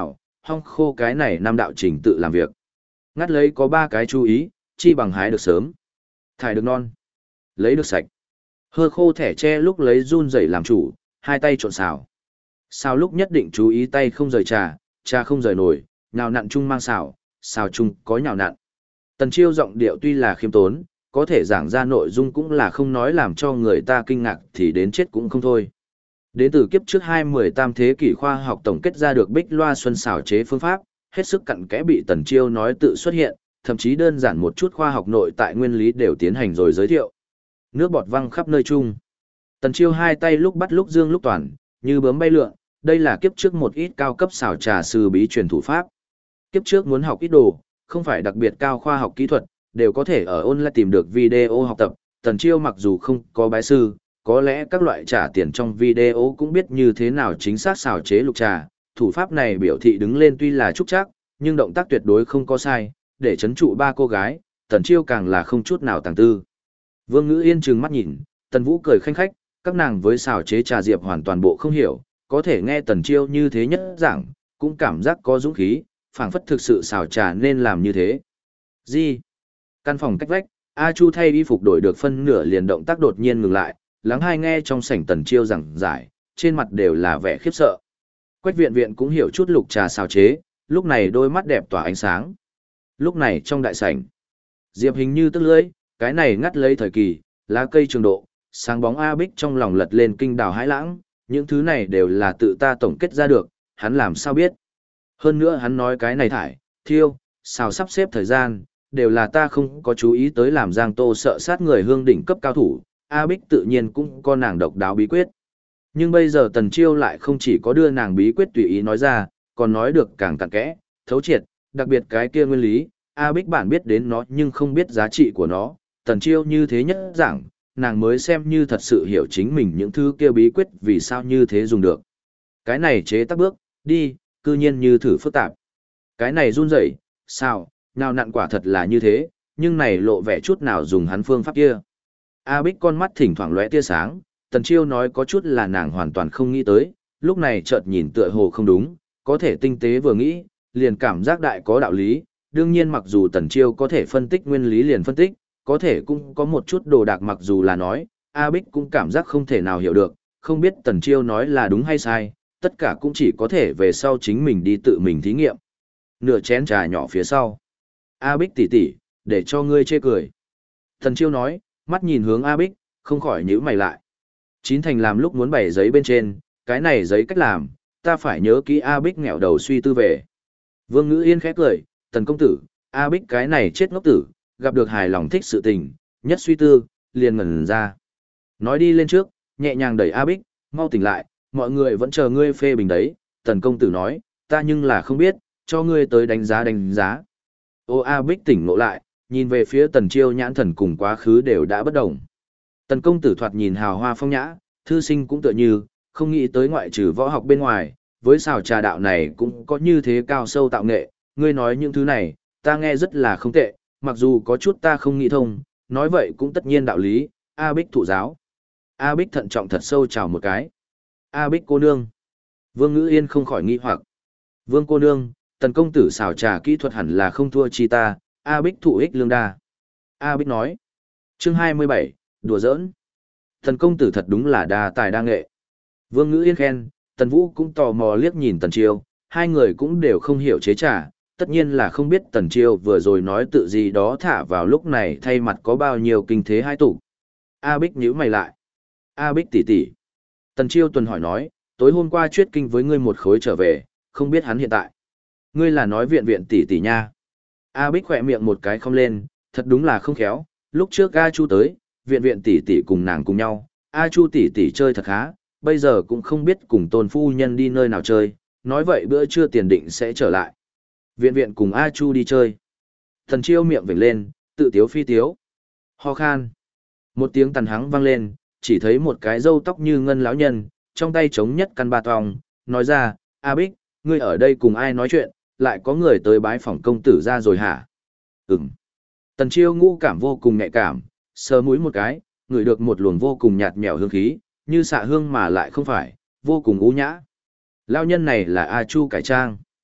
hong khô cái này năm đạo trình tự làm việc. Ngắt lấy có 3 cái chú ý, chi bằng hái được sớm, thải được non, lấy được sạch. Hơ khô thẻ tre lúc lấy run rẩy làm chủ, hai tay trộn xào. Xào lúc nhất định chú ý tay không rời trà không rời nồi, nhào nặn chung mang xào chung có nhào nặn. Tần Chiêu giọng điệu tuy là khiêm tốn, có thể giảng ra nội dung cũng là không nói làm cho người ta kinh ngạc thì đến chết cũng không thôi. Đến từ kiếp trước 18 thế kỷ khoa học tổng kết ra được bích loa xuân xào chế phương pháp, hết sức cặn kẽ bị Tần Chiêu nói tự xuất hiện, thậm chí đơn giản một chút khoa học nội tại nguyên lý đều tiến hành rồi giới thiệu. Nước bọt văng khắp nơi chung. Tần Chiêu hai tay lúc bắt lúc dương lúc toàn, như bướm bay lượn, đây là kiếp trước một ít cao cấp xào trà sư bí truyền thủ pháp. Kiếp trước muốn học ít đồ, không phải đặc biệt cao khoa học kỹ thuật, đều có thể ở online tìm được video học tập. Tần Chiêu mặc dù không có bái sư, có lẽ các loại trả tiền trong video cũng biết như thế nào chính xác xào chế lục trà. Thủ pháp này biểu thị đứng lên tuy là trúc chắc, nhưng động tác tuyệt đối không có sai, để chấn trụ 3 cô gái, Tần Chiêu càng là không chút nào tàng tư. Vương Ngữ Yên trừng mắt nhìn, Tần Vũ cười khanh khách, các nàng với xào chế trà diệp hoàn toàn bộ không hiểu, có thể nghe Tần Chiêu như thế nhất giảng, cũng cảm giác có dũng khí, phảng phất thực sự xào trà nên làm như thế. Gì? Căn phòng cách vách, A Chu thay y phục đổi được phân nửa liền động tác đột nhiên ngừng lại, lắng hai nghe trong sảnh Tần Chiêu giảng giải, trên mặt đều là vẻ khiếp sợ. Quách Viện Viện cũng hiểu chút lục trà xào chế, lúc này đôi mắt đẹp tỏa ánh sáng. Lúc này trong đại sảnh, Diệp Hình như tức lưỡi, cái này ngắt lấy thời kỳ, lá cây trường độ, sáng bóng A Bích trong lòng lật lên kinh đào hãi lãng, những thứ này đều là tự ta tổng kết ra được, hắn làm sao biết. Hơn nữa hắn nói cái này thải, thiêu, xào sắp xếp thời gian, đều là ta không có chú ý tới làm Giang Tô sợ sát người hương đỉnh cấp cao thủ, A Bích tự nhiên cũng có nàng độc đáo bí quyết. Nhưng bây giờ Tần Chiêu lại không chỉ có đưa nàng bí quyết tùy ý nói ra, còn nói được càng cặn kẽ, thấu triệt, đặc biệt cái kia nguyên lý, A Bích bản biết đến nó nhưng không biết giá trị của nó, Tần Chiêu như thế nhất giảng, nàng mới xem như thật sự hiểu chính mình những thứ kia bí quyết vì sao như thế dùng được. Cái này chế tác bước, đi, cư nhiên như thử phức tạp. Cái này run rẩy, sao, nào nặn quả thật là như thế, nhưng này lộ vẻ chút nào dùng hắn phương pháp kia. A Bích con mắt thỉnh thoảng lóe tia sáng, Tần Chiêu nói có chút là nàng hoàn toàn không nghĩ tới, lúc này chợt nhìn tựa hồ không đúng, có thể tinh tế vừa nghĩ, liền cảm giác đại có đạo lý, đương nhiên mặc dù Tần Chiêu có thể phân tích nguyên lý liền phân tích, có thể cũng có một chút đồ đạc mặc dù là nói, A Bích cũng cảm giác không thể nào hiểu được, không biết Tần Chiêu nói là đúng hay sai, tất cả cũng chỉ có thể về sau chính mình đi tự mình thí nghiệm. Nửa chén trà nhỏ phía sau. A Bích tỷ tỷ, để cho ngươi chê cười. Tần Chiêu nói, mắt nhìn hướng A Bích, không khỏi nhíu mày lại. Chín thành làm lúc muốn bày giấy bên trên, cái này giấy cách làm, ta phải nhớ kỹ. A Bích nghẹo đầu suy tư về. Vương Ngữ Yên khẽ cười, Tần công tử, A Bích cái này chết ngốc tử, gặp được hài lòng thích sự tình, nhất suy tư, liền ngẩn ra. Nói đi lên trước, nhẹ nhàng đẩy A Bích, mau tỉnh lại, mọi người vẫn chờ ngươi phê bình đấy. Tần công tử nói, ta nhưng là không biết, cho ngươi tới đánh giá đánh giá. Ô A Bích tỉnh ngộ lại, nhìn về phía Tần Chiêu nhãn thần cùng quá khứ đều đã bất đồng. Tần công tử thoạt nhìn hào hoa phong nhã, thư sinh cũng tựa như, không nghĩ tới ngoại trừ võ học bên ngoài, với xào trà đạo này cũng có như thế cao sâu tạo nghệ, ngươi nói những thứ này, ta nghe rất là không tệ, mặc dù có chút ta không nghĩ thông, nói vậy cũng tất nhiên đạo lý. A Bích thụ giáo. A Bích thận trọng thật sâu chào một cái. A Bích cô nương. Vương Ngữ Yên không khỏi nghi hoặc. Vương cô nương, Tần công tử xào trà kỹ thuật hẳn là không thua chi ta, A Bích thụ ích lương đa. A Bích nói. Chương 27, đùa giỡn. Tần công tử thật đúng là đa tài đa nghệ. Vương Ngữ Yên khen, Tần Vũ cũng tò mò liếc nhìn Tần Chiêu, hai người cũng đều không hiểu chế trà, tất nhiên là không biết Tần Chiêu vừa rồi nói tự gì đó thả vào lúc này thay mặt có bao nhiêu kinh thế hai tủ. A Bích nhíu mày lại. A Bích tỷ tỷ. Tần Chiêu tuần hỏi nói, tối hôm qua chuyết kinh với ngươi một khối trở về, không biết hắn hiện tại. Ngươi là nói Viện Viện tỷ tỷ nha. A Bích khỏe miệng một cái không lên, thật đúng là không khéo, lúc trước A Chu tới, Viện Viện tỷ tỷ cùng nàng cùng nhau, A Chu tỷ tỷ chơi thật khá, bây giờ cũng không biết cùng Tôn phu nhân đi nơi nào chơi, nói vậy bữa trưa tiền định sẽ trở lại. Viện Viện cùng A Chu đi chơi. Tần Chiêu miệng vểnh lên, tự tiếu phi tiếu. Ho khan. Một tiếng tàn hắng vang lên, chỉ thấy một cái râu tóc như ngân lão nhân, trong tay chống nhất căn ba tong, nói ra, A Bích, ngươi ở đây cùng ai nói chuyện, lại có người tới bái phỏng công tử ra rồi hả? Ừm. Tần Chiêu ngũ cảm vô cùng nhạy cảm, sờ mũi một cái, ngửi được một luồng vô cùng nhạt nhẽo hương khí, như xạ hương mà lại không phải, vô cùng ú nhã. Lão nhân này là A Chu cải trang.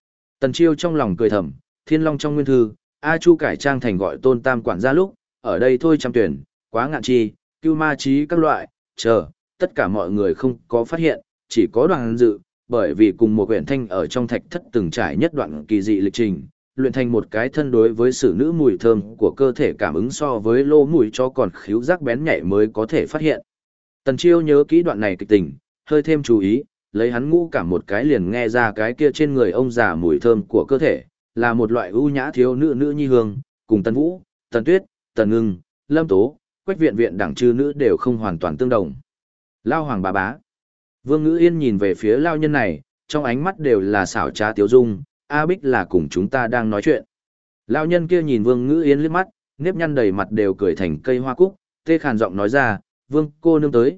Tần Chiêu trong lòng cười thầm, Thiên Long trong nguyên thư, A Chu cải trang thành gọi Tôn Tam quản gia lúc, ở đây thôi trăm tuyển, quá ngạn chi, cưu ma trí các loại, chờ, tất cả mọi người không có phát hiện, chỉ có Đoàn Dự, bởi vì cùng một quyển thanh ở trong thạch thất từng trải nhất đoạn kỳ dị lịch trình, luyện thành một cái thân đối với sử nữ mùi thơm của cơ thể cảm ứng so với lô mùi cho còn khíu giác bén nhạy mới có thể phát hiện. Tần Chiêu nhớ kỹ đoạn này kịch tình, hơi thêm chú ý, lấy hắn ngũ cảm một cái liền nghe ra cái kia trên người ông già mùi thơm của cơ thể, là một loại ưu nhã thiếu nữ nữ nhi hương, cùng Tần Vũ, Tần Tuyết, Tần Ngưng, Lâm Tố, Quách Viện Viện đẳng chư nữ đều không hoàn toàn tương đồng. Lao Hoàng bá bá. Vương Ngữ Yên nhìn về phía lao nhân này, trong ánh mắt đều là xảo trá tiếu dung, A Bích là cùng chúng ta đang nói chuyện. Lao nhân kia nhìn Vương Ngữ Yên liếc mắt, nếp nhăn đầy mặt đều cười thành cây hoa cúc, tê khàn giọng nói ra, Vương cô nương tới,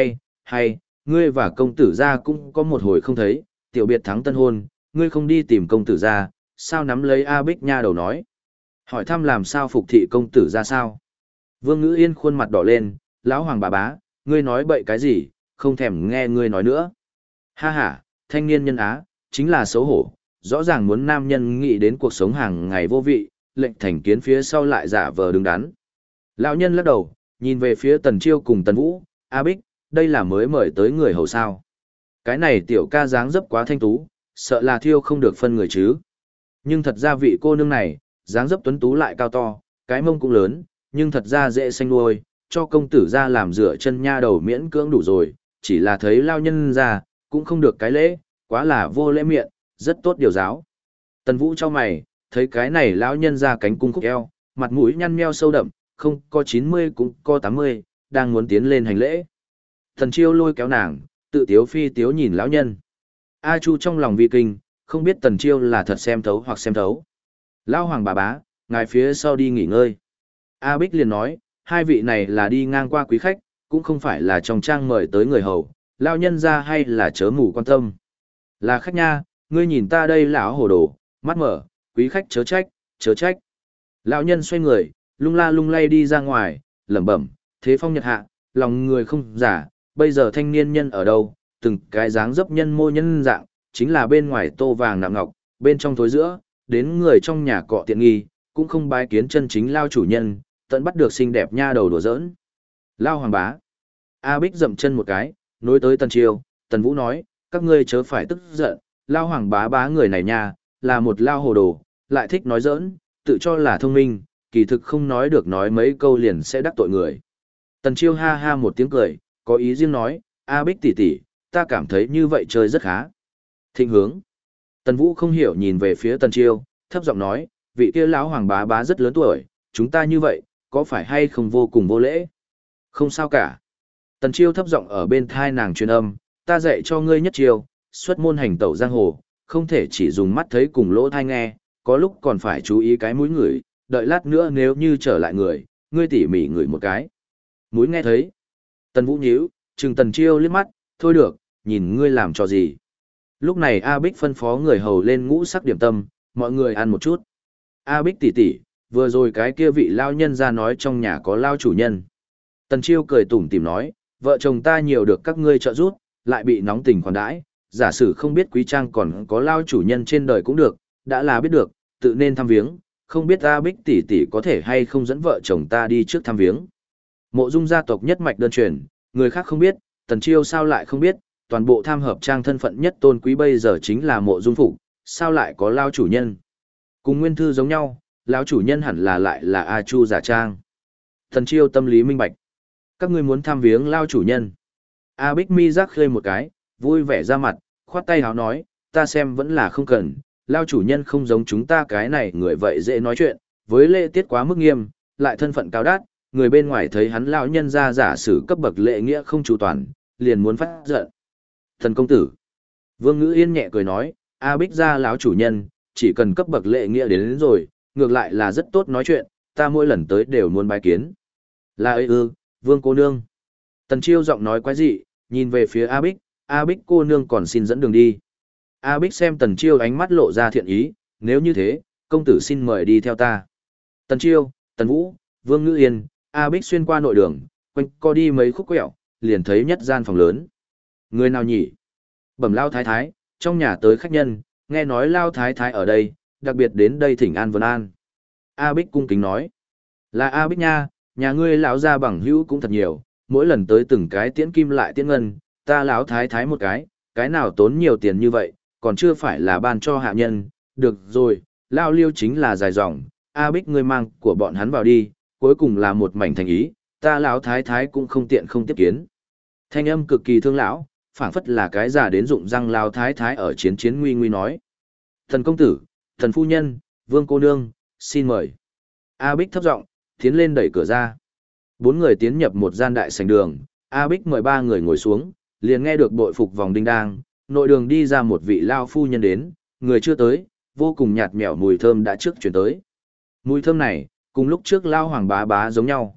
hay, ngươi và công tử gia cũng có một hồi không thấy, tiểu biệt thắng tân hôn, ngươi không đi tìm công tử gia, sao nắm lấy A Bích nha đầu nói. Hỏi thăm làm sao phục thị công tử gia sao. Vương Ngữ Yên khuôn mặt đỏ lên, lão hoàng bà bá, ngươi nói bậy cái gì, không thèm nghe ngươi nói nữa. Ha ha, thanh niên nhân á, chính là xấu hổ, rõ ràng muốn nam nhân nghĩ đến cuộc sống hàng ngày vô vị, lệnh thành kiến phía sau lại giả vờ đứng đắn. Lão nhân lắc đầu, nhìn về phía Tần Chiêu cùng Tần Vũ, A Bích, đây là mới mời tới người hầu sao. Cái này tiểu ca dáng dấp quá thanh tú, sợ là thiêu không được phân người chứ. Nhưng thật ra vị cô nương này, dáng dấp tuấn tú lại cao to, cái mông cũng lớn, nhưng thật ra dễ xanh nuôi, cho công tử ra làm rửa chân nha đầu miễn cưỡng đủ rồi, chỉ là thấy lao nhân ra, cũng không được cái lễ, quá là vô lễ miệng, rất tốt điều giáo. Tần Vũ cho mày, thấy cái này lão nhân ra cánh cung khúc eo, mặt mũi nhăn nheo sâu đậm, không có 90 cũng có 80, đang muốn tiến lên hành lễ. Thần Chiêu lôi kéo nàng, tự tiếu phi tiếu nhìn lão nhân. A Chu trong lòng vi kinh, không biết Tần Chiêu là thật xem thấu hoặc xem thấu. Lão hoàng bà bá, ngài phía sau đi nghỉ ngơi. A Bích liền nói, hai vị này là đi ngang qua quý khách, cũng không phải là trong trang mời tới người hầu, lão nhân ra hay là chớ mù quan tâm. Là khách nha, ngươi nhìn ta đây lão hồ đồ, mắt mở, quý khách chớ trách, chớ trách. Lão nhân xoay người, lung la lung lay đi ra ngoài, lẩm bẩm, thế phong nhật hạ, lòng người không giả, bây giờ thanh niên nhân ở đâu, từng cái dáng dấp nhân mô nhân dạng, chính là bên ngoài tô vàng nạm ngọc, bên trong thối giữa, đến người trong nhà cọ tiện nghi, cũng không bái kiến chân chính lao chủ nhân, tận bắt được xinh đẹp nha đầu đùa giỡn. Lao hoàng bá. A Bích dậm chân một cái, nối tới Tần Chiêu, Tần Vũ nói, các ngươi chớ phải tức giận, Lao hoàng bá bá người này nha, là một lao hồ đồ, lại thích nói giỡn, tự cho là thông minh, kỳ thực không nói được nói mấy câu liền sẽ đắc tội người. Tần Chiêu ha ha một tiếng cười, có ý riêng nói, A Bích tỷ tỷ, ta cảm thấy như vậy chơi rất khá. Thịnh hướng. Tần Vũ không hiểu nhìn về phía Tần Chiêu, thấp giọng nói, vị kia lão hoàng bá bá rất lớn tuổi, chúng ta như vậy, có phải hay không vô cùng vô lễ? Không sao cả. Tần Chiêu thấp giọng ở bên thai nàng truyền âm, ta dạy cho ngươi nhất chiêu, xuất môn hành tẩu giang hồ, không thể chỉ dùng mắt thấy cùng lỗ thai nghe, có lúc còn phải chú ý cái mũi ngửi, đợi lát nữa nếu như trở lại người, ngươi tỉ mỉ ngửi một cái. Mũi nghe thấy. Tần Vũ nhíu, trừng Tần Chiêu liếc mắt, thôi được, nhìn ngươi làm cho gì. Lúc này A Bích phân phó người hầu lên ngũ sắc điểm tâm, mọi người ăn một chút. A Bích tỷ tỷ, vừa rồi cái kia vị lao nhân ra nói trong nhà có lao chủ nhân. Tần Chiêu cười tủm tỉm nói, vợ chồng ta nhiều được các ngươi trợ giúp, lại bị nóng tình khoản đãi, giả sử không biết quý trang còn có lao chủ nhân trên đời cũng được, đã là biết được, tự nên thăm viếng, không biết A Bích tỷ tỷ có thể hay không dẫn vợ chồng ta đi trước thăm viếng. Mộ Dung gia tộc nhất mạch đơn truyền, người khác không biết, Tần Chiêu sao lại không biết, toàn bộ tham hợp trang thân phận nhất tôn quý bây giờ chính là Mộ Dung Phục, sao lại có lao chủ nhân. Cùng nguyên thư giống nhau, lão chủ nhân hẳn là lại là A Chu giả trang. Tần Chiêu tâm lý minh bạch. Các ngươi muốn thăm viếng lao chủ nhân. A Bích mi giác khơi một cái, vui vẻ ra mặt, khoát tay háo nói, ta xem vẫn là không cần, lao chủ nhân không giống chúng ta cái này người vậy dễ nói chuyện, với lễ tiết quá mức nghiêm, lại thân phận cao đắt, người bên ngoài thấy hắn lão nhân ra giả sử cấp bậc lễ nghĩa không chu toàn, liền muốn phát giận. Thần công tử. Vương Ngữ Yên nhẹ cười nói, A Bích gia lão chủ nhân, chỉ cần cấp bậc lễ nghĩa đến rồi, ngược lại là rất tốt nói chuyện, ta mỗi lần tới đều muốn bái kiến. Là ấy ư, Vương cô nương. Tần Chiêu giọng nói quái dị, nhìn về phía A Bích cô nương còn xin dẫn đường đi. A Bích xem Tần Chiêu ánh mắt lộ ra thiện ý, nếu như thế, công tử xin mời đi theo ta. Tần Chiêu, Tần Vũ, Vương Ngữ Yên, A Bích xuyên qua nội đường, quanh co đi mấy khúc quẹo, liền thấy nhất gian phòng lớn. Người nào nhỉ? Bẩm lao thái thái, trong nhà tới khách nhân, Nghe nói Lao Thái Thái ở đây, đặc biệt đến đây thỉnh an Vân An. A Bích cung kính nói. Là A Bích nha, nhà ngươi lão gia bằng hữu cũng thật nhiều, mỗi lần tới từng cái tiễn kim lại tiễn ngân, ta lão thái thái một cái nào tốn nhiều tiền như vậy, còn chưa phải là ban cho hạ nhân, được rồi, Lao Liêu chính là dài dòng, A Bích ngươi mang của bọn hắn vào đi, cuối cùng là một mảnh thành ý, ta lão thái thái cũng không tiện không tiếp kiến. Thanh âm cực kỳ thương lão, phảng phất là cái già đến dụng răng lão thái thái ở chiến chiến nguy nguy nói. Thần công tử, thần phu nhân, vương cô nương, xin mời. A Bích thấp giọng, tiến lên đẩy cửa ra. Bốn người tiến nhập một gian đại sảnh đường, A Bích mời ba người ngồi xuống, liền nghe được bội phục vòng đinh đang, nội đường đi ra một vị lao phu nhân đến, người chưa tới, vô cùng nhạt nhẽo mùi thơm đã trước chuyển tới. Mùi thơm này, cùng lúc trước lao hoàng bá bá giống nhau,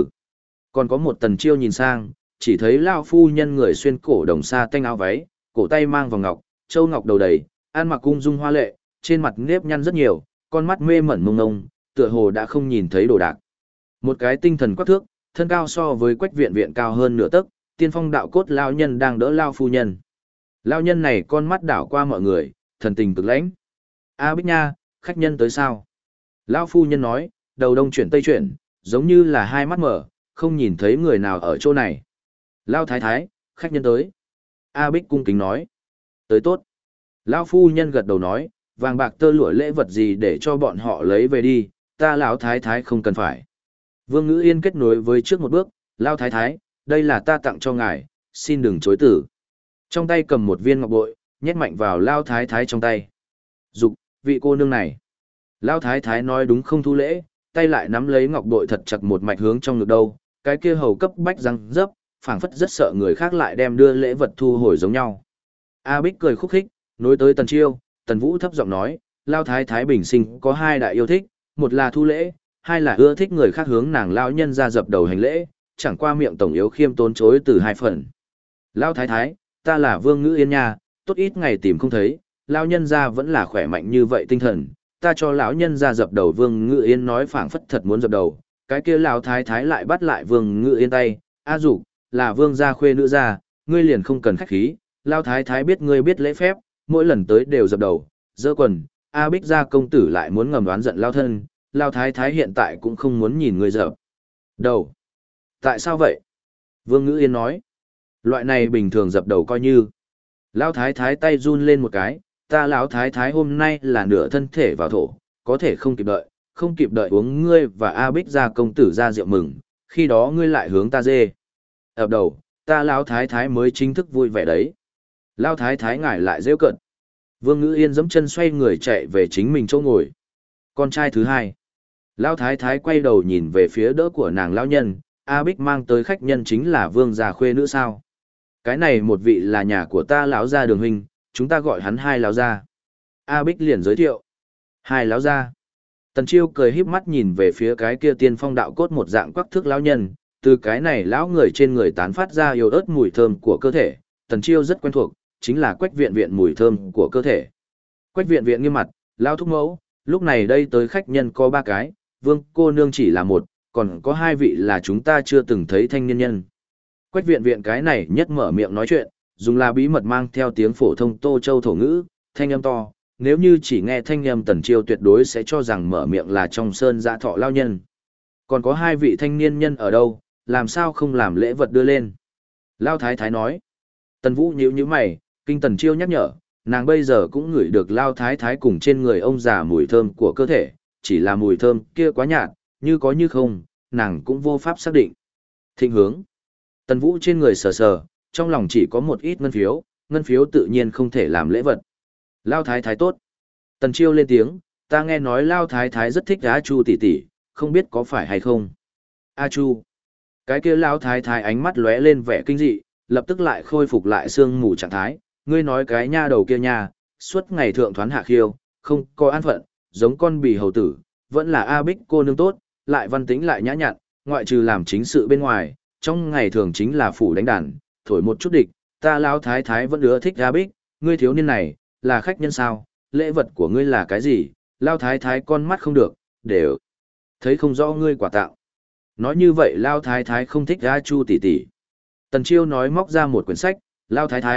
Còn có một Tần Chiêu nhìn sang, chỉ thấy lao phu nhân người xuyên cổ đồng sa tanh áo váy, cổ tay mang vòng ngọc, châu ngọc đầu đầy, ăn mặc cung dung hoa lệ, trên mặt nếp nhăn rất nhiều, con mắt mê mẩn mông ngông, tựa hồ đã không nhìn thấy đồ đạc. Một cái tinh thần quắc thước, thân cao so với Quách Viện Viện cao hơn nửa tấc, tiên phong đạo cốt lao nhân đang đỡ lao phu nhân. Lao nhân này con mắt đảo qua mọi người, thần tình cực lãnh. A Bích nha, khách nhân tới sao? Lao phu nhân nói, đầu đông chuyển tây chuyển, giống như là hai mắt mở, không nhìn thấy người nào ở chỗ này. Lao thái thái, khách nhân tới. A Bích cung kính nói. Tới tốt. Lao phu nhân gật đầu nói, vàng bạc tơ lụa lễ vật gì để cho bọn họ lấy về đi, ta lão thái thái không cần phải. Vương Ngữ Yên kết nối với trước một bước, Lao thái thái, đây là ta tặng cho ngài, xin đừng chối tử. Trong tay cầm một viên ngọc bội, nhét mạnh vào Lao thái thái trong tay. Dục, vị cô nương này. Lao thái thái nói đúng không thu lễ, tay lại nắm lấy ngọc bội thật chặt một mạch hướng trong ngực đâu, cái kia hầu cấp bách răng dấp, phảng phất rất sợ người khác lại đem đưa lễ vật thu hồi giống nhau. A Bích cười khúc khích, nối tới Tần Chiêu, Tần Vũ thấp giọng nói, Lao thái thái bình sinh có hai đại yêu thích, một là thu lễ, hai là ưa thích người khác hướng nàng lão nhân ra dập đầu hành lễ, chẳng qua miệng tổng yếu khiêm tốn chối từ hai phần. Lao thái thái, ta là Vương Ngữ Yên nha, tốt ít ngày tìm không thấy, lão nhân gia vẫn là khỏe mạnh như vậy tinh thần, ta cho lão nhân gia dập đầu. Vương Ngữ Yên nói phảng phất thật muốn dập đầu, cái kia lão thái thái lại bắt lại Vương Ngữ Yên tay, "A Dục, là Vương gia khuê nữ gia, ngươi liền không cần khách khí." Lão thái thái biết ngươi biết lễ phép, mỗi lần tới đều dập đầu, giơ quần. A Bích gia công tử lại muốn ngầm đoán giận lão thân, lão thái thái hiện tại cũng không muốn nhìn ngươi dập đầu. Tại sao vậy? Vương Ngữ Yên nói, loại này bình thường dập đầu coi như. Lão thái thái tay run lên một cái, ta lão thái thái hôm nay là nửa thân thể vào thổ, có thể không kịp đợi uống ngươi và A Bích gia công tử ra rượu mừng, khi đó ngươi lại hướng ta dê ập đầu, ta lão thái thái mới chính thức vui vẻ đấy. Lão thái thái ngải lại rêu cận. Vương Ngữ Yên giẫm chân xoay người chạy về chính mình chỗ ngồi. Con trai thứ hai. Lão thái thái quay đầu nhìn về phía đỡ của nàng lão nhân, A Bích mang tới khách nhân chính là Vương gia khuê nữ sao? Cái này một vị là nhà của ta lão gia Đường huynh, chúng ta gọi hắn hai lão gia. A Bích liền giới thiệu. Hai lão gia. Tần Chiêu cười híp mắt nhìn về phía cái kia tiên phong đạo cốt một dạng quắc thước lão nhân, từ cái này lão người trên người tán phát ra yếu ớt mùi thơm của cơ thể, Tần Chiêu rất quen thuộc, chính là Quách Viện Viện mùi thơm của cơ thể. Quách Viện Viện nghiêm mặt, lão thúc mẫu, lúc này đây tới khách nhân có ba cái, Vương cô nương chỉ là một, còn có hai vị là chúng ta chưa từng thấy thanh niên nhân. Quách Viện Viện cái này nhất mở miệng nói chuyện, dùng là bí mật mang theo tiếng phổ thông Tô Châu thổ ngữ, thanh âm to, nếu như chỉ nghe thanh âm Tần Chiêu tuyệt đối sẽ cho rằng mở miệng là trong sơn dạ thọ lao nhân. Còn có hai vị thanh niên nhân ở đâu, làm sao không làm lễ vật đưa lên? Lao thái thái nói. Tần Vũ nhíu nhíu mày, kinh Tần Chiêu nhắc nhở, nàng bây giờ cũng ngửi được Lao thái thái cùng trên người ông già mùi thơm của cơ thể, chỉ là mùi thơm kia quá nhạt, như có như không, nàng cũng vô pháp xác định. Thịnh hướng. Tần Vũ trên người sờ sờ, trong lòng chỉ có một ít ngân phiếu tự nhiên không thể làm lễ vật. Lao thái thái tốt. Tần Chiêu lên tiếng, ta nghe nói Lao thái thái rất thích A Chu tỷ tỷ, không biết có phải hay không. A Chu. Cái kia Lao thái thái ánh mắt lóe lên vẻ kinh dị, lập tức lại khôi phục lại sương mù trạng thái. Ngươi nói cái nha đầu kia nha, suốt ngày thượng thoán hạ khiêu, không có an phận, giống con bì hầu tử, vẫn là A Bích cô nương tốt, lại văn tính lại nhã nhặn, ngoại trừ làm chính sự bên ngoài, trong ngày thường chính là phủ đánh đàn, thổi một chút địch, ta Lão thái thái vẫn ưa thích A Bích, ngươi thiếu niên này, là khách nhân sao, lễ vật của ngươi là cái gì? Lão thái thái con mắt không được, đều thấy không rõ ngươi quả tạo. Nói như vậy Lão thái thái không thích A Chu tỷ tỷ. Tần Chiêu nói móc ra một quyển sách, Lão thái thái,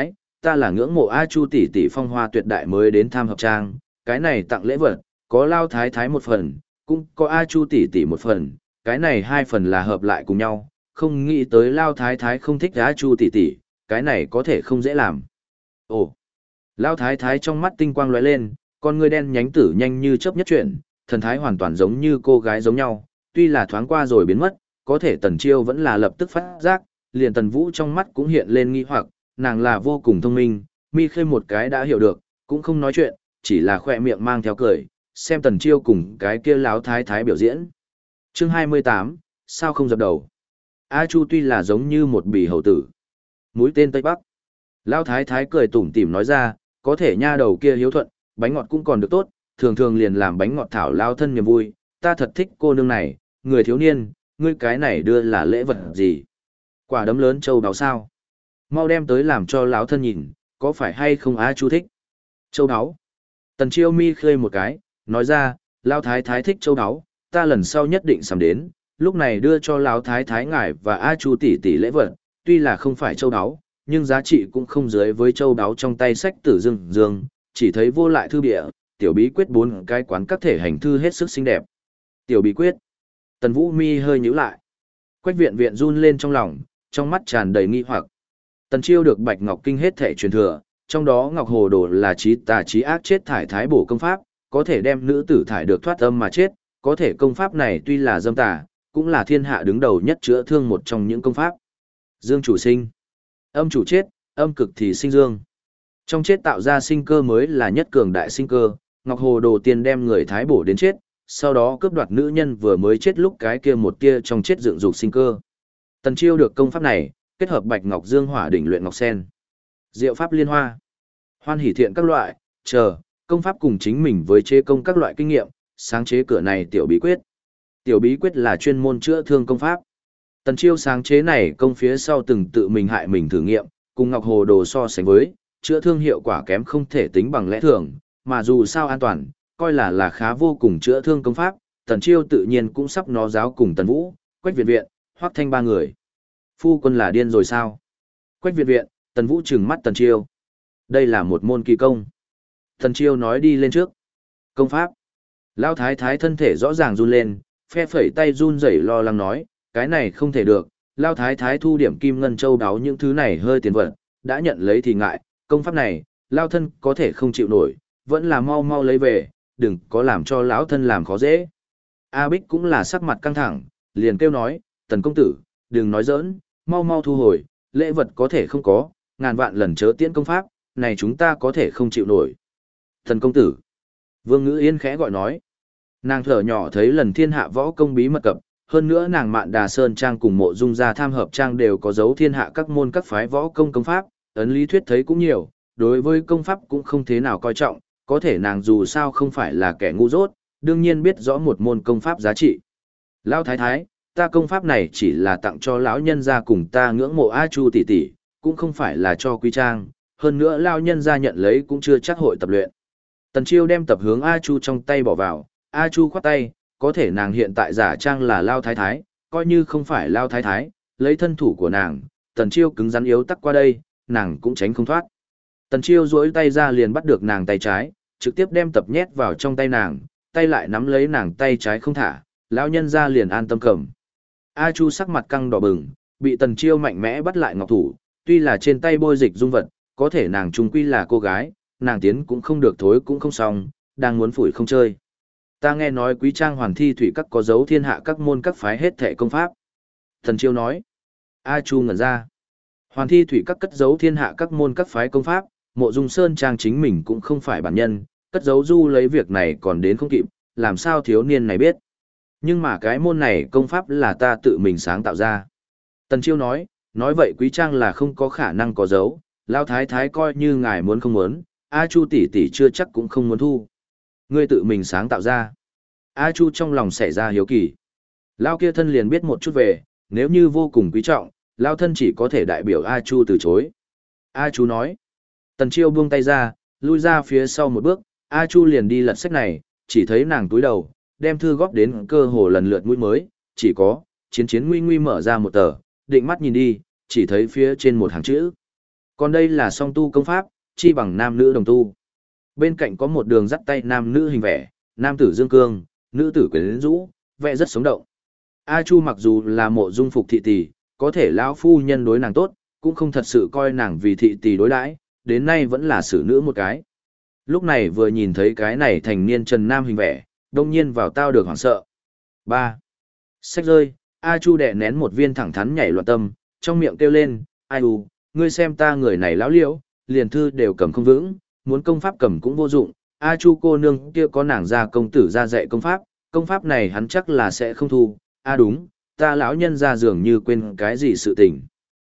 ta là ngưỡng mộ A Chu tỷ tỷ phong hoa tuyệt đại mới đến tham hợp trang, cái này tặng lễ vật, có Lao Thái Thái một phần, cũng có A Chu tỷ tỷ một phần, cái này hai phần là hợp lại cùng nhau, không nghĩ tới Lao Thái Thái không thích A Chu tỷ tỷ, cái này có thể không dễ làm. Ồ, Lao Thái Thái trong mắt tinh quang lóe lên, con ngươi đen nhánh tử nhanh như chớp nhất chuyển, thần thái hoàn toàn giống như cô gái giống nhau, tuy là thoáng qua rồi biến mất, có thể Tần Chiêu vẫn là lập tức phát giác, liền Tần Vũ trong mắt cũng hiện lên nghi hoặc, nàng là vô cùng thông minh, mi khơi một cái đã hiểu được, cũng không nói chuyện, chỉ là khoe miệng mang theo cười, xem Tần Chiêu cùng cái kia Lão Thái Thái biểu diễn. Chương 28, sao không dập đầu? A Chu tuy là giống như một bỉ hầu tử, mũi tên Tây Bắc. Lão Thái Thái cười tủm tỉm nói ra, có thể nha đầu kia hiếu thuận, bánh ngọt cũng còn được tốt, thường thường liền làm bánh ngọt thảo lao thân niềm vui, ta thật thích cô nương này, người thiếu niên, ngươi cái này đưa là lễ vật gì? Quả đấm lớn châu đáo sao? Mau đem tới làm cho lão thân nhìn, có phải hay không A Chu thích? Châu đáo. Tần Chiêu mi khơi một cái, nói ra, Lão Thái Thái thích châu đáo, ta lần sau nhất định sắm đến, lúc này đưa cho Lão Thái Thái ngài và A Chu tỷ tỷ lễ vật, tuy là không phải châu đáo, nhưng giá trị cũng không dưới với châu đáo trong tay sách Tử Dương Dương, chỉ thấy vô lại thư bìa, tiểu bí quyết 4 cái quán các thể hành thư hết sức xinh đẹp. Tiểu bí quyết. Tần Vũ mi hơi nhíu lại. Quách Viện Viện run lên trong lòng, trong mắt tràn đầy nghi hoặc. Tần Chiêu được Bạch Ngọc Kinh hết thể truyền thừa, trong đó Ngọc Hồ Đồ là trí tà trí ác chết thải thái bổ công pháp, có thể đem nữ tử thải được thoát âm mà chết, có thể công pháp này tuy là dâm tà, cũng là thiên hạ đứng đầu nhất chữa thương một trong những công pháp. Dương chủ sinh, âm chủ chết, âm cực thì sinh dương. Trong chết tạo ra sinh cơ mới là nhất cường đại sinh cơ, Ngọc Hồ Đồ tiên đem người thái bổ đến chết, sau đó cướp đoạt nữ nhân vừa mới chết lúc cái kia một tia trong chết dựng dục sinh cơ. Tần Chiêu được công pháp này, kết hợp Bạch Ngọc Dương Hỏa đỉnh luyện ngọc sen, diệu pháp liên hoa, hoan hỷ thiện các loại, công pháp cùng chính mình với chế công các loại kinh nghiệm, sáng chế cửa này tiểu bí quyết. Tiểu bí quyết là chuyên môn chữa thương công pháp. Tần Chiêu sáng chế này công phía sau từng tự mình hại mình thử nghiệm, cùng Ngọc Hồ Đồ so sánh với, chữa thương hiệu quả kém không thể tính bằng lẽ thường, mà dù sao an toàn, coi là khá vô cùng chữa thương công pháp, Tần Chiêu tự nhiên cũng sắp nó giáo cùng Tần Vũ, Quách Viện Viện, Hoắc Thanh ba người. Phu quân là điên rồi sao? Quách Viện Viện, Tần Vũ trừng mắt Tần Chiêu. Đây là một môn kỳ công. Tần Chiêu nói đi lên trước. Công pháp. Lão Thái Thái thân thể rõ ràng run lên, phe phẩy tay run rẩy lo lắng nói, cái này không thể được. Lão Thái Thái thu điểm kim ngân châu đáo những thứ này hơi tiền vật, đã nhận lấy thì ngại, công pháp này, Lão thân có thể không chịu nổi, vẫn là mau mau lấy về, đừng có làm cho lão thân làm khó dễ. A Bích cũng là sắc mặt căng thẳng, liền kêu nói, Tần công tử, đừng nói giỡn, mau mau thu hồi, lễ vật có thể không có, ngàn vạn lần chớ tiễn công pháp, này chúng ta có thể không chịu nổi. Tần công tử, Vương Ngữ Yên khẽ gọi nói, nàng thở nhỏ thấy lần thiên hạ võ công bí mật cập, hơn nữa nàng Mạn Đà Sơn Trang cùng Mộ Dung gia tham hợp trang đều có dấu thiên hạ các môn các phái võ công công pháp, ấn lý thuyết thấy cũng nhiều, đối với công pháp cũng không thế nào coi trọng, có thể nàng dù sao không phải là kẻ ngu dốt, đương nhiên biết rõ một môn công pháp giá trị. Lão Thái Thái, ta công pháp này chỉ là tặng cho lão nhân gia cùng ta ngưỡng mộ A Chu tỷ tỷ, cũng không phải là cho quý trang, hơn nữa lão nhân gia nhận lấy cũng chưa chắc hội tập luyện. Tần Chiêu đem tập hướng A Chu trong tay bỏ vào, A Chu khoát tay, có thể nàng hiện tại giả trang là Lão Thái Thái, coi như không phải Lão Thái Thái, lấy thân thủ của nàng, Tần Chiêu cứng rắn yếu tắc qua đây, nàng cũng tránh không thoát. Tần Chiêu duỗi tay ra liền bắt được nàng tay trái, trực tiếp đem tập nhét vào trong tay nàng, tay lại nắm lấy nàng tay trái không thả, lão nhân gia liền an tâm cầm. A Chu sắc mặt căng đỏ bừng, bị Tần Chiêu mạnh mẽ bắt lại ngọc thủ, tuy là trên tay bôi dịch dung vật, có thể nàng trung quy là cô gái, nàng tiến cũng không được thối cũng không xong, đang muốn phủi không chơi. Ta nghe nói quý trang hoàn thi thủy các có dấu thiên hạ các môn các phái hết thệ công pháp. Tần Chiêu nói. A Chu ngẩn ra. Hoàn thi thủy các cất dấu thiên hạ các môn các phái công pháp, Mộ Dung Sơn Trang chính mình cũng không phải bản nhân, cất giấu du lấy việc này còn đến không kịp, làm sao thiếu niên này biết. Nhưng mà cái môn này công pháp là ta tự mình sáng tạo ra. Tần Chiêu nói vậy quý trang là không có khả năng có dấu, Lão Thái Thái coi như ngài muốn không muốn, A Chu tỷ tỷ chưa chắc cũng không muốn thu. Ngươi tự mình sáng tạo ra. A Chu trong lòng xảy ra hiếu kỳ. Lão kia thân liền biết một chút về, nếu như vô cùng quý trọng, Lão thân chỉ có thể đại biểu A Chu từ chối. A Chu nói. Tần Chiêu buông tay ra, lui ra phía sau một bước, A Chu liền đi lật sách này, chỉ thấy nàng túi đầu, đem thư góp đến cơ hồ lần lượt mũi mới, chỉ có, chiến nguy nguy mở ra một tờ, định mắt nhìn đi, chỉ thấy phía trên một hàng chữ. Còn đây là song tu công pháp, chi bằng nam nữ đồng tu. Bên cạnh có một đường dắt tay nam nữ hình vẽ, nam tử dương cương, nữ tử quyến rũ, vẽ rất sống động. A Chu mặc dù là mộ dung phục thị tỷ, có thể lão phu nhân đối nàng tốt, cũng không thật sự coi nàng vì thị tỷ đối đãi, đến nay vẫn là xử nữ một cái. Lúc này vừa nhìn thấy cái này thành niên trần nam hình vẽ, đông nhiên vào tao được hoảng sợ. 3. Sách rơi, A Chu đè nén một viên thẳng thắn nhảy loạn tâm, trong miệng kêu lên, ai u, ngươi xem ta người này lão liễu, liền thư đều cầm không vững, muốn công pháp cầm cũng vô dụng, A Chu cô nương kia có nàng gia công tử ra dạy công pháp này hắn chắc là sẽ không thu, a đúng, ta lão nhân ra dường như quên cái gì sự tình.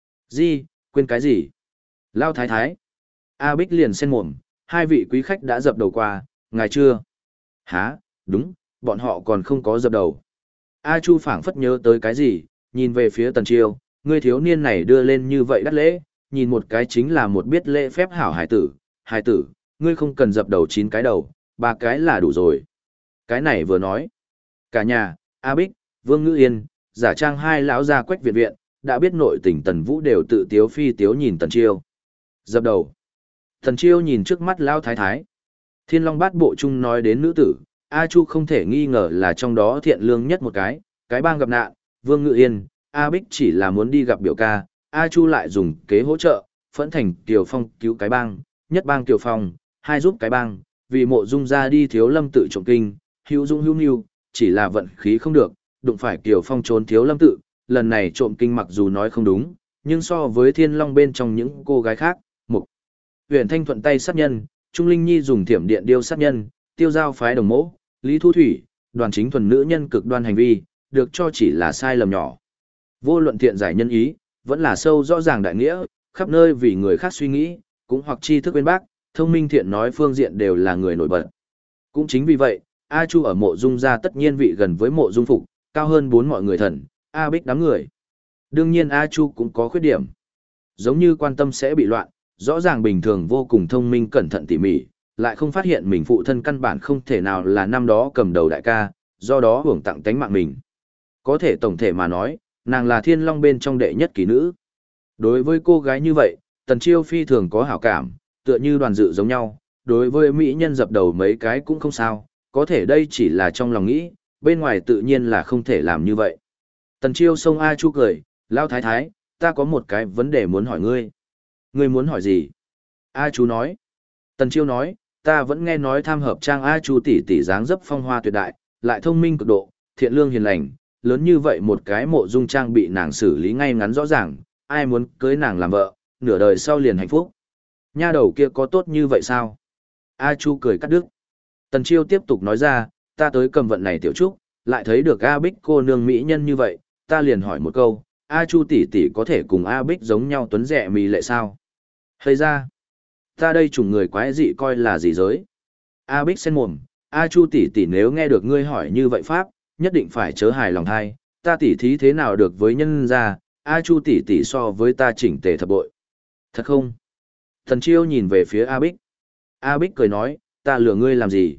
Gì, quên cái gì? Lao thái thái. A Bích liền sen mồm, hai vị quý khách đã dập đầu qua, ngài chưa? Hả, đúng, bọn họ còn không có dập đầu. A Chu phảng phất nhớ tới cái gì, nhìn về phía Tần Chiêu, người thiếu niên này đưa lên như vậy đắt lễ, nhìn một cái chính là một biết lễ phép hảo hải tử, ngươi không cần dập đầu 9 cái đầu, 3 cái là đủ rồi. Cái này vừa nói, cả nhà, A Bích, Vương Ngữ Yên, giả trang hai lão gia Quách viện viện, đã biết nội tình Tần Vũ đều tự tiếu phi tiếu nhìn Tần Chiêu. Dập đầu. Tần Chiêu nhìn trước mắt lão thái thái. Thiên Long Bát Bộ Trung nói đến nữ tử, A Chu không thể nghi ngờ là trong đó thiện lương nhất một cái bang gặp nạn, Vương Ngự Yên, A Bích chỉ là muốn đi gặp biểu ca, A Chu lại dùng kế hỗ trợ, phẫn thành Kiều Phong cứu cái bang, nhất bang Kiều Phong, hai giúp cái bang, vì mộ dung ra đi thiếu lâm tự trộm kinh, hữu dung hữu nưu, chỉ là vận khí không được, đụng phải Kiều Phong trốn thiếu lâm tự, lần này trộm kinh mặc dù nói không đúng, nhưng so với Thiên Long bên trong những cô gái khác, Mục Huyền Thanh thuận tay sát nhân, Trung Linh Nhi dùng thiểm điện điêu sát nhân, Tiêu Giao phái đồng mẫu, Lý Thu Thủy, Đoàn Chính thuần nữ nhân cực đoan hành vi, được cho chỉ là sai lầm nhỏ. Vô luận thiện giải nhân ý, vẫn là sâu rõ ràng đại nghĩa, khắp nơi vì người khác suy nghĩ, cũng hoặc tri thức bên bác, thông minh thiện nói phương diện đều là người nổi bật. Cũng chính vì vậy, A Chu ở mộ dung gia tất nhiên vị gần với mộ dung phục, cao hơn 4 mọi người thần, A Bích đám người. Đương nhiên A Chu cũng có khuyết điểm. Giống như quan tâm sẽ bị loạn, rõ ràng bình thường vô cùng thông minh cẩn thận tỉ mỉ, lại không phát hiện mình phụ thân căn bản không thể nào là năm đó cầm đầu đại ca, do đó hưởng tặng tánh mạng mình. Có thể tổng thể mà nói, nàng là Thiên Long bên trong đệ nhất kỳ nữ. Đối với cô gái như vậy, Tần Chiêu phi thường có hảo cảm, tựa như Đoàn Dự giống nhau, đối với mỹ nhân dập đầu mấy cái cũng không sao, có thể đây chỉ là trong lòng nghĩ, bên ngoài tự nhiên là không thể làm như vậy. Tần Chiêu xông A Chu cười, lao thái thái, ta có một cái vấn đề muốn hỏi ngươi. Ngươi muốn hỏi gì? A Chu nói. Tần Chiêu nói, ta vẫn nghe nói tham hợp trang A Chu tỷ tỷ dáng dấp phong hoa tuyệt đại, lại thông minh cực độ, thiện lương hiền lành, lớn như vậy một cái mộ dung trang bị nàng xử lý ngay ngắn rõ ràng, ai muốn cưới nàng làm vợ, nửa đời sau liền hạnh phúc. Nha đầu kia có tốt như vậy sao? A Chu cười cắt đứt. Tần Chiêu tiếp tục nói ra, ta tới cầm vận này tiểu trúc, lại thấy được A Bích cô nương mỹ nhân như vậy, ta liền hỏi một câu, A Chu tỷ tỷ có thể cùng A Bích giống nhau tuấn rẻ mì lệ sao? Hay ra, ta đây chủng người quái dị coi là gì giới? A Bích sen mồm, A Chu tỷ tỷ nếu nghe được ngươi hỏi như vậy pháp, nhất định phải chớ hài lòng thay, ta tỷ thí thế nào được với nhân gia, A Chu tỷ tỷ so với ta chỉnh tề thập bội. Thật không? Thần Chiêu nhìn về phía A Bích. A Bích cười nói, ta lừa ngươi làm gì?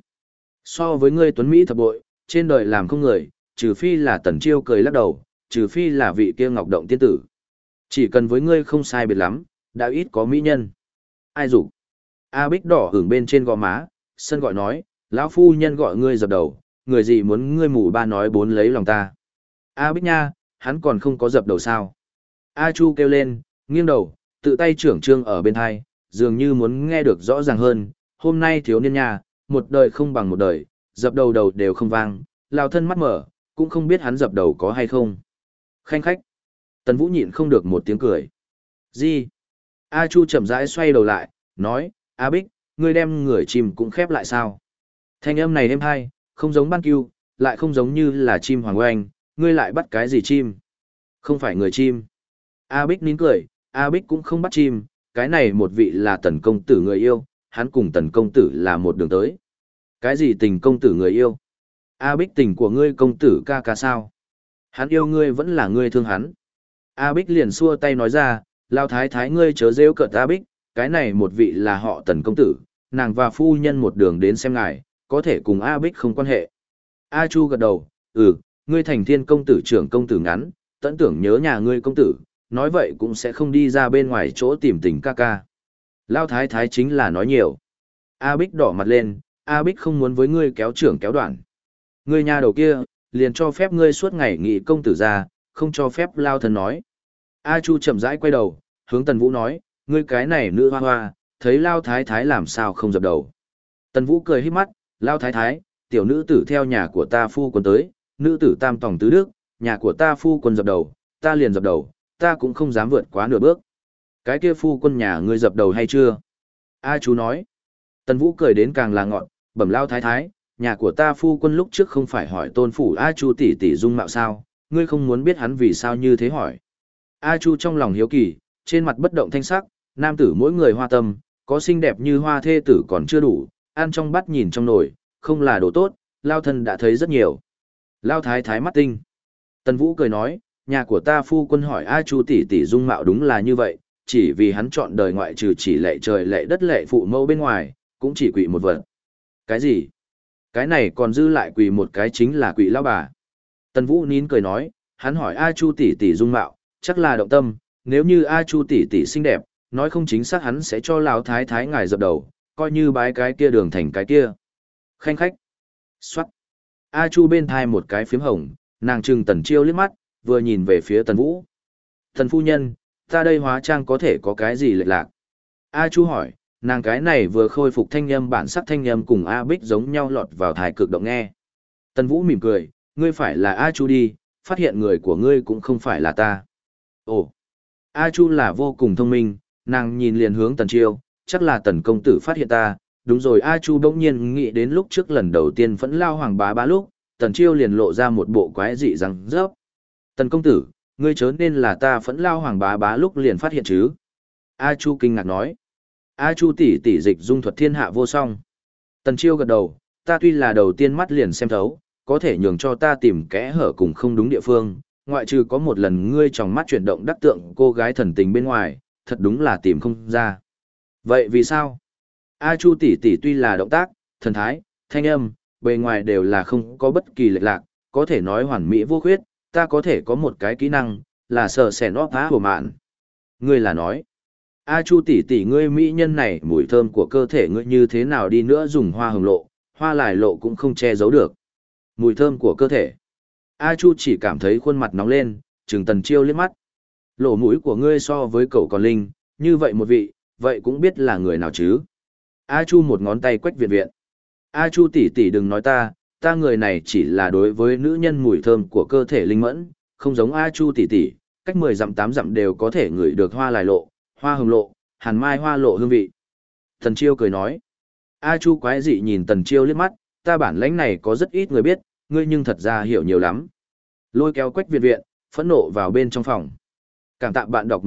So với ngươi tuấn Mỹ thập bội, trên đời làm không người, trừ phi là Tần Chiêu cười lắc đầu, trừ phi là vị kia ngọc động tiên tử. Chỉ cần với ngươi không sai biệt lắm, đã ít có mỹ nhân. Ai rủ? A Bích đỏ hưởng bên trên gò má, sân gọi nói, lão phu nhân gọi ngươi dập đầu, người gì muốn ngươi mù ba nói bốn lấy lòng ta. A Bích nha, hắn còn không có dập đầu sao? A Chu kêu lên, nghiêng đầu, tự tay trưởng trương ở bên hai, dường như muốn nghe được rõ ràng hơn, hôm nay thiếu niên nha, một đời không bằng một đời, dập đầu đầu đều không vang, lao thân mắt mở, cũng không biết hắn dập đầu có hay không. Khanh khách. Tần Vũ nhịn không được một tiếng cười. Gì? A Chu chậm rãi xoay đầu lại, nói, A Bích, ngươi đem người chim cũng khép lại sao? Thanh âm này êm hay, không giống ban cưu, lại không giống như là chim hoàng oanh, ngươi lại bắt cái gì chim? Không phải người chim. A Bích nín cười, A Bích cũng không bắt chim, cái này một vị là Tần công tử người yêu, hắn cùng Tần công tử là một đường tới. Cái gì tình công tử người yêu? A Bích tình của ngươi công tử ca ca sao? Hắn yêu ngươi vẫn là ngươi thương hắn. A Bích liền xua tay nói ra, lao thái thái ngươi chớ rêu cợt A Bích, cái này một vị là họ Tần công tử, nàng và phu nhân một đường đến xem ngài, có thể cùng A Bích không quan hệ. A Chu gật đầu, ngươi thành thiên công tử trưởng công tử ngắn, tẫn tưởng nhớ nhà ngươi công tử, nói vậy cũng sẽ không đi ra bên ngoài chỗ tìm tình ca ca. Lao thái thái chính là nói nhiều. A Bích đỏ mặt lên, A Bích không muốn với ngươi kéo trưởng kéo đoạn. Ngươi nhà đầu kia, liền cho phép ngươi suốt ngày nghị công tử ra, không cho phép Lao thân nói. A Chu chậm rãi quay đầu, hướng Tần Vũ nói, ngươi cái này nữ hoa hoa, thấy Lao thái thái làm sao không dập đầu. Tần Vũ cười hít mắt, Lao thái thái, tiểu nữ tử theo nhà của ta phu quân tới, nữ tử tam tòng tứ đức, nhà của ta phu quân dập đầu, ta liền dập đầu, ta cũng không dám vượt quá nửa bước. Cái kia phu quân nhà ngươi dập đầu hay chưa? A Chu nói. Tần Vũ cười đến càng là ngọn, bẩm Lao thái thái, nhà của ta phu quân lúc trước không phải hỏi tôn phủ A Chu tỷ tỷ dung mạo sao, ngươi không muốn biết hắn vì sao như thế hỏi. A Chu trong lòng hiếu kỳ, trên mặt bất động thanh sắc, nam tử mỗi người hoa tâm, có xinh đẹp như hoa thê tử còn chưa đủ, ăn trong bát nhìn trong nồi, không là đồ tốt, Lao thân đã thấy rất nhiều. Lao thái thái mắt tinh. Tần Vũ cười nói, nhà của ta phu quân hỏi A Chu tỷ tỷ dung mạo đúng là như vậy, chỉ vì hắn chọn đời ngoại trừ chỉ lệ trời lệ đất lệ phụ mẫu bên ngoài, cũng chỉ quỵ một vật. Cái gì? Cái này còn dư lại quỳ một cái chính là quỵ lão bà. Tần Vũ nín cười nói, hắn hỏi A Chu tỷ tỷ dung mạo, chắc là động tâm, nếu như A Chu tỷ tỷ xinh đẹp, nói không chính xác hắn sẽ cho lão thái thái ngài dập đầu, coi như bái cái kia đường thành cái kia. Khanh khách. Xoát. A Chu bên thai một cái phím hồng, nàng trừng Tần Chiêu liếc mắt, vừa nhìn về phía Tần Vũ. Tần phu nhân, ta đây hóa trang có thể có cái gì lệch lạc? A Chu hỏi, nàng cái này vừa khôi phục thanh âm bản sắc thanh âm cùng A Bích giống nhau lọt vào thai cực động nghe. Tần Vũ mỉm cười, ngươi phải là A Chu đi, phát hiện người của ngươi cũng không phải là ta. Ồ, A Chu là vô cùng thông minh, nàng nhìn liền hướng Tần Chiêu, chắc là Tần công tử phát hiện ta. Đúng rồi, A Chu bỗng nhiên nghĩ đến lúc trước lần đầu tiên phẫn lao hoàng bá bá lúc, Tần Chiêu liền lộ ra một bộ quái dị răng rớp. Tần công tử, ngươi chớ nên là ta phẫn lao hoàng bá bá lúc liền phát hiện chứ. A Chu kinh ngạc nói. A Chu tỷ tỷ dịch dung thuật thiên hạ vô song. Tần Chiêu gật đầu, ta tuy là đầu tiên mắt liền xem thấu, có thể nhường cho ta tìm kẽ hở cùng không đúng địa phương, ngoại trừ có một lần ngươi trong mắt chuyển động đắc tượng cô gái thần tình bên ngoài, thật đúng là tìm không ra. Vậy vì sao? A Chu tỷ tỷ tuy là động tác, thần thái, thanh âm, bề ngoài đều là không có bất kỳ lệch lạc, có thể nói hoàn mỹ vô khuyết, ta có thể có một cái kỹ năng, là sợ sẻ nó phá hồ mạn. Ngươi là nói, A Chu tỷ tỷ ngươi mỹ nhân này mùi thơm của cơ thể ngươi như thế nào đi nữa dùng hoa hồng lộ, hoa lài lộ cũng không che giấu được. Mùi thơm của cơ thể. A Chu chỉ cảm thấy khuôn mặt nóng lên, trừng Tần Chiêu liếc mắt. Lỗ mũi của ngươi so với cậu còn linh, như vậy một vị, vậy cũng biết là người nào chứ. A Chu một ngón tay quách viện viện. A Chu tỷ tỷ đừng nói ta người này chỉ là đối với nữ nhân mùi thơm của cơ thể linh mẫn, không giống A Chu tỷ tỷ, cách 10 dặm 8 dặm đều có thể ngửi được hoa lài lộ, hoa hồng lộ, hàn mai hoa lộ hương vị. Tần Chiêu cười nói. A Chu quái dị nhìn Tần Chiêu liếc mắt, ta bản lãnh này có rất ít người biết, ngươi nhưng thật ra hiểu nhiều lắm. Lôi kéo quách viện viện, phẫn nộ vào bên trong phòng. Cảm tạ bạn đọc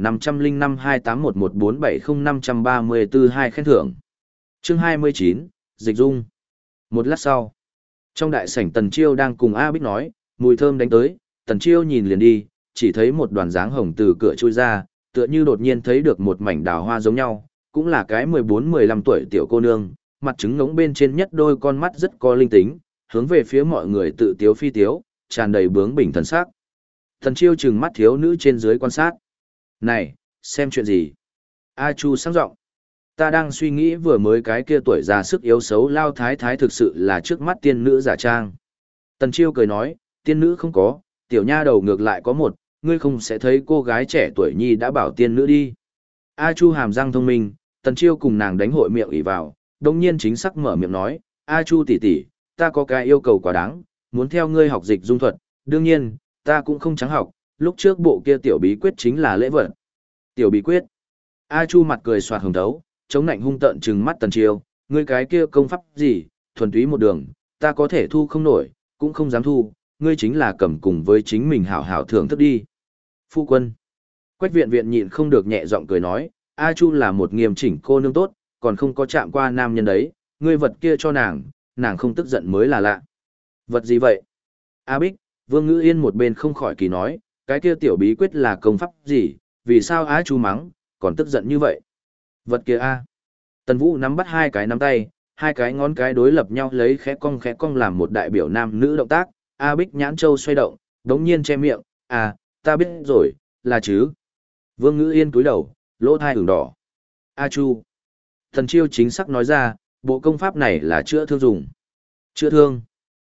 15052811470534 khen thưởng. Chương 29, Dịch Dung. Một lát sau, trong đại sảnh Tần Chiêu đang cùng A Bích nói, mùi thơm đánh tới, Tần Chiêu nhìn liền đi, chỉ thấy một đoàn dáng hồng từ cửa chui ra, tựa như đột nhiên thấy được một mảnh đào hoa giống nhau, cũng là cái 14-15 tuổi tiểu cô nương, mặt trứng ngống bên trên nhất đôi con mắt rất có linh tính, hướng về phía mọi người tự tiếu phi tiếu, tràn đầy bướng bỉnh thần sắc. Tần Chiêu trừng mắt thiếu nữ trên dưới quan sát. Này, xem chuyện gì? A Chu sáng giọng. Ta đang suy nghĩ vừa mới cái kia tuổi già sức yếu xấu lao thái thái thực sự là trước mắt tiên nữ giả trang. Tần Chiêu cười nói, tiên nữ không có, tiểu nha đầu ngược lại có một, ngươi không sẽ thấy cô gái trẻ tuổi nhi đã bảo tiên nữ đi. A Chu hàm răng thông minh, Tần Chiêu cùng nàng đánh hội miệng ỉ vào, đồng nhiên chính xác mở miệng nói, A Chu tỷ tỷ, ta có cái yêu cầu quá đáng, muốn theo ngươi học dịch dung thuật, đương nhiên, ta cũng không trắng học, lúc trước bộ kia tiểu bí quyết chính là lễ vật. Tiểu bí quyết. A Chu mặt cười xoạt hồng thấu, chống nạnh hung tợn trừng mắt Tần Chiêu, ngươi cái kia công pháp gì, thuần túy một đường, ta có thể thu không nổi, cũng không dám thu, ngươi chính là cầm cùng với chính mình hảo hảo thưởng thức đi. Phu quân. Quách viện viện nhịn không được nhẹ giọng cười nói, A Chu là một nghiêm chỉnh cô nương tốt, còn không có chạm qua nam nhân đấy, ngươi vật kia cho nàng không tức giận mới là lạ. Vật gì vậy? A Bích, Vương Ngữ Yên một bên không khỏi kỳ nói, cái kia tiểu bí quyết là công pháp gì, vì sao A Chu mắng, còn tức giận như vậy? Vật kia A. Tần Vũ nắm bắt hai cái nắm tay, hai cái ngón cái đối lập nhau lấy khẽ cong làm một đại biểu nam nữ động tác, A Bích nhãn châu xoay động, đống nhiên che miệng, ta biết rồi, là chứ. Vương Ngữ Yên cúi đầu, lỗ thai ửng đỏ. A Chu. Tần Chiêu chính xác nói ra, bộ công pháp này là chữa thương dùng. Chữa thương.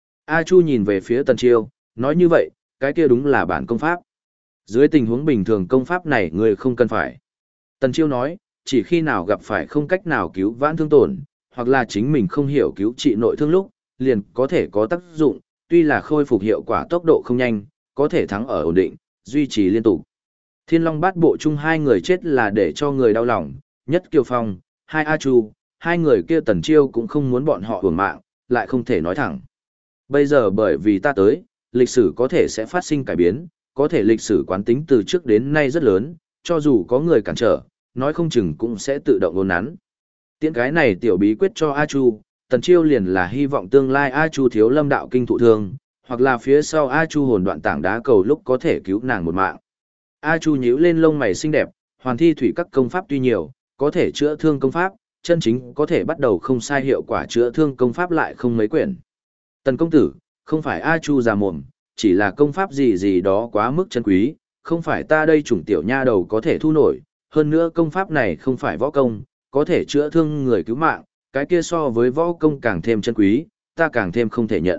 A Chu nhìn về phía Tần Chiêu, nói như vậy, cái kia đúng là bản công pháp. Dưới tình huống bình thường công pháp này người không cần phải. Tần Chiêu nói, chỉ khi nào gặp phải không cách nào cứu vãn thương tổn, hoặc là chính mình không hiểu cứu trị nội thương lúc, liền có thể có tác dụng, tuy là khôi phục hiệu quả tốc độ không nhanh, có thể thắng ở ổn định, duy trì liên tục. Thiên Long Bát Bộ chung hai người chết là để cho người đau lòng, nhất Kiều Phong, hai A Chu, hai người kia Tần Chiêu cũng không muốn bọn họ hưởng mạng, lại không thể nói thẳng. Bây giờ bởi vì ta tới, lịch sử có thể sẽ phát sinh cải biến, có thể lịch sử quán tính từ trước đến nay rất lớn, cho dù có người cản trở, nói không chừng cũng sẽ tự động ôn nắn. Tiễn cái này tiểu bí quyết cho A Chu, Tần Chiêu liền là hy vọng tương lai A Chu thiếu lâm đạo kinh thụ thương, hoặc là phía sau A Chu hồn đoạn tảng đá cầu lúc có thể cứu nàng một mạng. A Chu nhíu lên lông mày xinh đẹp, hoàn thi thủy các công pháp tuy nhiều, có thể chữa thương công pháp, chân chính có thể bắt đầu không sai hiệu quả chữa thương công pháp lại không mấy quyển. Tần công tử, không phải A Chu già mồm, chỉ là công pháp gì gì đó quá mức chân quý, không phải ta đây chủng tiểu nha đầu có thể thu nổi, hơn nữa công pháp này không phải võ công, có thể chữa thương người cứu mạng, cái kia so với võ công càng thêm chân quý, ta càng thêm không thể nhận.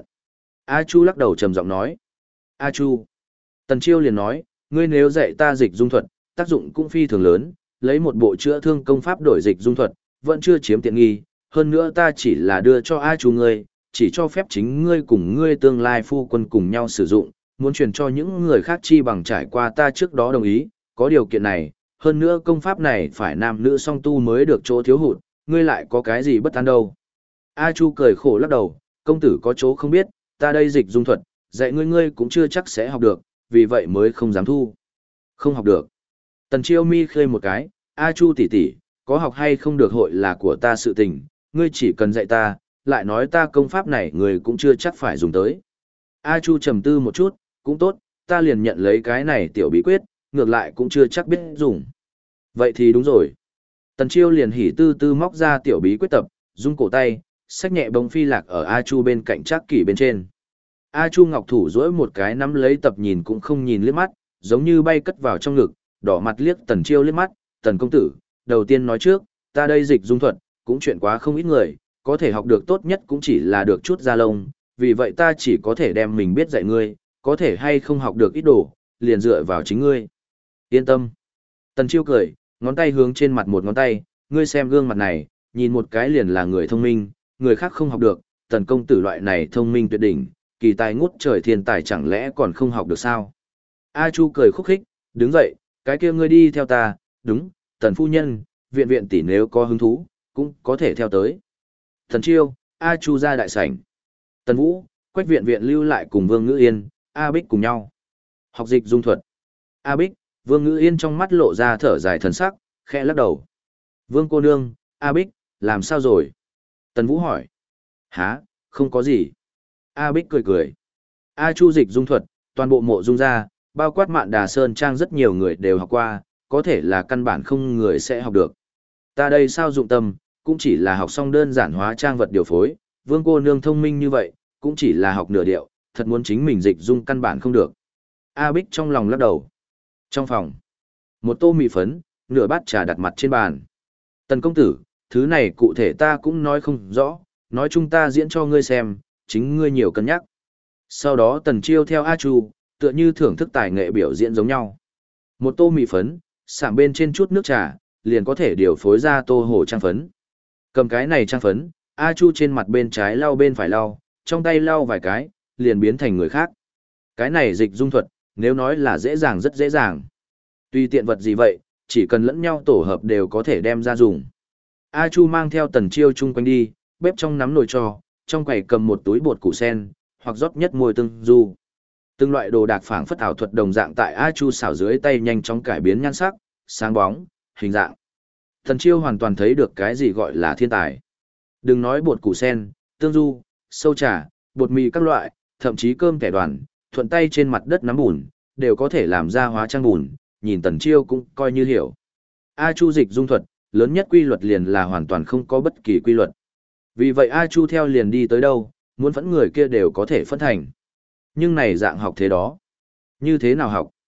A Chu lắc đầu trầm giọng nói. A Chu. Tần Chiêu liền nói, ngươi nếu dạy ta dịch dung thuật, tác dụng cũng phi thường lớn, lấy một bộ chữa thương công pháp đổi dịch dung thuật, vẫn chưa chiếm tiện nghi, hơn nữa ta chỉ là đưa cho A Chu ngươi, chỉ cho phép chính ngươi cùng ngươi tương lai phu quân cùng nhau sử dụng, muốn truyền cho những người khác chi bằng trải qua ta trước đó đồng ý, có điều kiện này, hơn nữa công pháp này phải nam nữ song tu mới được chỗ thiếu hụt, ngươi lại có cái gì bất an đâu. A Chu cười khổ lắc đầu, công tử có chỗ không biết, ta đây dịch dung thuật, dạy ngươi cũng chưa chắc sẽ học được, vì vậy mới không dám thu. Không học được. Tần Chiêu mi khơi một cái, A Chu tỷ tỷ, có học hay không được hội là của ta sự tình, ngươi chỉ cần dạy ta, lại nói ta công pháp này người cũng chưa chắc phải dùng tới. A Chu trầm tư một chút, cũng tốt, ta liền nhận lấy cái này tiểu bí quyết, ngược lại cũng chưa chắc biết dùng. Vậy thì đúng rồi. Tần Chiêu liền hỉ tư tư móc ra tiểu bí quyết tập, rung cổ tay, xách nhẹ bông phi lạc ở A Chu bên cạnh Trác Kỷ bên trên. A Chu ngọc thủ duỗi một cái nắm lấy tập nhìn cũng không nhìn liếc mắt, giống như bay cất vào trong ngực, đỏ mặt liếc Tần Chiêu liếc mắt, "Tần công tử, đầu tiên nói trước, ta đây dịch dung thuật, cũng chuyện quá không ít người, có thể học được tốt nhất cũng chỉ là được chút da lông, vì vậy ta chỉ có thể đem mình biết dạy ngươi, có thể hay không học được ít đồ, liền dựa vào chính ngươi." Yên tâm. Tần Chiêu cười, ngón tay hướng trên mặt một ngón tay, ngươi xem gương mặt này, nhìn một cái liền là người thông minh, người khác không học được, Tần công tử loại này thông minh tuyệt đỉnh, kỳ tài ngút trời thiên tài chẳng lẽ còn không học được sao? A Chu cười khúc khích, đứng dậy, cái kia ngươi đi theo ta, đúng, Tần phu nhân, viện viện tỷ nếu có hứng thú, cũng có thể theo tới. Tần Chiêu, A Chu ra đại sảnh. Tần Vũ, Quách viện viện lưu lại cùng Vương Ngữ Yên, A Bích cùng nhau. Học dịch dung thuật. A Bích, Vương Ngữ Yên trong mắt lộ ra thở dài thần sắc, khẽ lắc đầu. Vương cô nương, A Bích, làm sao rồi? Tần Vũ hỏi. Hả, không có gì. A Bích cười cười. A Chu dịch dung thuật, toàn bộ mộ dung ra, bao quát Mạn Đà Sơn Trang rất nhiều người đều học qua, có thể là căn bản không người sẽ học được. Ta đây sao dụng tâm, cũng chỉ là học xong đơn giản hóa trang vật điều phối, Vương cô nương thông minh như vậy, cũng chỉ là học nửa điệu, thật muốn chính mình dịch dung căn bản không được. A Bích trong lòng lắc đầu. Trong phòng, một tô mì phấn, nửa bát trà đặt mặt trên bàn. Tần công tử, thứ này cụ thể ta cũng nói không rõ, nói chung ta diễn cho ngươi xem, chính ngươi nhiều cân nhắc. Sau đó Tần Chiêu theo A Chu, tựa như thưởng thức tài nghệ biểu diễn giống nhau. Một tô mì phấn, sạm bên trên chút nước trà, liền có thể điều phối ra tô hồ trang phấn. Cầm cái này trang phấn, A Chu trên mặt bên trái lau bên phải lau, trong tay lau vài cái, liền biến thành người khác. Cái này dịch dung thuật, nếu nói là dễ dàng rất dễ dàng. Tùy tiện vật gì vậy, chỉ cần lẫn nhau tổ hợp đều có thể đem ra dùng. A Chu mang theo Tần Chiêu chung quanh đi, bếp trong nắm nồi cho, trong quầy cầm một túi bột củ sen, hoặc rót nhất môi tương du. Từng loại đồ đạc phảng phất ảo thuật đồng dạng tại A Chu xảo dưới tay nhanh chóng cải biến nhan sắc, sáng bóng, hình dạng. Tần Chiêu hoàn toàn thấy được cái gì gọi là thiên tài. Đừng nói bột củ sen, tương du, sâu trà, bột mì các loại, thậm chí cơm kẻ đoàn, thuận tay trên mặt đất nắm bùn, đều có thể làm ra hóa trang bùn, nhìn Tần Chiêu cũng coi như hiểu. A Chu dịch dung thuật, lớn nhất quy luật liền là hoàn toàn không có bất kỳ quy luật. Vì vậy A Chu theo liền đi tới đâu, muốn phẫn người kia đều có thể phẫn thành. Nhưng này dạng học thế đó. Như thế nào học?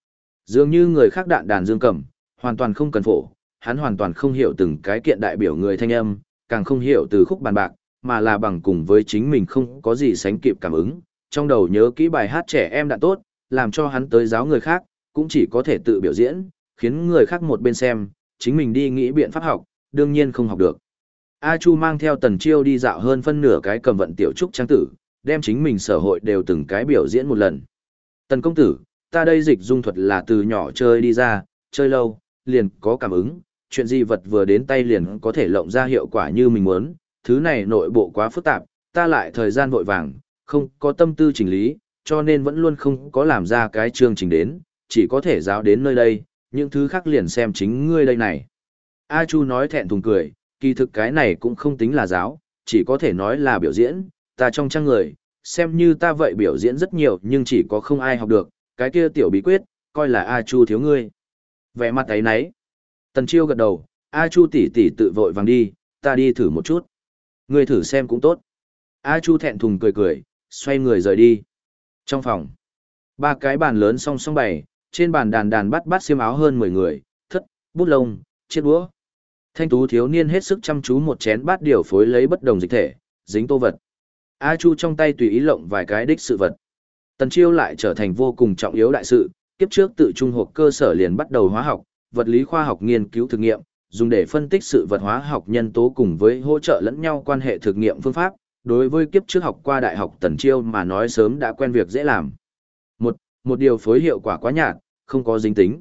Dường như người khác đạn đàn dương cầm, hoàn toàn không cần phổ, hắn hoàn toàn không hiểu từng cái kiện đại biểu người thanh âm, càng không hiểu từ khúc bàn bạc, mà là bằng cùng với chính mình không có gì sánh kịp cảm ứng, trong đầu nhớ kỹ bài hát trẻ em đã tốt, làm cho hắn tới giáo người khác, cũng chỉ có thể tự biểu diễn, khiến người khác một bên xem, chính mình đi nghĩ biện pháp học, đương nhiên không học được. A Chu mang theo Tần Chiêu đi dạo hơn phân nửa cái cầm vận tiểu trúc trang tử, đem chính mình sở hội đều từng cái biểu diễn một lần. Tần công tử, ta đây dịch dung thuật là từ nhỏ chơi đi ra, chơi lâu, liền có cảm ứng, chuyện gì vật vừa đến tay liền có thể lộng ra hiệu quả như mình muốn, thứ này nội bộ quá phức tạp, ta lại thời gian vội vàng, không có tâm tư chỉnh lý, cho nên vẫn luôn không có làm ra cái chương trình đến, chỉ có thể giáo đến nơi đây, những thứ khác liền xem chính ngươi đây này. A Chu nói thẹn thùng cười, kỳ thực cái này cũng không tính là giáo, chỉ có thể nói là biểu diễn, ta trong trang người, xem như ta vậy biểu diễn rất nhiều nhưng chỉ có không ai học được, cái kia tiểu bí quyết, coi là A Chu thiếu ngươi. Vẻ mặt ấy nấy. Tần Chiêu gật đầu, A Chu tỷ tỷ tự vội vàng đi, ta đi thử một chút. Ngươi thử xem cũng tốt. A Chu thẹn thùng cười cười, xoay người rời đi. Trong phòng, ba cái bàn lớn song song bày, trên bàn đàn đàn bắt bắt xiêm áo hơn 10 người, thất, bút lông, chiếc đũa. Thanh tú thiếu niên hết sức chăm chú một chén bát điều phối lấy bất đồng dịch thể, dính tô vật. A Chu trong tay tùy ý lộng vài cái đích sự vật. Tần Chiêu lại trở thành vô cùng trọng yếu đại sự, kiếp trước tự trung học cơ sở liền bắt đầu hóa học, vật lý khoa học nghiên cứu thực nghiệm, dùng để phân tích sự vật hóa học nhân tố cùng với hỗ trợ lẫn nhau quan hệ thực nghiệm phương pháp. Đối với kiếp trước học qua đại học Tần Chiêu mà nói sớm đã quen việc dễ làm. Một điều phối hiệu quả quá nhạt, không có dính tính.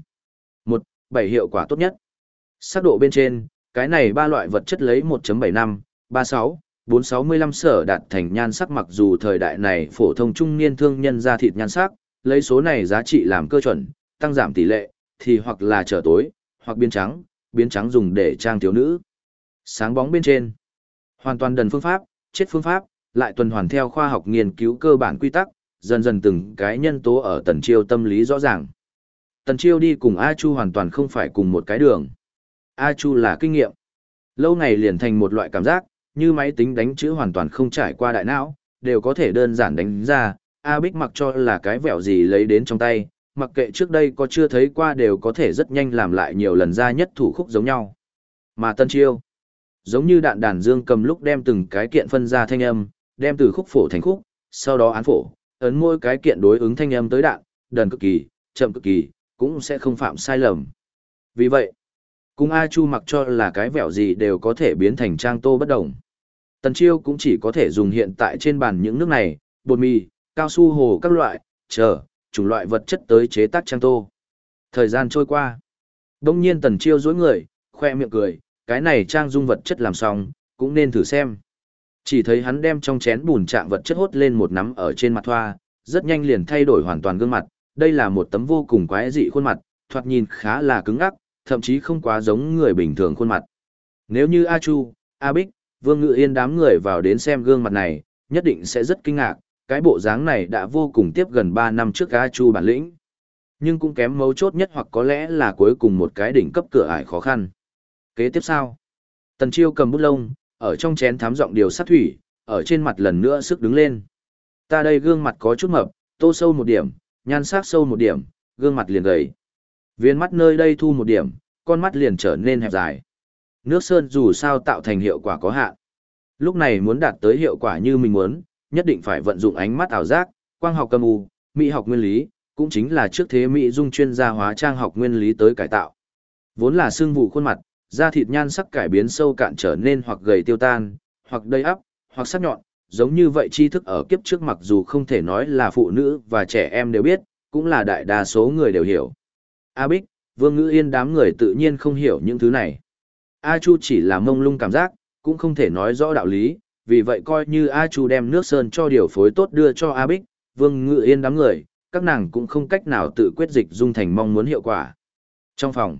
Bảy hiệu quả tốt nhất. Sắc độ bên trên, cái này ba loại vật chất lấy 1.75, 36, 465 sở đạt thành nhan sắc, mặc dù thời đại này phổ thông trung niên thương nhân ra thịt nhan sắc, lấy số này giá trị làm cơ chuẩn, tăng giảm tỷ lệ, thì hoặc là trở tối, hoặc biến trắng dùng để trang thiếu nữ. Sáng bóng bên trên, hoàn toàn đần phương pháp, chết phương pháp, lại tuần hoàn theo khoa học nghiên cứu cơ bản quy tắc, dần dần từng cái nhân tố ở Tần Chiêu tâm lý rõ ràng. Tần Chiêu đi cùng A Chu hoàn toàn không phải cùng một cái đường. A Chu là kinh nghiệm. Lâu ngày liền thành một loại cảm giác, như máy tính đánh chữ hoàn toàn không trải qua đại não, đều có thể đơn giản đánh ra. A Bích mặc cho là cái vẹo gì lấy đến trong tay, mặc kệ trước đây có chưa thấy qua đều có thể rất nhanh làm lại nhiều lần ra nhất thủ khúc giống nhau. Mà Tần Chiêu, giống như đạn đàn dương cầm lúc đem từng cái kiện phân ra thanh âm, đem từ khúc phổ thành khúc, sau đó án phổ, ấn mỗi cái kiện đối ứng thanh âm tới đạn, đần cực kỳ, chậm cực kỳ, cũng sẽ không phạm sai lầm. Vì vậy, cùng A Chu mặc cho là cái vẹo gì đều có thể biến thành trang tô bất đồng. Tần Chiêu cũng chỉ có thể dùng hiện tại trên bàn những nước này, bột mì, cao su hồ các loại, chủng loại vật chất tới chế tác trang tô. Thời gian trôi qua. Đông nhiên Tần Chiêu dối người, khoe miệng cười, cái này trang dung vật chất làm xong, cũng nên thử xem. Chỉ thấy hắn đem trong chén bùn trạng vật chất hốt lên một nắm ở trên mặt thoa, rất nhanh liền thay đổi hoàn toàn gương mặt. Đây là một tấm vô cùng quái dị khuôn mặt, thoạt nhìn khá là cứng ắc, thậm chí không quá giống người bình thường khuôn mặt. Nếu như A Chu, A Bích, Vương Ngự Yên đám người vào đến xem gương mặt này, nhất định sẽ rất kinh ngạc, cái bộ dáng này đã vô cùng tiếp gần 3 năm trước A Chu bản lĩnh. Nhưng cũng kém mấu chốt nhất, hoặc có lẽ là cuối cùng một cái đỉnh cấp cửa ải khó khăn. Kế tiếp sao? Tần Chiêu cầm bút lông, ở trong chén thám giọng điều sát thủy, ở trên mặt lần nữa sức đứng lên. Ta đây gương mặt có chút mập, tô sâu một điểm, nhan sắc sâu một điểm, gương mặt liền gầy. Viên mắt nơi đây thu một điểm, con mắt liền trở nên hẹp dài. Nước sơn dù sao tạo thành hiệu quả có hạn. Lúc này muốn đạt tới hiệu quả như mình muốn, nhất định phải vận dụng ánh mắt ảo giác, quang học âm u, mỹ học nguyên lý, cũng chính là trước thế mỹ dung chuyên gia hóa trang học nguyên lý tới cải tạo. Vốn là xương vụ khuôn mặt, da thịt nhan sắc cải biến sâu cạn trở nên hoặc gầy tiêu tan, hoặc đầy ắp, hoặc sắc nhọn, giống như vậy tri thức ở kiếp trước mặc dù không thể nói là phụ nữ và trẻ em đều biết, cũng là đại đa số người đều hiểu. A Bích, Vương Ngữ Yên đám người tự nhiên không hiểu những thứ này. A Chu chỉ là mông lung cảm giác, cũng không thể nói rõ đạo lý, vì vậy coi như A Chu đem nước sơn cho điều phối tốt đưa cho A Bích, Vương Ngữ Yên đám người, các nàng cũng không cách nào tự quyết dịch dung thành mong muốn hiệu quả. Trong phòng,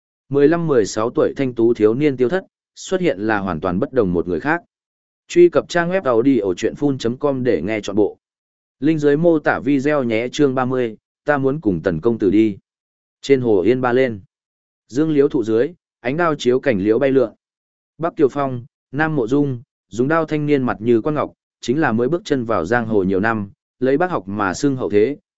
15-16 tuổi thanh tú thiếu niên tiêu thất, xuất hiện là hoàn toàn bất đồng một người khác. Truy cập trang web audiochuyenphun.com để nghe trọn bộ. Link dưới mô tả video nhé. Chương 30, ta muốn cùng Tần công tử đi. Trên hồ yên ba lên. Dương liễu thụ dưới, ánh đao chiếu cảnh liễu bay lượn. Bắc Kiều Phong, Nam Mộ Dung, dùng đao thanh niên mặt như quan ngọc, chính là mới bước chân vào giang hồ nhiều năm, lấy bác học mà xưng hậu thế,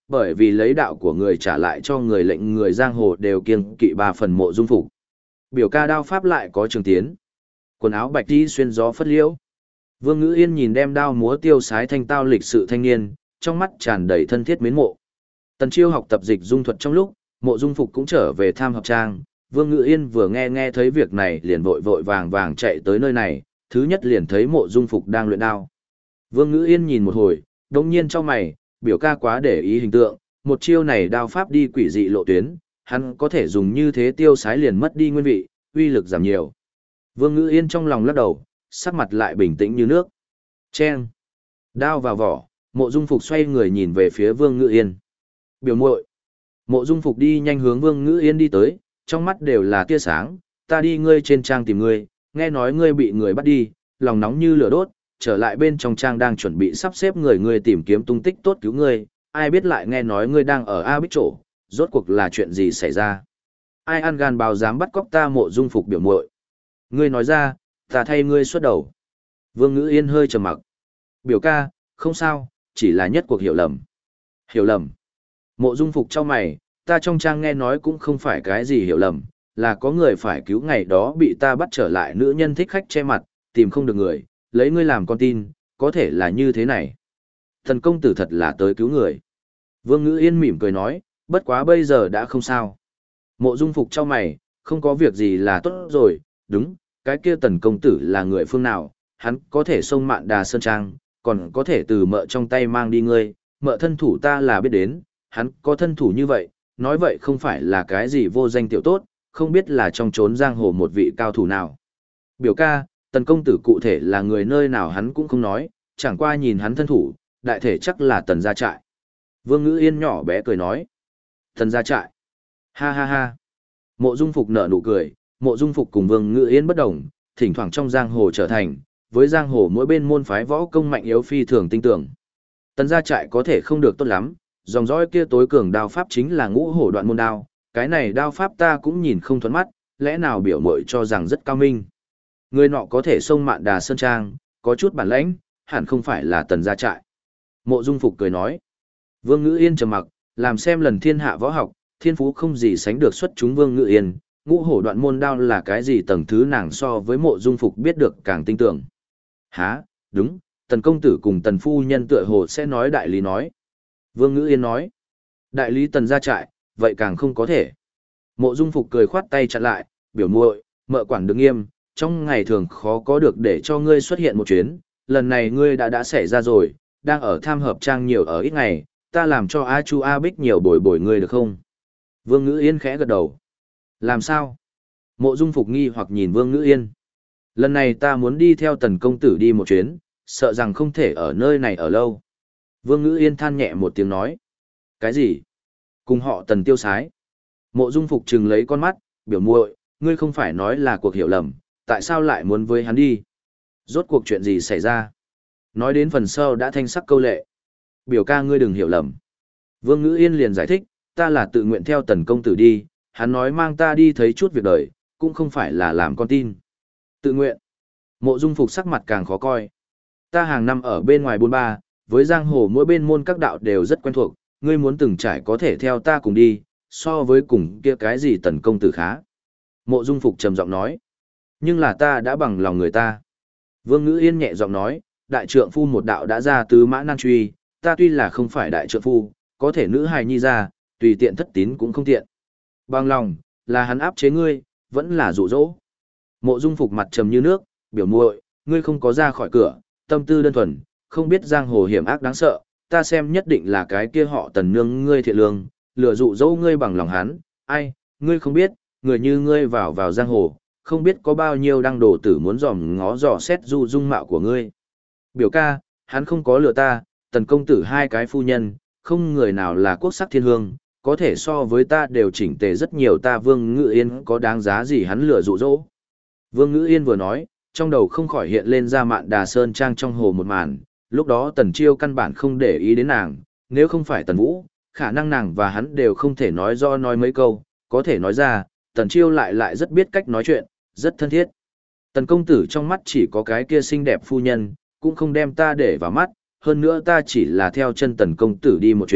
bởi vì lấy đạo của người trả lại cho người lệnh người giang hồ đều kiêng kỵ 3 phần Mộ Dung Phục. Biểu ca đao pháp lại có trường tiến. Quần áo bạch đi xuyên gió phất liễu. Vương Ngữ Yên nhìn đem đao múa tiêu sái thanh tao lịch sự thanh niên, trong mắt tràn đầy thân thiết mến mộ. Tần Chiêu học tập dịch dung thuật trong lúc, Mộ Dung Phục cũng trở về tham hợp trang. Vương Ngữ Yên vừa nghe thấy việc này liền vội vội vàng vàng chạy tới nơi này, thứ nhất liền thấy Mộ Dung Phục đang luyện đao. Vương Ngữ Yên nhìn một hồi, đồng nhiên trong mày, biểu ca quá để ý hình tượng, một chiêu này đao pháp đi quỷ dị lộ tuyến, hắn có thể dùng như thế tiêu sái liền mất đi nguyên vị, uy lực giảm nhiều. Vương Ngữ Yên trong lòng lắc đầu, sắc mặt lại bình tĩnh như nước. Chen! Đao vào vỏ, Mộ Dung Phục xoay người nhìn về phía Vương Ngữ Yên. Biểu muội. Mộ Dung Phục đi nhanh hướng Vương Ngữ Yên đi tới, trong mắt đều là tia sáng, ta đi ngươi trên trang tìm ngươi, nghe nói ngươi bị người bắt đi, lòng nóng như lửa đốt, trở lại bên trong trang đang chuẩn bị sắp xếp người tìm kiếm tung tích tốt cứu ngươi, ai biết lại nghe nói ngươi đang ở A Bích chỗ, rốt cuộc là chuyện gì xảy ra? Ai ăn gan báo dám bắt cóc ta Mộ Dung Phục biểu muội? Ngươi nói ra, ta thay ngươi xuất đầu. Vương Ngữ Yên hơi trầm mặc. Biểu ca, không sao, chỉ là nhất cuộc hiểu lầm. Hiểu lầm. Mộ Dung Phục trong mày, ta trong trang nghe nói cũng không phải cái gì hiểu lầm, là có người phải cứu ngày đó bị ta bắt trở lại nữ nhân thích khách che mặt, tìm không được người, lấy ngươi làm con tin, có thể là như thế này. Thần công tử thật là tới cứu người. Vương Ngữ Yên mỉm cười nói, bất quá bây giờ đã không sao. Mộ Dung Phục trong mày, không có việc gì là tốt rồi, đúng, cái kia Tần công tử là người phương nào, hắn có thể xông Mạn Đà Sơn Trang, còn có thể từ mợ trong tay mang đi ngươi, mợ thân thủ ta là biết đến, hắn có thân thủ như vậy, nói vậy không phải là cái gì vô danh tiểu tốt, không biết là trong chốn giang hồ một vị cao thủ nào. Biểu ca, Tần công tử cụ thể là người nơi nào hắn cũng không nói, chẳng qua nhìn hắn thân thủ, đại thể chắc là Tần gia trại. Vương Ngữ Yên nhỏ bé cười nói. Tần gia trại. Ha ha ha. Mộ Dung Phục nở nụ cười, Mộ Dung Phục cùng Vương Ngữ Yên bất đồng, thỉnh thoảng trong giang hồ trở thành, với giang hồ mỗi bên môn phái võ công mạnh yếu phi thường tinh tưởng. Tần gia trại có thể không được tốt lắm, dòng dõi kia tối cường đao pháp chính là Ngũ Hổ Đoạn môn đao, cái này đao pháp ta cũng nhìn không thuận mắt, lẽ nào biểu muội cho rằng rất cao minh. Người nọ có thể xông Mạn Đà Sơn Trang, có chút bản lãnh, hẳn không phải là Tần gia trại. Mộ Dung Phục cười nói. Vương Ngữ Yên trầm mặc, làm xem lần thiên hạ võ học, thiên phú không gì sánh được xuất chúng Vương Ngữ Yên, Ngũ Hổ Đoạn môn đao là cái gì tầng thứ nàng so với Mộ Dung Phục biết được càng tinh tưởng. Hả, đúng, Tần công tử cùng Tần phu nhân tựa hồ sẽ nói đại lý nói. Vương Ngữ Yên nói. Đại lý Tần gia trại, vậy càng không có thể. Mộ Dung Phục cười khoát tay chặn lại, biểu muội, mợ quản được nghiêm, trong ngày thường khó có được để cho ngươi xuất hiện một chuyến, lần này ngươi đã xảy ra rồi, đang ở tham hợp trang nhiều ở ít ngày, ta làm cho A Chu A Bích nhiều bồi bồi ngươi được không? Vương Ngữ Yên khẽ gật đầu. Làm sao? Mộ Dung Phục nghi hoặc nhìn Vương Ngữ Yên. Lần này ta muốn đi theo Tần công tử đi một chuyến, sợ rằng không thể ở nơi này ở lâu. Vương Ngữ Yên than nhẹ một tiếng nói. Cái gì? Cùng họ Tần tiêu sái. Mộ Dung Phục trừng lấy con mắt, biểu muội, ngươi không phải nói là cuộc hiểu lầm, tại sao lại muốn với hắn đi? Rốt cuộc chuyện gì xảy ra? Nói đến phần sau đã thanh sắc câu lệ. Biểu ca ngươi đừng hiểu lầm. Vương Ngữ Yên liền giải thích, ta là tự nguyện theo Tần công tử đi, hắn nói mang ta đi thấy chút việc đời, cũng không phải là làm con tin. Tự nguyện. Mộ Dung Phục sắc mặt càng khó coi. Ta hàng năm ở bên ngoài bôn ba, với giang hồ mỗi bên môn các đạo đều rất quen thuộc, ngươi muốn từng trải có thể theo ta cùng đi, so với cùng kia cái gì Tần công tử khá. Mộ Dung Phục trầm giọng nói. Nhưng là ta đã bằng lòng người ta. Vương Ngữ Yên nhẹ giọng nói, đại trượng phu một đạo đã ra tứ mã nan truy, ta tuy là không phải đại trượng phu, có thể nữ hài nhi ra, tùy tiện thất tín cũng không tiện. Bằng lòng, là hắn áp chế ngươi, vẫn là dụ dỗ. Mộ Dung Phục mặt trầm như nước, biểu muội, ngươi không có ra khỏi cửa, tâm tư đơn thuần, không biết giang hồ hiểm ác đáng sợ, ta xem nhất định là cái kia họ Tần nương ngươi thiện lương, lừa dụ dỗ ngươi bằng lòng hắn, ai, ngươi không biết, người như ngươi vào giang hồ, không biết có bao nhiêu đăng đồ tử muốn dòm ngó dò xét du dung mạo của ngươi. Biểu ca, hắn không có lừa ta, Tần công tử hai cái phu nhân, không người nào là quốc sắc thiên hương, có thể so với ta đều chỉnh tề rất nhiều, ta Vương Ngữ Yên có đáng giá gì hắn lừa dụ dỗ. Vương Ngữ Yên vừa nói, trong đầu không khỏi hiện lên ra Mạn Đà Sơn Trang trong hồ một màn, lúc đó Tần Chiêu căn bản không để ý đến nàng, nếu không phải Tần Vũ, khả năng nàng và hắn đều không thể nói do nói mấy câu, có thể nói ra, Tần Chiêu lại rất biết cách nói chuyện, rất thân thiết. Tần công tử trong mắt chỉ có cái kia xinh đẹp phu nhân, cũng không đem ta để vào mắt, hơn nữa ta chỉ là theo chân Tần công tử đi một chuyến,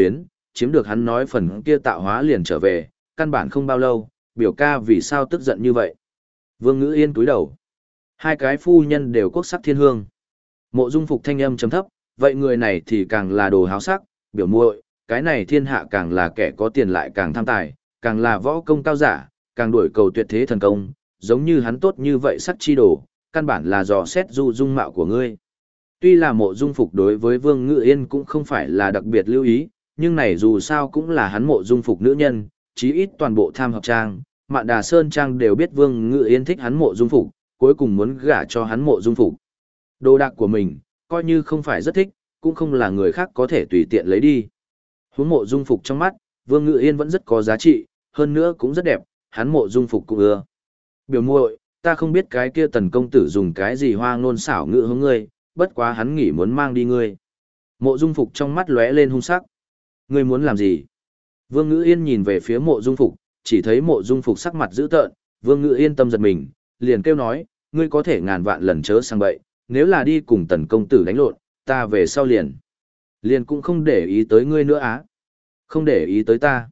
chiếm được hắn nói phần kia tạo hóa liền trở về, căn bản không bao lâu, biểu ca vì sao tức giận như vậy. Vương Ngữ Yên cúi đầu. Hai cái phu nhân đều quốc sắc thiên hương. Mộ Dung Phục thanh âm trầm thấp, vậy người này thì càng là đồ háo sắc, biểu muội, cái này thiên hạ càng là kẻ có tiền lại càng tham tài, càng là võ công cao giả, càng đuổi cầu tuyệt thế thần công, giống như hắn tốt như vậy sắc chi đồ, căn bản là dò xét du dung mạo của ngươi. Tuy là Mộ Dung Phục đối với Vương Ngữ Yên cũng không phải là đặc biệt lưu ý, nhưng này dù sao cũng là hắn Mộ Dung Phục nữ nhân, chí ít toàn bộ Tham Hợp Trang, Mạn Đà Sơn Trang đều biết Vương Ngữ Yên thích hắn Mộ Dung Phục, cuối cùng muốn gả cho hắn Mộ Dung Phục. Đồ đạc của mình, coi như không phải rất thích, cũng không là người khác có thể tùy tiện lấy đi. Huống Mộ Dung Phục trong mắt, Vương Ngữ Yên vẫn rất có giá trị, hơn nữa cũng rất đẹp, hắn Mộ Dung Phục cũng ưa. Biểu muội, ta không biết cái kia Tần công tử dùng cái gì hoa ngôn xảo ngữ hướng ngươi, bất quá hắn nghĩ muốn mang đi ngươi. Mộ Dung Phục trong mắt lóe lên hung sắc. Ngươi muốn làm gì? Vương Ngữ Yên nhìn về phía Mộ Dung Phục, chỉ thấy Mộ Dung Phục sắc mặt dữ tợn, Vương Ngữ Yên tâm giật mình, liền kêu nói, ngươi có thể ngàn vạn lần chớ sang bậy, nếu là đi cùng Tần công tử đánh lộn, ta về sau liền cũng không để ý tới ngươi nữa á. Không để ý tới ta.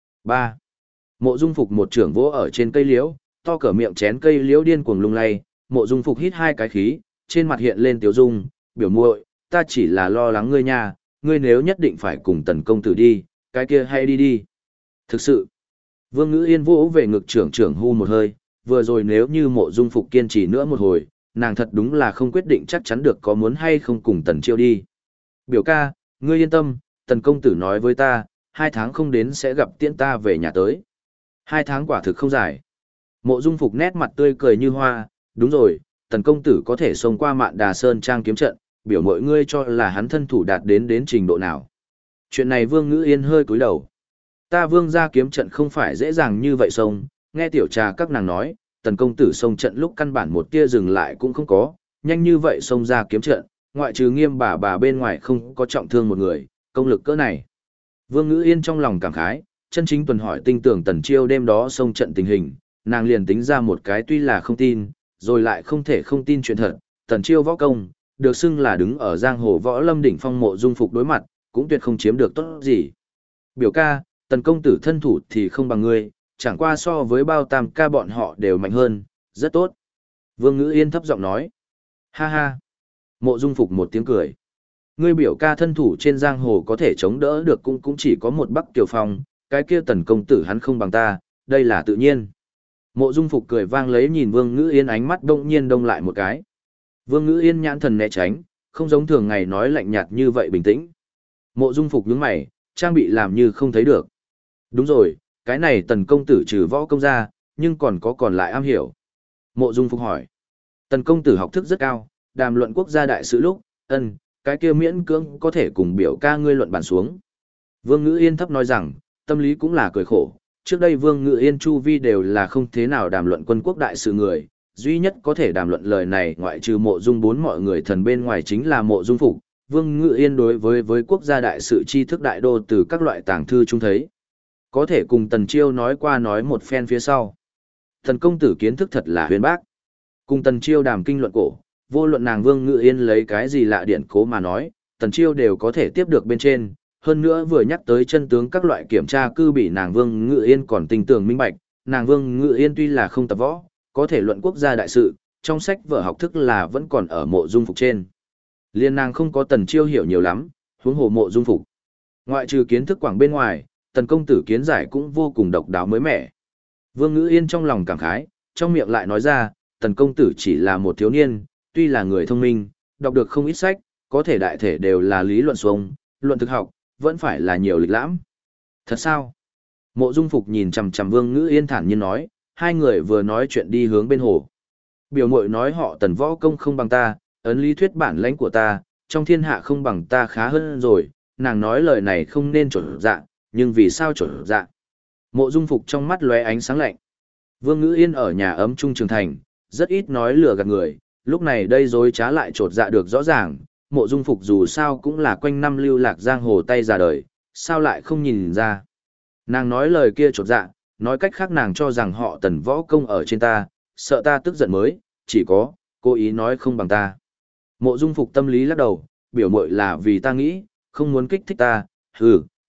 3. Mộ Dung Phục một trưởng vỗ ở trên cây liễu, to cỡ miệng chén cây liễu điên cuồng lung lay, Mộ Dung Phục hít hai cái khí, trên mặt hiện lên tiếu dung, biểu muội, ta chỉ là lo lắng ngươi nha, ngươi nếu nhất định phải cùng Tần công tử đi, cái kia hay đi đi. Thực sự, Vương Ngữ Yên vỗ về ngực trưởng hu một hơi, vừa rồi nếu như Mộ Dung Phục kiên trì nữa một hồi, nàng thật đúng là không quyết định chắc chắn được có muốn hay không cùng Tần Chiêu đi. Biểu ca, ngươi yên tâm, Tần công tử nói với ta, 2 tháng không đến sẽ gặp tiễn ta về nhà tới. 2 tháng quả thực không dài. Mộ Dung Phục nét mặt tươi cười như hoa, đúng rồi, Tần công tử có thể xông qua Mạn Đà Sơn Trang kiếm trận, biểu mọi ngươi cho là hắn thân thủ đạt đến trình độ nào. Chuyện này Vương Ngữ Yên hơi cúi đầu. Ta Vương gia kiếm trận không phải dễ dàng như vậy xông, nghe tiểu trà các nàng nói, Tần công tử xông trận lúc căn bản một tia dừng lại cũng không có, nhanh như vậy xông ra kiếm trận, ngoại trừ Nghiêm bà bên ngoài không có trọng thương một người, công lực cỡ này. Vương Ngữ Yên trong lòng cảm khái, chân chính tuần hỏi tinh tưởng Tần Chiêu đêm đó xông trận tình hình, nàng liền tính ra một cái tuy là không tin, rồi lại không thể không tin chuyện thật, Tần Chiêu võ công, được xưng là đứng ở giang hồ võ lâm đỉnh phong Mộ Dung Phục đối mặt, cũng tuyệt không chiếm được tốt gì. Biểu ca, Tần công tử thân thủ thì không bằng ngươi, chẳng qua so với bao tam ca bọn họ đều mạnh hơn, rất tốt. Vương Ngữ Yên thấp giọng nói. Ha ha. Mộ Dung Phục một tiếng cười. Ngươi biểu ca thân thủ trên giang hồ có thể chống đỡ được cũng chỉ có một Bắc Kiều Phong, cái kia Tần công tử hắn không bằng ta, đây là tự nhiên. Mộ Dung Phục cười vang lấy nhìn Vương Ngữ Yên ánh mắt đông nhiên đông lại một cái. Vương Ngữ Yên nhãn thần né tránh, không giống thường ngày nói lạnh nhạt như vậy bình tĩnh. Mộ Dung Phục nhướng mày, trang bị làm như không thấy được. Đúng rồi, cái này Tần công tử trừ võ công ra, nhưng còn lại am hiểu. Mộ Dung Phục hỏi. Tần công tử học thức rất cao, đàm luận quốc gia đại sự lúc, cái kia miễn cưỡng có thể cùng biểu ca ngươi luận bàn xuống. Vương Ngữ Yên thấp nói rằng, tâm lý cũng là cười khổ. Trước đây Vương Ngữ Yên chu vi đều là không thế nào đàm luận quân quốc đại sự người, duy nhất có thể đàm luận lời này ngoại trừ Mộ Dung bốn mọi người thần bên ngoài chính là Mộ Dung Phục. Vương Ngữ Yên đối với quốc gia đại sự tri thức đại đô từ các loại tàng thư trung thấy. Có thể cùng Tần Chiêu nói qua nói một phen phía sau. Thần công tử kiến thức thật là huyền bác. Cùng Tần Chiêu đàm kinh luận cổ, vô luận nàng Vương Ngữ Yên lấy cái gì lạ điển cố mà nói, Tần Chiêu đều có thể tiếp được bên trên. Hơn nữa vừa nhắc tới chân tướng các loại kiểm tra cư bị nàng Vương Ngữ Yên còn tinh tường minh bạch, nàng Vương Ngữ Yên tuy là không tập võ, có thể luận quốc gia đại sự, trong sách vở học thức là vẫn còn ở Mộ Dung Phục trên. Liên nàng không có Tần Chiêu hiểu nhiều lắm, huống hồ Mộ Dung Phục. Ngoại trừ kiến thức quảng bên ngoài, Tần công tử kiến giải cũng vô cùng độc đáo mới mẻ. Vương Ngữ Yên trong lòng cảm khái, trong miệng lại nói ra, Tần công tử chỉ là một thiếu niên, tuy là người thông minh, đọc được không ít sách, có thể đại thể đều là lý luận xuông, luận thực học, vẫn phải là nhiều lịch lãm. Thật sao? Mộ Dung Phục nhìn chằm chằm Vương Ngữ Yên thản nhiên nói, hai người vừa nói chuyện đi hướng bên hồ. Biểu muội nói họ Tần võ công không bằng ta, ấn lý thuyết bản lãnh của ta, trong thiên hạ không bằng ta khá hơn rồi, nàng nói lời này không nên trộn dạ, nhưng vì sao trộn dạ? Mộ Dung Phục trong mắt lóe ánh sáng lạnh. Vương Ngữ Yên ở nhà ấm trung trường thành, rất ít nói lừa gạt người, lúc này đây dối trá lại trột dạ được rõ ràng, Mộ Dung Phục dù sao cũng là quanh năm lưu lạc giang hồ tay già đời, sao lại không nhìn ra. Nàng nói lời kia trột dạ, nói cách khác nàng cho rằng họ Tần võ công ở trên ta, sợ ta tức giận mới, chỉ có, cố ý nói không bằng ta. Mộ Dung Phục tâm lý lắc đầu, biểu muội là vì ta nghĩ, không muốn kích thích ta,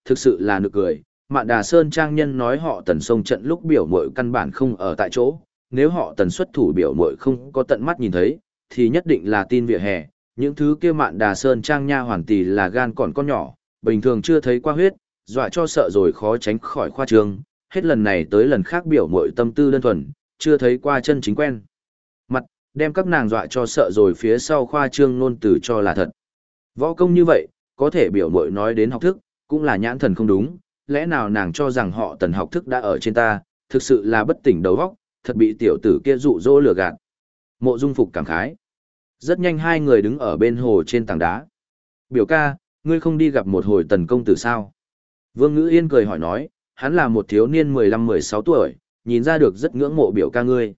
thực sự là nực cười. Mạn Đà Sơn trang nhân nói họ Tần xông trận lúc biểu muội căn bản không ở tại chỗ, nếu họ Tần xuất thủ biểu muội không có tận mắt nhìn thấy, thì nhất định là tin vỉa hè. Những thứ kia Mạn Đà Sơn trang nha hoàn tỷ là gan còn con nhỏ, bình thường chưa thấy qua huyết, dọa cho sợ rồi khó tránh khỏi khoa trương, hết lần này tới lần khác biểu muội tâm tư đơn thuần, chưa thấy qua chân chính quen. Mặt, đem các nàng dọa cho sợ rồi phía sau khoa trương ngôn từ cho là thật. Võ công như vậy, có thể biểu muội nói đến học thức, cũng là nhãn thần không đúng, lẽ nào nàng cho rằng họ Tần học thức đã ở trên ta, thực sự là bất tỉnh đầu óc, thật bị tiểu tử kia dụ dỗ lừa gạt. Mộ Dung Phục cảm khái. Rất nhanh hai người đứng ở bên hồ trên tảng đá. Biểu ca, ngươi không đi gặp một hồi Tần công tử sao? Vương Ngữ Yên cười hỏi nói, hắn là một thiếu niên 15-16 tuổi, nhìn ra được rất ngưỡng mộ biểu ca ngươi.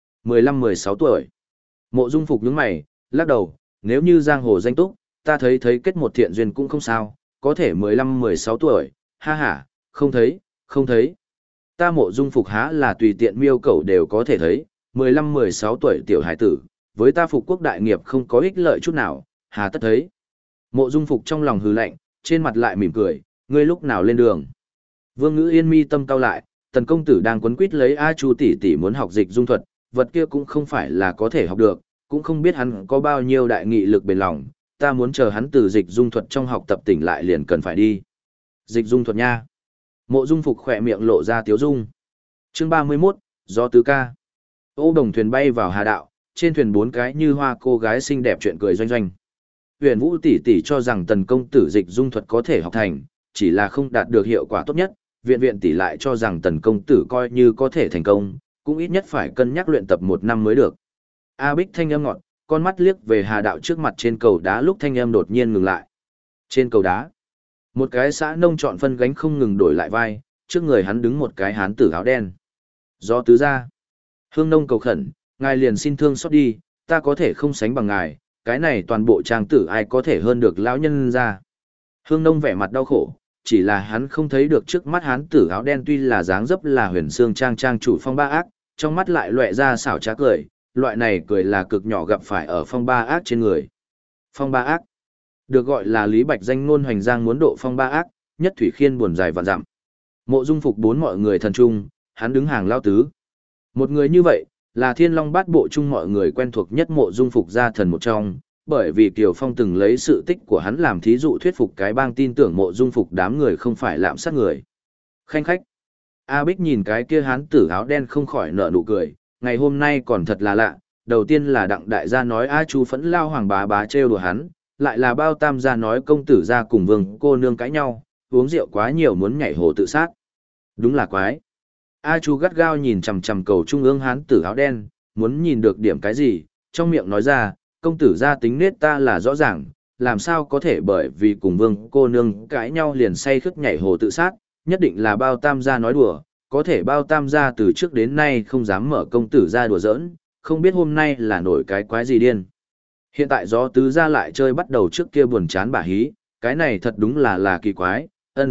15-16 tuổi. Mộ Dung Phục nhướng mày, lắc đầu, nếu như giang hồ danh túc, ta thấy kết một thiện duyên cũng không sao, có thể 15-16 tuổi, ha ha, không thấy, không thấy. Ta Mộ Dung Phục há là tùy tiện miêu cầu đều có thể thấy, 15-16 tuổi tiểu hải tử, với ta Phục quốc đại nghiệp không có ích lợi chút nào, hà tất thấy. Mộ Dung Phục trong lòng hừ lạnh, trên mặt lại mỉm cười, ngươi lúc nào lên đường. Vương Ngữ Yên mi tâm cau lại, Tần công tử đang quấn quýt lấy A Chu tỷ tỷ muốn học dịch dung thuật, vật kia cũng không phải là có thể học được, cũng không biết hắn có bao nhiêu đại nghị lực bền lòng, ta muốn chờ hắn từ dịch dung thuật trong học tập tỉnh lại liền cần phải đi. Dịch dung thuật nha. Mộ Dung Phục khỏe miệng lộ ra tiếu dung. Chương 31, do tứ ca. Ô đồng thuyền bay vào hà đạo, trên thuyền bốn cái như hoa cô gái xinh đẹp chuyện cười doanh doanh. Huyền Vũ tỷ tỷ cho rằng Tần công tử dịch dung thuật có thể học thành, chỉ là không đạt được hiệu quả tốt nhất, viện viện tỷ lại cho rằng Tần công tử coi như có thể thành công, cũng ít nhất phải cân nhắc luyện tập 1 năm mới được. A Bích thanh âm ngọt, con mắt liếc về hà đạo trước mặt trên cầu đá lúc thanh âm đột nhiên ngừng lại. Trên cầu đá, một cái xã nông trọn phân gánh không ngừng đổi lại vai, trước người hắn đứng một cái hán tử áo đen. Do tứ ra, Hương nông cầu khẩn, ngài liền xin thương xót đi, ta có thể không sánh bằng ngài, cái này toàn bộ trang tử ai có thể hơn được lão nhân ra. Hương nông vẻ mặt đau khổ, chỉ là hắn không thấy được trước mắt hán tử áo đen tuy là dáng dấp là huyền xương trang trang chủ phong ba ác, trong mắt lại loẹ ra xảo trá cười, loại này cười là cực nhỏ gặp phải ở phong ba ác trên người. Phong ba ác, được gọi là Lý Bạch danh ngôn hoành giang muốn độ phong ba ác, nhất thủy khiên buồn dài vạn dặm. Mộ Dung Phục bốn mọi người thần trung, hắn đứng hàng lao tứ. Một người như vậy, là Thiên Long Bát Bộ chung mọi người quen thuộc nhất Mộ Dung Phục gia thần một trong, bởi vì Kiều Phong từng lấy sự tích của hắn làm thí dụ thuyết phục cái bang tin tưởng Mộ Dung Phục đám người không phải lạm sát người. Khanh khách. A Bích nhìn cái kia hán tử áo đen không khỏi nở nụ cười, ngày hôm nay còn thật là lạ, đầu tiên là Đặng đại gia nói A Chu Phẫn lao hoàng bá trêu đùa hắn, lại là Bao Tam gia nói công tử gia cùng Vương cô nương cãi nhau, uống rượu quá nhiều muốn nhảy hồ tự sát. Đúng là quái. A Chu gắt gao nhìn chằm chằm cầu trung ương hán tử áo đen, muốn nhìn được điểm cái gì, trong miệng nói ra, công tử gia tính nết ta là rõ ràng, làm sao có thể bởi vì cùng Vương cô nương cãi nhau liền say khướt nhảy hồ tự sát, nhất định là Bao Tam gia nói đùa, có thể Bao Tam gia từ trước đến nay không dám mở công tử gia đùa giỡn, không biết hôm nay là nổi cái quái gì điên. Hiện tại do tứ gia lại chơi bắt đầu trước kia buồn chán bả hí, cái này thật đúng là kỳ quái,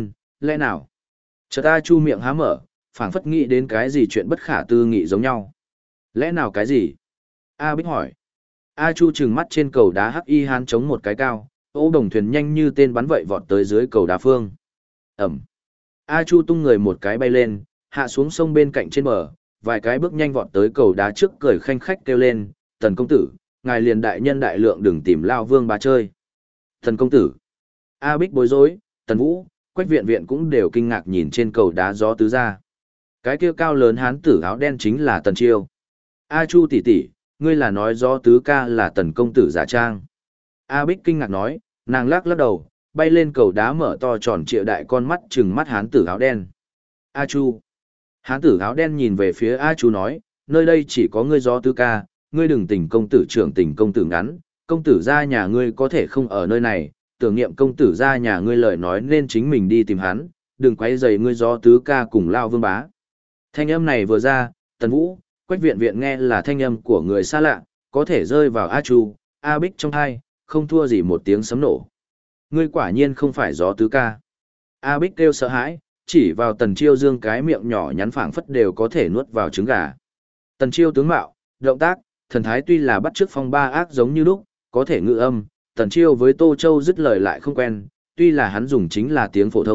lẽ nào? Chợt A Chu miệng há mở, phảng phất nghĩ đến cái gì chuyện bất khả tư nghị giống nhau. Lẽ nào cái gì? A Bích hỏi. A Chu trừng mắt trên cầu đá hắc y hán chống một cái cao, ô đồng thuyền nhanh như tên bắn vậy vọt tới dưới cầu đá phương. Ẩm. A Chu tung người một cái bay lên, hạ xuống sông bên cạnh trên bờ, vài cái bước nhanh vọt tới cầu đá trước cười khanh khách kêu lên, Tần công tử, ngài liền đại nhân đại lượng đừng tìm Lao Vương bá chơi. Tần công tử. A Bích bối rối, Tần Vũ, Quách viện viện cũng đều kinh ngạc nhìn trên cầu đá gió tứ ra. Cái kia cao lớn hán tử áo đen chính là Tần Chiêu. A Chu tỷ tỷ, ngươi là nói gió tứ ca là Tần công tử giả trang. A Bích kinh ngạc nói, nàng lắc lắc đầu, bay lên cầu đá mở to tròn trịa đại con mắt trừng mắt hán tử áo đen. A Chu. Hán tử áo đen nhìn về phía A Chu nói, nơi đây chỉ có ngươi gió tứ ca, ngươi đừng tình công tử trưởng tình công tử ngắn, công tử gia nhà ngươi có thể không ở nơi này, tưởng niệm công tử gia nhà ngươi lời nói nên chính mình đi tìm hắn, đừng quấy rầy ngươi gió tứ ca cùng Lao Vương bá. Thanh âm này vừa ra, Tần Vũ, Quách viện viện nghe là thanh âm của người xa lạ, có thể rơi vào A Chu, A Bích trong tai, không thua gì một tiếng sấm nổ. Ngươi quả nhiên không phải gió tứ ca. A Bích kêu sợ hãi, chỉ vào Tần Chiêu dương cái miệng nhỏ nhắn phảng phất đều có thể nuốt vào trứng gà. Tần Chiêu tướng mạo, động tác, thần thái tuy là bắt chước phong ba ác giống như lúc, có thể ngự âm, Tần Chiêu với Tô Châu dứt lời lại không quen, tuy là hắn dùng chính là tiếng phổ thông,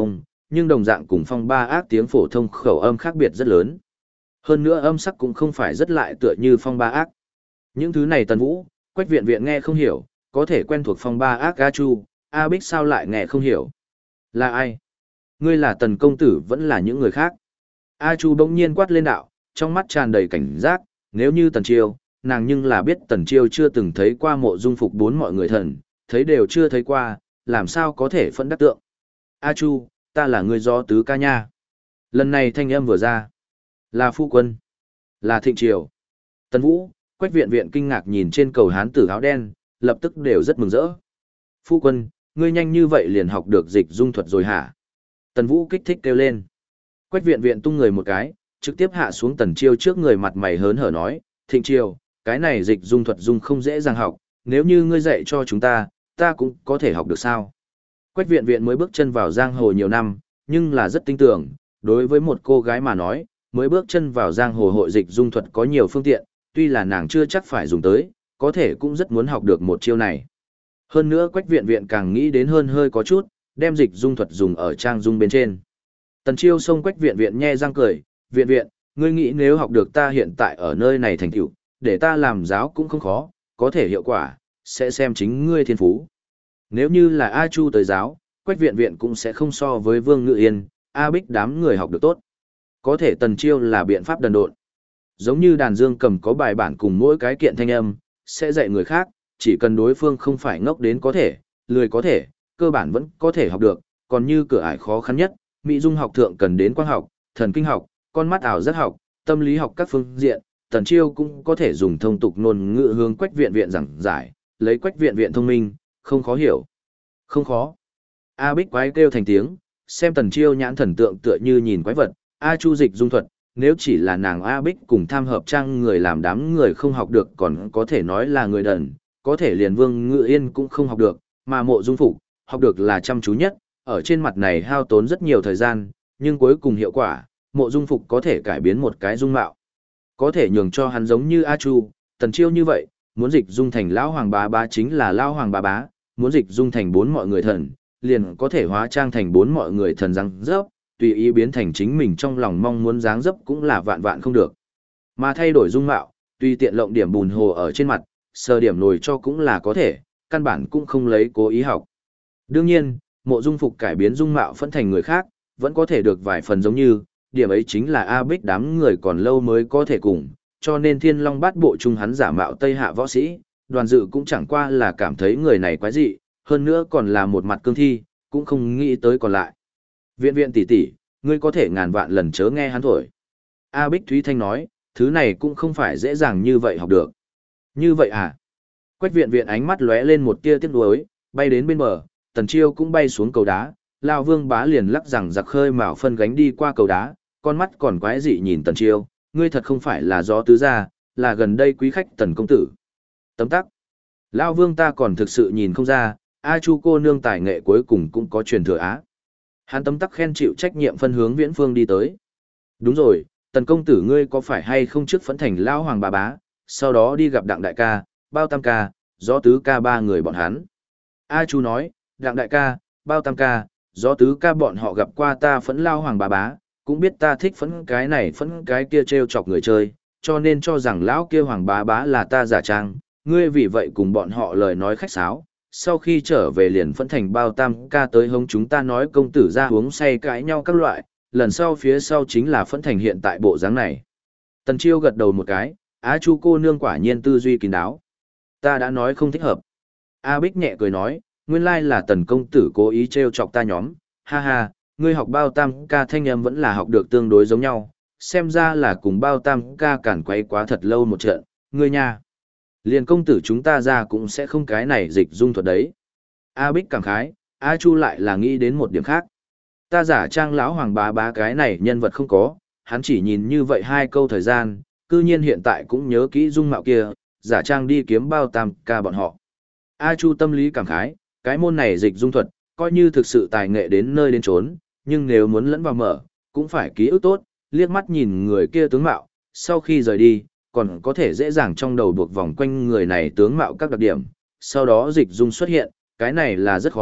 nhưng đồng dạng cùng phong ba ác tiếng phổ thông khẩu âm khác biệt rất lớn. Hơn nữa âm sắc cũng không phải rất lại tựa như phong ba ác. Những thứ này Tần Vũ, Quách Viện Viện nghe không hiểu, có thể quen thuộc phong ba ác A Chu, A Bích sao lại nghe không hiểu. Là ai? Ngươi là Tần công tử vẫn là những người khác? A Chu bỗng nhiên quát lên đạo, trong mắt tràn đầy cảnh giác, nếu như Tần Chiêu, nàng nhưng là biết Tần Chiêu chưa từng thấy qua mộ dung phục bốn mọi người thần, thấy đều chưa thấy qua, làm sao có thể phân đắc tượng. A Chu, ta là người do tứ ca nha. Lần này thanh âm vừa ra, là phu quân, là Thịnh Triều. Tần Vũ, Quách Viện Viện kinh ngạc nhìn trên cầu hán tử áo đen, lập tức đều rất mừng rỡ. Phu quân, ngươi nhanh như vậy liền học được dịch dung thuật rồi hả? Tần Vũ kích thích kêu lên. Quách Viện Viện tung người một cái, trực tiếp hạ xuống Tần Chiêu trước người, mặt mày hớn hở nói, Thịnh Triều, cái này dịch dung thuật dung không dễ dàng học, nếu như ngươi dạy cho chúng ta cũng có thể học được sao? Quách Viện Viện mới bước chân vào giang hồ nhiều năm, nhưng là rất tinh tưởng, đối với một cô gái mà nói, mới bước chân vào giang hồ hội dịch dung thuật có nhiều phương tiện, tuy là nàng chưa chắc phải dùng tới, có thể cũng rất muốn học được một chiêu này. Hơn nữa Quách Viện Viện càng nghĩ đến hơn hơi có chút, đem dịch dung thuật dùng ở trang dung bên trên. Tần Chiêu xông Quách Viện Viện nhe răng cười, Viện Viện, ngươi nghĩ nếu học được ta hiện tại ở nơi này thành tựu, để ta làm giáo cũng không khó, có thể hiệu quả, sẽ xem chính ngươi thiên phú. Nếu như là A Chu tới giáo, Quách Viện Viện cũng sẽ không so với Vương Ngự Yên, A Bích đám người học được tốt. Có thể Tần Chiêu là biện pháp đần độn. Giống như đàn dương cầm có bài bản cùng mỗi cái kiện thanh âm, sẽ dạy người khác, chỉ cần đối phương không phải ngốc đến có thể, lười có thể, cơ bản vẫn có thể học được, còn như cửa ải khó khăn nhất, mỹ dung học thượng cần đến quang học, thần kinh học, con mắt ảo giác học, tâm lý học các phương diện, Tần Chiêu cũng có thể dùng thông tục ngôn ngữ hướng Quách Viện Viện giảng giải, lấy Quách Viện Viện thông minh, không khó hiểu. Không khó. A Bích quái kêu thành tiếng, xem Tần Chiêu nhãn thần tượng tựa như nhìn quái vật, A Chu dịch dung thuật, nếu chỉ là nàng A Bích cùng tham hợp trang người làm đám người không học được còn có thể nói là người đần, có thể liền Vương Ngự Yên cũng không học được, mà Mộ Dung Phục, học được là chăm chú nhất, ở trên mặt này hao tốn rất nhiều thời gian, nhưng cuối cùng hiệu quả, Mộ Dung Phục có thể cải biến một cái dung mạo. Có thể nhường cho hắn giống như A Chu, Tần Chiêu như vậy, muốn dịch dung thành lão hoàng bá bá chính là lão hoàng bá bá, muốn dịch dung thành bốn mọi người thần, liền có thể hóa trang thành bốn mọi người thần răng rớp, tùy ý biến thành chính mình trong lòng mong muốn dáng dấp cũng là vạn vạn không được. Mà thay đổi dung mạo, tùy tiện lộng điểm bùn hồ ở trên mặt, sờ điểm nồi cho cũng là có thể, căn bản cũng không lấy cố ý học. Đương nhiên, Mộ Dung Phục cải biến dung mạo phân thành người khác, vẫn có thể được vài phần giống như, điểm ấy chính là A Bích đám người còn lâu mới có thể cùng, cho nên Thiên Long Bát Bộ chung hắn giả mạo Tây Hạ võ sĩ, Đoàn Dự cũng chẳng qua là cảm thấy người này quái dị, hơn nữa còn là một mặt cương thi, cũng không nghĩ tới còn lại. Viện Viện tỷ tỷ, ngươi có thể ngàn vạn lần chớ nghe hắn thổi. A Bích Thúy Thanh nói, thứ này cũng không phải dễ dàng như vậy học được. Như vậy à? Quách Viện Viện ánh mắt lóe lên một tia tiếc nuối, bay đến bên bờ, Tần Chiêu cũng bay xuống cầu đá, Lão Vương bá liền lắc rằng giặc khơi mào phân gánh đi qua cầu đá, con mắt còn quái dị nhìn Tần Chiêu, ngươi thật không phải là gió tứ gia, là gần đây quý khách Tần công tử. Tấm tắc. Lão Vương ta còn thực sự nhìn không ra, A Chu cô nương tài nghệ cuối cùng cũng có truyền thừa á. Hắn tấm tắc khen chịu trách nhiệm phân hướng Viễn Phương đi tới. Đúng rồi, Tần công tử ngươi có phải hay không trước phẫn thành Lão hoàng bà bá, sau đó đi gặp Đặng đại ca, Bao tam ca, Gió tứ ca ba người bọn hắn. A Chu nói, Đặng đại ca, Bao tam ca, Gió tứ ca bọn họ gặp qua ta phẫn Lão hoàng bà bá, cũng biết ta thích phẫn cái này phẫn cái kia trêu chọc người chơi, cho nên cho rằng lão kia hoàng bá bá là ta giả trang, ngươi vì vậy cùng bọn họ lời nói khách sáo, sau khi trở về liền phẫn thành Bao tam ca tới hống chúng ta nói công tử ra uống say cãi nhau các loại, lần sau phía sau chính là phẫn thành hiện tại bộ dáng này. Tần Chiêu gật đầu một cái, Á Chu cô nương quả nhiên tư duy kín đáo. Ta đã nói không thích hợp. A Bích nhẹ cười nói, nguyên lai là Tần công tử cố ý trêu chọc ta nhóm, ha ha, ngươi học Bao tam ca thanh âm vẫn là học được tương đối giống nhau, xem ra là cùng Bao tam ca cản quấy quá thật lâu một trận, ngươi nha. Liền công tử chúng ta ra cũng sẽ không cái này dịch dung thuật đấy. A Bích cảm khái, A Chu lại là nghĩ đến một điểm khác. Ta giả trang lão hoàng bá bá cái này nhân vật không có, hắn chỉ nhìn như vậy hai câu thời gian, cư nhiên hiện tại cũng nhớ kỹ dung mạo kia, giả trang đi kiếm Bao tam ca bọn họ. A Chu tâm lý cảm khái, cái môn này dịch dung thuật, coi như thực sự tài nghệ đến nơi đến chốn, nhưng nếu muốn lẫn vào mở, cũng phải ký ức tốt, liếc mắt nhìn người kia tướng mạo, sau khi rời đi, còn có thể dễ dàng trong đầu buộc vòng quanh người này tướng mạo các đặc điểm, sau đó dịch dung xuất hiện, cái này là rất khó,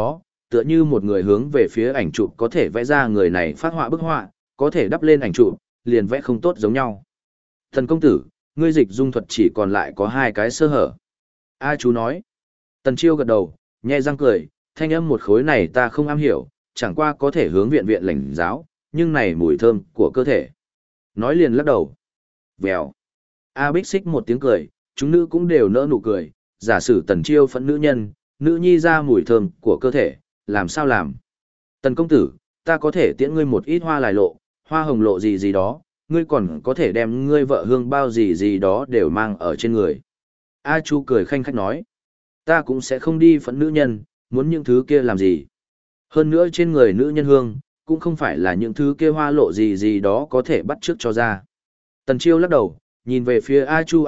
tựa như một người hướng về phía ảnh chụp có thể vẽ ra người này phát họa bức họa, có thể đắp lên ảnh chụp, liền vẽ không tốt giống nhau. Tần công tử, ngươi dịch dung thuật chỉ còn lại có 2 cái sơ hở. A chú nói. Tần Chiêu gật đầu, nhe răng cười, thanh âm một khối này ta không am hiểu, chẳng qua có thể hướng viện viện lãnh giáo, nhưng này mùi thơm của cơ thể. Nói liền lắc đầu. Vèo. A Bích xích một tiếng cười, chúng nữ cũng đều nỡ nụ cười, giả sử Tần Chiêu phẫn nữ nhân, nữ nhi ra mùi thơm của cơ thể, làm sao làm? Tần công tử, ta có thể tiễn ngươi một ít hoa lại lộ, hoa hồng lộ gì gì đó, ngươi còn có thể đem ngươi vợ hương bao gì gì đó đều mang ở trên người. A Chu cười khanh khách nói, ta cũng sẽ không đi phẫn nữ nhân, muốn những thứ kia làm gì. Hơn nữa trên người nữ nhân hương, cũng không phải là những thứ kia hoa lộ gì gì đó có thể bắt chước cho ra. Tần Chiêu lắc đầu, nhìn về phía A Chu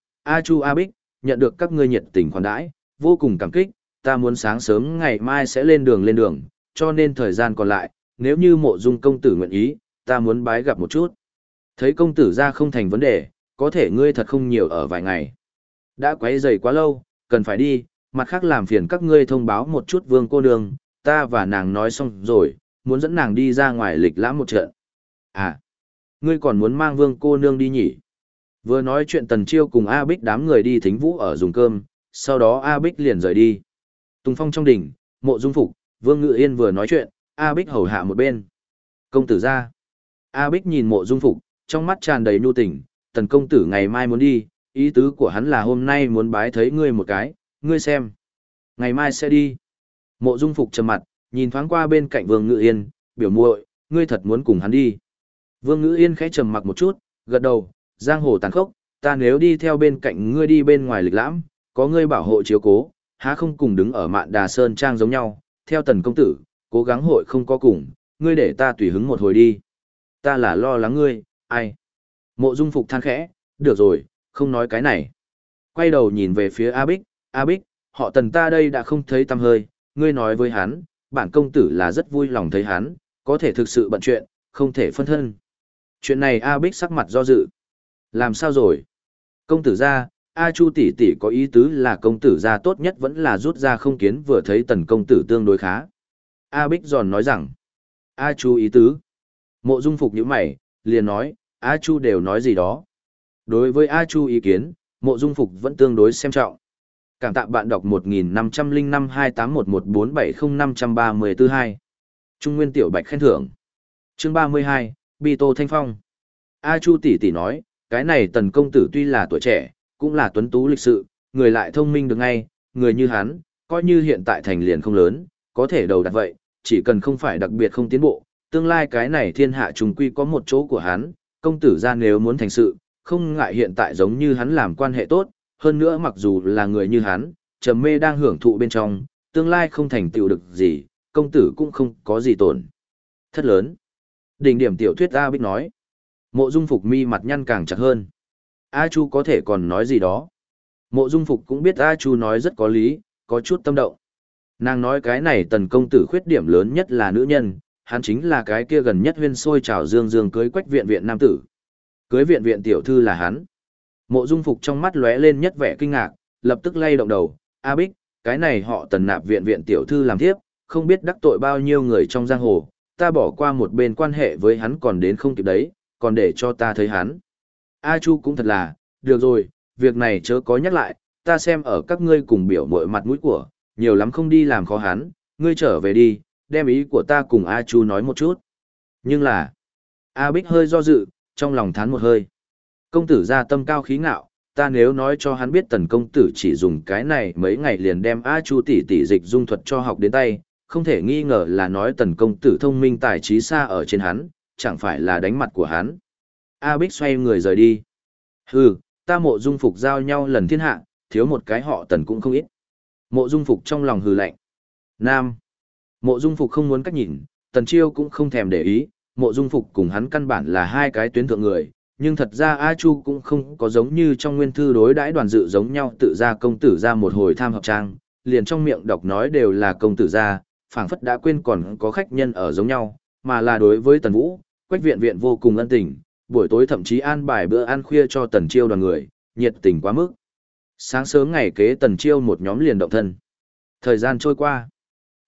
A Bích, nhận được các ngươi nhiệt tình khoản đãi, vô cùng cảm kích, ta muốn sáng sớm ngày mai sẽ lên đường, cho nên thời gian còn lại, nếu như Mộ Dung công tử nguyện ý, ta muốn bái gặp một chút. Thấy công tử ra không thành vấn đề, có thể ngươi thật không nhiều ở vài ngày. Đã quấy rầy quá lâu, cần phải đi, mặt khác làm phiền các ngươi thông báo một chút Vương cô nương, ta và nàng nói xong rồi, muốn dẫn nàng đi ra ngoài lịch lãm một trận. À, ngươi còn muốn mang Vương cô nương đi nhỉ? Vừa nói chuyện Tần Chiêu cùng A Bích đám người đi thính vũ ở dùng cơm, sau đó A Bích liền rời đi. Tùng Phong trong đỉnh, Mộ Dung Phục, Vương Ngự Yên vừa nói chuyện, A Bích hầu hạ một bên. Công tử ra. A Bích nhìn Mộ Dung Phục, trong mắt tràn đầy nhu tình, Tần công tử ngày mai muốn đi, ý tứ của hắn là hôm nay muốn bái thấy ngươi một cái, ngươi xem. Ngày mai sẽ đi. Mộ Dung Phục trầm mặt, nhìn thoáng qua bên cạnh Vương Ngự Yên, biểu muội, ngươi thật muốn cùng hắn đi. Vương Ngự Yên khẽ trầm mặc một chút, gật đầu, giang hồ tàn khốc, ta nếu đi theo bên cạnh ngươi đi bên ngoài lịch lãm, có ngươi bảo hộ chiếu cố, há không cùng đứng ở Mạn Đà Sơn Trang giống nhau, theo Tần công tử, cố gắng hội không có cùng, ngươi để ta tùy hứng một hồi đi. Ta là lo lắng ngươi, ai? Mộ Dung Phục than khẽ, được rồi, không nói cái này. Quay đầu nhìn về phía A Bích, họ Tần ta đây đã không thấy tăm hơi, ngươi nói với hắn, bản công tử là rất vui lòng thấy hắn, có thể thực sự bận chuyện, không thể phân thân. Chuyện này A Bích sắc mặt do dự. Làm sao rồi? Công tử gia, A Chu tỷ tỷ có ý tứ là công tử gia tốt nhất vẫn là rút ra không kiến vừa thấy Tần công tử tương đối khá. A Bích giòn nói rằng, A Chu ý tứ. Mộ Dung Phục nhíu mày, liền nói, A Chu đều nói gì đó. Đối với A Chu ý kiến, Mộ Dung Phục vẫn tương đối xem trọng. Cảm tạ bạn đọc 15052811470534. Trung Nguyên Tiểu Bạch khen thưởng. Chương 32, Bi Tô Thanh Phong. A Chu tỷ tỷ nói, cái này Tần công tử tuy là tuổi trẻ, cũng là tuấn tú lịch sự, người lại thông minh được ngay, người như hắn, coi như hiện tại thành liền không lớn, có thể đầu đặt vậy, chỉ cần không phải đặc biệt không tiến bộ, tương lai cái này thiên hạ trùng quy có một chỗ của hắn, công tử ra nếu muốn thành sự, không ngại hiện tại giống như hắn làm quan hệ tốt, hơn nữa mặc dù là người như hắn, trầm mê đang hưởng thụ bên trong, tương lai không thành tựu được gì, công tử cũng không có gì tổn. Thất lớn. Đỉnh điểm tiểu thuyết A Bích nói. Mộ Dung Phục mi mặt nhăn càng chặt hơn. A Chu có thể còn nói gì đó. Mộ Dung Phục cũng biết A Chu nói rất có lý, có chút tâm động. Nàng nói cái này Tần công tử khuyết điểm lớn nhất là nữ nhân, hắn chính là cái kia gần nhất huyên sôi trào dương dương cưới Quách viện viện nam tử. Cưới viện viện tiểu thư là hắn. Mộ Dung Phục trong mắt lóe lên nhất vẻ kinh ngạc, lập tức lay động đầu, A Bích, cái này họ Tần nạp viện viện tiểu thư làm thiếp, không biết đắc tội bao nhiêu người trong giang hồ, ta bỏ qua một bên quan hệ với hắn còn đến không kịp đấy, còn để cho ta thấy hắn. A Chu cũng thật là, được rồi, việc này chớ có nhắc lại, ta xem ở các ngươi cùng biểu mội mặt mũi của, nhiều lắm không đi làm khó hắn, ngươi trở về đi, đem ý của ta cùng A Chu nói một chút. Nhưng là, A Bích hơi do dự, trong lòng thán một hơi. Công tử ra tâm cao khí ngạo, ta nếu nói cho hắn biết Tần công tử chỉ dùng cái này mấy ngày liền đem A Chu tỷ tỷ dịch dung thuật cho học đến tay, không thể nghi ngờ là nói Tần công tử thông minh tài trí xa ở trên hắn, chẳng phải là đánh mặt của hắn. A Bích xoay người rời đi. Hừ, ta Mộ Dung Phục giao nhau lần thiên hạ, thiếu một cái họ Tần cũng không ít. Mộ Dung Phục trong lòng hừ lạnh. Nam. Mộ Dung Phục không muốn cách nhìn, Tần Chiêu cũng không thèm để ý, Mộ Dung Phục cùng hắn căn bản là hai cái tuyến thượng người, nhưng thật ra A Chu cũng không có giống như trong nguyên thư đối đãi Đoàn Dự giống nhau tự ra công tử ra một hồi tham hợp trang, liền trong miệng đọc nói đều là công tử ra, phảng phất đã quên còn có khách nhân ở giống nhau, mà là đối với Tần Vũ, Quách viện viện vô cùng ân tình, buổi tối thậm chí an bài bữa ăn khuya cho Tần Chiêu đoàn người, nhiệt tình quá mức. Sáng sớm ngày kế Tần Chiêu một nhóm liền động thân. Thời gian trôi qua.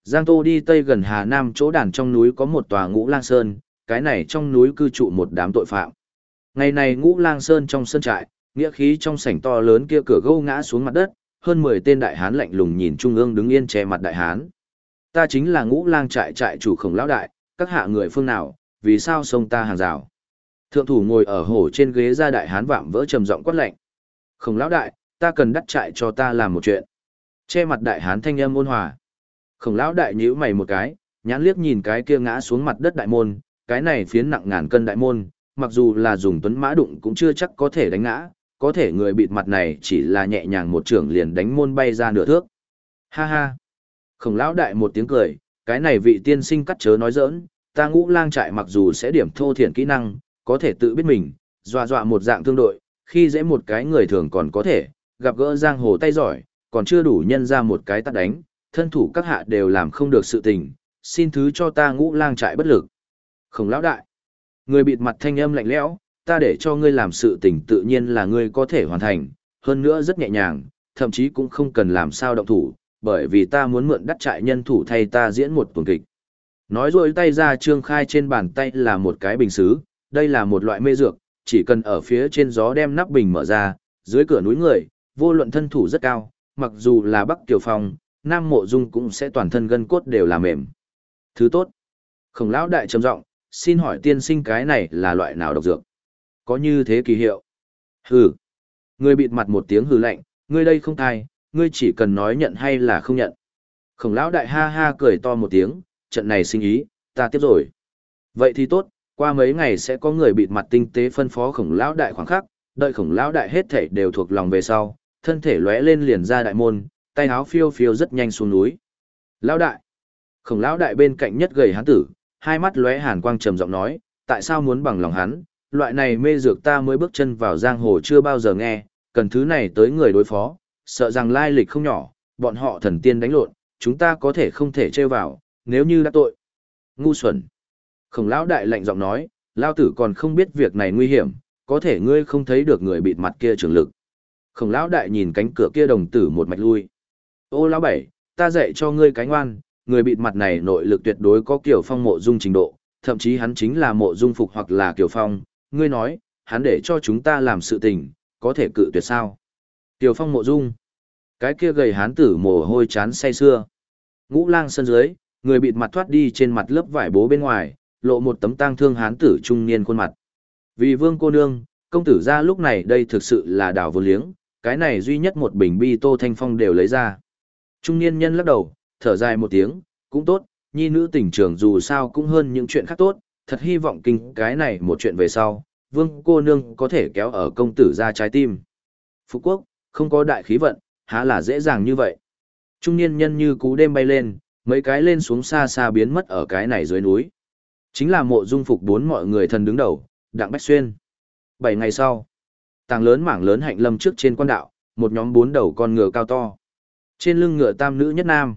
Giang Tô đi tây gần Hà Nam chỗ đàn trong núi có một tòa Ngũ Lang Sơn, cái này trong núi cư trụ một đám tội phạm. Ngày này Ngũ Lang Sơn trong sơn trại, nghĩa khí trong sảnh to lớn kia cửa gỗ ngã xuống mặt đất, hơn 10 tên đại hán lạnh lùng nhìn trung ương đứng yên che mặt đại hán. Ta chính là Ngũ Lang trại trại chủ Khổng lão đại, các hạ người phương nào, vì sao xông ta hàng rào? Thượng thủ ngồi ở hổ trên ghế ra đại hán vạm vỡ trầm giọng quát lạnh. Khổng lão đại, ta cần đắc trại cho ta làm một chuyện. Che mặt đại hán thanh âm ôn hòa. Khổng lão đại nhíu mày một cái, nhãn liếc nhìn cái kia ngã xuống mặt đất đại môn, cái này phiến nặng ngàn cân đại môn, mặc dù là dùng tuấn mã đụng cũng chưa chắc có thể đánh ngã, có thể người bịt mặt này chỉ là nhẹ nhàng một chưởng liền đánh môn bay ra nửa thước. Ha ha. Khổng lão đại một tiếng cười, cái này vị tiên sinh cắt chớ nói giỡn, ta Ngũ Lang trại mặc dù sẽ điểm thô thiển kỹ năng, có thể tự biết mình, dọa một dạng thương đội, khi dễ một cái người thường còn có thể, gặp gỡ giang hồ tay giỏi, còn chưa đủ nhân ra một cái tát đánh, thân thủ các hạ đều làm không được sự tình, xin thứ cho ta Ngũ Lang trại bất lực. Khổng lão đại, người bịt mặt thanh âm lạnh lẽo, ta để cho ngươi làm sự tình tự nhiên là ngươi có thể hoàn thành, hơn nữa rất nhẹ nhàng, thậm chí cũng không cần làm sao động thủ, bởi vì ta muốn mượn đắc trại nhân thủ thay ta diễn một tuần kịch. Nói rồi tay ra trương khai trên bàn tay là một cái bình xứ, đây là một loại mê dược, chỉ cần ở phía trên gió đem nắp bình mở ra, dưới cửa núi người, vô luận thân thủ rất cao, mặc dù là Bắc Kiều Phong, Nam Mộ Dung cũng sẽ toàn thân gân cốt đều là mềm. Thứ tốt. Khổng lão đại trầm giọng, xin hỏi tiên sinh cái này là loại nào độc dược? Có như thế kỳ hiệu? Hừ. Người bịt mặt một tiếng hừ lạnh, ngươi đây không thai, ngươi chỉ cần nói nhận hay là không nhận. Khổng lão đại ha ha cười to một tiếng, trận này sinh ý, ta tiếp rồi. Vậy thì tốt, qua mấy ngày sẽ có người bịt mặt tinh tế phân phó khổng lão đại khoảng khắc, đợi khổng lão đại hết thể đều thuộc lòng về sau, thân thể lóe lên liền ra đại môn, tay áo phiêu phiêu rất nhanh xuống núi. Lão đại. Khổng lão đại bên cạnh nhất gầy hán tử, hai mắt lóe hàn quang trầm giọng nói, tại sao muốn bằng lòng hắn, loại này mê dược ta mới bước chân vào giang hồ chưa bao giờ nghe, cần thứ này tới người đối phó, sợ rằng lai lịch không nhỏ, bọn họ thần tiên đánh lộn, chúng ta có thể không thể trêu vào, nếu như đã tội. Ngu xuẩn. Khổng lão đại lạnh giọng nói, lao tử còn không biết việc này nguy hiểm, có thể ngươi không thấy được người bịt mặt kia trường lực. Khổng lão đại nhìn cánh cửa kia đồng tử một mạch lui. Ô lão bảy, ta dạy cho ngươi cái ngoan, người bịt mặt này nội lực tuyệt đối có Kiều Phong Mộ Dung trình độ, thậm chí hắn chính là Mộ Dung Phục hoặc là Kiều Phong, ngươi nói, hắn để cho chúng ta làm sự tình, có thể cự tuyệt sao? Kiều Phong Mộ Dung. Cái kia gầy hán tử mồ hôi chán say sưa. Ngũ Lang sân dưới, người bịt mặt thoát đi trên mặt lớp vải bố bên ngoài, lộ một tấm tang thương hán tử trung niên khuôn mặt. Vì vương cô nương, công tử ra lúc này đây thực sự là đào vô liếng, cái này duy nhất một bình bi tô thanh phong đều lấy ra. Trung niên nhân lắc đầu, thở dài một tiếng, cũng tốt, nhi nữ tình trường dù sao cũng hơn những chuyện khác tốt, thật hy vọng kinh cái này một chuyện về sau, vương cô nương có thể kéo ở công tử ra trái tim. Phú quốc, không có đại khí vận, há là dễ dàng như vậy. Trung niên nhân như cú đêm bay lên, mấy cái lên xuống xa xa biến mất ở cái này dưới núi. Chính là Mộ Dung Phục bốn mọi người thần đứng đầu, Đặng Bách Xuyên. 7 ngày sau, tàng lớn mảng lớn hạnh lâm trước trên quan đạo, một nhóm 4 đầu con ngựa cao to. Trên lưng ngựa tam nữ nhất nam.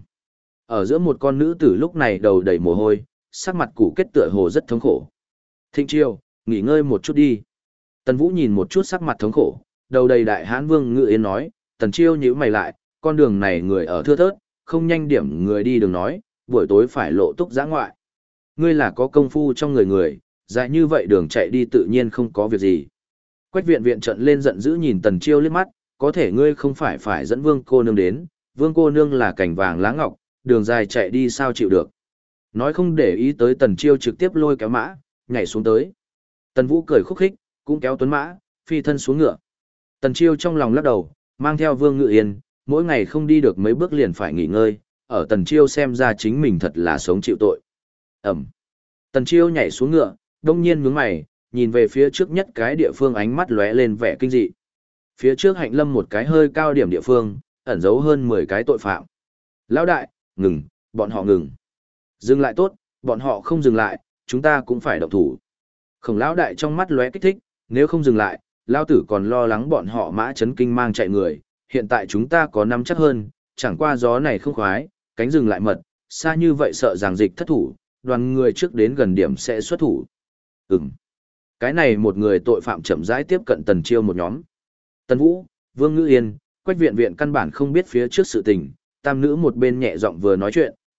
Ở giữa một con nữ tử lúc này đầu đầy mồ hôi, sắc mặt củ kết tựa hồ rất thống khổ. Thịnh Chiêu, nghỉ ngơi một chút đi. Tần Vũ nhìn một chút sắc mặt thống khổ, đầu đầy đại hán Vương Ngự Yên nói, Tần Chiêu nhíu mày lại, con đường này người ở thưa thớt, không nhanh điểm người đi đường nói, buổi tối phải lộ túc giã ngoại. Ngươi là có công phu trong người, dài như vậy đường chạy đi tự nhiên không có việc gì. Quách viện viện trận lên giận dữ nhìn Tần Chiêu liếc mắt, có thể ngươi không phải dẫn Vương cô nương đến, Vương cô nương là cảnh vàng lá ngọc, đường dài chạy đi sao chịu được. Nói không để ý tới Tần Chiêu trực tiếp lôi kéo mã, nhảy xuống tới. Tần Vũ cười khúc khích, cũng kéo tuấn mã, phi thân xuống ngựa. Tần Chiêu trong lòng lắc đầu, mang theo Vương Ngự Yên, mỗi ngày không đi được mấy bước liền phải nghỉ ngơi, ở Tần Chiêu xem ra chính mình thật là sống chịu tội. Ẩm. Tần Chiêu nhảy xuống ngựa, đông nhiên nhướng mày, nhìn về phía trước nhất cái địa phương ánh mắt lóe lên vẻ kinh dị. Phía trước hạnh lâm một cái hơi cao điểm địa phương, ẩn giấu hơn 10 cái tội phạm. Lão đại, ngừng, bọn họ ngừng. Dừng lại tốt, bọn họ không dừng lại, chúng ta cũng phải động thủ. Khổng lão đại trong mắt lóe kích thích, nếu không dừng lại, lão tử còn lo lắng bọn họ mã chấn kinh mang chạy người, hiện tại chúng ta có nắm chắc hơn, chẳng qua gió này không khoái, cánh rừng lại mật, xa như vậy sợ rằng dịch thất thủ, đoàn người trước đến gần điểm sẽ xuất thủ. Cái này một người tội phạm chậm rãi tiếp cận Tần Chiêu một nhóm. Tần Vũ, Vương Ngự Yên, Quách viện viện căn bản không biết phía trước sự tình, tam nữ một bên nhẹ giọng vừa nói chuyện,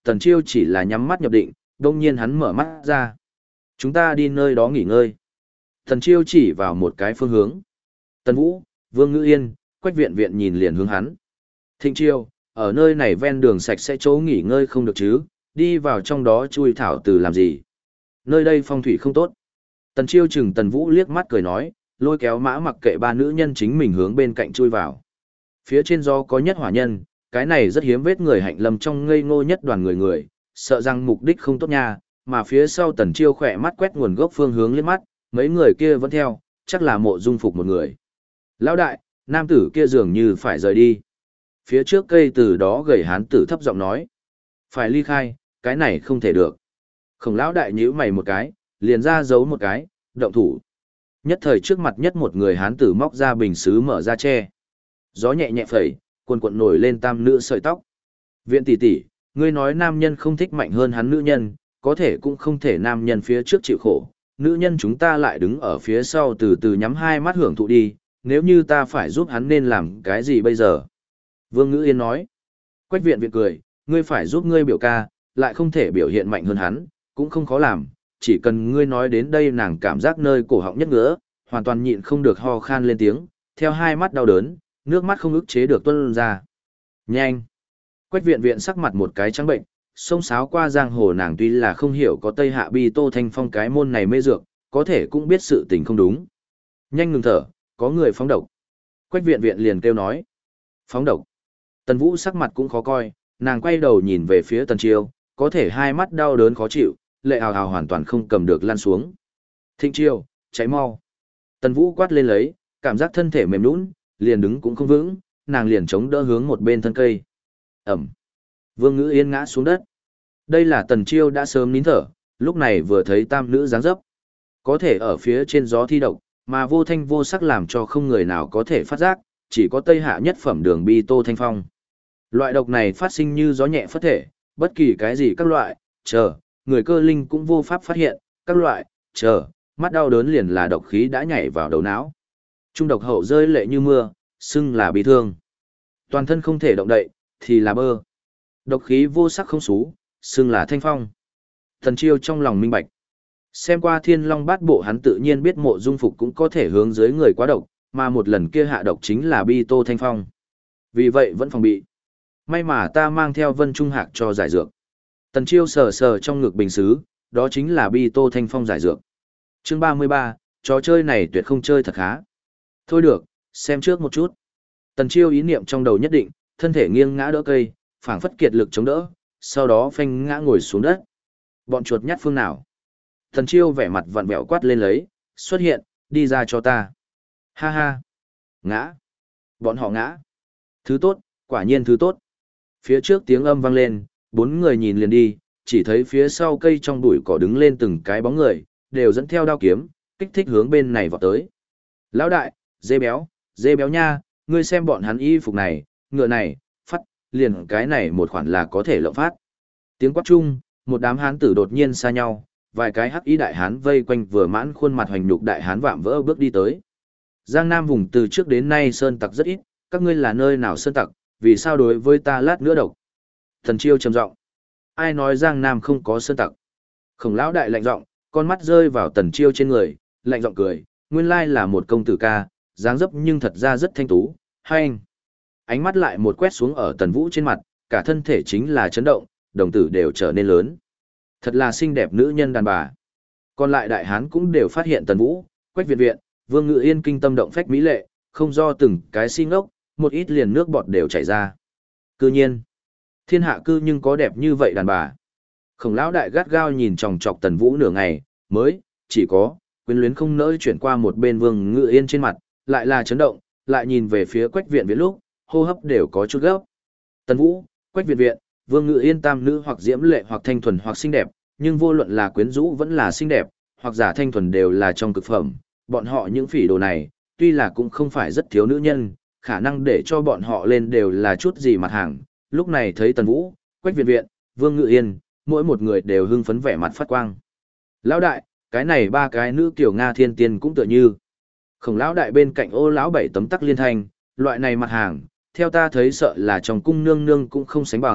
Tần Chiêu chỉ là nhắm mắt nhập định, đông nhiên hắn mở mắt ra. Chúng ta đi nơi đó nghỉ ngơi. Tần Chiêu chỉ vào một cái phương hướng. Tần Vũ, Vương Ngữ Yên, Quách Viện Viện nhìn liền hướng hắn. Thịnh Chiêu, ở nơi này ven đường sạch sẽ chỗ nghỉ ngơi không được chứ, đi vào trong đó chui thảo từ làm gì. Nơi đây phong thủy không tốt. Tần Chiêu chừng Tần Vũ liếc mắt cười nói, lôi kéo mã mặc kệ ba nữ nhân chính mình hướng bên cạnh chui vào. Phía trên do có nhất hỏa nhân, cái này rất hiếm vết người hạnh lâm trong ngây ngô nhất đoàn người, sợ rằng mục đích không tốt nha, mà phía sau Tần Chiêu khỏe mắt quét nguồn gốc phương hướng liếc mắt, mấy người kia vẫn theo, chắc là Mộ Dung Phục một người. Lão đại, nam tử kia dường như phải rời đi. Phía trước cây từ đó gầy hán tử thấp giọng nói. Phải ly khai, cái này không thể được. Khổng lão đại nhíu mày một cái, liền ra giấu một cái, động thủ. Nhất thời trước mặt nhất một người hán tử móc ra bình sứ mở ra che. Gió nhẹ nhẹ phẩy, cuồn cuộn nổi lên tam nữ sợi tóc. Viện tỷ tỷ, ngươi nói nam nhân không thích mạnh hơn hắn nữ nhân, có thể cũng không thể nam nhân phía trước chịu khổ. Nữ nhân chúng ta lại đứng ở phía sau từ từ nhắm hai mắt hưởng thụ đi, nếu như ta phải giúp hắn nên làm cái gì bây giờ? Vương Ngữ Yên nói. Quách viện viện cười, ngươi phải giúp ngươi biểu ca, lại không thể biểu hiện mạnh hơn hắn, cũng không khó làm, chỉ cần ngươi nói đến đây nàng cảm giác nơi cổ họng nhất ngứa, hoàn toàn nhịn không được ho khan lên tiếng, theo hai mắt đau đớn, nước mắt không ức chế được tuôn ra. Nhanh! Quách viện viện sắc mặt một cái trắng bệnh, sông sáo qua giang hồ nàng tuy là không hiểu có Tây Hạ Bi Tô Thanh Phong cái môn này mê dược, có thể cũng biết sự tình không đúng. Nhanh ngừng thở, có người phóng độc. Quách viện viện liền kêu nói. Phóng độc. Tần Vũ sắc mặt cũng khó coi, nàng quay đầu nhìn về phía Tần Chiêu, có thể hai mắt đau đớn khó chịu, lệ hào hào hoàn toàn không cầm được lăn xuống. Thịnh Chiêu, cháy mau. Tần Vũ quát lên lấy, cảm giác thân thể mềm nhũn, liền đứng cũng không vững, nàng liền chống đỡ hướng một bên thân cây. Ẩm. Vương Ngữ Yên ngã xuống đất. Đây là Tần Chiêu đã sớm nín thở, lúc này vừa thấy tam nữ dáng dấp. Có thể ở phía trên gió thi độc, mà vô thanh vô sắc làm cho không người nào có thể phát giác, chỉ có Tây Hạ nhất phẩm đường Bi Tô Thanh Phong. Loại độc này phát sinh như gió nhẹ phất thể, bất kỳ cái gì các loại, người cơ linh cũng vô pháp phát hiện, các loại, mắt đau đớn liền là độc khí đã nhảy vào đầu não. Trung độc hậu rơi lệ như mưa, xưng là bị thương. Toàn thân không thể động đậy, thì là bơ. Độc khí vô sắc không xú, xưng là thanh phong. Thần Chiêu trong lòng minh bạch. Xem qua Thiên Long Bát Bộ hắn tự nhiên biết Mộ Dung Phục cũng có thể hướng dưới người quá độc, mà một lần kia hạ độc chính là Bi Tô Thanh Phong. Vì vậy vẫn phòng bị. May mà ta mang theo Vân Trung Hạc cho giải dược. Tần Chiêu sờ sờ trong ngực bình sứ, đó chính là Bi Tô Thanh Phong giải dược. Chương 33, trò chơi này tuyệt không chơi thật khá. Thôi được, xem trước một chút. Tần Chiêu ý niệm trong đầu nhất định, thân thể nghiêng ngã đỡ cây, phảng phất kiệt lực chống đỡ, sau đó phanh ngã ngồi xuống đất. Bọn chuột nhắt phương nào? Tần Chiêu vẻ mặt vặn vẹo quát lên lấy, xuất hiện, đi ra cho ta. Ha ha. Ngã. Bọn họ ngã. Thứ tốt, quả nhiên thứ tốt. Phía trước tiếng âm vang lên, bốn người nhìn liền đi, chỉ thấy phía sau cây trong bụi cỏ đứng lên từng cái bóng người, đều dẫn theo đao kiếm, kích thích hướng bên này vọt tới. Lão đại, dê béo nha, ngươi xem bọn hắn y phục này, ngựa này, phát, liền cái này một khoản là có thể lộng phát. Tiếng quát chung, một đám hán tử đột nhiên xa nhau, vài cái hắc y đại hán vây quanh vừa mãn khuôn mặt hoành nhục đại hán vạm vỡ bước đi tới. Giang Nam vùng từ trước đến nay sơn tặc rất ít, các ngươi là nơi nào sơn tặc, vì sao đối với ta lát nữa độc? Thần Chiêu trầm giọng. Ai nói Giang Nam không có sơn tặc? Khổng lão đại lạnh giọng, con mắt rơi vào Tần Chiêu trên người, lạnh giọng cười, nguyên lai là một công tử ca, dáng dấp nhưng thật ra rất thanh tú, hay anh. Ánh mắt lại một quét xuống ở Tần Vũ trên mặt, cả thân thể chính là chấn động, đồng tử đều trở nên lớn. Thật là xinh đẹp nữ nhân đàn bà. Còn lại đại hán cũng đều phát hiện Tần Vũ, Quách Viện Viện, Vương Ngự Yên kinh tâm động phách mỹ lệ, không do từng cái si ngốc, một ít liền nước bọt đều chảy ra. Cư nhiên, thiên hạ cư nhưng có đẹp như vậy đàn bà. Khổng lão đại gắt gao nhìn chòng chọc Tần Vũ nửa ngày, mới, chỉ có, quyến luyến không nỡ chuyển qua một bên Vương Ngự Yên trên mặt, lại là chấn động, lại nhìn về phía Quách Viện Viện lúc, hô hấp đều có chút gấp. Tần Vũ, Quách Viện Viện, Vương Ngự Yên tam nữ hoặc diễm lệ hoặc thanh thuần hoặc xinh đẹp, nhưng vô luận là quyến rũ vẫn là xinh đẹp, hoặc giả thanh thuần đều là trong cực phẩm, bọn họ những phỉ đồ này, tuy là cũng không phải rất thiếu nữ nhân, khả năng để cho bọn họ lên đều là chút gì mặt hàng. Lúc này thấy Tần Vũ, Quách Viện Viện, Vương Ngự Yên, mỗi một người đều hưng phấn vẻ mặt phát quang. Lão đại, cái này ba cái nữ tiểu Nga thiên tiên cũng tựa như. Khổng lão đại bên cạnh Ô lão bảy tấm tắc liên thanh, loại này mặt hàng, theo ta thấy sợ là trong cung nương nương cũng không sánh bằng,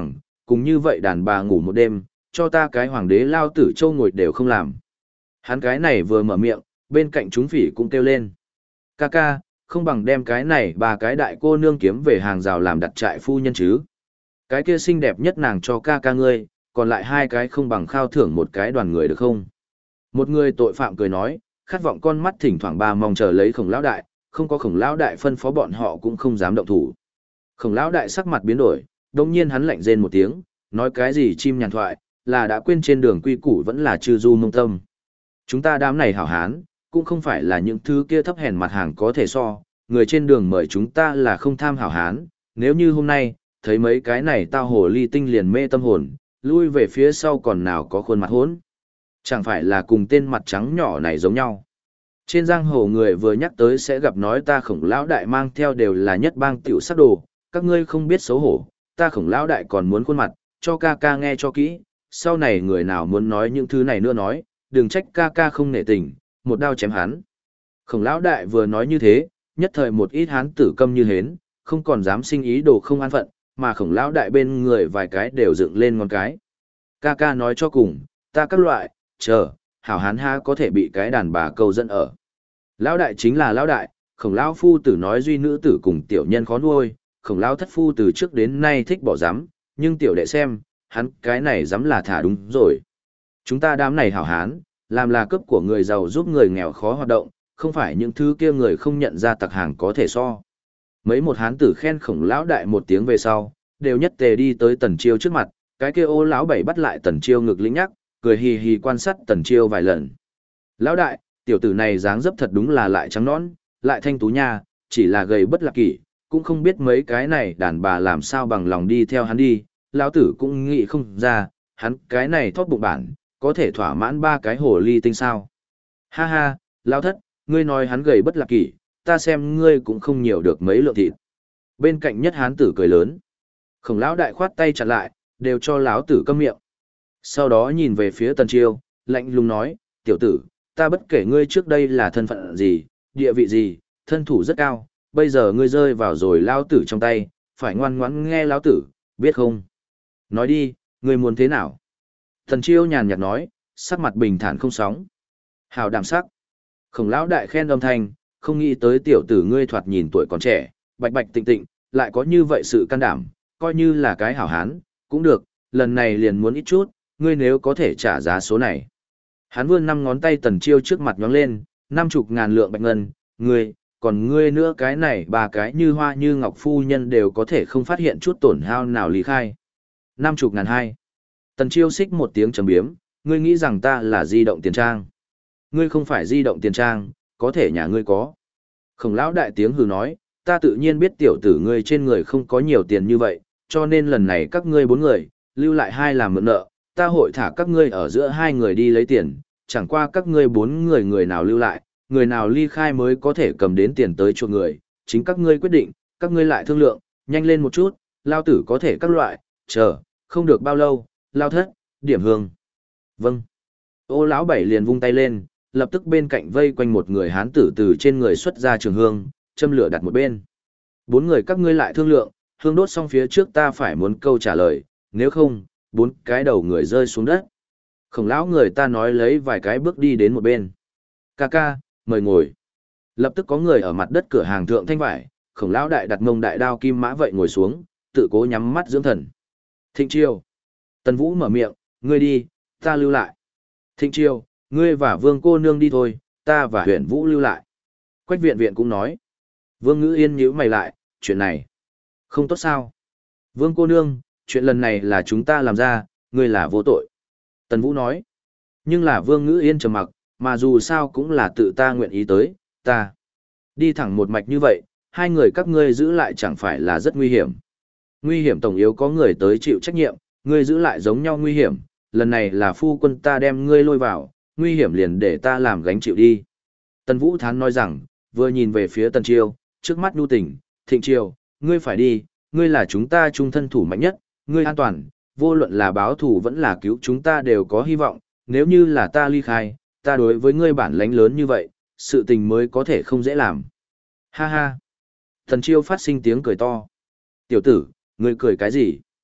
cùng như vậy đàn bà ngủ một đêm, cho ta cái hoàng đế lao tử châu ngồi đều không làm. Hắn cái này vừa mở miệng, bên cạnh chúng phỉ cũng kêu lên. Ca ca, không bằng đem cái này ba cái đại cô nương kiếm về hàng rào làm đặt trại phu nhân chứ. Cái kia xinh đẹp nhất nàng cho ca ca ngươi, còn lại hai cái không bằng khao thưởng một cái đoàn người được không? Một người tội phạm cười nói, khát vọng con mắt thỉnh thoảng bà mong chờ lấy Khổng lão đại, không có Khổng lão đại phân phó bọn họ cũng không dám động thủ. Khổng lão đại sắc mặt biến đổi, đồng nhiên hắn lạnh rên một tiếng, nói cái gì chim nhàn thoại, là đã quên trên đường quy củ vẫn là chư du mông tâm. Chúng ta đám này hảo hán, cũng không phải là những thứ kia thấp hèn mặt hàng có thể so, người trên đường mời chúng ta là không tham hảo hán, nếu như hôm nay, thấy mấy cái này tao hồ ly tinh liền mê tâm hồn, lui về phía sau còn nào có khuôn mặt hốn. Chẳng phải là cùng tên mặt trắng nhỏ này giống nhau. Trên giang hồ người vừa nhắc tới sẽ gặp nói ta Khổng lão đại mang theo đều là nhất bang tiểu sắc đồ, các ngươi không biết xấu hổ, ta Khổng lão đại còn muốn khuôn mặt, cho ca ca nghe cho kỹ, sau này người nào muốn nói những thứ này nữa nói, đừng trách ca ca không nể tình, một đao chém hắn. Khổng lão đại vừa nói như thế, nhất thời một ít hán tử câm như hến, không còn dám sinh ý đồ không an phận, mà Khổng lão đại bên người vài cái đều dựng lên ngón cái. Ca ca nói cho cùng, ta các loại, chờ, hảo hán ha có thể bị cái đàn bà câu dẫn ở. Lão đại chính là lão đại, Khổng lão phu tử nói duy nữ tử cùng tiểu nhân khó nuôi, Khổng lão thất phu từ trước đến nay thích bỏ giám, nhưng tiểu đệ xem, hắn cái này dám là thả đúng rồi. Chúng ta đám này hảo hán, làm là cấp của người giàu giúp người nghèo khó hoạt động, không phải những thứ kia người không nhận ra tặc hàng có thể so. Mấy một hán tử khen Khổng lão đại một tiếng về sau, đều nhất tề đi tới Tần Chiêu trước mặt, cái kia ô lão bảy bắt lại Tần Chiêu ngực lĩnh nhắc, cười hì hì quan sát Tần Chiêu vài lần. Lão đại, tiểu tử này dáng dấp thật đúng là lại trắng nõn, lại thanh tú nha, chỉ là gầy bất lạc kỷ, cũng không biết mấy cái này đàn bà làm sao bằng lòng đi theo hắn đi, lão tử cũng nghĩ không ra, hắn cái này thót bụng bản, có thể thỏa mãn ba cái hồ ly tinh sao. Ha ha, lão thất, ngươi nói hắn gầy bất lạc kỷ, ta xem ngươi cũng không nhiều được mấy lượng thịt. Bên cạnh nhất hán tử cười lớn. Khổng lão đại khoát tay chặn lại, đều cho lão tử câm miệng. Sau đó nhìn về phía Tần Chiêu, lạnh lùng nói, tiểu tử, ta bất kể ngươi trước đây là thân phận gì, địa vị gì, thân thủ rất cao, bây giờ ngươi rơi vào rồi lão tử trong tay, phải ngoan ngoãn nghe lão tử, biết không? Nói đi, ngươi muốn thế nào? Tần Chiêu nhàn nhạt nói, sắc mặt bình thản không sóng. Hào đảm sắc. Khổng lão đại khen âm thanh, không nghĩ tới tiểu tử ngươi thoạt nhìn tuổi còn trẻ, bạch bạch tịnh tịnh, lại có như vậy sự can đảm, coi như là cái hảo hán, cũng được, lần này liền muốn ít chút, ngươi nếu có thể trả giá số này. Hắn vươn 5 ngón tay Tần Chiêu trước mặt nhóng lên, 50.000 lượng bạch ngân, ngươi, còn ngươi nữa cái này ba cái như hoa như ngọc phu nhân đều có thể không phát hiện chút tổn hao nào lý khai. 50.000 hai. Tần Chiêu xích một tiếng trầm biếm, ngươi nghĩ rằng ta là di động tiền trang. Ngươi không phải di động tiền trang, có thể nhà ngươi có. Khổng lão đại tiếng hừ nói, ta tự nhiên biết tiểu tử ngươi trên người không có nhiều tiền như vậy, cho nên lần này các ngươi 4 người, lưu lại 2 làm mượn nợ, ta hội thả các ngươi ở giữa 2 người đi lấy tiền, chẳng qua các ngươi 4 người người nào lưu lại, người nào ly khai mới có thể cầm đến tiền tới chuộc người, chính các ngươi quyết định, các ngươi lại thương lượng, nhanh lên một chút, lao tử có thể các loại, chờ, không được bao lâu, lao thất, điểm hương. Vâng. Ô lão bảy liền vung tay lên, lập tức bên cạnh vây quanh một người hán tử từ trên người xuất ra trường hương, châm lửa đặt một bên. 4 người các ngươi lại thương lượng, hương đốt xong phía trước ta phải muốn câu trả lời, nếu không, 4 cái đầu người rơi xuống đất. Khổng lão người ta nói lấy vài cái bước đi đến một bên. Ca ca, mời ngồi. Lập tức có người ở mặt đất cửa hàng thượng thanh vải, Khổng lão đại đặt mông đại đao kim mã vậy ngồi xuống, tự cố nhắm mắt dưỡng thần. Thịnh Chiêu. Tần Vũ mở miệng, ngươi đi, ta lưu lại. Thịnh Chiêu, ngươi và Vương cô nương đi thôi, ta và Huyền Vũ lưu lại. Quách viện viện cũng nói. Vương Ngữ Yên nhíu mày lại, chuyện này không tốt sao? Vương cô nương, chuyện lần này là chúng ta làm ra, ngươi là vô tội. Tần Vũ nói. Nhưng là Vương Ngữ Yên trầm mặc, mà dù sao cũng là tự ta nguyện ý tới, ta đi thẳng một mạch như vậy, 2 người các ngươi giữ lại chẳng phải là rất nguy hiểm. Nguy hiểm tổng yếu có người tới chịu trách nhiệm, ngươi giữ lại giống nhau nguy hiểm, lần này là phu quân ta đem ngươi lôi vào, nguy hiểm liền để ta làm gánh chịu đi. Tần Vũ Thán nói rằng, vừa nhìn về phía Tần Chiêu, trước mắt nhu tình, Thịnh Chiêu, ngươi phải đi, ngươi là chúng ta trung thân thủ mạnh nhất, ngươi an toàn, vô luận là báo thù vẫn là cứu chúng ta đều có hy vọng, nếu như là ta ly khai, ta đối với ngươi bản lãnh lớn như vậy, sự tình mới có thể không dễ làm. Ha ha. Tần Chiêu phát sinh tiếng cười to. Tiểu tử, ngươi cười cái gì?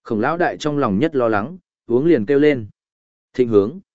Khổng lão đại trong lòng nhất lo lắng, uống liền kêu lên. Thịnh hướng.